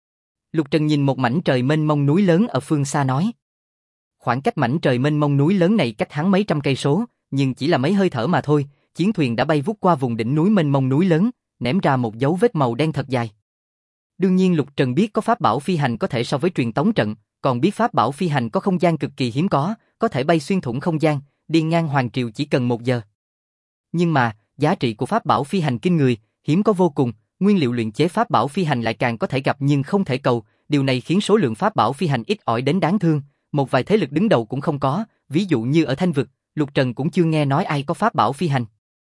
Lục Trần nhìn một mảnh trời mênh mông núi lớn ở phương xa nói. Khoảng cách mảnh trời mênh mông núi lớn này cách hắn mấy trăm cây số, nhưng chỉ là mấy hơi thở mà thôi, chiến thuyền đã bay vút qua vùng đỉnh núi mênh mông núi lớn, ném ra một dấu vết màu đen thật dài. Đương nhiên Lục Trần biết có pháp bảo phi hành có thể so với truyền tống trận, còn biết pháp bảo phi hành có không gian cực kỳ hiếm có thể bay xuyên thủng không gian, đi ngang hoàng triều chỉ cần 1 giờ. Nhưng mà, giá trị của pháp bảo phi hành kinh người, hiếm có vô cùng, nguyên liệu luyện chế pháp bảo phi hành lại càng có thể gặp nhưng không thể cầu, điều này khiến số lượng pháp bảo phi hành ít ỏi đến đáng thương, một vài thế lực đứng đầu cũng không có, ví dụ như ở Thanh Vực, Lục Trần cũng chưa nghe nói ai có pháp bảo phi hành.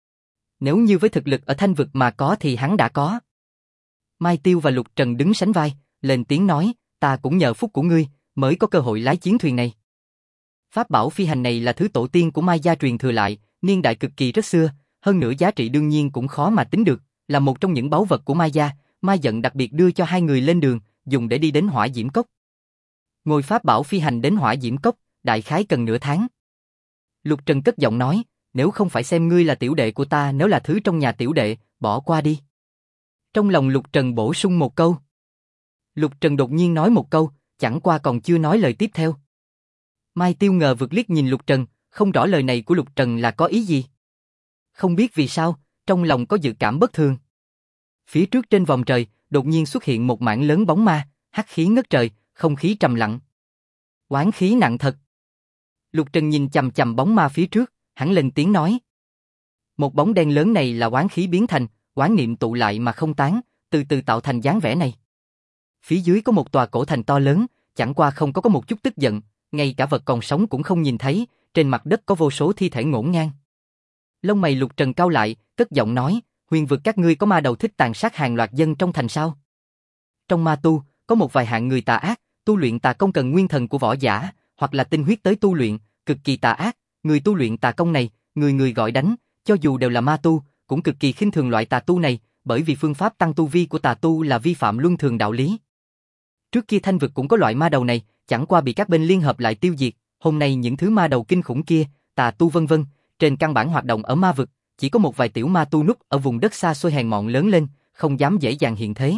Nếu như với thực lực ở Thanh Vực mà có thì hắn đã có. Mai Tiêu và Lục Trần đứng sánh vai, lên tiếng nói, ta cũng nhờ phúc của ngươi, mới có cơ hội lái chiến thuyền này. Pháp bảo phi hành này là thứ tổ tiên của Mai gia truyền thừa lại, niên đại cực kỳ rất xưa, hơn nữa giá trị đương nhiên cũng khó mà tính được, là một trong những báu vật của Mai gia, Mai giận đặc biệt đưa cho hai người lên đường, dùng để đi đến Hỏa Diễm Cốc. Ngồi pháp bảo phi hành đến Hỏa Diễm Cốc, đại khái cần nửa tháng. Lục Trần cất giọng nói, nếu không phải xem ngươi là tiểu đệ của ta, nếu là thứ trong nhà tiểu đệ, bỏ qua đi. Trong lòng Lục Trần bổ sung một câu. Lục Trần đột nhiên nói một câu, chẳng qua còn chưa nói lời tiếp theo. Mai Tiêu ngờ vực liếc nhìn Lục Trần, không rõ lời này của Lục Trần là có ý gì. Không biết vì sao, trong lòng có dự cảm bất thường. Phía trước trên vòm trời, đột nhiên xuất hiện một mảng lớn bóng ma, hắc khí ngất trời, không khí trầm lặng. Oán khí nặng thật. Lục Trần nhìn chằm chằm bóng ma phía trước, hắn lên tiếng nói. Một bóng đen lớn này là oán khí biến thành, oán niệm tụ lại mà không tán, từ từ tạo thành dáng vẻ này. Phía dưới có một tòa cổ thành to lớn, chẳng qua không có một chút tức giận, ngay cả vật còn sống cũng không nhìn thấy, trên mặt đất có vô số thi thể ngổn ngang. Lông mày Lục Trần cau lại, cất giọng nói, huyền vực các ngươi có ma đầu thích tàn sát hàng loạt dân trong thành sao? Trong ma tu, có một vài hạng người tà ác, tu luyện tà công cần nguyên thần của võ giả, hoặc là tinh huyết tới tu luyện, cực kỳ tà ác, người tu luyện tà công này, người người gọi đánh, cho dù đều là ma tu, cũng cực kỳ khinh thường loại tà tu này, bởi vì phương pháp tăng tu vi của tà tu là vi phạm luân thường đạo lý. Trước kia Thanh vực cũng có loại ma đầu này, chẳng qua bị các bên liên hợp lại tiêu diệt, hôm nay những thứ ma đầu kinh khủng kia, tà tu vân vân, trên căn bản hoạt động ở ma vực, chỉ có một vài tiểu ma tu núp ở vùng đất xa xôi hèn mọn lớn lên, không dám dễ dàng hiện thế.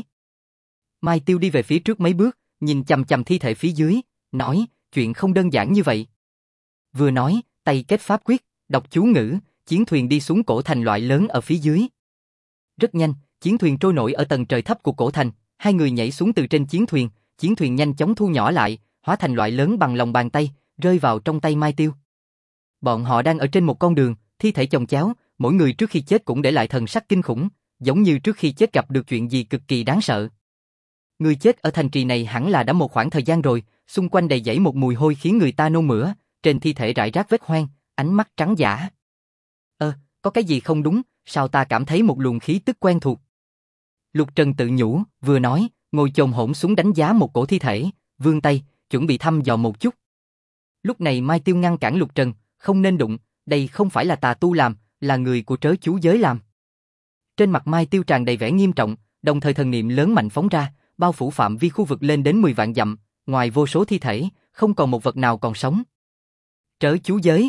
Mai Tiêu đi về phía trước mấy bước, nhìn chằm chằm thi thể phía dưới, nói, chuyện không đơn giản như vậy. Vừa nói, tay kết pháp quyết, đọc chú ngữ, chiến thuyền đi xuống cổ thành loại lớn ở phía dưới. Rất nhanh, chiến thuyền trôi nổi ở tầng trời thấp của cổ thành, hai người nhảy xuống từ trên chiến thuyền nhanh chóng thu nhỏ lại, hóa thành loại lớn bằng lòng bàn tay, rơi vào trong tay Mai Tiêu. Bọn họ đang ở trên một con đường, thi thể chồng chéo, mỗi người trước khi chết cũng để lại thần sắc kinh khủng, giống như trước khi chết gặp được chuyện gì cực kỳ đáng sợ. Người chết ở thành trì này hẳn là đã một khoảng thời gian rồi, xung quanh đầy dẫy một mùi hôi khiến người ta nôn mửa, trên thi thể rải rác vết hoen, ánh mắt trắng dã. Có cái gì không đúng, sao ta cảm thấy một luồng khí tức quen thuộc? Lục Trần tự nhủ, vừa nói, ngồi chồm hổm xuống đánh giá một cổ thi thể, vươn tay, chuẩn bị thăm dò một chút. Lúc này Mai Tiêu ngăn cản Lục Trần, không nên đụng, đây không phải là tà tu làm, là người của trớ chú giới làm. Trên mặt Mai Tiêu tràn đầy vẻ nghiêm trọng, đồng thời thần niệm lớn mạnh phóng ra, bao phủ phạm vi khu vực lên đến 10 vạn dặm, ngoài vô số thi thể, không còn một vật nào còn sống. Trớ chú giới.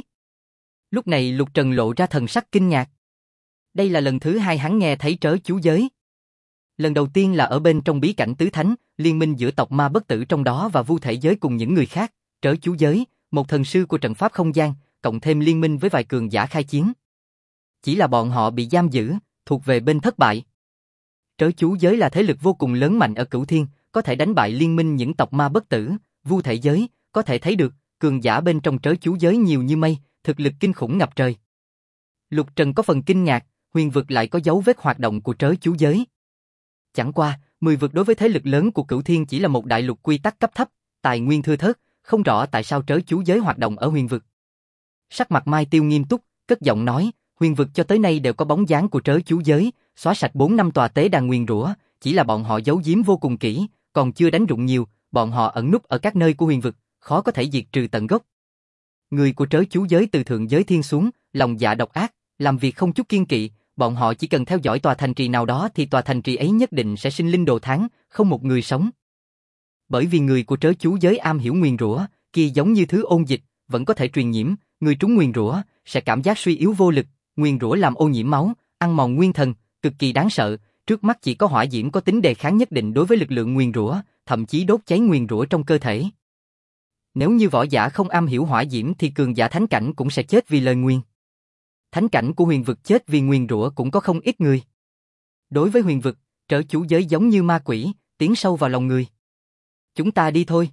Lúc này Lục Trần lộ ra thần sắc kinh ngạc. Đây là lần thứ 2 hắn nghe thấy trớ chú giới. Lần đầu tiên là ở bên trong bí cảnh tứ thánh, liên minh giữa tộc ma bất tử trong đó và vu thể giới cùng những người khác, trớ chú giới, một thần sư của trận pháp không gian, cộng thêm liên minh với vài cường giả khai chiến. Chỉ là bọn họ bị giam giữ, thuộc về bên thất bại. Trớ chú giới là thế lực vô cùng lớn mạnh ở Cửu Thiên, có thể đánh bại liên minh những tộc ma bất tử, vu thể giới, có thể thấy được, cường giả bên trong trớ chú giới nhiều như mây, thực lực kinh khủng ngập trời. Lục Trần có phần kinh ngạc, huyền vực lại có dấu vết hoạt động của trớ chú giới. Chẳng qua, 10 vực đối với thế lực lớn của Cửu Thiên chỉ là một đại lục quy tắc cấp thấp, tài nguyên thưa thớt, không rõ tại sao trớ chú giới hoạt động ở huyền vực. Sắc mặt Mai Tiêu nghiêm túc, cất giọng nói, huyền vực cho tới nay đều có bóng dáng của trớ chú giới, xóa sạch 4 năm tòa tế đàn nguyền rủa, chỉ là bọn họ giấu giếm vô cùng kỹ, còn chưa đánh rụng nhiều, bọn họ ẩn núp ở các nơi của huyền vực, khó có thể diệt trừ tận gốc. Người của trớ chú giới từ thượng giới thiên xuống, lòng dạ độc ác, làm việc không chút kiêng kỵ, bọn họ chỉ cần theo dõi tòa thành trì nào đó thì tòa thành trì ấy nhất định sẽ sinh linh đồ thán, không một người sống. Bởi vì người của trớ chú giới am hiểu nguyền rủa, kia giống như thứ ôn dịch, vẫn có thể truyền nhiễm, người trúng nguyền rủa sẽ cảm giác suy yếu vô lực, nguyền rủa làm ô nhiễm máu, ăn mòn nguyên thần, cực kỳ đáng sợ, trước mắt chỉ có hỏa diễm có tính đề kháng nhất định đối với lực lượng nguyền rủa, thậm chí đốt cháy nguyền rủa trong cơ thể. Nếu như võ giả không am hiểu hỏa diễm thì cường giả thánh cảnh cũng sẽ chết vì lời nguyền. Thánh cảnh của huyền vực chết vì nguyền rủa cũng có không ít người. Đối với huyền vực, trớ chú giới giống như ma quỷ, tiến sâu vào lòng người. Chúng ta đi thôi.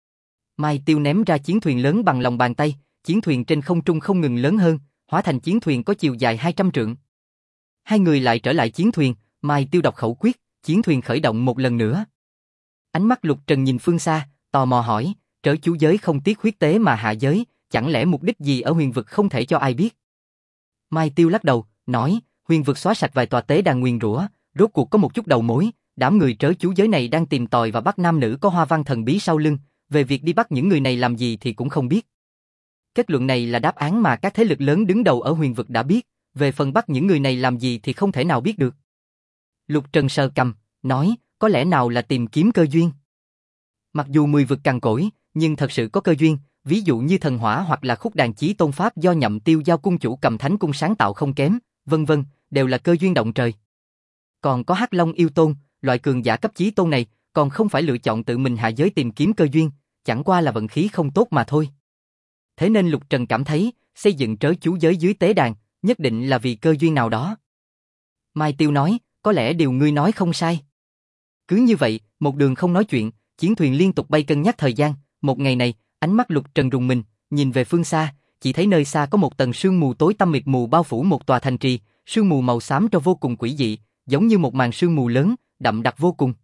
Mai Tiêu ném ra chiến thuyền lớn bằng lòng bàn tay, chiến thuyền trên không trung không ngừng lớn hơn, hóa thành chiến thuyền có chiều dài 200 trượng. Hai người lại trở lại chiến thuyền, Mai Tiêu đọc khẩu quyết, chiến thuyền khởi động một lần nữa. Ánh mắt Lục Trần nhìn phương xa, tò mò hỏi, trớ chú giới không tiếc huyết tế mà hạ giới, chẳng lẽ mục đích gì ở huyền vực không thể cho ai biết? Mai Tiêu lắc đầu, nói, huyền vực xóa sạch vài tòa tế đàn nguyền rủa, rốt cuộc có một chút đầu mối, đám người trớ chú giới này đang tìm tòi và bắt nam nữ có hoa văn thần bí sau lưng, về việc đi bắt những người này làm gì thì cũng không biết. Kết luận này là đáp án mà các thế lực lớn đứng đầu ở huyền vực đã biết, về phần bắt những người này làm gì thì không thể nào biết được. Lục Trần sờ cằm, nói, có lẽ nào là tìm kiếm cơ duyên. Mặc dù 10 vực cằn cỗi, nhưng thật sự có cơ duyên, ví dụ như thần hỏa hoặc là khúc đàn chí tôn pháp do Nhậm Tiêu Giao cung chủ Cầm Thánh cung sáng tạo không kém, vân vân, đều là cơ duyên động trời. Còn có Hắc Long yêu tôn, loại cường giả cấp chí tôn này, còn không phải lựa chọn tự mình hạ giới tìm kiếm cơ duyên, chẳng qua là vận khí không tốt mà thôi. Thế nên Lục Trần cảm thấy, xây dựng trớ chú giới dưới tế đàn, nhất định là vì cơ duyên nào đó. Mai Tiêu nói, có lẽ điều ngươi nói không sai. Cứ như vậy, một đường không nói chuyện, chiến thuyền liên tục bay cân nhắc thời gian, một ngày này, ánh mắt Lục Trần rùng mình, nhìn về phương xa, chỉ thấy nơi xa có một tầng sương mù tối tăm mịt mù bao phủ một tòa thành trì, sương mù màu xám cho vô cùng quỷ dị, giống như một màn sương mù lớn, đậm đặc vô cùng.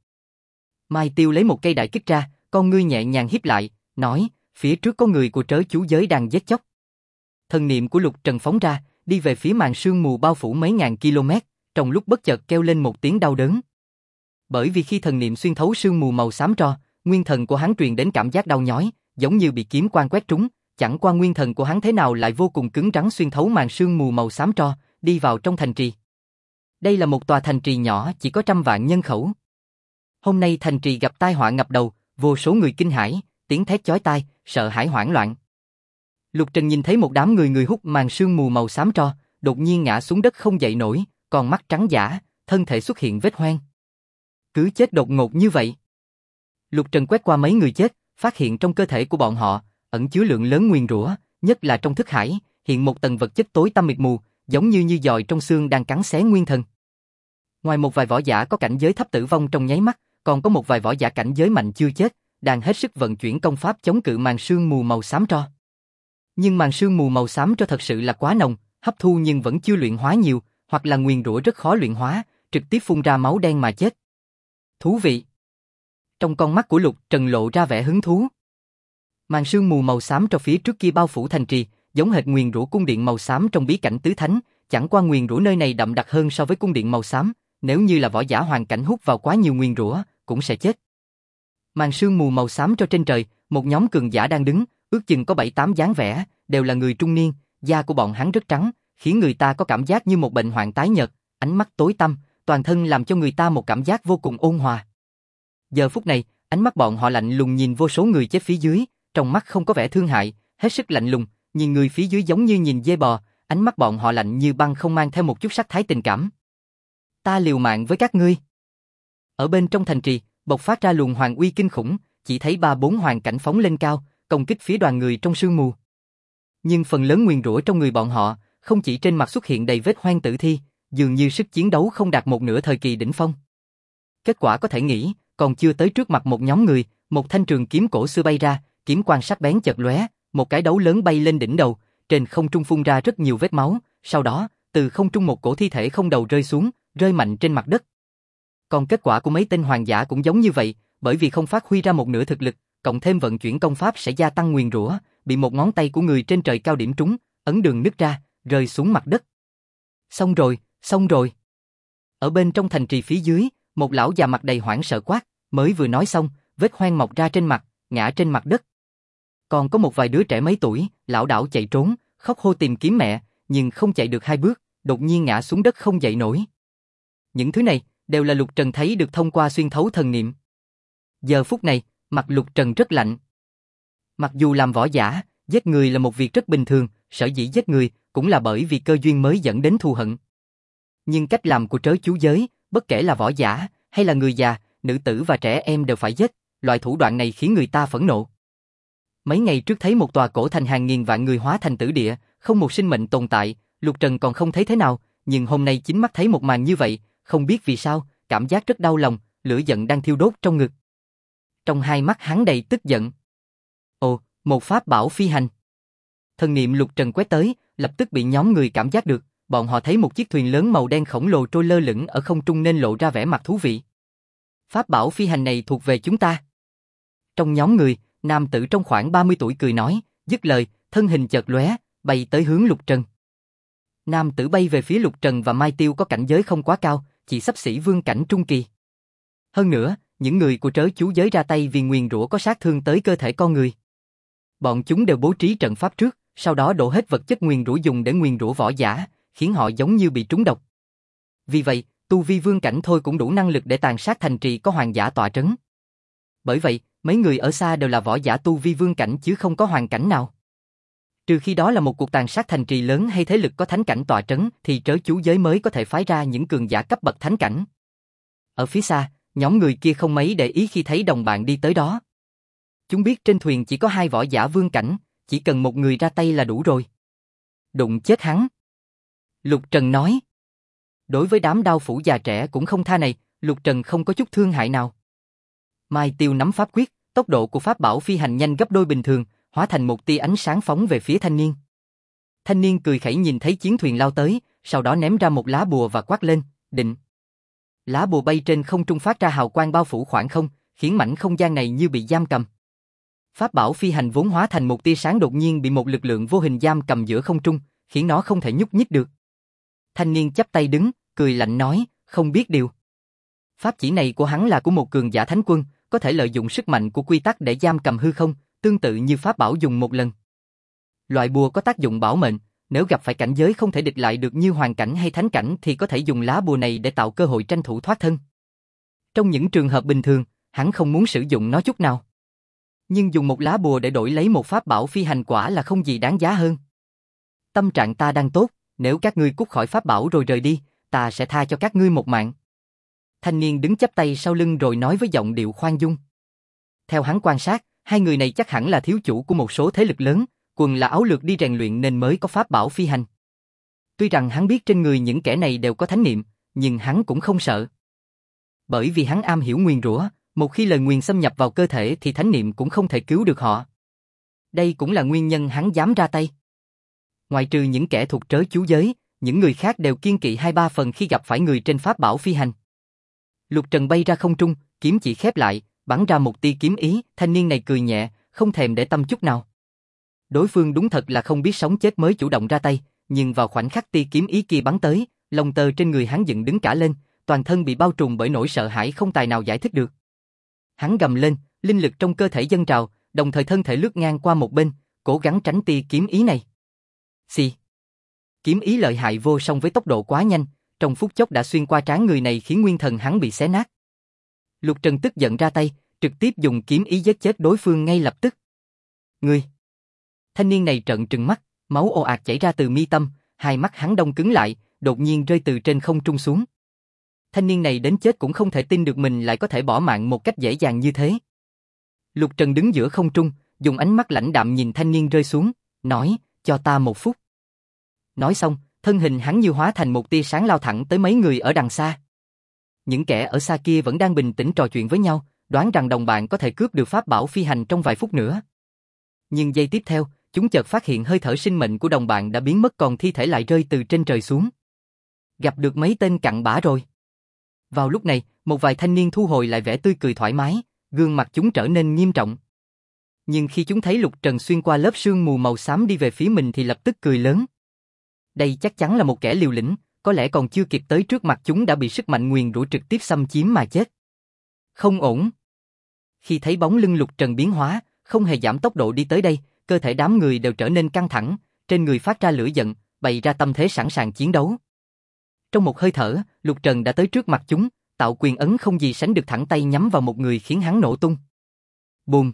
Mai Tiêu lấy một cây đại kích ra, con ngươi nhẹ nhàng híp lại, nói, phía trước có người của trớ chú giới đang giết chóc. Thần niệm của Lục Trần phóng ra, đi về phía màn sương mù bao phủ mấy ngàn km, trong lúc bất chợt kêu lên một tiếng đau đớn. Bởi vì khi thần niệm xuyên thấu sương mù màu xám tro, nguyên thần của hắn truyền đến cảm giác đau nhói, giống như bị kiếm quang quét trúng, chẳng qua nguyên thần của hắn thế nào lại vô cùng cứng rắn xuyên thấu màn sương mù màu xám tro, đi vào trong thành trì. Đây là một tòa thành trì nhỏ chỉ có 100 vạn nhân khẩu. Hôm nay thành trì gặp tai họa ngập đầu, vô số người kinh hãi, tiếng thét chói tai, sợ hãi hoảng loạn. Lục Trần nhìn thấy một đám người hút màn sương mù màu xám tro, đột nhiên ngã xuống đất không dậy nổi, còn mắt trắng dã, thân thể xuất hiện vết hoen. Cứ chết đột ngột như vậy. Lục Trần quét qua mấy người chết, phát hiện trong cơ thể của bọn họ ẩn chứa lượng lớn nguyền rủa, nhất là trong thức hải, hiện một tầng vật chất tối tăm mịt mù, giống như giòi trong xương đang cắn xé nguyên thần. Ngoài một vài võ giả có cảnh giới thấp tử vong trong nháy mắt, còn có một vài võ giả cảnh giới mạnh chưa chết, đang hết sức vận chuyển công pháp chống cự màn sương mù màu xám tro. Nhưng màn sương mù màu xám tro thật sự là quá nồng, hấp thu nhưng vẫn chưa luyện hóa nhiều, hoặc là nguyền rủa rất khó luyện hóa, trực tiếp phun ra máu đen mà chết. Thú vị. Trong con mắt của Lục Trần lộ ra vẻ hứng thú. Màn sương mù màu xám tro phía trước kia bao phủ thành trì, giống hệt nguyền rủa cung điện màu xám trong bí cảnh tứ thánh, chẳng qua nguyền rủa nơi này đậm đặc hơn so với cung điện màu xám, nếu như là võ giả hoàn cảnh hút vào quá nhiều nguyền rủa, cũng sẽ chết. Màn sương mù màu xám cho trên trời, một nhóm cường giả đang đứng, ước chừng có 7-8 dáng vẻ, đều là người trung niên, da của bọn hắn rất trắng, khiến người ta có cảm giác như một bệnh hoạn tái nhợt, ánh mắt tối tăm, toàn thân làm cho người ta một cảm giác vô cùng ôn hòa. Giờ phút này, ánh mắt bọn họ lạnh lùng nhìn vô số người chết phía dưới, trong mắt không có vẻ thương hại, hết sức lạnh lùng, nhìn người phía dưới giống như nhìn dê bò, ánh mắt bọn họ lạnh như băng không mang theo một chút sắc thái tình cảm. Ta liều mạng với các ngươi. Ở bên trong thành trì, bộc phát ra luồng hoàng uy kinh khủng, chỉ thấy 3-4 hoàng cảnh phóng lên cao, công kích phía đoàn người trong sương mù. Nhưng phần lớn nguyền rủa trong người bọn họ, không chỉ trên mặt xuất hiện đầy vết hoen tử thi, dường như sức chiến đấu không đạt một nửa thời kỳ đỉnh phong. Kết quả có thể nghĩ, còn chưa tới trước mặt một nhóm người, một thanh trường kiếm cổ xưa bay ra, kiếm quang sắc bén chợt lóe, một cái đấu lớn bay lên đỉnh đầu, trên không trung phun ra rất nhiều vết máu, sau đó, từ không trung một cổ thi thể không đầu rơi xuống, rơi mạnh trên mặt đất. Còn kết quả của mấy tên hoàng giả cũng giống như vậy, bởi vì không phát huy ra một nửa thực lực, cộng thêm vận chuyển công pháp sẽ gia tăng nguyền rủa, bị một ngón tay của người trên trời cao điểm trúng, ấn đường nứt ra, rơi xuống mặt đất. Xong rồi, xong rồi. Ở bên trong thành trì phía dưới, một lão già mặt đầy hoảng sợ quát, mới vừa nói xong, vết hoen mọc ra trên mặt, ngã trên mặt đất. Còn có một vài đứa trẻ mấy tuổi, lảo đảo chạy trốn, khóc hô tìm kiếm mẹ, nhưng không chạy được 2 bước, đột nhiên ngã xuống đất không dậy nổi. Những thứ này đều là Lục Trần thấy được thông qua xuyên thấu thần niệm. Giờ phút này, mặt Lục Trần rất lạnh. Mặc dù làm võ giả, giết người là một việc rất bình thường, sở dĩ giết người cũng là bởi vì cơ duyên mới dẫn đến thù hận. Nhưng cách làm của trớ chú giới, bất kể là võ giả hay là người già, nữ tử và trẻ em đều phải giết, loại thủ đoạn này khiến người ta phẫn nộ. Mấy ngày trước thấy một tòa cổ thành hàng nghìn vạn người hóa thành tử địa, không một sinh mệnh tồn tại, Lục Trần còn không thấy thế nào, nhưng hôm nay chính mắt thấy một màn như vậy, không biết vì sao, cảm giác rất đau lòng, lửa giận đang thiêu đốt trong ngực. Trong hai mắt hắn đầy tức giận. Ồ, một pháp bảo phi hành. Thần niệm Lục Trần quét tới, lập tức bị nhóm người cảm giác được, bọn họ thấy một chiếc thuyền lớn màu đen khổng lồ trôi lơ lửng ở không trung nên lộ ra vẻ mặt thú vị. Pháp bảo phi hành này thuộc về chúng ta. Trong nhóm người, nam tử trong khoảng 30 tuổi cười nói, dứt lời, thân hình chợt lóe, bay tới hướng Lục Trần. Nam tử bay về phía Lục Trần và Mai Tiêu có cảnh giới không quá cao, chỉ xấp xỉ vương cảnh trung kỳ. Hơn nữa, những người của trớ chú giới ra tay vì nguyền rủa có sát thương tới cơ thể con người. Bọn chúng đều bố trí trận pháp trước, sau đó đổ hết vật chất nguyền rủa dùng để nguyền rủa võ giả, khiến họ giống như bị trúng độc. Vì vậy, tu vi vương cảnh thôi cũng đủ năng lực để tàn sát thành trì có hoàng giả tọa trấn. Bởi vậy, mấy người ở xa đều là võ giả tu vi vương cảnh chứ không có hoàng cảnh nào. Trừ khi đó là một cuộc tàn sát thành trì lớn hay thế lực có thánh cảnh tọa trấn thì trớ chú giới mới có thể phái ra những cường giả cấp bậc thánh cảnh. Ở phía xa, nhóm người kia không mấy để ý khi thấy đồng bạn đi tới đó. Chúng biết trên thuyền chỉ có 2 võ giả vương cảnh, chỉ cần một người ra tay là đủ rồi. Đụng chết hắn. Lục Trần nói. Đối với đám đao phủ già trẻ cũng không tha này, Lục Trần không có chút thương hại nào. Mai Tiêu nắm pháp quyết, tốc độ của pháp bảo phi hành nhanh gấp đôi bình thường, hóa thành một tia ánh sáng phóng về phía thanh niên. Thanh niên cười khẩy nhìn thấy chiến thuyền lao tới, sau đó ném ra một lá bùa và quát lên, định. Lá bùa bay trên không trung phát ra hào quang bao phủ khoảng không, khiến mảnh không gian này như bị giam cầm. Pháp bảo phi hành vốn hóa thành một tia sáng đột nhiên bị một lực lượng vô hình giam cầm giữa không trung, khiến nó không thể nhúc nhích được. Thanh niên chắp tay đứng, cười lạnh nói, không biết điều. Pháp chỉ này của hắn là của một cường giả thánh quân, có thể lợi dụng sức mạnh của quy tắc để giam cầm hư không, tương tự như pháp bảo dùng một lần. Loại bùa có tác dụng bảo mệnh, nếu gặp phải cảnh giới không thể địch lại được như hoàng cảnh hay thánh cảnh thì có thể dùng lá bùa này để tạo cơ hội tranh thủ thoát thân. Trong những trường hợp bình thường, hắn không muốn sử dụng nó chút nào. Nhưng dùng một lá bùa để đổi lấy một pháp bảo phi hành quả là không gì đáng giá hơn. Tâm trạng ta đang tốt, nếu các ngươi cút khỏi pháp bảo rồi rời đi, ta sẽ tha cho các ngươi một mạng. Thanh niên đứng chắp tay sau lưng rồi nói với giọng điệu khoan dung. Theo hắn quan sát, 2 người này chắc hẳn là thiếu chủ của một số thế lực lớn, quần là áo lược đi rèn luyện nên mới có pháp bảo phi hành. Tuy rằng hắn biết trên người những kẻ này đều có thánh niệm, nhưng hắn cũng không sợ. Bởi vì hắn am hiểu nguyền rủa, một khi lời nguyền xâm nhập vào cơ thể thì thánh niệm cũng không thể cứu được họ. Đây cũng là nguyên nhân hắn dám ra tay. Ngoại trừ những kẻ thuộc trớ chú giới, những người khác đều kiêng kỵ 2-3 phần khi gặp phải người trên pháp bảo phi hành. Lục Trần bay ra không trung, kiếm chỉ khép lại, bắn ra một tia kiếm ý, thanh niên này cười nhẹ, không thèm để tâm chút nào. Đối phương đúng thật là không biết sống chết mới chủ động ra tay, nhưng vào khoảnh khắc tia kiếm ý kia bắn tới, lông tơ trên người hắn dựng đứng cả lên, toàn thân bị bao trùm bởi nỗi sợ hãi không tài nào giải thích được. Hắn gầm lên, linh lực trong cơ thể dâng trào, đồng thời thân thể lướt ngang qua một bên, cố gắng tránh tia kiếm ý này. Xì. Kiếm ý lợi hại vô song với tốc độ quá nhanh, trong phút chốc đã xuyên qua trán người này khiến nguyên thần hắn bị xé nát. Lục Trần tức giận ra tay, trực tiếp dùng kiếm ý giết chết đối phương ngay lập tức. Ngươi! Thanh niên này trợn trừng mắt, máu ồ ạt chảy ra từ mi tâm, hai mắt hắn đông cứng lại, đột nhiên rơi từ trên không trung xuống. Thanh niên này đến chết cũng không thể tin được mình lại có thể bỏ mạng một cách dễ dàng như thế. Lục Trần đứng giữa không trung, dùng ánh mắt lãnh đạm nhìn thanh niên rơi xuống, nói, cho ta 1 phút. Nói xong, thân hình hắn như hóa thành một tia sáng lao thẳng tới mấy người ở đằng xa. Những kẻ ở xa kia vẫn đang bình tĩnh trò chuyện với nhau, đoán rằng đồng bạn có thể cướp được pháp bảo phi hành trong vài phút nữa. Nhưng giây tiếp theo, chúng chợt phát hiện hơi thở sinh mệnh của đồng bạn đã biến mất, còn thi thể lại rơi từ trên trời xuống. Gặp được mấy tên cặn bã rồi. Vào lúc này, một vài thanh niên thu hồi lại vẻ tươi cười thoải mái, gương mặt chúng trở nên nghiêm trọng. Nhưng khi chúng thấy Lục Trần xuyên qua lớp sương mù màu xám đi về phía mình thì lập tức cười lớn. Đây chắc chắn là một kẻ liều lĩnh, có lẽ còn chưa kịp tới trước mặt chúng đã bị sức mạnh nguyền rủa trực tiếp xâm chiếm mà chết. Không ổn. Khi thấy bóng lưng Lục Trần biến hóa, không hề giảm tốc độ đi tới đây, cơ thể đám người đều trở nên căng thẳng, trên người phát ra lửa giận, bày ra tâm thế sẵn sàng chiến đấu. Trong một hơi thở, Lục Trần đã tới trước mặt chúng, tạo quyền ấn không gì sánh được thẳng tay nhắm vào một người khiến hắn nổ tung. Bùm!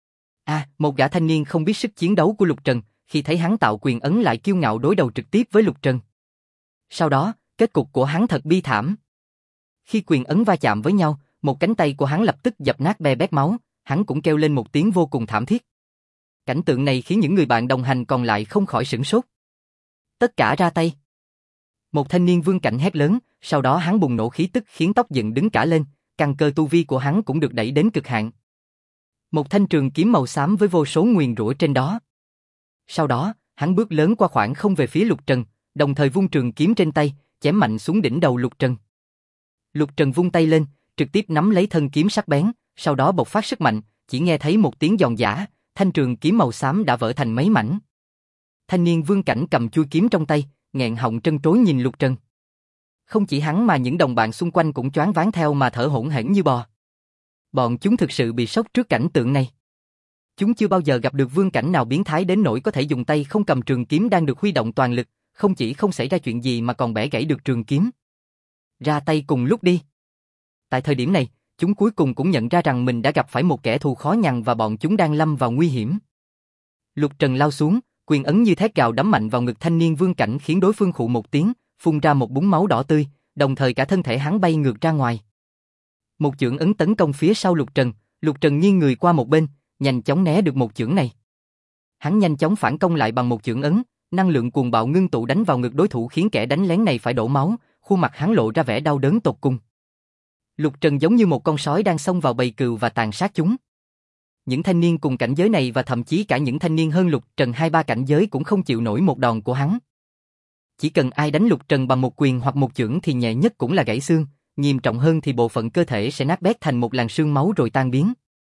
Một gã thanh niên không biết sức chiến đấu của Lục Trần, khi thấy hắn tạo quyền ấn lại kiêu ngạo đối đầu trực tiếp với Lục Trần. Sau đó, kết cục của hắn thật bi thảm. Khi quyền ấn va chạm với nhau, một cánh tay của hắn lập tức dập nát be bét máu, hắn cũng kêu lên một tiếng vô cùng thảm thiết. Cảnh tượng này khiến những người bạn đồng hành còn lại không khỏi sửng sốt. Tất cả ra tay. Một thanh niên vương cảnh hét lớn, sau đó hắn bùng nổ khí tức khiến tóc dựng đứng cả lên, căn cơ tu vi của hắn cũng được đẩy đến cực hạn. Một thanh trường kiếm màu xám với vô số nguyền rủa trên đó. Sau đó, hắn bước lớn qua khoảng không về phía Lục Trần, đồng thời vung trường kiếm trên tay, chém mạnh xuống đỉnh đầu Lục Trần. Lục Trần vung tay lên, trực tiếp nắm lấy thân kiếm sắc bén, sau đó bộc phát sức mạnh, chỉ nghe thấy một tiếng giòn giã, thanh trường kiếm màu xám đã vỡ thành mấy mảnh. Thanh niên vương cảnh cầm chuôi kiếm trong tay, nghẹn họng trân trối nhìn Lục Trần. Không chỉ hắn mà những đồng bạn xung quanh cũng choáng váng theo mà thở hổn hển như bò. Bọn chúng thực sự bị sốc trước cảnh tượng này. Chúng chưa bao giờ gặp được vương cảnh nào biến thái đến nỗi có thể dùng tay không cầm trường kiếm đang được huy động toàn lực, không chỉ không xảy ra chuyện gì mà còn bẻ gãy được trường kiếm. Ra tay cùng lúc đi. Tại thời điểm này, chúng cuối cùng cũng nhận ra rằng mình đã gặp phải một kẻ thù khó nhằn và bọn chúng đang lâm vào nguy hiểm. Lục Trần lao xuống, quyền ấn như thét gào đấm mạnh vào ngực thanh niên vương cảnh khiến đối phương khụ một tiếng, phun ra một búng máu đỏ tươi, đồng thời cả thân thể hắn bay ngược ra ngoài. Một chưởng ấn tấn công phía sau Lục Trần nghiêng người qua một bên, nhanh chóng né được một chưởng này. Hắn nhanh chóng phản công lại bằng một chưởng ấn, năng lượng cuồng bạo ngưng tụ đánh vào ngực đối thủ khiến kẻ đánh lén này phải đổ máu, khuôn mặt hắn lộ ra vẻ đau đớn tột cùng. Lục Trần giống như một con sói đang xông vào bầy cừu và tàn sát chúng. Những thanh niên cùng cảnh giới này và thậm chí cả những thanh niên hơn Lục Trần 2-3 cảnh giới cũng không chịu nổi một đòn của hắn. Chỉ cần ai đánh Lục Trần bằng một quyền hoặc một chưởng thì nhẹ nhất cũng là gãy xương, nghiêm trọng hơn thì bộ phận cơ thể sẽ nát bét thành một làn sương máu rồi tan biến.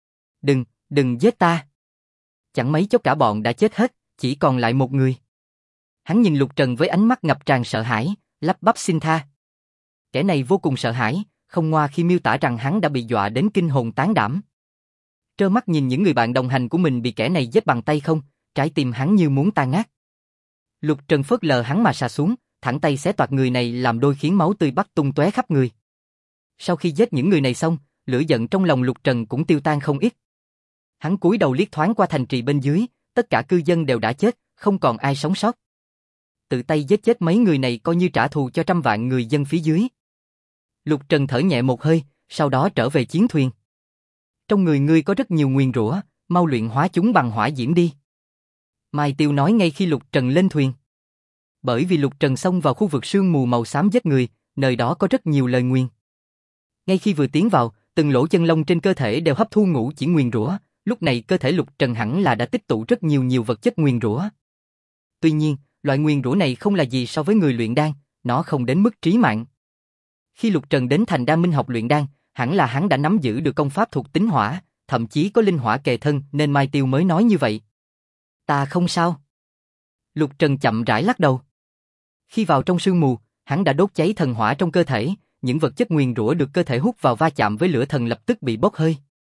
Đừng giết ta. Chẳng mấy chốc cả bọn đã chết hết, chỉ còn lại một người. Hắn nhìn Lục Trần với ánh mắt ngập tràn sợ hãi, lắp bắp xin tha. Kẻ này vô cùng sợ hãi, không ngoa khi miêu tả rằng hắn đã bị dọa đến kinh hồn tán đảm. Trơ mắt nhìn những người bạn đồng hành của mình bị kẻ này giết bằng tay không, trái tim hắn như muốn tan nát. Lục Trần phớt lờ hắn mà xà xuống, thẳng tay xé toạc người này làm đôi khiến máu tươi bắn tung tóe khắp người. Sau khi giết những người này xong, lửa giận trong lòng Lục Trần cũng tiêu tan không ít. Hắn cúi đầu liếc thoáng qua thành trì bên dưới, tất cả cư dân đều đã chết, không còn ai sống sót. Tự tay giết chết mấy người này coi như trả thù cho trăm vạn người dân phía dưới. Lục Trần thở nhẹ một hơi, sau đó trở về chiến thuyền. Trong người ngươi có rất nhiều nguyền rủa, mau luyện hóa chúng bằng hỏa diễm đi. Mai Tiêu nói ngay khi Lục Trần lên thuyền. Bởi vì Lục Trần xông vào khu vực sương mù màu xám giết người, nơi đó có rất nhiều lời nguyền. Ngay khi vừa tiến vào, từng lỗ chân lông trên cơ thể đều hấp thu ngũ chỉ nguyền rủa, lúc này cơ thể Lục Trần hẳn là đã tích tụ rất nhiều vật chất nguyền rủa. Tuy nhiên, loại nguyền rủa này không là gì so với người luyện đan, nó không đến mức trí mạng. Khi Lục Trần đến thành Đan Minh học luyện đan, hẳn là hắn đã nắm giữ được công pháp thuộc tính hỏa, thậm chí có linh hỏa kề thân nên Mai Tiêu mới nói như vậy. Ta không sao. Lục Trần chậm rãi lắc đầu. Khi vào trong sương mù, hắn đã đốt cháy thần hỏa trong cơ thể, những vật chất nguyền rủa được cơ thể hút vào va chạm với lửa thần lập tức bị bốc hơi.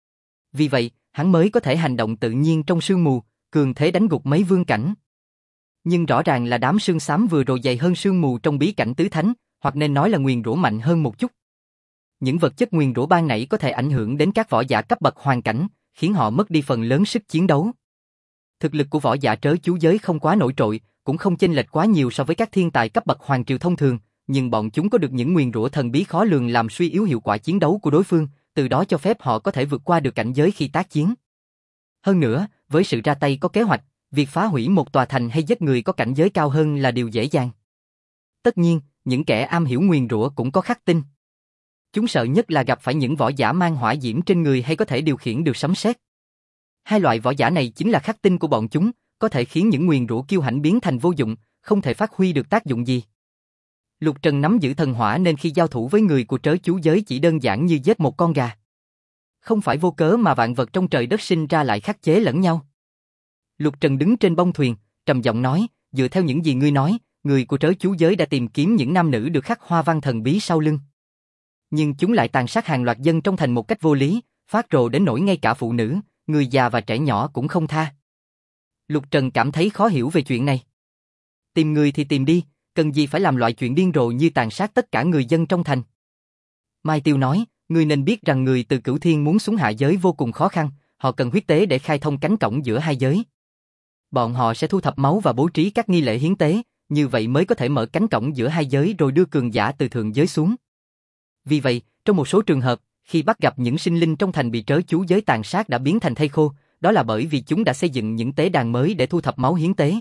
Vì vậy, hắn mới có thể hành động tự nhiên trong sương mù, cường thế đánh gục mấy vương cảnh. Nhưng rõ ràng là đám sương xám vừa rồi dày hơn sương mù trong bí cảnh tứ thánh, hoặc nên nói là nguyền rủa mạnh hơn một chút. Những vật chất nguyền rủa ban nãy có thể ảnh hưởng đến các võ giả cấp bậc hoàn cảnh, khiến họ mất đi phần lớn sức chiến đấu. Thực lực của võ giả trớ chú giới không quá nổi trội, cũng không chênh lệch quá nhiều so với các thiên tài cấp bậc hoàng triều thông thường, nhưng bọn chúng có được những nguyền rủa thần bí khó lường làm suy yếu hiệu quả chiến đấu của đối phương, từ đó cho phép họ có thể vượt qua được cảnh giới khi tác chiến. Hơn nữa, với sự ra tay có kế hoạch, việc phá hủy một tòa thành hay giết người có cảnh giới cao hơn là điều dễ dàng. Tất nhiên, những kẻ am hiểu nguyền rủa cũng có khắc tinh. Chúng sợ nhất là gặp phải những võ giả mang hỏa diễm trên người hay có thể điều khiển được sấm sét. Hai loại võ giả này chính là khắc tinh của bọn chúng, có thể khiến những nguyền rủa kiêu hãnh biến thành vô dụng, không thể phát huy được tác dụng gì. Lục Trần nắm giữ thần hỏa nên khi giao thủ với người của trớ chú giới chỉ đơn giản như giết một con gà. Không phải vô cớ mà vạn vật trong trời đất sinh ra lại khắc chế lẫn nhau. Lục Trần đứng trên bông thuyền, trầm giọng nói, dựa theo những gì ngươi nói, người của trớ chú giới đã tìm kiếm những nam nữ được khắc hoa văn thần bí sau lưng. Nhưng chúng lại tàn sát hàng loạt dân trong thành một cách vô lý, phát rồ đến nỗi ngay cả phụ nữ, người già và trẻ nhỏ cũng không tha. Lục Trần cảm thấy khó hiểu về chuyện này. Tìm người thì tìm đi, cần gì phải làm loại chuyện điên rồ như tàn sát tất cả người dân trong thành. Mai Tiêu nói, ngươi nên biết rằng người từ Cửu Thiên muốn xuống hạ giới vô cùng khó khăn, họ cần huyết tế để khai thông cánh cổng giữa hai giới. Bọn họ sẽ thu thập máu và bố trí các nghi lễ hiến tế, như vậy mới có thể mở cánh cổng giữa hai giới rồi đưa cường giả từ thượng giới xuống. Vì vậy, trong một số trường hợp, khi bắt gặp những sinh linh trong thành bị trớ chú giới tàn sát đã biến thành thây khô, đó là bởi vì chúng đã xây dựng những tế đàn mới để thu thập máu hiến tế.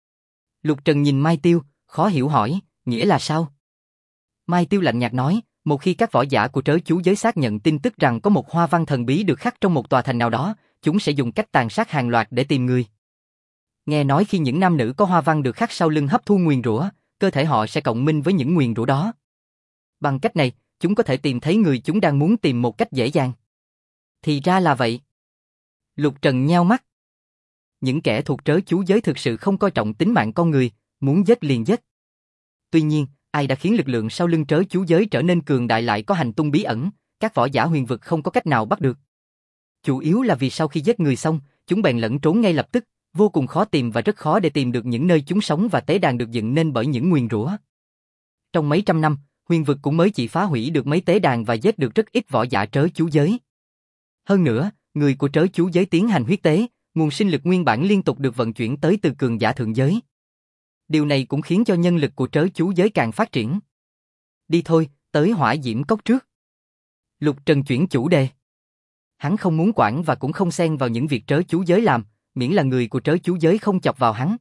Lục Trần nhìn Mai Tiêu, khó hiểu hỏi, nghĩa là sao? Mai Tiêu lạnh nhạt nói, một khi các võ giả của trớ chú giới xác nhận tin tức rằng có một hoa văn thần bí được khắc trong một tòa thành nào đó, chúng sẽ dùng cách tàn sát hàng loạt để tìm người. Nghe nói khi những nam nữ có hoa văn được khắc sau lưng hấp thu nguyền rủa, cơ thể họ sẽ cộng minh với những nguyền rủa đó. Bằng cách này, chúng có thể tìm thấy người chúng đang muốn tìm một cách dễ dàng. Thì ra là vậy. Lục Trần nheo mắt. Những kẻ thuộc trớ chú giới thực sự không coi trọng tính mạng con người, muốn giết liền giết. Tuy nhiên, ai đã khiến lực lượng sau lưng trớ chú giới trở nên cường đại lại có hành tung bí ẩn, các võ giả huyền vực không có cách nào bắt được. Chủ yếu là vì sau khi giết người xong, chúng bèn lẫn trốn ngay lập tức, vô cùng khó tìm và rất khó để tìm được những nơi chúng sống và tế đàn được dựng nên bởi những nguyền rủa. Trong mấy trăm năm, huyền vực cũng mới chỉ phá hủy được mấy tế đàn và giết được rất ít võ giả trớ chú giới. Hơn nữa, người của trớ chú giới tiến hành huyết tế, nguồn sinh lực nguyên bản liên tục được vận chuyển tới từ cường giả thượng giới. Điều này cũng khiến cho nhân lực của trớ chú giới càng phát triển. Đi thôi, tới hỏa diễm cốc trước. Lục Trần chuyển chủ đề. Hắn không muốn quản và cũng không xen vào những việc trớ chú giới làm, miễn là người của trớ chú giới không chọc vào hắn.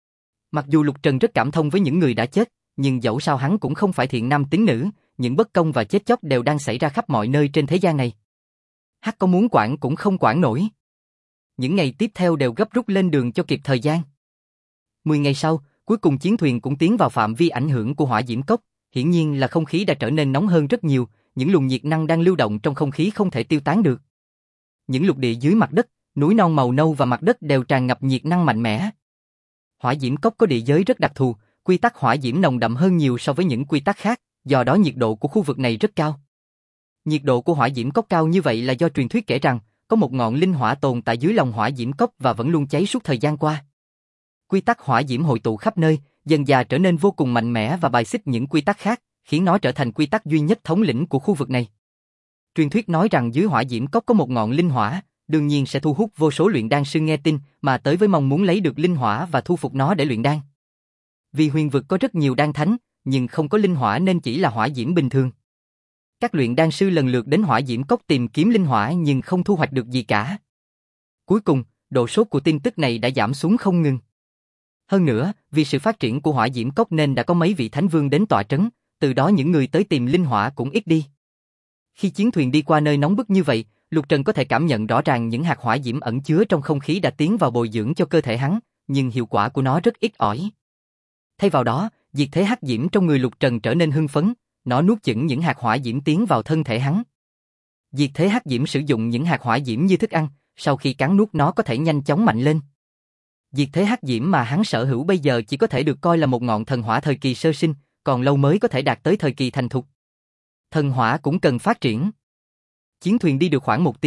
Mặc dù Lục Trần rất cảm thông với những người đã chết, nhưng dẫu sao hắn cũng không phải thiện nam tín nữ, những bất công và chết chóc đều đang xảy ra khắp mọi nơi trên thế gian này. Hắn có muốn quản cũng không quản nổi. Những ngày tiếp theo đều gấp rút lên đường cho kịp thời gian. 10 ngày sau, cuối cùng chiến thuyền cũng tiến vào phạm vi ảnh hưởng của hỏa diễm cốc, hiển nhiên là không khí đã trở nên nóng hơn rất nhiều, những luồng nhiệt năng đang lưu động trong không khí không thể tiêu tán được. Những lục địa dưới mặt đất, núi non màu nâu và mặt đất đều tràn ngập nhiệt năng mạnh mẽ. Hỏa diễm cốc có địa giới rất đặc thù, quy tắc hỏa diễm nồng đậm hơn nhiều so với những quy tắc khác, do đó nhiệt độ của khu vực này rất cao. Nhiệt độ của hỏa diễm cốc cao như vậy là do truyền thuyết kể rằng, có một ngọn linh hỏa tồn tại dưới lòng hỏa diễm cốc và vẫn luôn cháy suốt thời gian qua. Quy tắc hỏa diễm hội tụ khắp nơi, dần dà trở nên vô cùng mạnh mẽ và bài xích những quy tắc khác, khiến nó trở thành quy tắc duy nhất thống lĩnh của khu vực này. Truyền thuyết nói rằng dưới hỏa diễm cốc có một ngọn linh hỏa, đương nhiên sẽ thu hút vô số luyện đan sư nghe tin mà tới với mong muốn lấy được linh hỏa và thu phục nó để luyện đan. Vì huyền vực có rất nhiều đan thánh, nhưng không có linh hỏa nên chỉ là hỏa diễm bình thường. Các luyện đan sư lần lượt đến hỏa diễm cốc tìm kiếm linh hỏa nhưng không thu hoạch được gì cả. Cuối cùng, độ sốt của tin tức này đã giảm xuống không ngừng. Hơn nữa, vì sự phát triển của hỏa diễm cốc nên đã có mấy vị thánh vương đến tọa trấn, từ đó những người tới tìm linh hỏa cũng ít đi. Khi chiến thuyền đi qua nơi nóng bức như vậy, Lục Trần có thể cảm nhận rõ ràng những hạt hỏa diễm ẩn chứa trong không khí đã tiến vào bồi dưỡng cho cơ thể hắn, nhưng hiệu quả của nó rất ít ỏi. Thay vào đó, diệt thế hắc diễm trong người Lục Trần trở nên hưng phấn, nó nuốt chửng những hạt hỏa diễm tiến vào thân thể hắn. Diệt thế hắc diễm sử dụng những hạt hỏa diễm như thức ăn, sau khi cắn nuốt nó có thể nhanh chóng mạnh lên. Diệt thế hắc diễm mà hắn sở hữu bây giờ chỉ có thể được coi là một ngọn thần hỏa thời kỳ sơ sinh, còn lâu mới có thể đạt tới thời kỳ thành thục. Thần hỏa cũng cần phát triển. Chiến thuyền đi được khoảng 1 tiếng,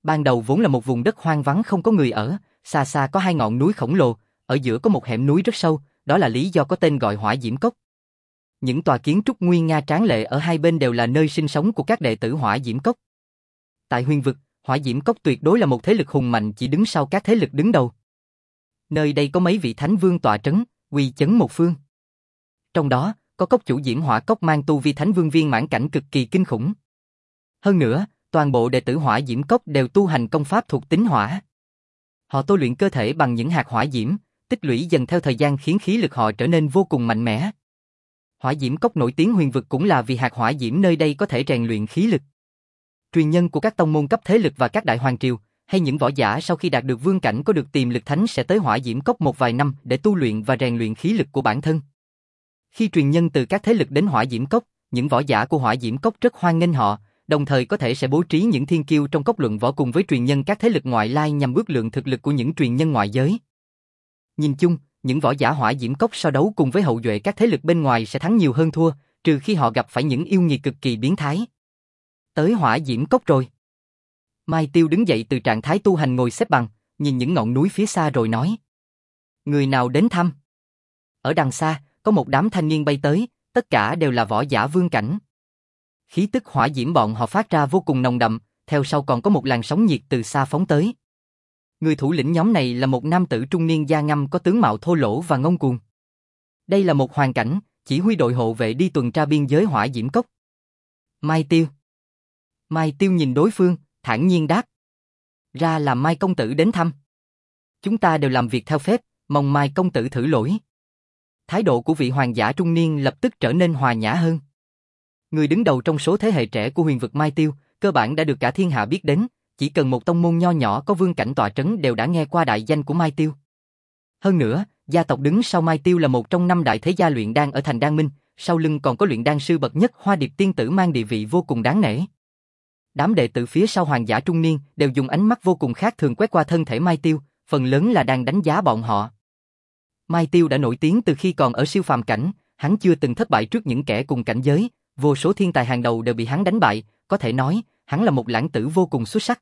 Ban đầu vốn là một vùng đất hoang vắng không có người ở, xa xa có hai ngọn núi khổng lồ, ở giữa có một hẻm núi rất sâu, đó là lý do có tên gọi Hỏa Diễm Cốc. Những tòa kiến trúc nguy nga tráng lệ ở hai bên đều là nơi sinh sống của các đệ tử Hỏa Diễm Cốc. Tại Huyền Vực, Hỏa Diễm Cốc tuyệt đối là một thế lực hùng mạnh chỉ đứng sau các thế lực đứng đầu. Nơi đây có mấy vị thánh vương tọa trấn, uy chấn một phương. Trong đó, có cốc chủ Diễm Hỏa Cốc mang tu vi thánh vương viên mãn cảnh cực kỳ kinh khủng. Hơn nữa, toàn bộ đệ tử Hỏa Diễm Cốc đều tu hành công pháp thuộc tính hỏa. Họ tu luyện cơ thể bằng những hạt hỏa diễm, tích lũy dần theo thời gian khiến khí lực họ trở nên vô cùng mạnh mẽ. Hỏa Diễm Cốc nổi tiếng Huyền Vực cũng là vì hạt hỏa diễm nơi đây có thể rèn luyện khí lực. Truyền nhân của các tông môn cấp thế lực và các đại hoàng triều, hay những võ giả sau khi đạt được vương cảnh có được tiềm lực thánh sẽ tới Hỏa Diễm Cốc một vài năm để tu luyện và rèn luyện khí lực của bản thân. Khi truyền nhân từ các thế lực đến Hỏa Diễm Cốc, những võ giả của Hỏa Diễm Cốc rất hoan nghênh họ, đồng thời có thể sẽ bố trí những thiên kiêu trong cốc luận võ cùng với truyền nhân các thế lực ngoại lai nhằm ước lượng thực lực của những truyền nhân ngoại giới. Nhìn chung, những võ giả Hỏa Diễm Cốc so đấu cùng với hậu duệ các thế lực bên ngoài sẽ thắng nhiều hơn thua, trừ khi họ gặp phải những yêu nghiệt cực kỳ biến thái. Tới Hỏa Diễm Cốc rồi. Mai Tiêu đứng dậy từ trạng thái tu hành ngồi xếp bằng, nhìn những ngọn núi phía xa rồi nói. Người nào đến thăm? Ở đằng xa, có một đám thanh niên bay tới, tất cả đều là võ giả vương cảnh. Khí tức hỏa diễm bọn họ phát ra vô cùng nồng đậm, theo sau còn có một làn sóng nhiệt từ xa phóng tới. Người thủ lĩnh nhóm này là một nam tử trung niên da ngăm có tướng mạo thô lỗ và ngông cuồng. Đây là một hoàn cảnh, chỉ huy đội hộ vệ đi tuần tra biên giới Hỏa Diễm Cốc. Mai Tiêu. Mai Tiêu nhìn đối phương, thản nhiên đáp. Ra là Mai công tử đến thăm. Chúng ta đều làm việc theo phép, mong Mai công tử thử lỗi. Thái độ của vị hoàng giả trung niên lập tức trở nên hòa nhã hơn. Người đứng đầu trong số thế hệ trẻ của Huyền Vực Mai Tiêu, cơ bản đã được cả thiên hạ biết đến, chỉ cần một tông môn nho nhỏ có vương cảnh tọa trấn đều đã nghe qua đại danh của Mai Tiêu. Hơn nữa, gia tộc đứng sau Mai Tiêu là một trong 5 đại thế gia luyện đan ở thành Đan Minh, sau lưng còn có luyện đan sư bậc nhất Hoa Điệp tiên tử mang địa vị vô cùng đáng nể. Đám đệ tử phía sau hoàng giả trung niên đều dùng ánh mắt vô cùng khác thường quét qua thân thể Mai Tiêu, phần lớn là đang đánh giá bọn họ. Mai Tiêu đã nổi tiếng từ khi còn ở siêu phàm cảnh, hắn chưa từng thất bại trước những kẻ cùng cảnh giới, vô số thiên tài hàng đầu đều bị hắn đánh bại, có thể nói, hắn là một lãng tử vô cùng xuất sắc.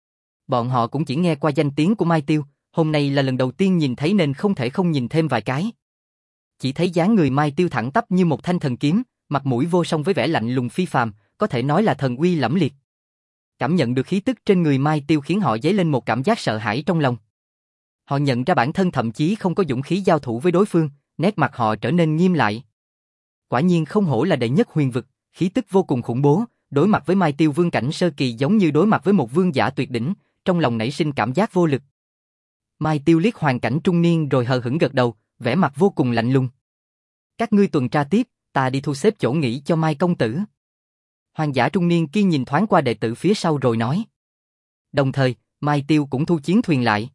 Bọn họ cũng chỉ nghe qua danh tiếng của Mai Tiêu, hôm nay là lần đầu tiên nhìn thấy nên không thể không nhìn thêm vài cái. Chỉ thấy dáng người Mai Tiêu thẳng tắp như một thanh thần kiếm, mặt mũi vô song với vẻ lạnh lùng phi phàm, có thể nói là thần uy lẫm liệt. Cảm nhận được khí tức trên người Mai Tiêu khiến họ dấy lên một cảm giác sợ hãi trong lòng. Họ nhận ra bản thân thậm chí không có dũng khí giao thủ với đối phương, nét mặt họ trở nên nghiêm lại. Quả nhiên không hổ là đệ nhất Huyền Vực, khí tức vô cùng khủng bố, đối mặt với Mai Tiêu vương cảnh sơ kỳ giống như đối mặt với một vương giả tuyệt đỉnh, trong lòng nảy sinh cảm giác vô lực. Mai Tiêu liếc hoàn cảnh trung niên rồi hờ hững gật đầu, vẻ mặt vô cùng lạnh lùng. Các ngươi tuần tra tiếp, ta đi thu xếp chỗ nghỉ cho Mai công tử. Hoàng giả trung niên kia nhìn thoáng qua đệ tử phía sau rồi nói. Đồng thời, Mai Tiêu cũng thu chiến thuyền lại.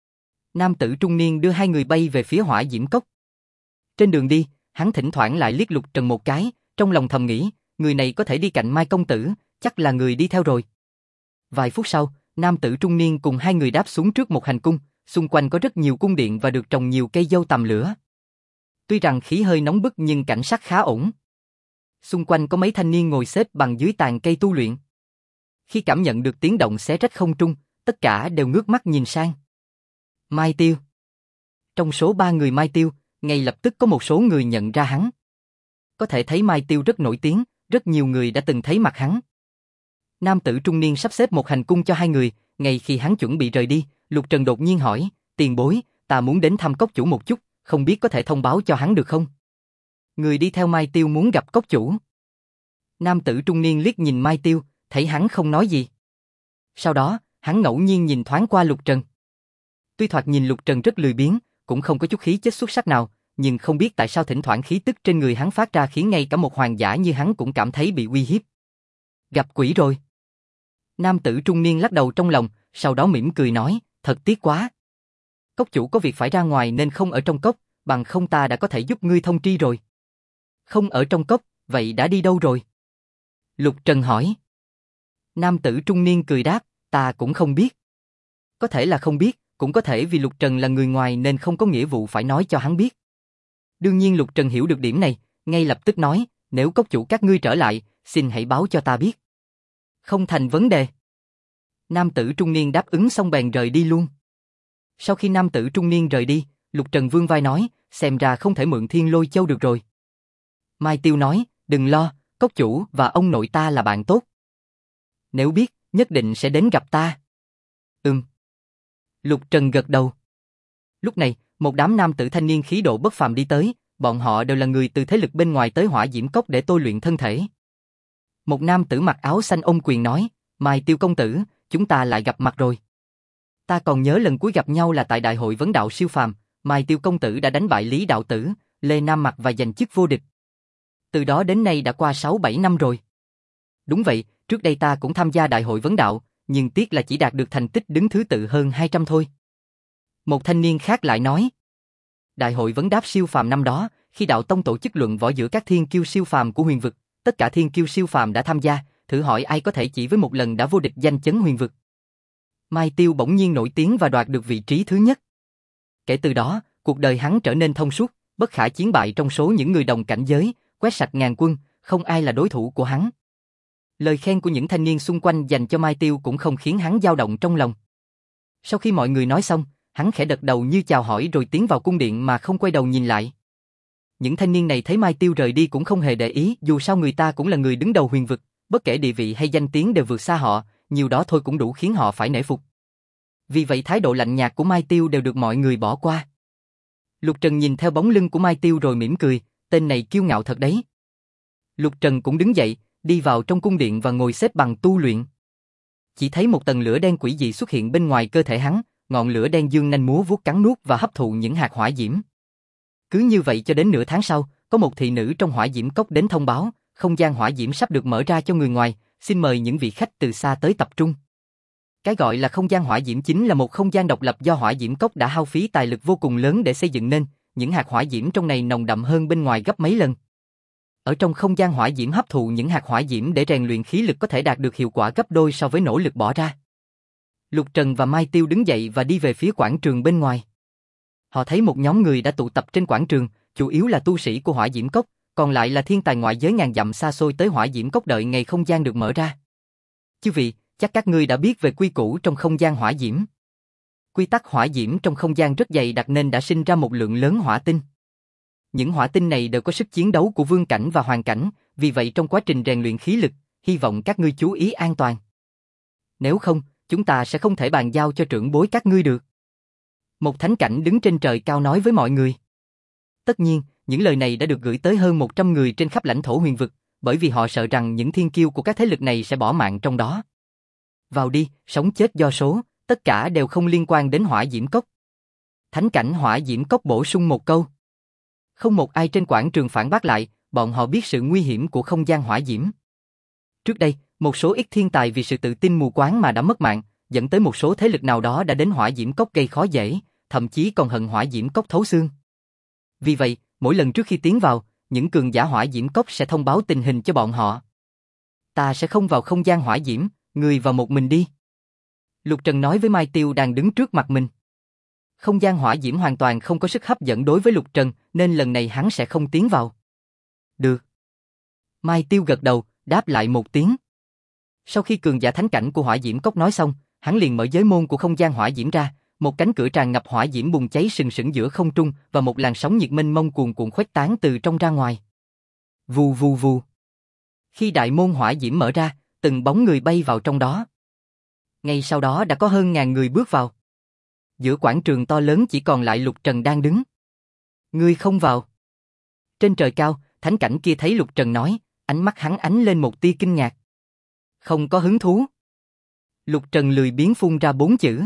Nam tử trung niên đưa hai người bay về phía Hỏa Diễm Cốc. Trên đường đi, hắn thỉnh thoảng lại liếc Lục Trần một cái, trong lòng thầm nghĩ, người này có thể đi cạnh Mai công tử, chắc là người đi theo rồi. Vài phút sau, nam tử trung niên cùng hai người đáp xuống trước một hành cung, xung quanh có rất nhiều cung điện và được trồng nhiều cây dâu tằm lửa. Tuy rằng khí hơi nóng bức nhưng cảnh sắc khá ổn. Xung quanh có mấy thanh niên ngồi xếp bằng dưới tàn cây tu luyện. Khi cảm nhận được tiếng động xé rách không trung, tất cả đều ngước mắt nhìn sang. Mai Tiêu. Trong số 3 người Mai Tiêu, ngay lập tức có một số người nhận ra hắn. Có thể thấy Mai Tiêu rất nổi tiếng, rất nhiều người đã từng thấy mặt hắn. Nam tử trung niên sắp xếp một hành cung cho hai người, ngay khi hắn chuẩn bị rời đi, Lục Trần đột nhiên hỏi, tiền bối, ta muốn đến thăm cốc chủ một chút, không biết có thể thông báo cho hắn được không? Người đi theo Mai Tiêu muốn gặp cốc chủ. Nam tử trung niên liếc nhìn Mai Tiêu, thấy hắn không nói gì. Sau đó, hắn ngẫu nhiên nhìn thoáng qua Lục Trần. Tuy thoạt nhìn Lục Trần rất lười biếng, cũng không có chút khí chất xuất sắc nào, nhưng không biết tại sao thỉnh thoảng khí tức trên người hắn phát ra khiến ngay cả một hoàng giả như hắn cũng cảm thấy bị uy hiếp. Gặp quỷ rồi. Nam tử trung niên lắc đầu trong lòng, sau đó mỉm cười nói, thật tiếc quá. Cốc chủ có việc phải ra ngoài nên không ở trong cốc, bằng không ta đã có thể giúp ngươi thông tri rồi. Không ở trong cốc, vậy đã đi đâu rồi? Lục Trần hỏi. Nam tử trung niên cười đáp, ta cũng không biết. Có thể là không biết, cũng có thể vì Lục Trần là người ngoài nên không có nghĩa vụ phải nói cho hắn biết. Đương nhiên Lục Trần hiểu được điểm này, ngay lập tức nói, nếu cốc chủ các ngươi trở lại, xin hãy báo cho ta biết. Không thành vấn đề. Nam tử trung niên đáp ứng xong bèn rời đi luôn. Sau khi nam tử trung niên rời đi, Lục Trần vươn vai nói, xem ra không thể mượn Thiên Lôi Châu được rồi. Mai Tiêu nói, đừng lo, cốc chủ và ông nội ta là bạn tốt. Nếu biết, nhất định sẽ đến gặp ta. Lục Trần gật đầu. Lúc này, một đám nam tử thanh niên khí độ bất phàm đi tới, bọn họ đều là người từ thế lực bên ngoài tới Hỏa Diễm Cốc để tôi luyện thân thể. Một nam tử mặc áo xanh ôm quyền nói, Mai Tiêu công tử, chúng ta lại gặp mặt rồi. Ta còn nhớ lần cuối gặp nhau là tại đại hội vấn đạo siêu phàm, Mai Tiêu công tử đã đánh bại Lý đạo tử, Lê Nam Mặc và giành chức vô địch. Từ đó đến nay đã qua 6-7 năm rồi. Đúng vậy, trước đây ta cũng tham gia đại hội vấn đạo, nhưng tiếc là chỉ đạt được thành tích đứng thứ tự hơn 200 thôi. Một thanh niên khác lại nói, đại hội vấn đáp siêu phàm năm đó, khi đạo tông tổ chức luận võ giữa các thiên kiêu siêu phàm của huyền vực, tất cả thiên kiêu siêu phàm đã tham gia, thử hỏi ai có thể chỉ với một lần đã vô địch danh chấn huyền vực. Mai Tiêu bỗng nhiên nổi tiếng và đoạt được vị trí thứ nhất. Kể từ đó, cuộc đời hắn trở nên thông suốt, bất khả chiến bại trong số những người đồng cảnh giới, quét sạch ngàn quân, không ai là đối thủ của hắn. Lời khen của những thanh niên xung quanh dành cho Mai Tiêu cũng không khiến hắn dao động trong lòng. Sau khi mọi người nói xong, hắn khẽ gật đầu như chào hỏi rồi tiến vào cung điện mà không quay đầu nhìn lại. Những thanh niên này thấy Mai Tiêu rời đi cũng không hề để ý, dù sao người ta cũng là người đứng đầu huyền vực, bất kể địa vị hay danh tiếng đều vượt xa họ, nhiều đó thôi cũng đủ khiến họ phải nể phục. Vì vậy thái độ lạnh nhạt của Mai Tiêu đều được mọi người bỏ qua. Lục Trần nhìn theo bóng lưng của Mai Tiêu rồi mỉm cười, tên này kiêu ngạo thật đấy. Lục Trần cũng đứng dậy, đi vào trong cung điện và ngồi xếp bằng tu luyện. Chỉ thấy một tầng lửa đen quỷ dị xuất hiện bên ngoài cơ thể hắn, ngọn lửa đen dương nanh múa vuốt cắn nuốt và hấp thụ những hạt hỏa diễm. Cứ như vậy cho đến nửa tháng sau, có một thị nữ trong Hỏa Diễm Cốc đến thông báo, không gian hỏa diễm sắp được mở ra cho người ngoài, xin mời những vị khách từ xa tới tập trung. Cái gọi là không gian hỏa diễm chính là một không gian độc lập do Hỏa Diễm Cốc đã hao phí tài lực vô cùng lớn để xây dựng nên, những hạt hỏa diễm trong này nồng đậm hơn bên ngoài gấp mấy lần. Ở trong không gian hỏa diễm hấp thụ những hạt hỏa diễm để rèn luyện khí lực có thể đạt được hiệu quả gấp đôi so với nỗ lực bỏ ra. Lục Trần và Mai Tiêu đứng dậy và đi về phía quảng trường bên ngoài. Họ thấy một nhóm người đã tụ tập trên quảng trường, chủ yếu là tu sĩ của Hỏa Diễm Cốc, còn lại là thiên tài ngoại giới ngàn dặm xa xôi tới Hỏa Diễm Cốc đợi ngày không gian được mở ra. Chư vị, chắc các ngươi đã biết về quy củ trong không gian hỏa diễm. Quy tắc hỏa diễm trong không gian rất dày đặc nên đã sinh ra một lượng lớn hỏa tinh. Những hỏa tinh này đều có sức chiến đấu của vương cảnh và hoàng cảnh, vì vậy trong quá trình rèn luyện khí lực, hy vọng các ngươi chú ý an toàn. Nếu không, chúng ta sẽ không thể bàn giao cho trưởng bối các ngươi được. Một thánh cảnh đứng trên trời cao nói với mọi người. Tất nhiên, những lời này đã được gửi tới hơn 100 người trên khắp lãnh thổ huyền vực, bởi vì họ sợ rằng những thiên kiêu của các thế lực này sẽ bỏ mạng trong đó. Vào đi, sống chết do số, tất cả đều không liên quan đến Hỏa Diễm Cốc. Thánh cảnh Hỏa Diễm Cốc bổ sung một câu. Không một ai trên quảng trường phản bác lại, bọn họ biết sự nguy hiểm của không gian hỏa diễm. Trước đây, một số ít thiên tài vì sự tự tin mù quáng mà đã mất mạng, dẫn tới một số thế lực nào đó đã đến Hỏa Diễm Cốc gây khó dễ, thậm chí còn hận Hỏa Diễm Cốc thấu xương. Vì vậy, mỗi lần trước khi tiến vào, những cường giả Hỏa Diễm Cốc sẽ thông báo tình hình cho bọn họ. Ta sẽ không vào không gian hỏa diễm, người vào một mình đi. Lục Trần nói với Mai Tiêu đang đứng trước mặt mình. Không gian hỏa diễm hoàn toàn không có sức hấp dẫn đối với Lục Trần, nên lần này hắn sẽ không tiến vào. Được. Mai Tiêu gật đầu, đáp lại một tiếng. Sau khi cường giả thánh cảnh của Hỏa Diễm Cốc nói xong, hắn liền mở giới môn của không gian hỏa diễm ra, một cánh cửa tràn ngập hỏa diễm bùng cháy sừng sững giữa không trung và một làn sóng nhiệt mênh mông cuồn cuộn khuếch tán từ trong ra ngoài. Vù vù vù. Khi đại môn hỏa diễm mở ra, từng bóng người bay vào trong đó. Ngay sau đó đã có hơn ngàn người bước vào. Giữa quảng trường to lớn chỉ còn lại Lục Trần đang đứng. Ngươi không vào. Trên trời cao, thánh cảnh kia thấy Lục Trần nói, ánh mắt hắn ánh lên một tia kinh ngạc. Không có hứng thú. Lục Trần lười biếng phun ra 4 chữ.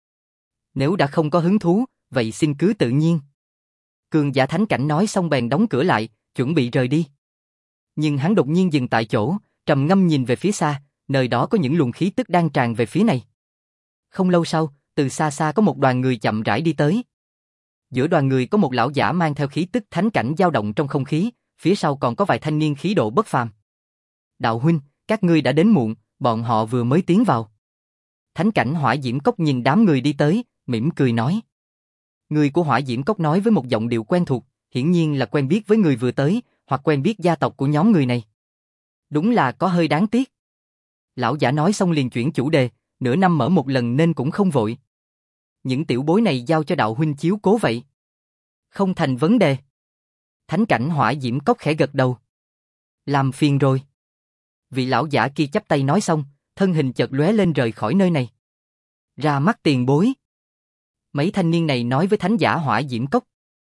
Nếu đã không có hứng thú, vậy xin cứ tự nhiên. Cường giả thánh cảnh nói xong bèn đóng cửa lại, chuẩn bị rời đi. Nhưng hắn đột nhiên dừng tại chỗ, trầm ngâm nhìn về phía xa, nơi đó có những luồng khí tức đang tràn về phía này. Không lâu sau, từ xa xa có một đoàn người chậm rãi đi tới. Giữa đoàn người có một lão giả mang theo khí tức thánh cảnh dao động trong không khí, phía sau còn có vài thanh niên khí độ bất phàm. Đạo huynh, các ngươi đã đến muộn, bọn họ vừa mới tiến vào. Thánh cảnh Hỏa Diễm Cốc nhìn đám người đi tới, mỉm cười nói. Người của Hỏa Diễm Cốc nói với một giọng điệu quen thuộc, hiển nhiên là quen biết với người vừa tới, hoặc quen biết gia tộc của nhóm người này. Đúng là có hơi đáng tiếc. Lão giả nói xong liền chuyển chủ đề, nửa năm mở một lần nên cũng không vội. Những tiểu bối này giao cho đạo huynh chiếu cố vậy. Không thành vấn đề. Thánh cảnh Hỏa Diễm Cốc khẽ gật đầu. Làm phiền rồi. Vị lão giả kia chắp tay nói xong, thân hình chợt lóe lên rời khỏi nơi này. Ra mắt tiền bối. Mấy thanh niên này nói với thánh giả Hỏa Diễm Cốc.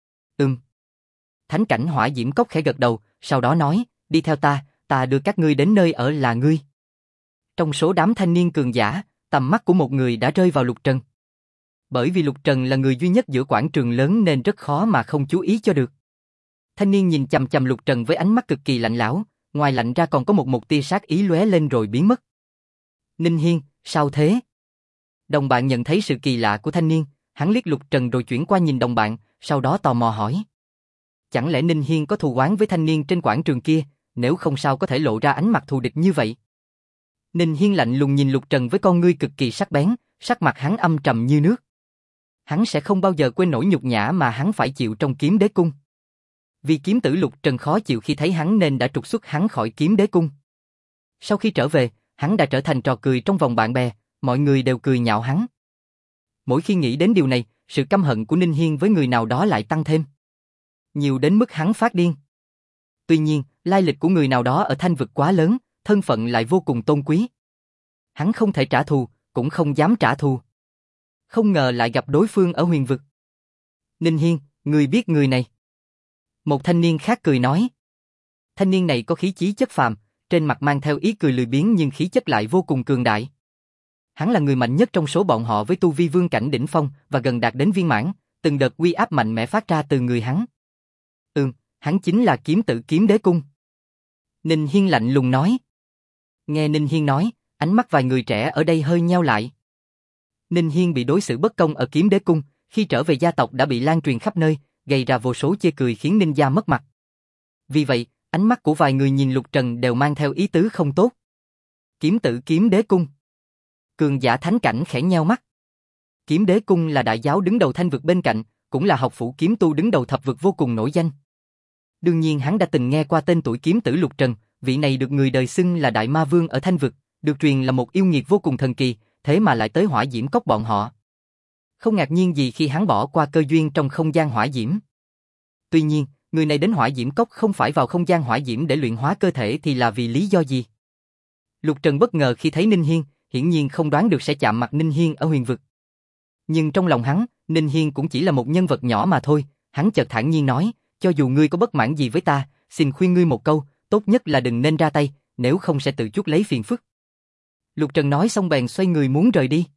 Thánh cảnh Hỏa Diễm Cốc khẽ gật đầu, sau đó nói, đi theo ta đưa các ngươi đến nơi ở là ngươi. Trong số đám thanh niên cường giả, tầm mắt của một người đã rơi vào Lục Trần. Bởi vì Lục Trần là người duy nhất giữa quảng trường lớn nên rất khó mà không chú ý cho được. Thanh niên nhìn chằm chằm Lục Trần với ánh mắt cực kỳ lạnh lẽo, ngoài lạnh ra còn có một tia sát ý lóe lên rồi biến mất. Ninh Hiên, sao thế? Đồng bạn nhận thấy sự kỳ lạ của thanh niên, hắn liếc Lục Trần rồi chuyển qua nhìn đồng bạn, sau đó tò mò hỏi. Chẳng lẽ Ninh Hiên có thù oán với thanh niên trên quảng trường kia, nếu không sao có thể lộ ra ánh mặt thù địch như vậy? Ninh Hiên lạnh lùng nhìn Lục Trần với con ngươi cực kỳ sắc bén, sắc mặt hắn âm trầm như nước. Hắn sẽ không bao giờ quên nỗi nhục nhã mà hắn phải chịu trong Kiếm Đế Cung. Vì kiếm tử Lục Trần khó chịu khi thấy hắn nên đã trục xuất hắn khỏi Kiếm Đế Cung. Sau khi trở về, hắn đã trở thành trò cười trong vòng bạn bè, mọi người đều cười nhạo hắn. Mỗi khi nghĩ đến điều này, sự căm hận của Ninh Hiên với người nào đó lại tăng thêm. Nhiều đến mức hắn phát điên. Tuy nhiên, lai lịch của người nào đó ở Thanh Vực quá lớn, thân phận lại vô cùng tôn quý. Hắn không thể trả thù, cũng không dám trả thù. Không ngờ lại gặp đối phương ở Huyền Vực. Ninh Hiên, ngươi biết người này? Một thanh niên khác cười nói. Thanh niên này có khí chí chất phàm, trên mặt mang theo ý cười lười biếng nhưng khí chất lại vô cùng cường đại. Hắn là người mạnh nhất trong số bọn họ với tu vi vương cảnh đỉnh phong và gần đạt đến viên mãn, từng đợt uy áp mạnh mẽ phát ra từ người hắn. Hắn chính là kiếm tử Kiếm Đế Cung. Ninh Hiên lạnh lùng nói. Nghe Ninh Hiên nói, ánh mắt vài người trẻ ở đây hơi nheo lại. Ninh Hiên bị đối xử bất công ở Kiếm Đế Cung, khi trở về gia tộc đã bị lan truyền khắp nơi, gây ra vô số chê cười khiến Ninh gia mất mặt. Vì vậy, ánh mắt của vài người nhìn Lục Trần đều mang theo ý tứ không tốt. Kiếm tử Kiếm Đế Cung. Cường giả thánh cảnh khẽ nheo mắt. Kiếm Đế Cung là đại giáo đứng đầu Thanh Vực bên cạnh, cũng là học phủ kiếm tu đứng đầu thập vực vô cùng nổi danh. Đương nhiên hắn đã từng nghe qua tên tuổi kiếm tử Lục Trần, vị này được người đời xưng là Đại Ma Vương ở Thanh Vực, được truyền là một yêu nghiệt vô cùng thần kỳ, thế mà lại tới Hỏa Diễm Cốc bọn họ. Không ngạc nhiên gì khi hắn bỏ qua cơ duyên trong không gian hỏa diễm. Tuy nhiên, người này đến Hỏa Diễm Cốc không phải vào không gian hỏa diễm để luyện hóa cơ thể thì là vì lý do gì? Lục Trần bất ngờ khi thấy Ninh Hiên, hiển nhiên không đoán được sẽ chạm mặt Ninh Hiên ở Huyền Vực. Nhưng trong lòng hắn, Ninh Hiên cũng chỉ là một nhân vật nhỏ mà thôi, hắn chợt thản nhiên nói, cho dù ngươi có bất mãn gì với ta, xin khuyên ngươi một câu, tốt nhất là đừng nên ra tay, nếu không sẽ tự chuốc lấy phiền phức. Lục Trần nói xong bèn xoay người muốn rời đi.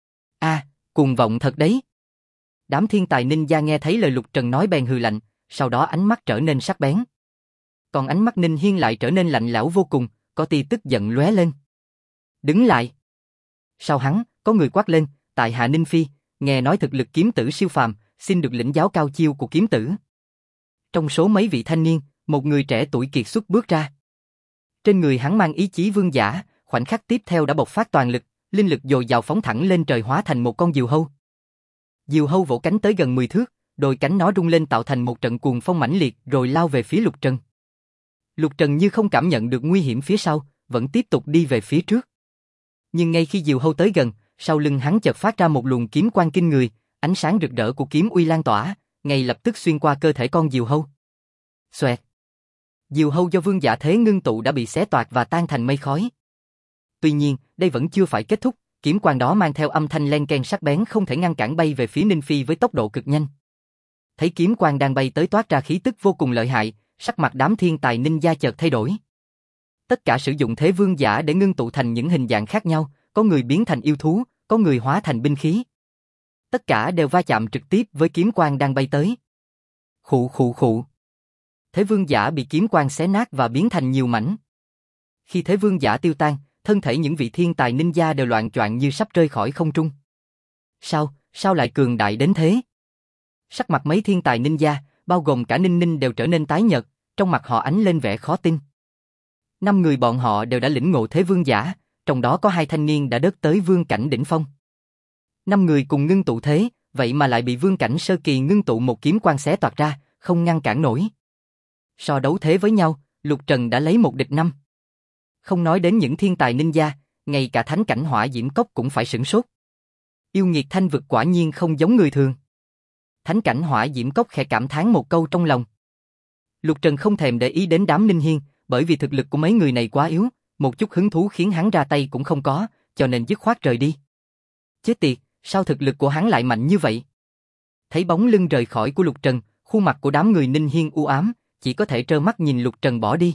Cuồng vọng thật đấy. Đám thiên tài ninh gia nghe thấy lời Lục Trần nói bèn hừ lạnh, sau đó ánh mắt trở nên sắc bén. Còn ánh mắt Ninh Hiên lại trở nên lạnh lẽo vô cùng, có tia tức giận lóe lên. Đứng lại. Sau hắn, có người quát lên, tại hạ Ninh Phi, nghe nói thực lực kiếm tử siêu phàm, xin được lĩnh giáo cao chiêu của kiếm tử. Trong số mấy vị thanh niên, một người trẻ tuổi kiệt xuất bước ra. Trên người hắn mang ý chí vương giả, khoảnh khắc tiếp theo đã bộc phát toàn lực, linh lực dồi dào phóng thẳng lên trời hóa thành một con diều hâu. Diều hâu vỗ cánh tới gần 10 thước, đôi cánh nó rung lên tạo thành một trận cuồng phong mãnh liệt rồi lao về phía Lục Trần. Lục Trần như không cảm nhận được nguy hiểm phía sau, vẫn tiếp tục đi về phía trước. Nhưng ngay khi diều hâu tới gần, sau lưng hắn chợt phát ra một luồng kiếm quang kinh người, ánh sáng rực rỡ của kiếm uy lan tỏa, ngay lập tức xuyên qua cơ thể con diều hâu. Xoẹt. Diều hâu do vương giả thế ngưng tụ đã bị xé toạc và tan thành mây khói. Tuy nhiên, đây vẫn chưa phải kết thúc, kiếm quang đó mang theo âm thanh len keng sắc bén không thể ngăn cản bay về phía Ninh Phi với tốc độ cực nhanh. Thấy kiếm quang đang bay tới toát ra khí tức vô cùng lợi hại, sắc mặt đám thiên tài ninh gia chợt thay đổi. Tất cả sử dụng thế vương giả để ngưng tụ thành những hình dạng khác nhau, có người biến thành yêu thú, có người hóa thành binh khí. Tất cả đều va chạm trực tiếp với kiếm quang đang bay tới. Khụ khụ khụ. Thế vương giả bị kiếm quang xé nát và biến thành nhiều mảnh. Khi thế vương giả tiêu tan, thân thể những vị thiên tài ninh gia đều loạng choạng như sắp rơi khỏi không trung. Sao lại cường đại đến thế? Sắc mặt mấy thiên tài ninh gia, bao gồm cả Ninh Ninh đều trở nên tái nhợt, trong mặt họ ánh lên vẻ khó tin. 5 người bọn họ đều đã lĩnh ngộ thế vương giả, trong đó có 2 thanh niên đã đớt tới vương cảnh đỉnh phong. 5 người cùng ngưng tụ thế, vậy mà lại bị vương cảnh sơ kỳ ngưng tụ một kiếm quang xé toạc ra, không ngăn cản nổi. So đấu thế với nhau, Lục Trần đã lấy 1 địch 5. Không nói đến những thiên tài ninh gia, ngay cả thánh cảnh hỏa diễm cốc cũng phải sửng sốt. Yêu nghiệt thanh vực quả nhiên không giống người thường. Thánh cảnh hỏa diễm cốc khẽ cảm thán một câu trong lòng. Lục Trần không thèm để ý đến đám Ninh Hiên, bởi vì thực lực của mấy người này quá yếu, một chút hứng thú khiến hắn ra tay cũng không có, cho nên dứt khoát rời đi. Chết tiệt, sao thực lực của hắn lại mạnh như vậy? Thấy bóng lưng rời khỏi của Lục Trần, khuôn mặt của đám người Ninh Hiên u ám, chỉ có thể trơ mắt nhìn Lục Trần bỏ đi.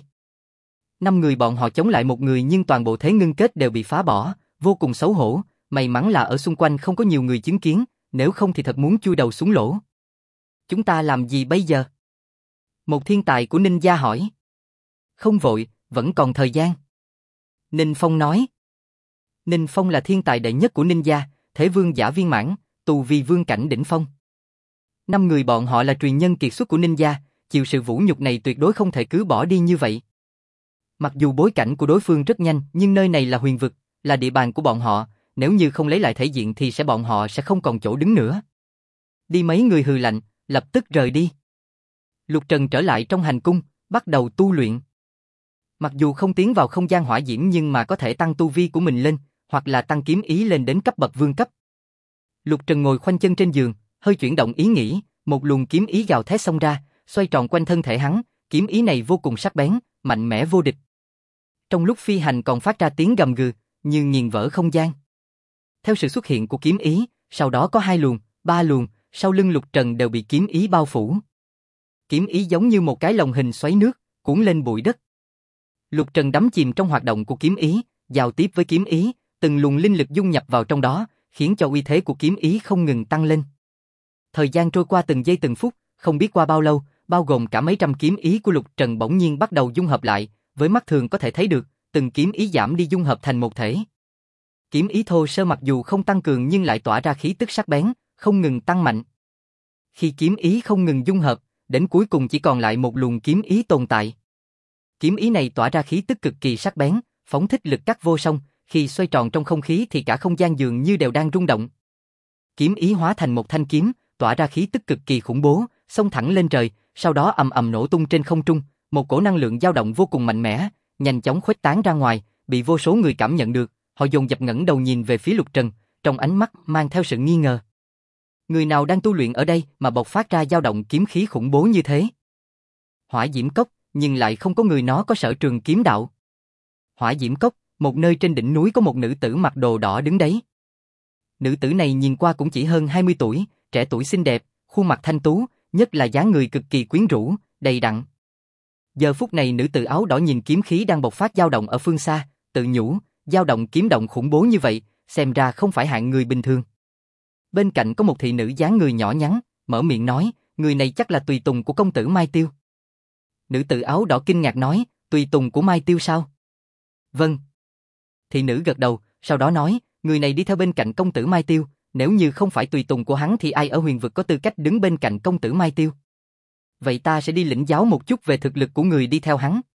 5 người bọn họ chống lại một người nhưng toàn bộ thế ngưng kết đều bị phá bỏ, vô cùng xấu hổ, may mắn là ở xung quanh không có nhiều người chứng kiến, nếu không thì thật muốn chui đầu xuống lỗ. Chúng ta làm gì bây giờ? Một thiên tài của Ninh gia hỏi. Không vội, vẫn còn thời gian. Ninh Phong nói. Ninh Phong là thiên tài đệ nhất của Ninh gia, thể vương giả viên mãn, tu vi vương cảnh đỉnh phong. 5 người bọn họ là truyền nhân kiệt xuất của Ninh gia, chịu sự vũ nhục này tuyệt đối không thể cứ bỏ đi như vậy. Mặc dù bối cảnh của đối phương rất nhanh, nhưng nơi này là huyền vực, là địa bàn của bọn họ, nếu như không lấy lại thể diện thì bọn họ sẽ không còn chỗ đứng nữa. Đi mấy người hừ lạnh, lập tức rời đi. Lục Trần trở lại trong hành cung, bắt đầu tu luyện. Mặc dù không tiến vào không gian hỏa diễm nhưng mà có thể tăng tu vi của mình lên, hoặc là tăng kiếm ý lên đến cấp bậc vương cấp. Lục Trần ngồi khoanh chân trên giường, hơi chuyển động ý nghĩ, một luồng kiếm ý gào thét xông ra, xoay tròn quanh thân thể hắn, kiếm ý này vô cùng sắc bén, mạnh mẽ vô địch. Trong lúc phi hành còn phát ra tiếng gầm gừ, như nghiền vỡ không gian. Theo sự xuất hiện của kiếm ý, sau đó có 2 luồng, 3 luồng, sau lưng Lục Trần đều bị kiếm ý bao phủ. Kiếm ý giống như một cái lồng hình xoáy nước, cuốn lên bụi đất. Lục Trần đắm chìm trong hoạt động của kiếm ý, giao tiếp với kiếm ý, từng luồng linh lực dung nhập vào trong đó, khiến cho uy thế của kiếm ý không ngừng tăng lên. Thời gian trôi qua từng giây từng phút, không biết qua bao lâu, bao gồm cả mấy trăm kiếm ý của Lục Trần bỗng nhiên bắt đầu dung hợp lại, với mắt thường có thể thấy được, từng kiếm ý giảm đi dung hợp thành một thể. Kiếm ý thô sơ mặc dù không tăng cường nhưng lại tỏa ra khí tức sắc bén, không ngừng tăng mạnh. Khi kiếm ý không ngừng dung hợp, đến cuối cùng chỉ còn lại một luồng kiếm ý tồn tại. Kiếm ý này tỏa ra khí tức cực kỳ sắc bén, phóng thích lực cắt vô song, khi xoay tròn trong không khí thì cả không gian dường như đều đang rung động. Kiếm ý hóa thành một thanh kiếm, tỏa ra khí tức cực kỳ khủng bố, xông thẳng lên trời, sau đó ầm ầm nổ tung trên không trung, một cổ năng lượng dao động vô cùng mạnh mẽ, nhanh chóng khuếch tán ra ngoài, bị vô số người cảm nhận được, họ dồn dập ngẩng đầu nhìn về phía Lục Trần, trong ánh mắt mang theo sự nghi ngờ. Người nào đang tu luyện ở đây mà bộc phát ra dao động kiếm khí khủng bố như thế? Hỏa Diễm Cốc, nhưng lại không có người nó có sở trường kiếm đạo. Hỏa Diễm Cốc, một nơi trên đỉnh núi có một nữ tử mặc đồ đỏ đứng đấy. Nữ tử này nhìn qua cũng chỉ hơn 20 tuổi, trẻ tuổi xinh đẹp, khuôn mặt thanh tú, nhất là dáng người cực kỳ quyến rũ, đầy đặn. Giờ phút này nữ tử áo đỏ nhìn kiếm khí đang bộc phát dao động ở phương xa, tự nhủ, dao động kiếm động khủng bố như vậy, xem ra không phải hạng người bình thường. Bên cạnh có một thị nữ dáng người nhỏ nhắn, mở miệng nói, người này chắc là tùy tùng của công tử Mai Tiêu. Nữ tử áo đỏ kinh ngạc nói, tùy tùng của Mai Tiêu sao? Vâng. Thị nữ gật đầu, sau đó nói, người này đi theo bên cạnh công tử Mai Tiêu, nếu như không phải tùy tùng của hắn thì ai ở huyền vực có tư cách đứng bên cạnh công tử Mai Tiêu. Vậy ta sẽ đi lĩnh giáo một chút về thực lực của người đi theo hắn.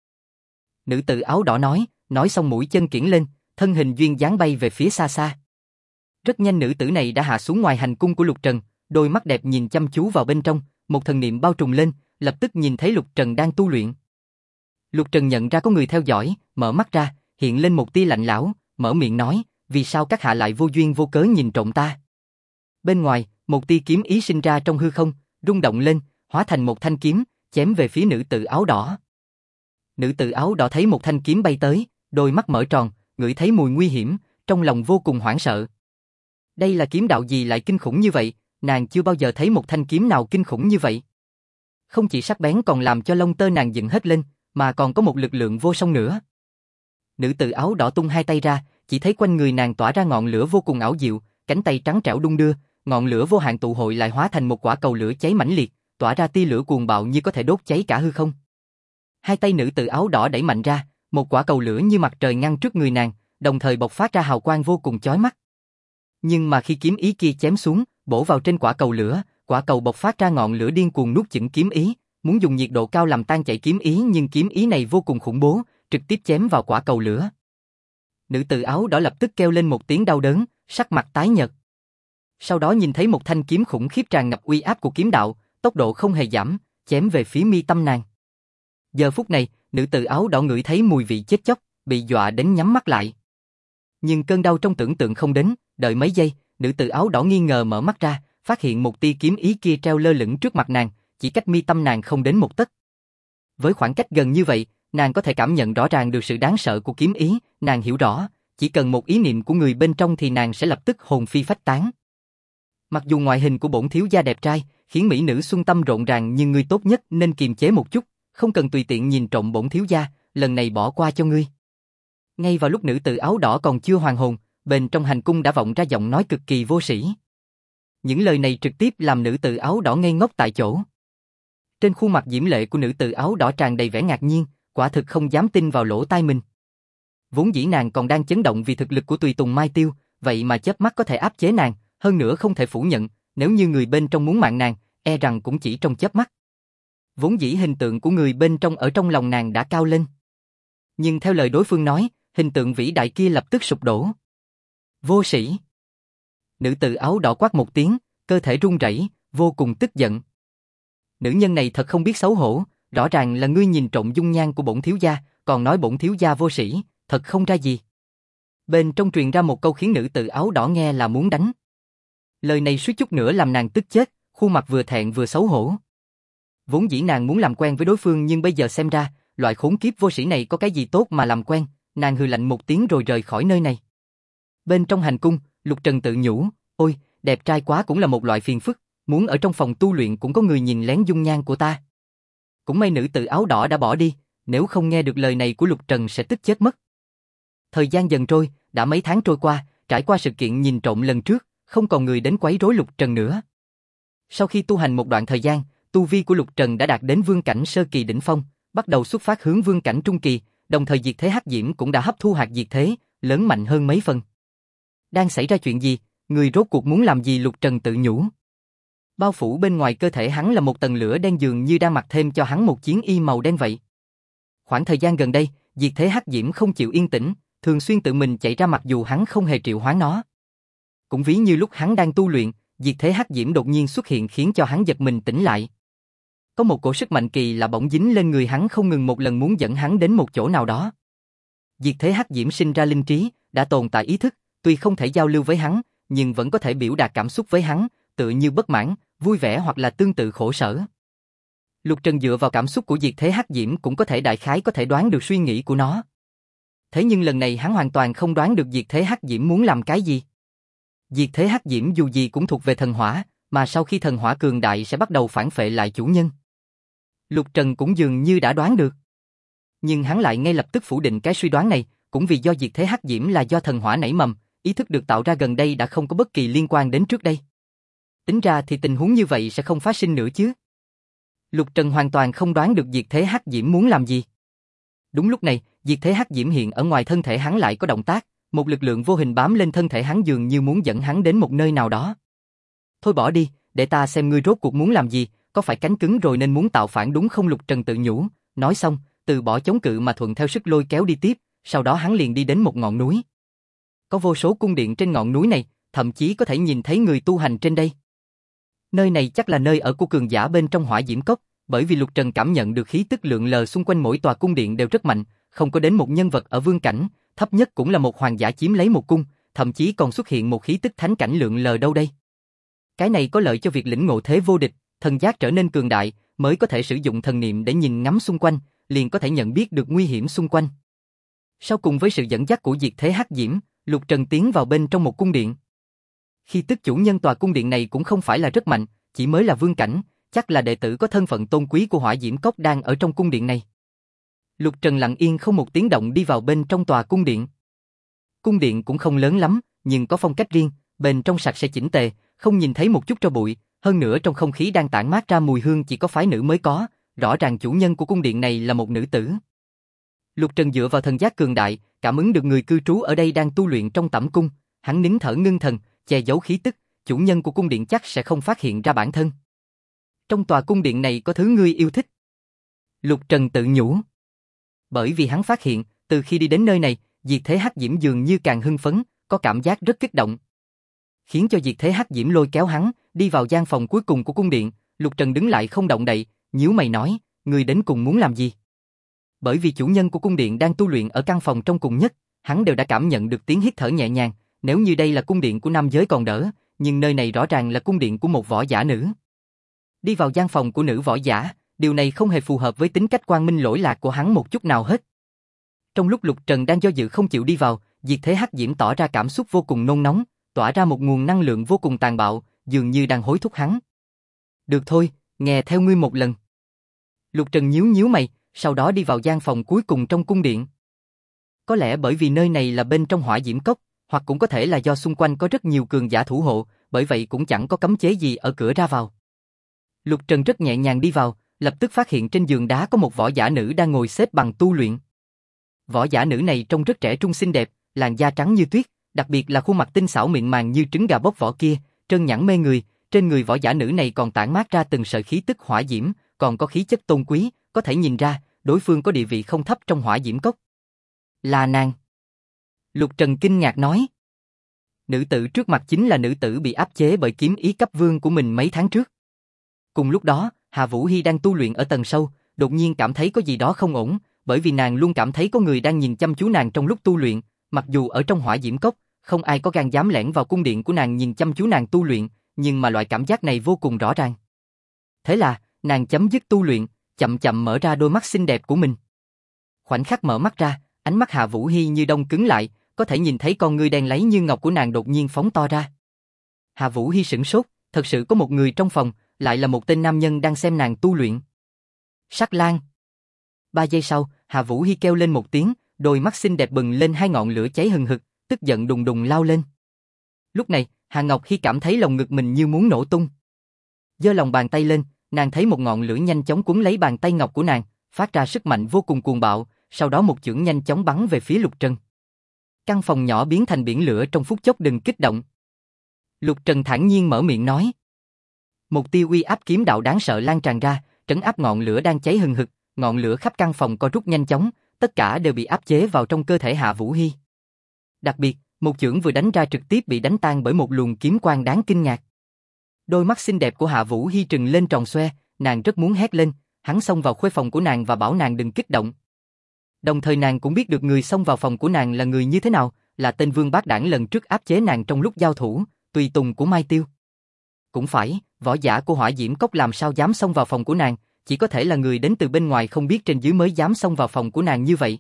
Nữ tử áo đỏ nói xong mũi chân kiễng lên, thân hình duyên dáng bay về phía xa xa. Rất nhanh nữ tử này đã hạ xuống ngoài hành cung của Lục Trần, đôi mắt đẹp nhìn chăm chú vào bên trong, một thần niệm bao trùm lên, lập tức nhìn thấy Lục Trần đang tu luyện. Lục Trần nhận ra có người theo dõi, mở mắt ra, hiện lên một tia lạnh lẽo, mở miệng nói, vì sao các hạ lại vô duyên vô cớ nhìn trộm ta? Bên ngoài, một tia kiếm ý sinh ra trong hư không, rung động lên, hóa thành một thanh kiếm, chém về phía nữ tử áo đỏ. Nữ tử áo đỏ thấy một thanh kiếm bay tới, đôi mắt mở tròn, ngửi thấy mùi nguy hiểm, trong lòng vô cùng hoảng sợ. Đây là kiếm đạo gì lại kinh khủng như vậy, nàng chưa bao giờ thấy một thanh kiếm nào kinh khủng như vậy. Không chỉ sắc bén còn làm cho lông tơ nàng dựng hết lên, mà còn có một lực lượng vô song nữa. Nữ tử áo đỏ tung hai tay ra, chỉ thấy quanh người nàng tỏa ra ngọn lửa vô cùng ảo diệu, cánh tay trắng trẻo đung đưa, ngọn lửa vô hạn tụ hội lại hóa thành một quả cầu lửa cháy mãnh liệt, tỏa ra tia lửa cuồng bạo như có thể đốt cháy cả hư không. Hai tay nữ tử áo đỏ đẩy mạnh ra, một quả cầu lửa như mặt trời ngăn trước người nàng, đồng thời bộc phát ra hào quang vô cùng chói mắt. Nhưng mà khi kiếm ý kia chém xuống, bổ vào trên quả cầu lửa, quả cầu bộc phát ra ngọn lửa điên cuồng nuốt chửng kiếm ý, muốn dùng nhiệt độ cao làm tan chảy kiếm ý nhưng kiếm ý này vô cùng khủng bố, trực tiếp chém vào quả cầu lửa. Nữ tử áo đỏ lập tức kêu lên một tiếng đau đớn, sắc mặt tái nhợt. Sau đó nhìn thấy một thanh kiếm khủng khiếp tràn ngập uy áp của kiếm đạo, tốc độ không hề giảm, chém về phía mi tâm nàng. Giờ phút này, nữ tử áo đỏ ngửi thấy mùi vị chết chóc, bị dọa đến nhắm mắt lại. Nhưng cơn đau trong tưởng tượng không đến, đợi mấy giây, nữ tử áo đỏ nghi ngờ mở mắt ra, phát hiện một tia kiếm ý kia treo lơ lửng trước mặt nàng, chỉ cách mi tâm nàng không đến một tấc. Với khoảng cách gần như vậy, nàng có thể cảm nhận rõ ràng được sự đáng sợ của kiếm ý, nàng hiểu rõ, chỉ cần một ý niệm của người bên trong thì nàng sẽ lập tức hồn phi phách tán. Mặc dù ngoại hình của bổn thiếu gia đẹp trai, khiến mỹ nữ xuân tâm rộn ràng, nhưng ngươi tốt nhất nên kiềm chế một chút, không cần tùy tiện nhìn trộm bổn thiếu gia, lần này bỏ qua cho ngươi. Ngay vào lúc nữ tử áo đỏ còn chưa hoàn hồn, bên trong hành cung đã vọng ra giọng nói cực kỳ vô sĩ. Những lời này trực tiếp làm nữ tử áo đỏ ngây ngốc tại chỗ. Trên khuôn mặt diễm lệ của nữ tử áo đỏ tràn đầy vẻ ngạc nhiên, quả thực không dám tin vào lỗ tai mình. Vốn dĩ nàng còn đang chấn động vì thực lực của tùy tùng Mai Tiêu, vậy mà chớp mắt có thể áp chế nàng, hơn nữa không thể phủ nhận, nếu như người bên trong muốn mạng nàng, e rằng cũng chỉ trong chớp mắt. Vốn dĩ hình tượng của người bên trong ở trong lòng nàng đã cao lên. Nhưng theo lời đối phương nói, hình tượng vĩ đại kia lập tức sụp đổ. Vô sĩ! Nữ tử áo đỏ quát một tiếng, cơ thể run rẩy, vô cùng tức giận. Nữ nhân này thật không biết xấu hổ, rõ ràng là ngươi nhìn trộm dung nhan của bổn thiếu gia, còn nói bổn thiếu gia vô sĩ, thật không ra gì. Bên trong truyền ra một câu khiến nữ tử áo đỏ nghe là muốn đánh. Lời này suýt chút nữa làm nàng tức chết, khuôn mặt vừa thẹn vừa xấu hổ. Vốn dĩ nàng muốn làm quen với đối phương, nhưng bây giờ xem ra, loại khốn kiếp vô sĩ này có cái gì tốt mà làm quen, nàng hừ lạnh một tiếng rồi rời khỏi nơi này. Bên trong hành cung, Lục Trần tự nhủ, ôi, đẹp trai quá cũng là một loại phiền phức, muốn ở trong phòng tu luyện cũng có người nhìn lén dung nhan của ta. Cũng may nữ tử áo đỏ đã bỏ đi, nếu không nghe được lời này của Lục Trần sẽ tức chết mất. Thời gian dần trôi, đã mấy tháng trôi qua, trải qua sự kiện nhìn trộm lần trước, không còn người đến quấy rối Lục Trần nữa. Sau khi tu hành một đoạn thời gian, tu vi của Lục Trần đã đạt đến vương cảnh sơ kỳ đỉnh phong, bắt đầu xuất phát hướng vương cảnh trung kỳ, đồng thời diệt thế hắc diễm cũng đã hấp thu hạt diệt thế, lớn mạnh hơn mấy phần. Đang xảy ra chuyện gì? Người rốt cuộc muốn làm gì? Lục Trần tự nhủ. Bao phủ bên ngoài cơ thể hắn là một tầng lửa đen, dường như đang mặc thêm cho hắn một chiến y màu đen vậy. Khoảng thời gian gần đây, diệt thế hắc diễm không chịu yên tĩnh, thường xuyên tự mình chạy ra mặc dù hắn không hề triệu hoán nó. Cũng ví như lúc hắn đang tu luyện, diệt thế hắc diễm đột nhiên xuất hiện khiến cho hắn giật mình tỉnh lại. Có một cổ sức mạnh kỳ lạ bỗng dính lên người hắn, không ngừng một lần muốn dẫn hắn đến một chỗ nào đó. Diệt thế hắc diễm sinh ra linh trí, đã tồn tại ý thức, tuy không thể giao lưu với hắn, nhưng vẫn có thể biểu đạt cảm xúc với hắn, tựa như bất mãn, vui vẻ hoặc là tương tự khổ sở. Lục Trần dựa vào cảm xúc của diệt thế hắc diễm cũng có thể đại khái có thể đoán được suy nghĩ của nó. Thế nhưng lần này hắn hoàn toàn không đoán được diệt thế hắc diễm muốn làm cái gì. Diệt thế hắc diễm dù gì cũng thuộc về thần hỏa, mà sau khi thần hỏa cường đại sẽ bắt đầu phản phệ lại chủ nhân. Lục Trần cũng dường như đã đoán được. Nhưng hắn lại ngay lập tức phủ định cái suy đoán này, cũng vì do diệt thế hắc diễm là do thần hỏa nảy mầm, ý thức được tạo ra gần đây đã không có bất kỳ liên quan đến trước đây. Tính ra thì tình huống như vậy sẽ không phát sinh nữa chứ. Lục Trần hoàn toàn không đoán được diệt thế hắc diễm muốn làm gì. Đúng lúc này, diệt thế hắc diễm hiện ở ngoài thân thể hắn lại có động tác, một lực lượng vô hình bám lên thân thể hắn dường như muốn dẫn hắn đến một nơi nào đó. Thôi bỏ đi, để ta xem ngươi rốt cuộc muốn làm gì, có phải cánh cứng rồi nên muốn tạo phản đúng không? Lục Trần tự nhủ, nói xong, từ bỏ chống cự mà thuận theo sức lôi kéo đi tiếp, sau đó hắn liền đi đến một ngọn núi. Có vô số cung điện trên ngọn núi này, thậm chí có thể nhìn thấy người tu hành trên đây. Nơi này chắc là nơi ở của cường giả bên trong hỏa diễm cốc, bởi vì Lục Trần cảm nhận được khí tức lượn lờ xung quanh mỗi tòa cung điện đều rất mạnh, không có đến một nhân vật ở vương cảnh, thấp nhất cũng là một hoàng giả chiếm lấy một cung, thậm chí còn xuất hiện một khí tức thánh cảnh lượn lờ đâu đây. Cái này có lợi cho việc lĩnh ngộ thế vô địch, thần giác trở nên cường đại, mới có thể sử dụng thần niệm để nhìn ngắm xung quanh, liền có thể nhận biết được nguy hiểm xung quanh. Sau cùng với sự dẫn dắt của diệt thế hắc diễm, Lục Trần tiến vào bên trong một cung điện. Khi tức chủ nhân tòa cung điện này cũng không phải là rất mạnh, chỉ mới là vương cảnh, chắc là đệ tử có thân phận tôn quý của hỏa diễm cốc đang ở trong cung điện này. Lục Trần lặng yên không một tiếng động đi vào bên trong tòa cung điện. Cung điện cũng không lớn lắm, nhưng có phong cách riêng, bên trong sạch sẽ chỉnh tề, không nhìn thấy một chút tro bụi, hơn nữa trong không khí đang tản mát ra mùi hương chỉ có phái nữ mới có, rõ ràng chủ nhân của cung điện này là một nữ tử. Lục Trần dựa vào thần giác cường đại, cảm ứng được người cư trú ở đây đang tu luyện trong tẩm cung, hắn nín thở ngưng thần, che giấu khí tức, chủ nhân của cung điện chắc sẽ không phát hiện ra bản thân. Trong tòa cung điện này có thứ ngươi yêu thích. Lục Trần tự nhủ. Bởi vì hắn phát hiện, từ khi đi đến nơi này, diệt thế hắc diễm dường như càng hưng phấn, có cảm giác rất kích động. Khiến cho diệt thế hắc diễm lôi kéo hắn, đi vào gian phòng cuối cùng của cung điện, Lục Trần đứng lại không động đậy, nhíu mày nói, ngươi đến cùng muốn làm gì? Bởi vì chủ nhân của cung điện đang tu luyện ở căn phòng trong cùng nhất, hắn đều đã cảm nhận được tiếng hít thở nhẹ nhàng, nếu như đây là cung điện của nam giới còn đỡ, nhưng nơi này rõ ràng là cung điện của một võ giả nữ. Đi vào gian phòng của nữ võ giả, điều này không hề phù hợp với tính cách quang minh lỗi lạc của hắn một chút nào hết. Trong lúc Lục Trần đang do dự không chịu đi vào, Diệt Thế Hắc Diễm tỏ ra cảm xúc vô cùng nôn nóng, tỏa ra một nguồn năng lượng vô cùng tàn bạo, dường như đang hối thúc hắn. Được thôi, nghe theo ngươi một lần. Lục Trần nhíu nhíu mày, sau đó đi vào gian phòng cuối cùng trong cung điện. Có lẽ bởi vì nơi này là bên trong hỏa diễm cốc, hoặc cũng có thể là do xung quanh có rất nhiều cường giả thủ hộ, bởi vậy cũng chẳng có cấm chế gì ở cửa ra vào. Lục Trần rất nhẹ nhàng đi vào, lập tức phát hiện trên giường đá có một võ giả nữ đang ngồi xếp bằng tu luyện. Võ giả nữ này trông rất trẻ trung xinh đẹp, làn da trắng như tuyết, đặc biệt là khuôn mặt tinh xảo mịn màng như trứng gà bóc vỏ kia, trơn nhẵn mê người, trên người võ giả nữ này còn tản mát ra từng sợi khí tức hỏa diễm, còn có khí chất tôn quý, có thể nhìn ra, đối phương có địa vị không thấp trong hỏa diễm cốc. Là nàng. Lục Trần kinh ngạc nói. Nữ tử trước mặt chính là nữ tử bị áp chế bởi kiếm ý cấp vương của mình mấy tháng trước. Cùng lúc đó, Hà Vũ Hi đang tu luyện ở tầng sâu, đột nhiên cảm thấy có gì đó không ổn, bởi vì nàng luôn cảm thấy có người đang nhìn chăm chú nàng trong lúc tu luyện, mặc dù ở trong hỏa diễm cốc, không ai có gan dám lẻn vào cung điện của nàng nhìn chăm chú nàng tu luyện, nhưng mà loại cảm giác này vô cùng rõ ràng. Thế là, nàng chấm dứt tu luyện, chậm chậm mở ra đôi mắt xinh đẹp của mình. Khoảnh khắc mở mắt ra, ánh mắt Hà Vũ Hi như đông cứng lại, có thể nhìn thấy con ngươi đen láy như ngọc của nàng đột nhiên phóng to ra. Hà Vũ Hi sửng sốt, thật sự có một người trong phòng, lại là một tên nam nhân đang xem nàng tu luyện. Sắc Lang. 3 giây sau, Hà Vũ Hi kêu lên một tiếng, đôi mắt xinh đẹp bừng lên hai ngọn lửa cháy hừng hực, tức giận đùng đùng lao lên. Lúc này, Hà Ngọc Hi cảm thấy lồng ngực mình như muốn nổ tung. Giơ lòng bàn tay lên, nàng thấy một ngọn lửa nhanh chóng cuốn lấy bàn tay ngọc của nàng, phát ra sức mạnh vô cùng cuồng bạo, sau đó một chưởng nhanh chóng bắn về phía Lục Trần. Căn phòng nhỏ biến thành biển lửa trong phút chốc, đừng kích động. Lục Trần thản nhiên mở miệng nói. Một tia uy áp kiếm đạo đáng sợ lan tràn ra, trấn áp ngọn lửa đang cháy hừng hực, ngọn lửa khắp căn phòng co rút nhanh chóng, tất cả đều bị áp chế vào trong cơ thể Hạ Vũ Hi. Đặc biệt, một chưởng vừa đánh ra trực tiếp bị đánh tan bởi một luồng kiếm quang đáng kinh ngạc. Đôi mắt xinh đẹp của Hạ Vũ Hi trừng lên tròn xoe, nàng rất muốn hét lên, hắn xông vào khuê phòng của nàng và bảo nàng đừng kích động. Đồng thời nàng cũng biết được người xông vào phòng của nàng là người như thế nào, là tên Vương Bác Đảng lần trước áp chế nàng trong lúc giao thủ, tùy tùng của Mai Tiêu. Cũng phải, võ giả của hỏa diễm cốc làm sao dám xông vào phòng của nàng, chỉ có thể là người đến từ bên ngoài không biết trên dưới mới dám xông vào phòng của nàng như vậy.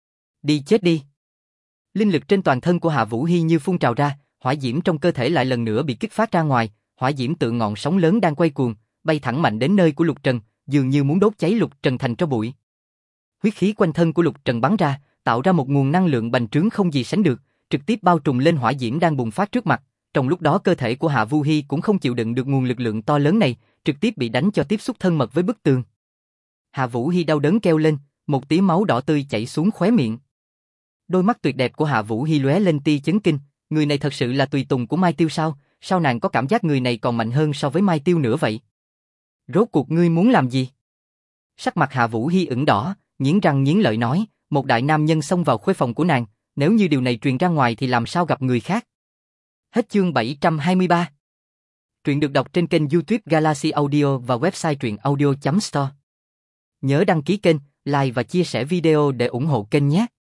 Đi chết đi. Linh lực trên toàn thân của Hạ Vũ Hi như phun trào ra, hỏa diễm trong cơ thể lại lần nữa bị kích phát ra ngoài, hỏa diễm tự ngọn sóng lớn đang quay cuồng, bay thẳng mạnh đến nơi của Lục Trần, dường như muốn đốt cháy Lục Trần thành tro bụi. Huyết khí quanh thân của Lục Trần bắn ra, tạo ra một nguồn năng lượng bành trướng không gì sánh được, trực tiếp bao trùm lên hỏa diễm đang bùng phát trước mặt. Trong lúc đó cơ thể của Hạ Vũ Hi cũng không chịu đựng được nguồn lực lượng to lớn này, trực tiếp bị đánh cho tiếp xúc thân mật với bức tường. Hạ Vũ Hi đau đớn kêu lên, một tí máu đỏ tươi chảy xuống khóe miệng. Đôi mắt tuyệt đẹp của Hạ Vũ Hi lóe lên tia chấn kinh, người này thật sự là tùy tùng của Mai Tiêu sao? Sao nàng có cảm giác người này còn mạnh hơn so với Mai Tiêu nữa vậy? Rốt cuộc ngươi muốn làm gì? Sắc mặt Hạ Vũ Hi ửng đỏ, nghiến răng nghiến lợi nói, một đại nam nhân xông vào khuê phòng của nàng, nếu như điều này truyền ra ngoài thì làm sao gặp người khác? Hết chương 723. Truyện được đọc trên kênh YouTube Galaxy Audio và website truyệnaudio.store. Nhớ đăng ký kênh, like và chia sẻ video để ủng hộ kênh nhé.